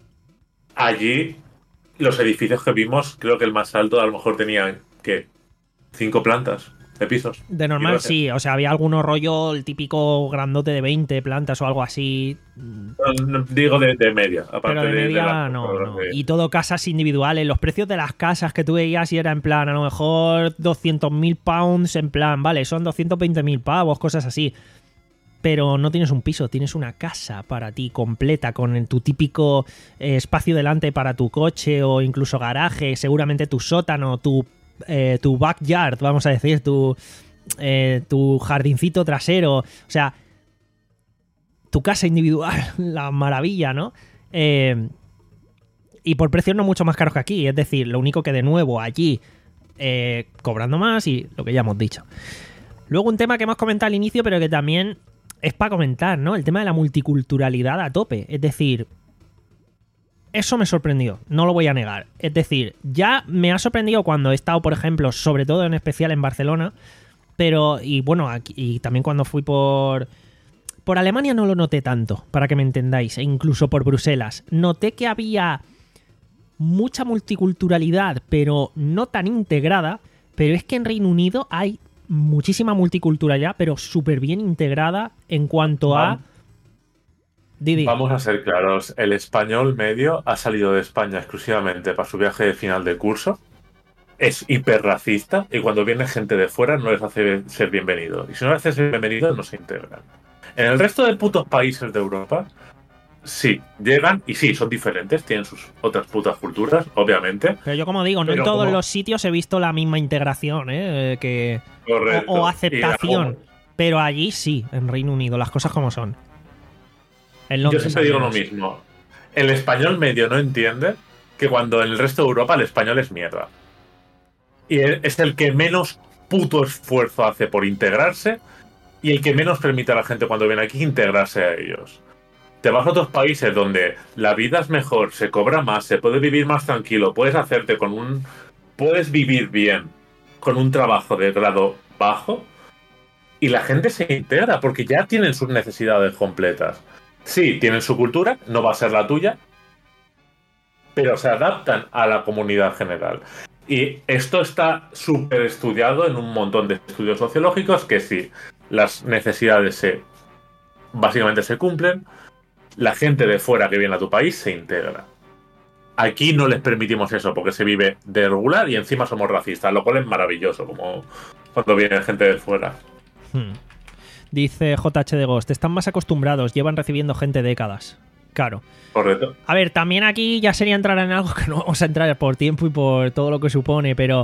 allí, los edificios que vimos, creo que el más alto a lo mejor tenía, ¿qué? Cinco plantas de pisos. De normal Iba a ser. sí, o sea, había algunos rollo, el típico grandote de veinte plantas o algo así. No, no, digo de, de media. Aparte Pero de media la- no, no. de- Y todo casas individuales. Los precios de las casas que tú veías y era en plan, a lo mejor doscientos mil pounds, en plan, vale, son doscientos veinte mil pavos, cosas así. Pero no tienes un piso, tienes una casa para ti completa, con tu típico eh, espacio delante para tu coche o incluso garaje, seguramente tu sótano, tu, eh, tu backyard, vamos a decir, tu, eh, tu jardincito trasero. O sea, tu casa individual, la maravilla, ¿no? Eh, y por precios no mucho más caros que aquí. Es decir, lo único que de nuevo allí eh, cobrando más y lo que ya hemos dicho. Luego un tema que hemos comentado al inicio, pero que también es para comentar, ¿no? El tema de la multiculturalidad a tope. Es decir, eso me sorprendió, no lo voy a negar. Es decir, ya me ha sorprendido cuando he estado, por ejemplo, sobre todo en especial en Barcelona, pero, y bueno, aquí, y también cuando fui por... Por Alemania no lo noté tanto, para que me entendáis, e incluso por Bruselas. Noté que había mucha multiculturalidad, pero no tan integrada, pero es que en Reino Unido hay muchísima multiculturalidad, pero súper bien integrada en cuanto a... Vamos. Didi. Vamos a ser claros, el español medio ha salido de España exclusivamente para su viaje de final de curso, es hiperracista y cuando viene gente de fuera no les hace ser bienvenido. Y si no les hace ser bienvenido, no se integran. En el resto de putos países de Europa, sí, llegan y sí, son diferentes, tienen sus otras putas culturas, obviamente. Pero yo como digo, no Pero en todos como- los sitios he visto la misma integración, ¿eh? Que, Correcto. o, o Y aceptación. la- Pero allí sí, en Reino Unido, las cosas como son. En Yo Londres, siempre al digo lo menos. mismo. El español medio no entiende que cuando en el resto de Europa el español es mierda. Y es el que menos puto esfuerzo hace por integrarse y el que menos permite a la gente cuando viene aquí integrarse a ellos. Te vas a otros países donde la vida es mejor, se cobra más, se puede vivir más tranquilo, puedes hacerte con un... puedes vivir bien con un trabajo de grado bajo y la gente se integra porque ya tienen sus necesidades completas. Sí, tienen su cultura, no va a ser la tuya, pero se adaptan a la comunidad general. Y esto está súper estudiado en un montón de estudios sociológicos que sí, las necesidades se básicamente se cumplen, la gente de fuera que viene a tu país se integra. Aquí no les permitimos eso porque se vive de regular y encima somos racistas, lo cual es maravilloso, como cuando viene gente de fuera. Hmm. Dice J H de Ghost, están más acostumbrados, llevan recibiendo gente décadas. Claro. Correcto. A ver, también aquí ya sería entrar en algo que no vamos a entrar por tiempo y por todo lo que supone, pero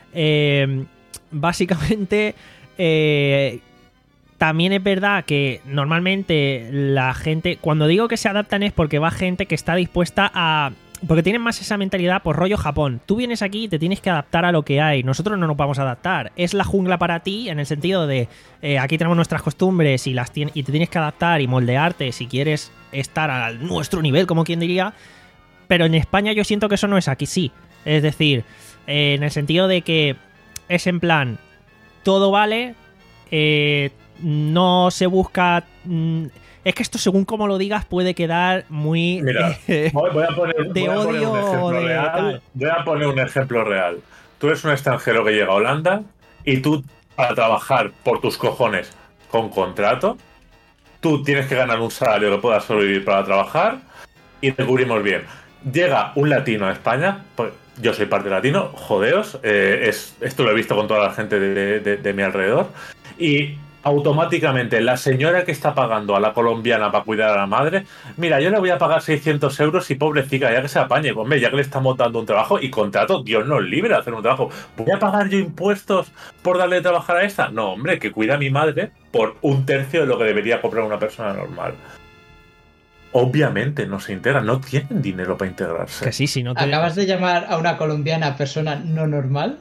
eh, básicamente eh, también es verdad que normalmente la gente, cuando digo que se adaptan es porque va gente que está dispuesta a... Porque tienen más esa mentalidad por rollo Japón. Tú vienes aquí y te tienes que adaptar a lo que hay. Nosotros no nos vamos a adaptar. Es la jungla para ti en el sentido de eh, aquí tenemos nuestras costumbres y, las tien- y te tienes que adaptar y moldearte si quieres estar a nuestro nivel, como quien diría. Pero en España yo siento que eso no es aquí, sí. Es decir, eh, en el sentido de que es en plan, todo vale, eh, no se busca... mm, es que esto, según como lo digas, puede quedar muy... Mira, eh, voy, voy a poner, de voy a poner odio un ejemplo o de real. tal. Voy a poner un ejemplo real. Tú eres un extranjero que llega a Holanda y tú, para trabajar por tus cojones con contrato, tú tienes que ganar un salario que puedas sobrevivir para trabajar y te cubrimos bien. Llega un latino a España, pues yo soy parte latino, jodeos, eh, es, esto lo he visto con toda la gente de, de, de mi alrededor, y automáticamente la señora que está pagando a la colombiana para cuidar a la madre, mira, yo le voy a pagar seiscientos euros y pobrecita, ya que se apañe, hombre, ya que le estamos dando un trabajo y contrato, Dios nos libre de hacer un trabajo, ¿voy a pagar yo impuestos por darle de trabajar a esta? No, hombre, que cuida a mi madre por un tercio de lo que debería cobrar una persona normal. Obviamente no se integran, no tienen dinero para integrarse. Que sí, si no te... ¿Acabas de llamar a una colombiana persona no normal?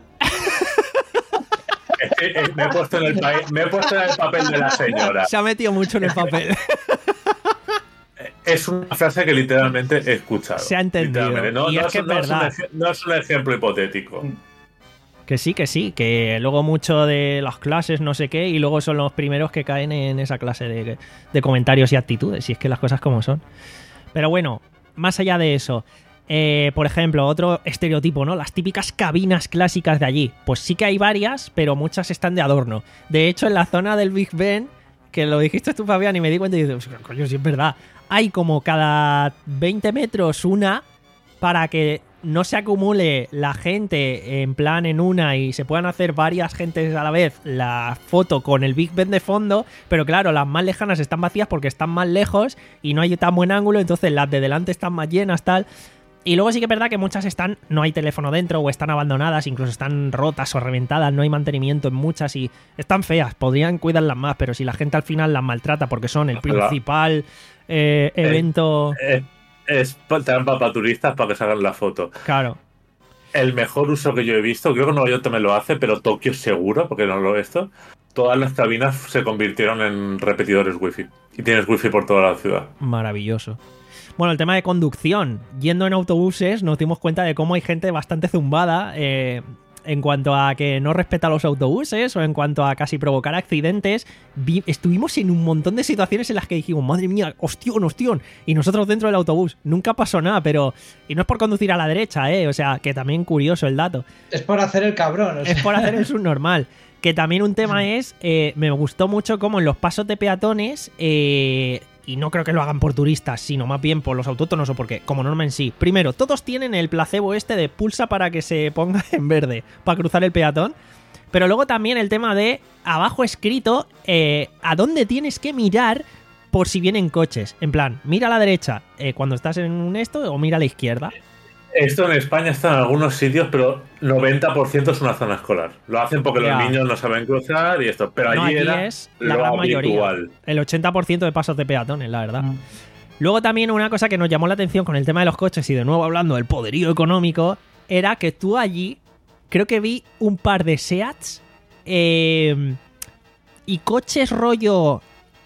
Eh, eh, eh, me, he puesto en el pa- me he puesto en el papel de la señora. Se ha metido mucho en el papel. Es una frase que literalmente he escuchado. Se ha entendido. Literalmente. No, Y no es es, que es no es un verdad. ej- no es un ejemplo hipotético. Que sí, que sí, que luego mucho de las clases no sé qué y luego son los primeros que caen en esa clase de, de comentarios y actitudes, y es que las cosas como son. Pero bueno, más allá de eso, eh, por ejemplo, otro estereotipo, ¿no? Las típicas cabinas clásicas de allí. Pues sí que hay varias, pero muchas están de adorno. De hecho, en la zona del Big Ben, que lo dijiste tú, Fabián, y me di cuenta y dices, coño, sí es verdad, hay como cada veinte metros una para que no se acumule la gente en plan en una y se puedan hacer varias gentes a la vez la foto con el Big Ben de fondo, pero claro, las más lejanas están vacías porque están más lejos y no hay tan buen ángulo, entonces las de delante están más llenas, tal. Y luego sí que es verdad que muchas están, no hay teléfono dentro o están abandonadas, incluso están rotas o reventadas, no hay mantenimiento en muchas y están feas, podrían cuidarlas más, pero si la gente al final las maltrata porque son el Ojalá. principal eh, evento... Eh, es trampa para turistas para que se hagan la foto. Claro. El mejor uso que yo he visto, creo que Nueva York también lo hace, pero Tokio seguro, porque no lo he visto. Todas las cabinas se convirtieron en repetidores wifi. Y tienes wifi por toda la ciudad. Maravilloso. Bueno, el tema de conducción. Yendo en autobuses nos dimos cuenta de cómo hay gente bastante zumbada eh, en cuanto a que no respeta los autobuses o en cuanto a casi provocar accidentes. Vi- estuvimos en un montón de situaciones en las que dijimos, madre mía, hostión, hostión. Y nosotros dentro del autobús. Nunca pasó nada, pero... Y no es por conducir a la derecha, ¿eh? O sea, que también curioso el dato. Es por hacer el cabrón. o sea. Es por hacer el subnormal. Que también un tema es, eh, me gustó mucho cómo en los pasos de peatones, eh, y no creo que lo hagan por turistas, sino más bien por los autóctonos o porque, como norma en sí. Primero, todos tienen el placebo este de pulsa para que se ponga en verde, para cruzar el peatón. Pero luego también el tema de abajo escrito eh, a dónde tienes que mirar por si vienen coches. En plan, mira a la derecha eh, cuando estás en un esto o mira a la izquierda. Esto en España está en algunos sitios, pero noventa por ciento es una zona escolar. Lo hacen porque Ya. los niños no saben cruzar y esto. Pero No, allí aquí era es la lo gran mayoría. habitual. El ochenta por ciento de pasos de peatones, la verdad. Mm. Luego también una cosa que nos llamó la atención con el tema de los coches y de nuevo hablando del poderío económico era que tú allí creo que vi un par de Seats eh, y coches rollo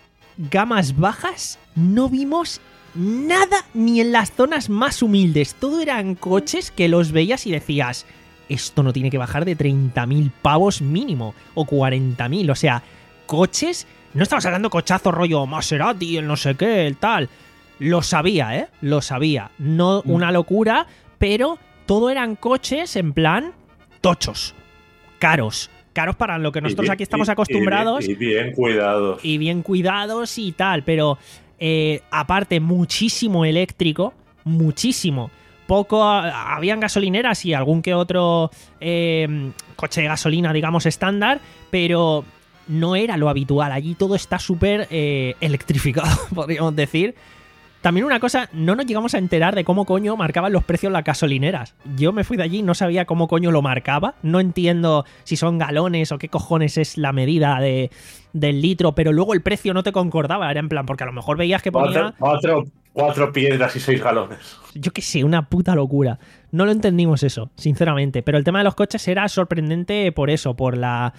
gamas bajas no vimos nada ni en las zonas más humildes. Todo eran coches que los veías y decías, esto no tiene que bajar de treinta mil pavos mínimo o cuarenta mil. O sea, coches, no estamos hablando cochazos rollo Maserati, el no sé qué, el tal. Lo sabía, ¿eh? Lo sabía. No una locura, pero todo eran coches en plan tochos, caros. Caros para lo que nosotros Y bien- aquí estamos y- acostumbrados. Y, y bien cuidados. Y bien cuidados y tal, pero eh, aparte muchísimo eléctrico, muchísimo. Poco, habían gasolineras y algún que otro eh, coche de gasolina, digamos, estándar, pero no era lo habitual. Allí todo está súper eh, electrificado, podríamos decir. También una cosa, no nos llegamos a enterar de cómo coño marcaban los precios las gasolineras. Yo me fui de allí y no sabía cómo coño lo marcaba. No entiendo si son galones o qué cojones es la medida de, del litro, pero luego el precio no te concordaba. Era en plan, porque a lo mejor veías que ponía, Cuatro, cuatro, cuatro piedras y seis galones. yo qué sé, una puta locura. No lo entendimos eso, sinceramente. Pero el tema de los coches era sorprendente por eso, por la...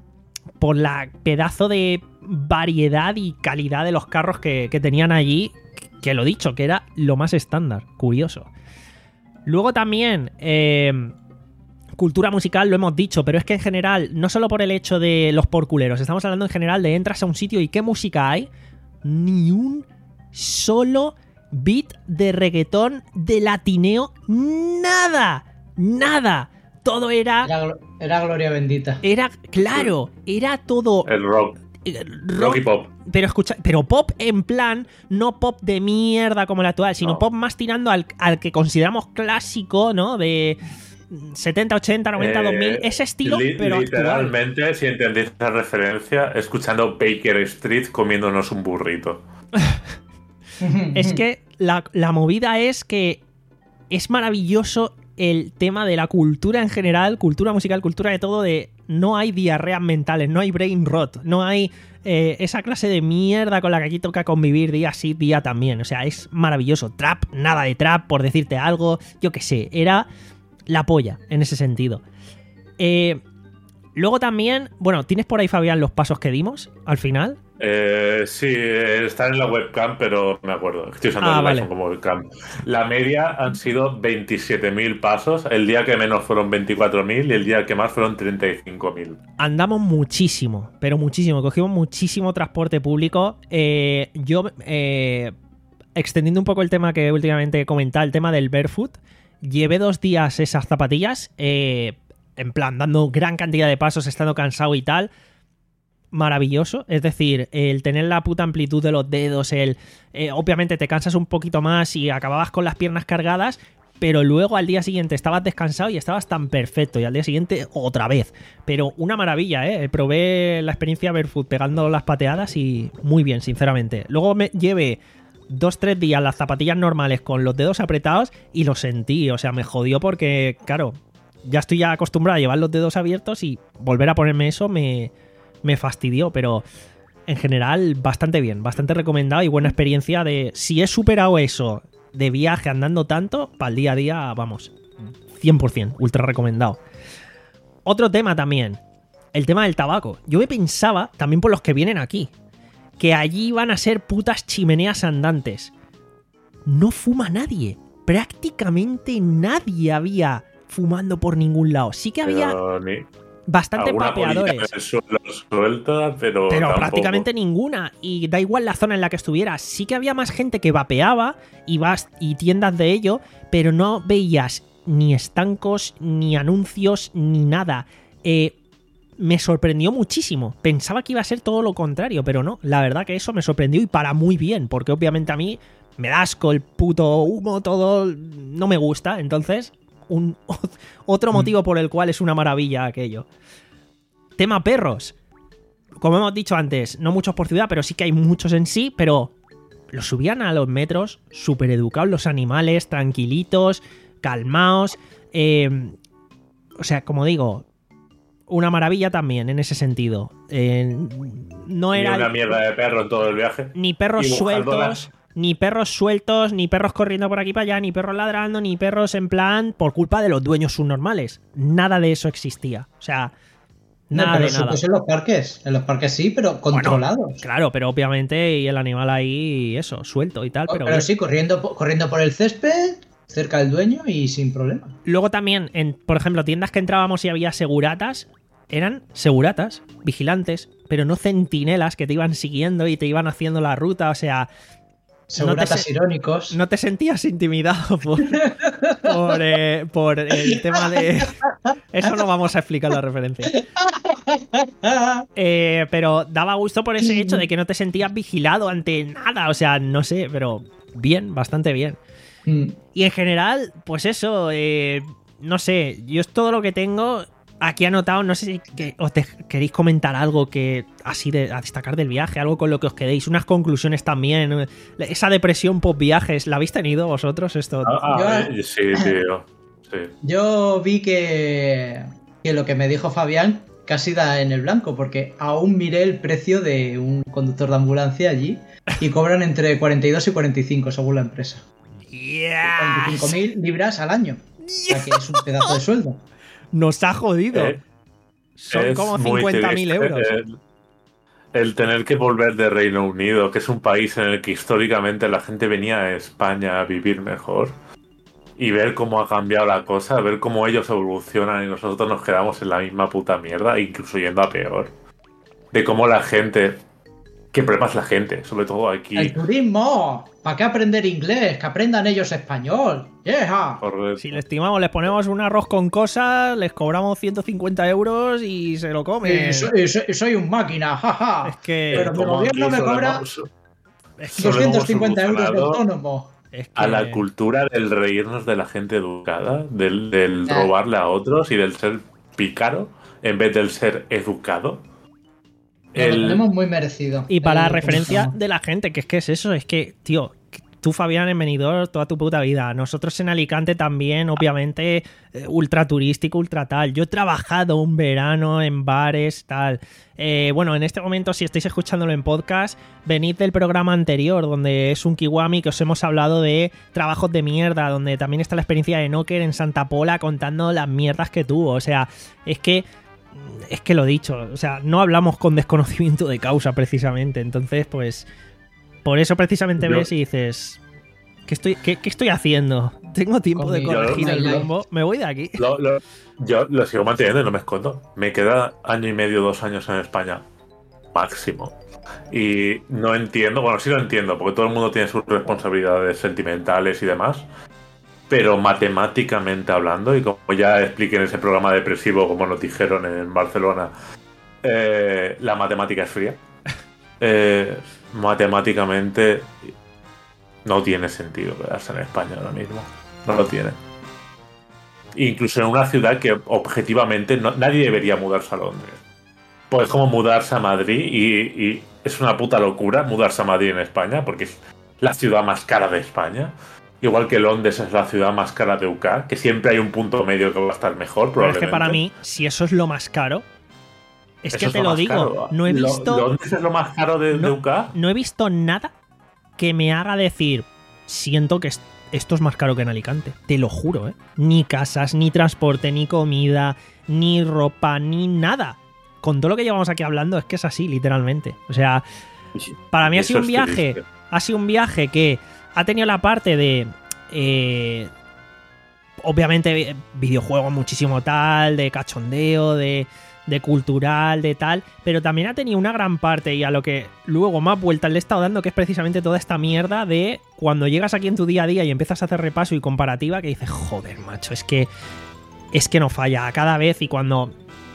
por la pedazo de variedad y calidad de los carros que, que tenían allí, que lo dicho, que era lo más estándar, curioso. Luego también, eh, cultura musical, lo hemos dicho, pero es que en general, no solo por el hecho de los porculeros, estamos hablando en general de entras a un sitio y qué música hay, ni un solo beat de reggaetón, de latineo, nada, nada. Todo era... Era, glo- era gloria bendita. Era, claro, era todo El rock. eh, Rock rock, y pop. pero escucha, pero pop en plan, no pop de mierda como el actual, sino No. pop más tirando al, al que consideramos clásico, ¿no? De setenta, ochenta, noventa, Eh, dos mil, ese estilo, li- pero actual. literalmente, si entendéis esa referencia, escuchando Baker Street comiéndonos un burrito. Es que la, la movida es que es maravilloso el tema de la cultura en general, cultura musical, cultura de todo, de no hay diarreas mentales, no hay brain rot, no hay eh, esa clase de mierda con la que aquí toca convivir día sí, día también. O sea, es maravilloso. Trap, nada de trap, por decirte algo, yo qué sé, era la polla en ese sentido. Eh, luego también, bueno, ¿tienes por ahí, Fabián, los pasos que dimos al final? Eh, sí, eh, están en la webcam, pero me acuerdo. Estoy usando Ah, el vale. iPhone como webcam. La media han sido veintisiete mil pasos. El día que menos fueron veinticuatro mil y el día que más fueron treinta y cinco mil. Andamos muchísimo, pero muchísimo. Cogimos muchísimo transporte público. Eh, yo, eh, extendiendo un poco el tema que últimamente he comentado, el tema del barefoot, llevé dos días esas zapatillas, eh, en plan, dando gran cantidad de pasos, estando cansado y tal. Maravilloso, es decir, el tener la puta amplitud de los dedos, el eh, obviamente te cansas un poquito más y acababas con las piernas cargadas, pero luego al día siguiente estabas descansado y estabas tan perfecto, y al día siguiente otra vez. Pero una maravilla, ¿eh? Probé la experiencia barefoot pegando las pateadas y muy bien, sinceramente. Luego me llevé dos, tres días las zapatillas normales con los dedos apretados y lo sentí, o sea, me jodió porque, claro, ya estoy ya acostumbrado a llevar los dedos abiertos y volver a ponerme eso me... me fastidió, pero en general bastante bien, bastante recomendado y buena experiencia de... Si he superado eso de viaje andando tanto, para el día a día, vamos, cien por ciento, ultra recomendado. Otro tema también, el tema del tabaco. Yo me pensaba, también por los que vienen aquí, que allí iban a ser putas chimeneas andantes. No fuma nadie, prácticamente nadie había fumando por ningún lado. Sí que había Pero ni- bastante alguna polilla papeadores. en el suelo suelta, pero, Pero tampoco. prácticamente ninguna. Y da igual la zona en la que estuviera. Sí que había más gente que vapeaba y, vas, y tiendas de ello, pero no veías ni estancos, ni anuncios, ni nada. Eh, me sorprendió muchísimo. Pensaba que iba a ser todo lo contrario, pero no. La verdad que eso me sorprendió y para muy bien, porque obviamente a mí me da asco el puto humo, todo no me gusta. Entonces, un, otro motivo por el cual es una maravilla aquello. tema perros. Como hemos dicho antes, no muchos por ciudad, pero sí que hay muchos en sí, pero los subían a los metros, súper educados los animales, tranquilitos, calmaos. Eh, o sea, como digo, una maravilla también en ese sentido. Eh, no era Ni una mierda de perro en todo el viaje. ni perros Y buscando sueltos, ni perros sueltos, ni perros corriendo por aquí para allá, ni perros ladrando, ni perros en plan por culpa de los dueños subnormales. Nada de eso existía. O sea, No, nada pero de nada. sueltos en los parques. En los parques sí, pero controlados. Claro, pero obviamente y el animal ahí, eso, suelto y tal. pero Pero, sí, corriendo, po- corriendo por el césped, cerca del dueño y sin problema. luego también, en, por ejemplo, tiendas que entrábamos y había seguratas, eran seguratas, vigilantes, pero no centinelas que te iban siguiendo y te iban haciendo la ruta. O sea, Seguratas se- irónicos. no te sentías intimidado por, por, eh, por el tema de... Eso no vamos a explicar la referencia. Eh, pero daba gusto por ese hecho de que no te sentías vigilado ante nada. O sea, no sé, pero bien, bastante bien. Mm. Y en general, pues eso, eh, no sé, yo es todo lo que tengo aquí anotado. No sé si que, os te- queréis comentar algo que así de, a destacar del viaje, algo con lo que os quedéis, unas conclusiones también. Esa depresión post viajes, ¿la habéis tenido vosotros esto? Ah, ah, Yo- eh, sí, tío. Sí. Yo vi que, que lo que me dijo Fabián casi da en el blanco, porque aún miré el precio de un conductor de ambulancia allí y cobran entre cuarenta y dos y cuarenta y cinco según la empresa. cuarenta y cinco mil libras al año. O sea que es un pedazo de sueldo. Nos ha jodido. Eh, Son Es como muy cincuenta mil triste euros. El, el tener que volver de Reino Unido, que es un país en el que históricamente la gente venía a España a vivir mejor, y ver cómo ha cambiado la cosa, ver cómo ellos evolucionan y nosotros nos quedamos en la misma puta mierda, incluso yendo a peor. De cómo la gente... ¿Qué problema es la gente? Sobre todo aquí. El turismo. ¿Para qué aprender inglés? Que aprendan ellos español. Yeah. Por- Si le estimamos, les ponemos un arroz con cosas, les cobramos ciento cincuenta euros y se lo comen. Y soy, y soy- y soy un máquina, jaja. Es que- Pero mi como gobierno aquí me solo cobra hemos- Es que- solo hemos doscientos cincuenta euros de evolucionado autónomo. es que- a la cultura del reírnos de la gente educada, del, del Ya. robarle a otros y del ser pícaro en vez del ser educado. Nos lo El- tenemos muy merecido. Y para El- referencia ¿cómo se de la gente, que es que es eso, es que, tío, tú, Fabián, en Benidorm toda tu puta vida. Nosotros en Alicante también, obviamente, eh, ultra turístico, ultra tal. Yo he trabajado un verano en bares, tal. Eh, bueno, en este momento, si estáis escuchándolo en podcast, venid del programa anterior, donde es un Kiwami, que os hemos hablado de trabajos de mierda, donde también está la experiencia de Nocker en Santa Pola contando las mierdas que tuvo. O sea, es que... Es que lo dicho, o sea, no hablamos con desconocimiento de causa precisamente, entonces pues por eso precisamente Yo- ves y dices, ¿qué estoy, qué, qué estoy haciendo? ¿Tengo tiempo Con de mi- corregir con el mi- rumbo? Me voy de aquí. Lo- lo- yo lo sigo manteniendo y no me escondo. Me queda año y medio, dos años en España. Máximo. Y no entiendo, bueno, sí lo entiendo, porque todo el mundo tiene sus responsabilidades sentimentales y demás. Pero matemáticamente hablando, y como ya expliqué en ese programa depresivo, como nos dijeron en Barcelona, eh, la matemática es fría. Eh, matemáticamente no tiene sentido quedarse en España ahora mismo. No lo tiene. Incluso en una ciudad que objetivamente no- nadie debería mudarse a Londres. Pues es como mudarse a Madrid y, y es una puta locura mudarse a Madrid en España porque es la ciudad más cara de España. Igual que Londres es la ciudad más cara de U K, que siempre hay un punto medio que va a estar mejor, Pero es probablemente. que para mí, si eso es lo más caro, es Eso que es te lo más digo, caro. no he Lo- visto... ¿Londres es lo más caro de, de No. U K? No he visto nada que me haga decir, siento que es- esto es más caro que en Alicante. Te lo juro, ¿eh? Ni casas, ni transporte, ni comida, ni ropa, ni nada. Con todo lo que llevamos aquí hablando es que es así, literalmente. O sea, para mí ha Eso sido un es viaje, triste. ha sido un viaje que ha tenido la parte de... eh, obviamente videojuegos muchísimo tal, de cachondeo, de, de cultural, de tal, pero también ha tenido una gran parte y a lo que luego más vueltas le he estado dando, que es precisamente toda esta mierda de cuando llegas aquí en tu día a día y empiezas a hacer repaso y comparativa, que dices, joder, macho, es que es que no falla a cada vez. Y cuando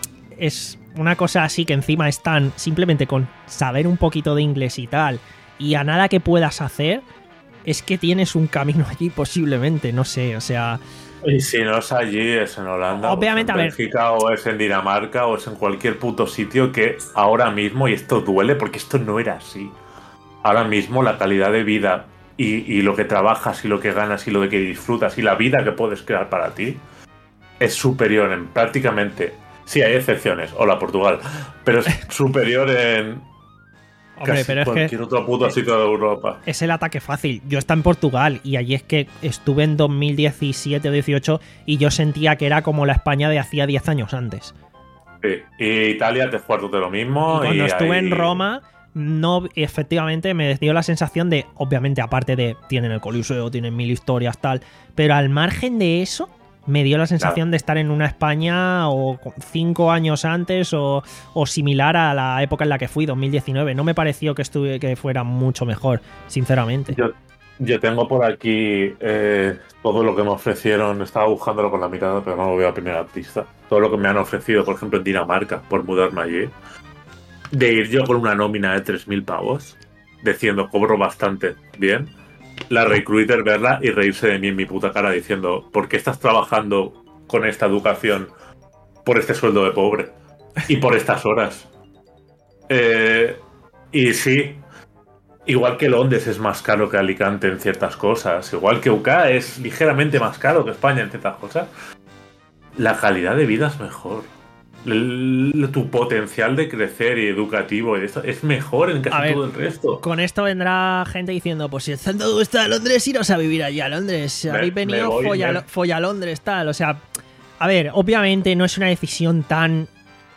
es una cosa así que encima están simplemente con saber un poquito de inglés y tal, y a nada que puedas hacer, es que tienes un camino allí posiblemente, no sé, o sea... Y si no es allí, es en Holanda, obviamente, o es en a ver, Bélgica, o es en Dinamarca, o es en cualquier puto sitio que ahora mismo, y esto duele porque esto no era así, ahora mismo la calidad de vida y, y lo que trabajas y lo que ganas y lo de que disfrutas y la vida que puedes crear para ti es superior en prácticamente, sí hay excepciones, hola Portugal, pero es superior en hombre, casi pero es cualquier que otro puto sitio de Europa. es el ataque fácil. Yo estaba en Portugal y allí es que estuve en dos mil diecisiete o dieciocho y yo sentía que era como la España de hacía diez años antes. Sí, y Italia te juegas de lo mismo. Y cuando y estuve ahí... en Roma, no, efectivamente me dio la sensación de, obviamente, aparte de tienen el Coliseo, tienen mil historias, tal, pero al margen de eso, me dio la sensación Claro. de estar en una España o cinco años antes o, o similar a la época en la que fui, dos mil diecinueve. No me pareció que estuve que fuera mucho mejor, sinceramente. Yo, yo tengo por aquí eh, todo lo que me ofrecieron. Estaba buscándolo con la mirada, pero no lo veo a primera vista. Todo lo que me han ofrecido, por ejemplo, en Dinamarca, por mudarme allí. De ir yo con una nómina de tres mil pavos, diciendo cobro bastante bien. La recruiter verla y reírse de mí en mi puta cara diciendo, ¿por qué estás trabajando con esta educación por este sueldo de pobre? Y por estas horas. Eh, y sí, igual que Londres es más caro que Alicante en ciertas cosas, igual que U K A es ligeramente más caro que España en ciertas cosas, la calidad de vida es mejor. El- tu potencial de crecer y educativo y esto es mejor en A casi ver, todo el resto. Con esto vendrá gente diciendo, pues si estando gusta Londres, iros a vivir allá a Londres. Me- Habéis me venido voy, folla, me- folla Londres, tal. O sea, a ver, obviamente no es una decisión tan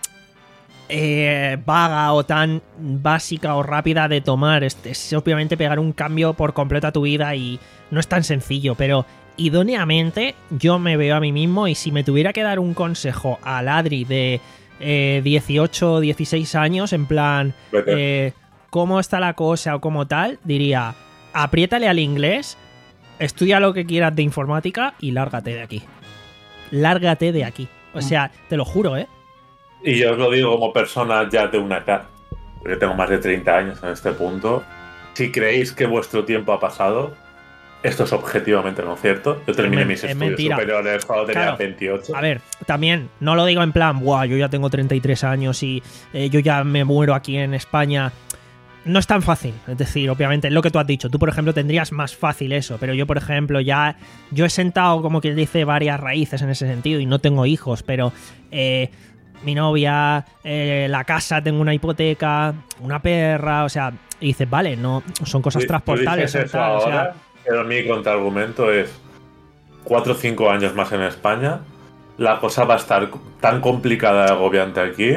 eh, vaga o tan básica o rápida de tomar. Es, es obviamente pegar un cambio por completo a tu vida y no es tan sencillo, pero idóneamente yo me veo a mí mismo y si me tuviera que dar un consejo al Adri de eh, dieciocho o dieciséis años, en plan, Vete. eh, cómo está la cosa o como tal, diría, apriétale al inglés, estudia lo que quieras de informática y lárgate de aquí. Lárgate de aquí. O sea, te lo juro, ¿eh? Y yo os lo digo como persona ya de una edad, porque tengo más de treinta años en este punto. Si creéis que vuestro tiempo ha pasado, esto es objetivamente no cierto. Yo terminé men- mis es estudios mentira. superiores cuando tenía Claro. veintiocho. A ver, también, no lo digo en plan, buah, yo ya tengo treinta y tres años y eh, yo ya me muero aquí en España. No es tan fácil, es decir, obviamente, es lo que tú has dicho. Tú, por ejemplo, tendrías más fácil eso, pero yo, por ejemplo, ya. Yo he sentado, como quien dice, varias raíces en ese sentido y no tengo hijos, pero. Eh, mi novia, eh, la casa, tengo una hipoteca, una perra, o sea. Y dices, vale, no. Son cosas Tú- transportables. tú y dices eso tal, o sea, ahora, pero mi contraargumento es cuatro o cinco años más en España. La cosa va a estar tan complicada y agobiante aquí.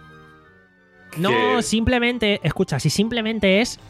no, que- simplemente. Escucha, si simplemente es.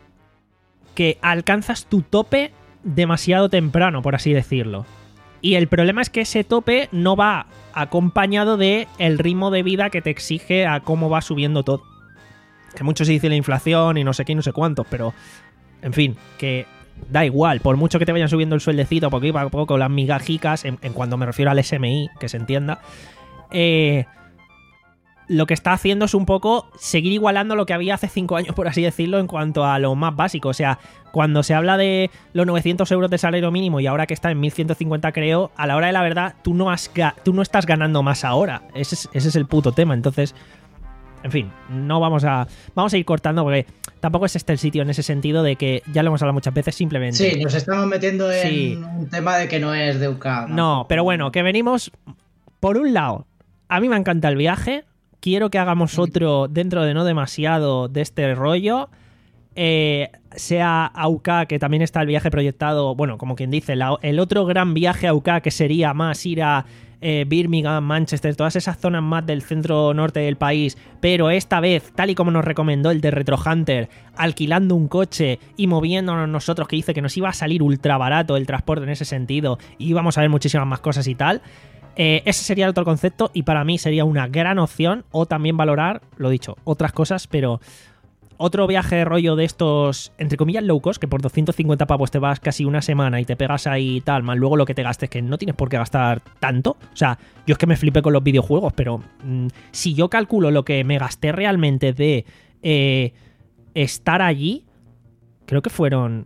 Que alcanzas tu tope demasiado temprano, por así decirlo. Y el problema es que ese tope no va acompañado de el ritmo de vida que te exige a cómo va subiendo todo. Que mucho se dice la inflación y no sé qué y no sé cuántos, pero en fin, que da igual, por mucho que te vayan subiendo el sueldecito poquito a poco, las migajicas, en, en cuando me refiero al S M I, que se entienda, eh, lo que está haciendo es un poco seguir igualando lo que había hace cinco años, por así decirlo, en cuanto a lo más básico. O sea, cuando se habla de los novecientos euros de salario mínimo y ahora que está en mil ciento cincuenta, creo, a la hora de la verdad, tú no, has ga- tú no estás ganando más ahora. Ese es, ese es el puto tema. Entonces, en fin, no vamos a vamos a ir cortando porque tampoco es este el sitio en ese sentido de que ya lo hemos hablado muchas veces, simplemente. Sí, nos estamos metiendo en Sí. un tema de que no es de U K A. No, pero bueno, que venimos. Por un lado, a mí me encanta el viaje. Quiero que hagamos otro dentro de no demasiado de este rollo. Eh, sea a U K A, que también está el viaje proyectado. Bueno, como quien dice, la- el otro gran viaje a U K A, que sería más ir a eh, Birmingham, Manchester, todas esas zonas más del centro norte del país. Pero esta vez, tal y como nos recomendó el de Retro Hunter, alquilando un coche y moviéndonos nosotros, que dice que nos iba a salir ultra barato el transporte en ese sentido. Y íbamos a ver muchísimas más cosas y tal. Eh, ese sería el otro concepto y para mí sería una gran opción, o también valorar, lo dicho, otras cosas, pero otro viaje de rollo de estos, entre comillas, low cost, que por doscientos cincuenta pavos te vas casi una semana y te pegas ahí y tal, más luego lo que te gastes, que no tienes por qué gastar tanto. O sea, yo es que me flipé con los videojuegos, pero mmm, si yo calculo lo que me gasté realmente de eh, estar allí, creo que fueron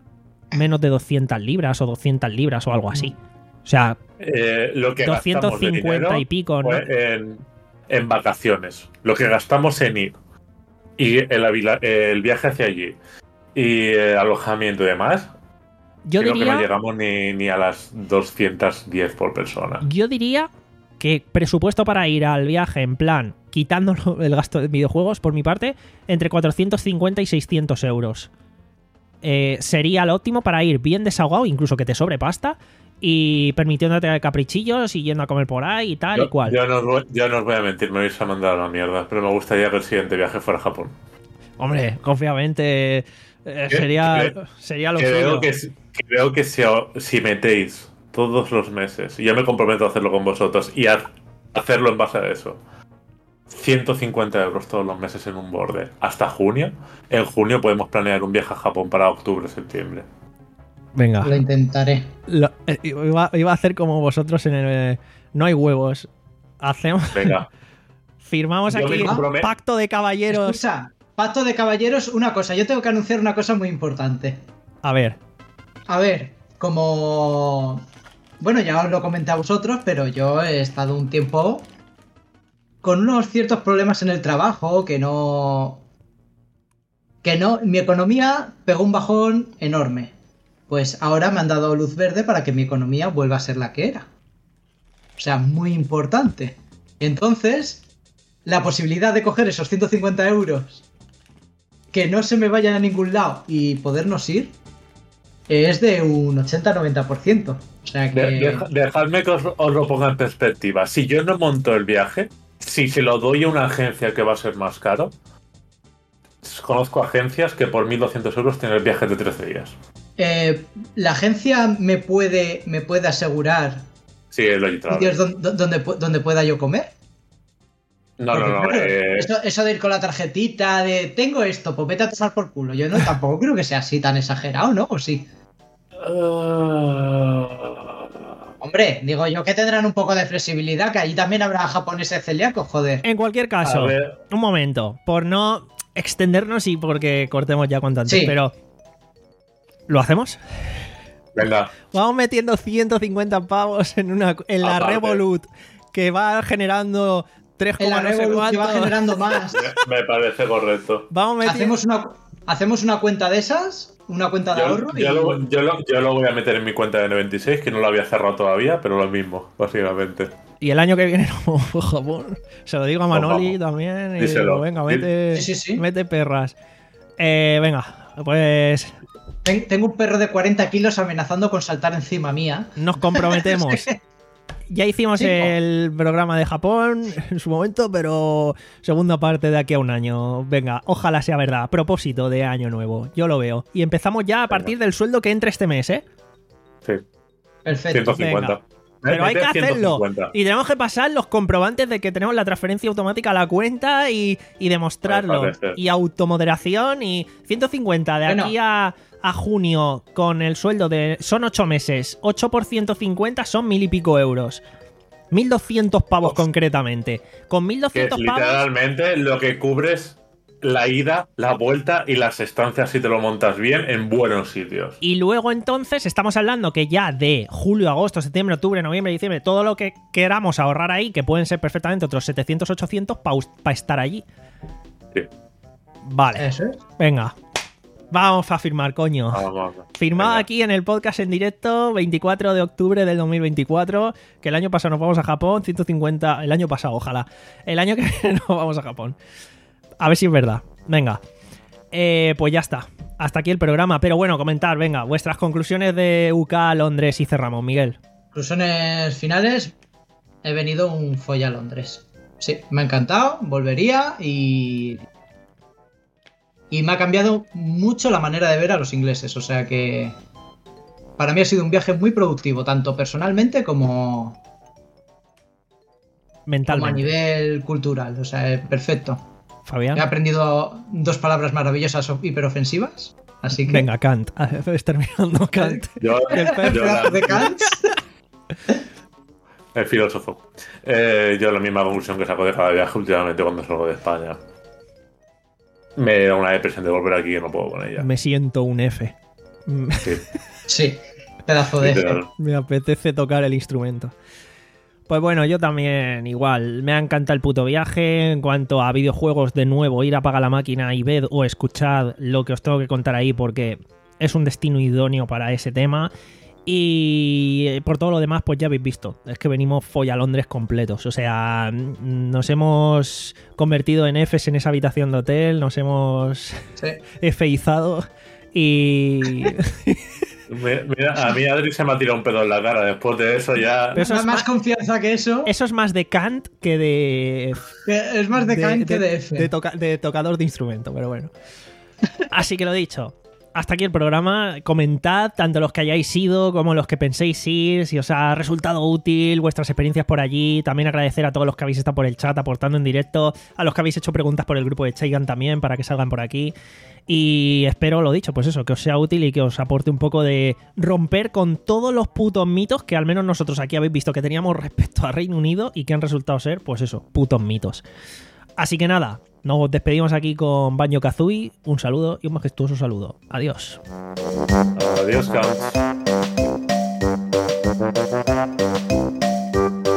menos de doscientas libras o doscientas libras o algo así. O sea, Eh, lo que doscientos gastamos de cincuenta dinero y pico, ¿no? fue en, en vacaciones. Lo que gastamos en ir y el, avila- el viaje hacia allí y el alojamiento y demás, Yo creo que diría, no llegamos ni, ni a las doscientas diez por persona. yo diría que presupuesto para ir al viaje en plan, quitando el gasto de videojuegos, por mi parte, entre cuatrocientos cincuenta y seiscientos euros. Eh, sería lo óptimo para ir bien desahogado, incluso que te sobre pasta, y permitiéndote caprichillos y yendo a comer por ahí y tal y Yo, cual. yo no os voy, yo no os voy a mentir, me vais a mandar a la mierda, pero me gustaría que el siguiente viaje fuera a Japón. Hombre, confiadamente, eh, ¿Qué? sería, ¿Qué? sería lo Creo suyo. que, creo que si, si metéis todos los meses, y yo me comprometo a hacerlo con vosotros, y a hacerlo en base a eso, ciento cincuenta euros todos los meses en un borde, hasta junio, en junio podemos planear un viaje a Japón para octubre o septiembre. Venga. Lo intentaré. Lo- eh, iba, iba a hacer como vosotros en el... eh, no hay huevos. Hacemos... Venga. Firmamos Yo me aquí comprometo. pacto de caballeros. Escucha, pacto de caballeros, una cosa. Yo tengo que anunciar una cosa muy importante. A ver. A ver, como... Bueno, ya os lo comenté a vosotros, pero yo he estado un tiempo con unos ciertos problemas en el trabajo que no... Que no... Mi economía pegó un bajón enorme. Pues ahora me han dado luz verde para que mi economía vuelva a ser la que era. O sea, muy importante. Entonces, la posibilidad de coger esos ciento cincuenta euros, que no se me vayan a ningún lado y podernos ir, es de un ochenta a noventa por ciento. O sea que... De- deja- dejadme que os, os lo ponga en perspectiva. Si yo no monto el viaje, si se lo doy a una agencia que va a ser más caro, conozco agencias que por mil doscientos euros tienen el viaje de trece días. Eh, la agencia me puede, me puede asegurar Sí, es lo sitios donde, donde, pu- donde pueda yo comer. No, no, Porque, no. claro, eh, eso, eso de ir con la tarjetita de tengo esto, pues vete a tomar por culo. Yo no tampoco creo que sea así tan exagerado, ¿no? ¿O sí? uh, Hombre, digo yo que tendrán un poco de flexibilidad, que allí también habrá japoneses celíacos, joder. En cualquier caso, A ver. un momento, por no extendernos y porque cortemos ya cuanto antes, Sí. pero ¿lo hacemos? venga. Vamos metiendo ciento cincuenta pavos en una en la Aparte. Revolut que va generando tres En la no sé Revolut que va cuánto. generando más. Me parece correcto. Vamos metiendo Hacemos una, hacemos una cuenta de esas, una cuenta de Yo, ahorro y... yo lo, yo, lo, yo lo voy a meter en mi cuenta de N veintiséis, que no lo había cerrado todavía, pero lo mismo, básicamente. y el año que viene no vamos a Japón. Se lo digo a Manoli vamos. también y Díselo. digo, venga, mete, Sí, sí, sí. mete perras. Eh, venga, pues Ten- Tengo un perro de cuarenta kilos amenazando con saltar encima mía. nos comprometemos. Ya hicimos Sí, el programa de Japón en su momento, pero segunda parte de aquí a un año. Venga, ojalá sea verdad. Propósito de año nuevo, yo lo veo. Y empezamos ya a partir del sueldo que entre este mes, ¿eh? Sí, Perfecto. ciento cincuenta. Venga. Pero hay que Mete hacerlo. ciento cincuenta. Y tenemos que pasar los comprobantes de que tenemos la transferencia automática a la cuenta y, y demostrarlo. Me parece. Y automoderación y ciento cincuenta de Bueno. aquí a, a junio con el sueldo de... Son ocho meses. ocho por ciento cincuenta son mil y pico euros. mil doscientos pavos Uf. concretamente. Con mil Que es doscientos pavos... literalmente lo que cubres la ida, la vuelta y las estancias si te lo montas bien en buenos sitios. Y luego entonces estamos hablando que ya de julio, agosto, septiembre, octubre, noviembre, diciembre, todo lo que queramos ahorrar ahí, que pueden ser perfectamente otros setecientos, ochocientos para estar allí. Sí. Vale, Eso es. venga. Vamos a firmar, coño. Vamos, vamos. Firmado Venga. aquí en el podcast en directo, veinticuatro de octubre del dos mil veinticuatro, que el año pasado nos vamos a Japón, ciento cincuenta, el año pasado, ojalá. El año que viene nos vamos a Japón. A ver si es verdad. Venga. Eh, pues ya está. Hasta aquí el programa. Pero bueno, comentar, venga, vuestras conclusiones de U K, Londres y cerramos, Miguel. Conclusiones finales. He venido un folla a Londres. Sí, me ha encantado, volvería y... Y me ha cambiado mucho la manera de ver a los ingleses. O sea que... Para mí ha sido un viaje muy productivo, tanto personalmente como, como a Mentalmente. nivel cultural. O sea, eh, perfecto. Fabián. He aprendido dos palabras maravillosas o- hiperofensivas. Así que... Venga, Kant. Estás terminando Kant. Yo, El perro. yo la- Pedazo de Kant. el filósofo. Eh, yo la misma conclusión que saco de cada viaje últimamente cuando salgo de España. Me da una depresión de volver aquí y no puedo con ella. Me siento un F. Sí. Sí, pedazo de F. Literal. Me apetece tocar el instrumento. Pues bueno, yo también igual. Me ha encantado el puto viaje. En cuanto a videojuegos, de nuevo, ir a apagar la máquina y ved o escuchad lo que os tengo que contar ahí, porque es un destino idóneo para ese tema. Y por todo lo demás, pues ya habéis visto. Es que venimos follalondres completos. O sea, nos hemos convertido en Fs en esa habitación de hotel. Nos hemos Sí. efeizado. Y... Me- Mira, a mí Adri se me ha tirado un pedo en la cara. Después de eso ya. Pero eso Da es más más- confianza que eso. Eso es más de Kant que de... que Es más de Kant que de F. de toca- de tocador de instrumento, pero bueno. Así que lo dicho. Hasta aquí el programa. Comentad tanto los que hayáis ido como los que penséis ir, si os ha resultado útil, vuestras experiencias por allí. También agradecer a todos los que habéis estado por el chat aportando en directo, a los que habéis hecho preguntas por el grupo de Chaigan también para que salgan por aquí. Y espero, lo dicho, pues eso, que os sea útil y que os aporte un poco de romper con todos los putos mitos que al menos nosotros aquí habéis visto que teníamos respecto a Reino Unido y que han resultado ser, pues eso, putos mitos. Así que nada, nos despedimos aquí con Banjo Kazooie. Un saludo y un majestuoso saludo. Adiós. Adiós, Count.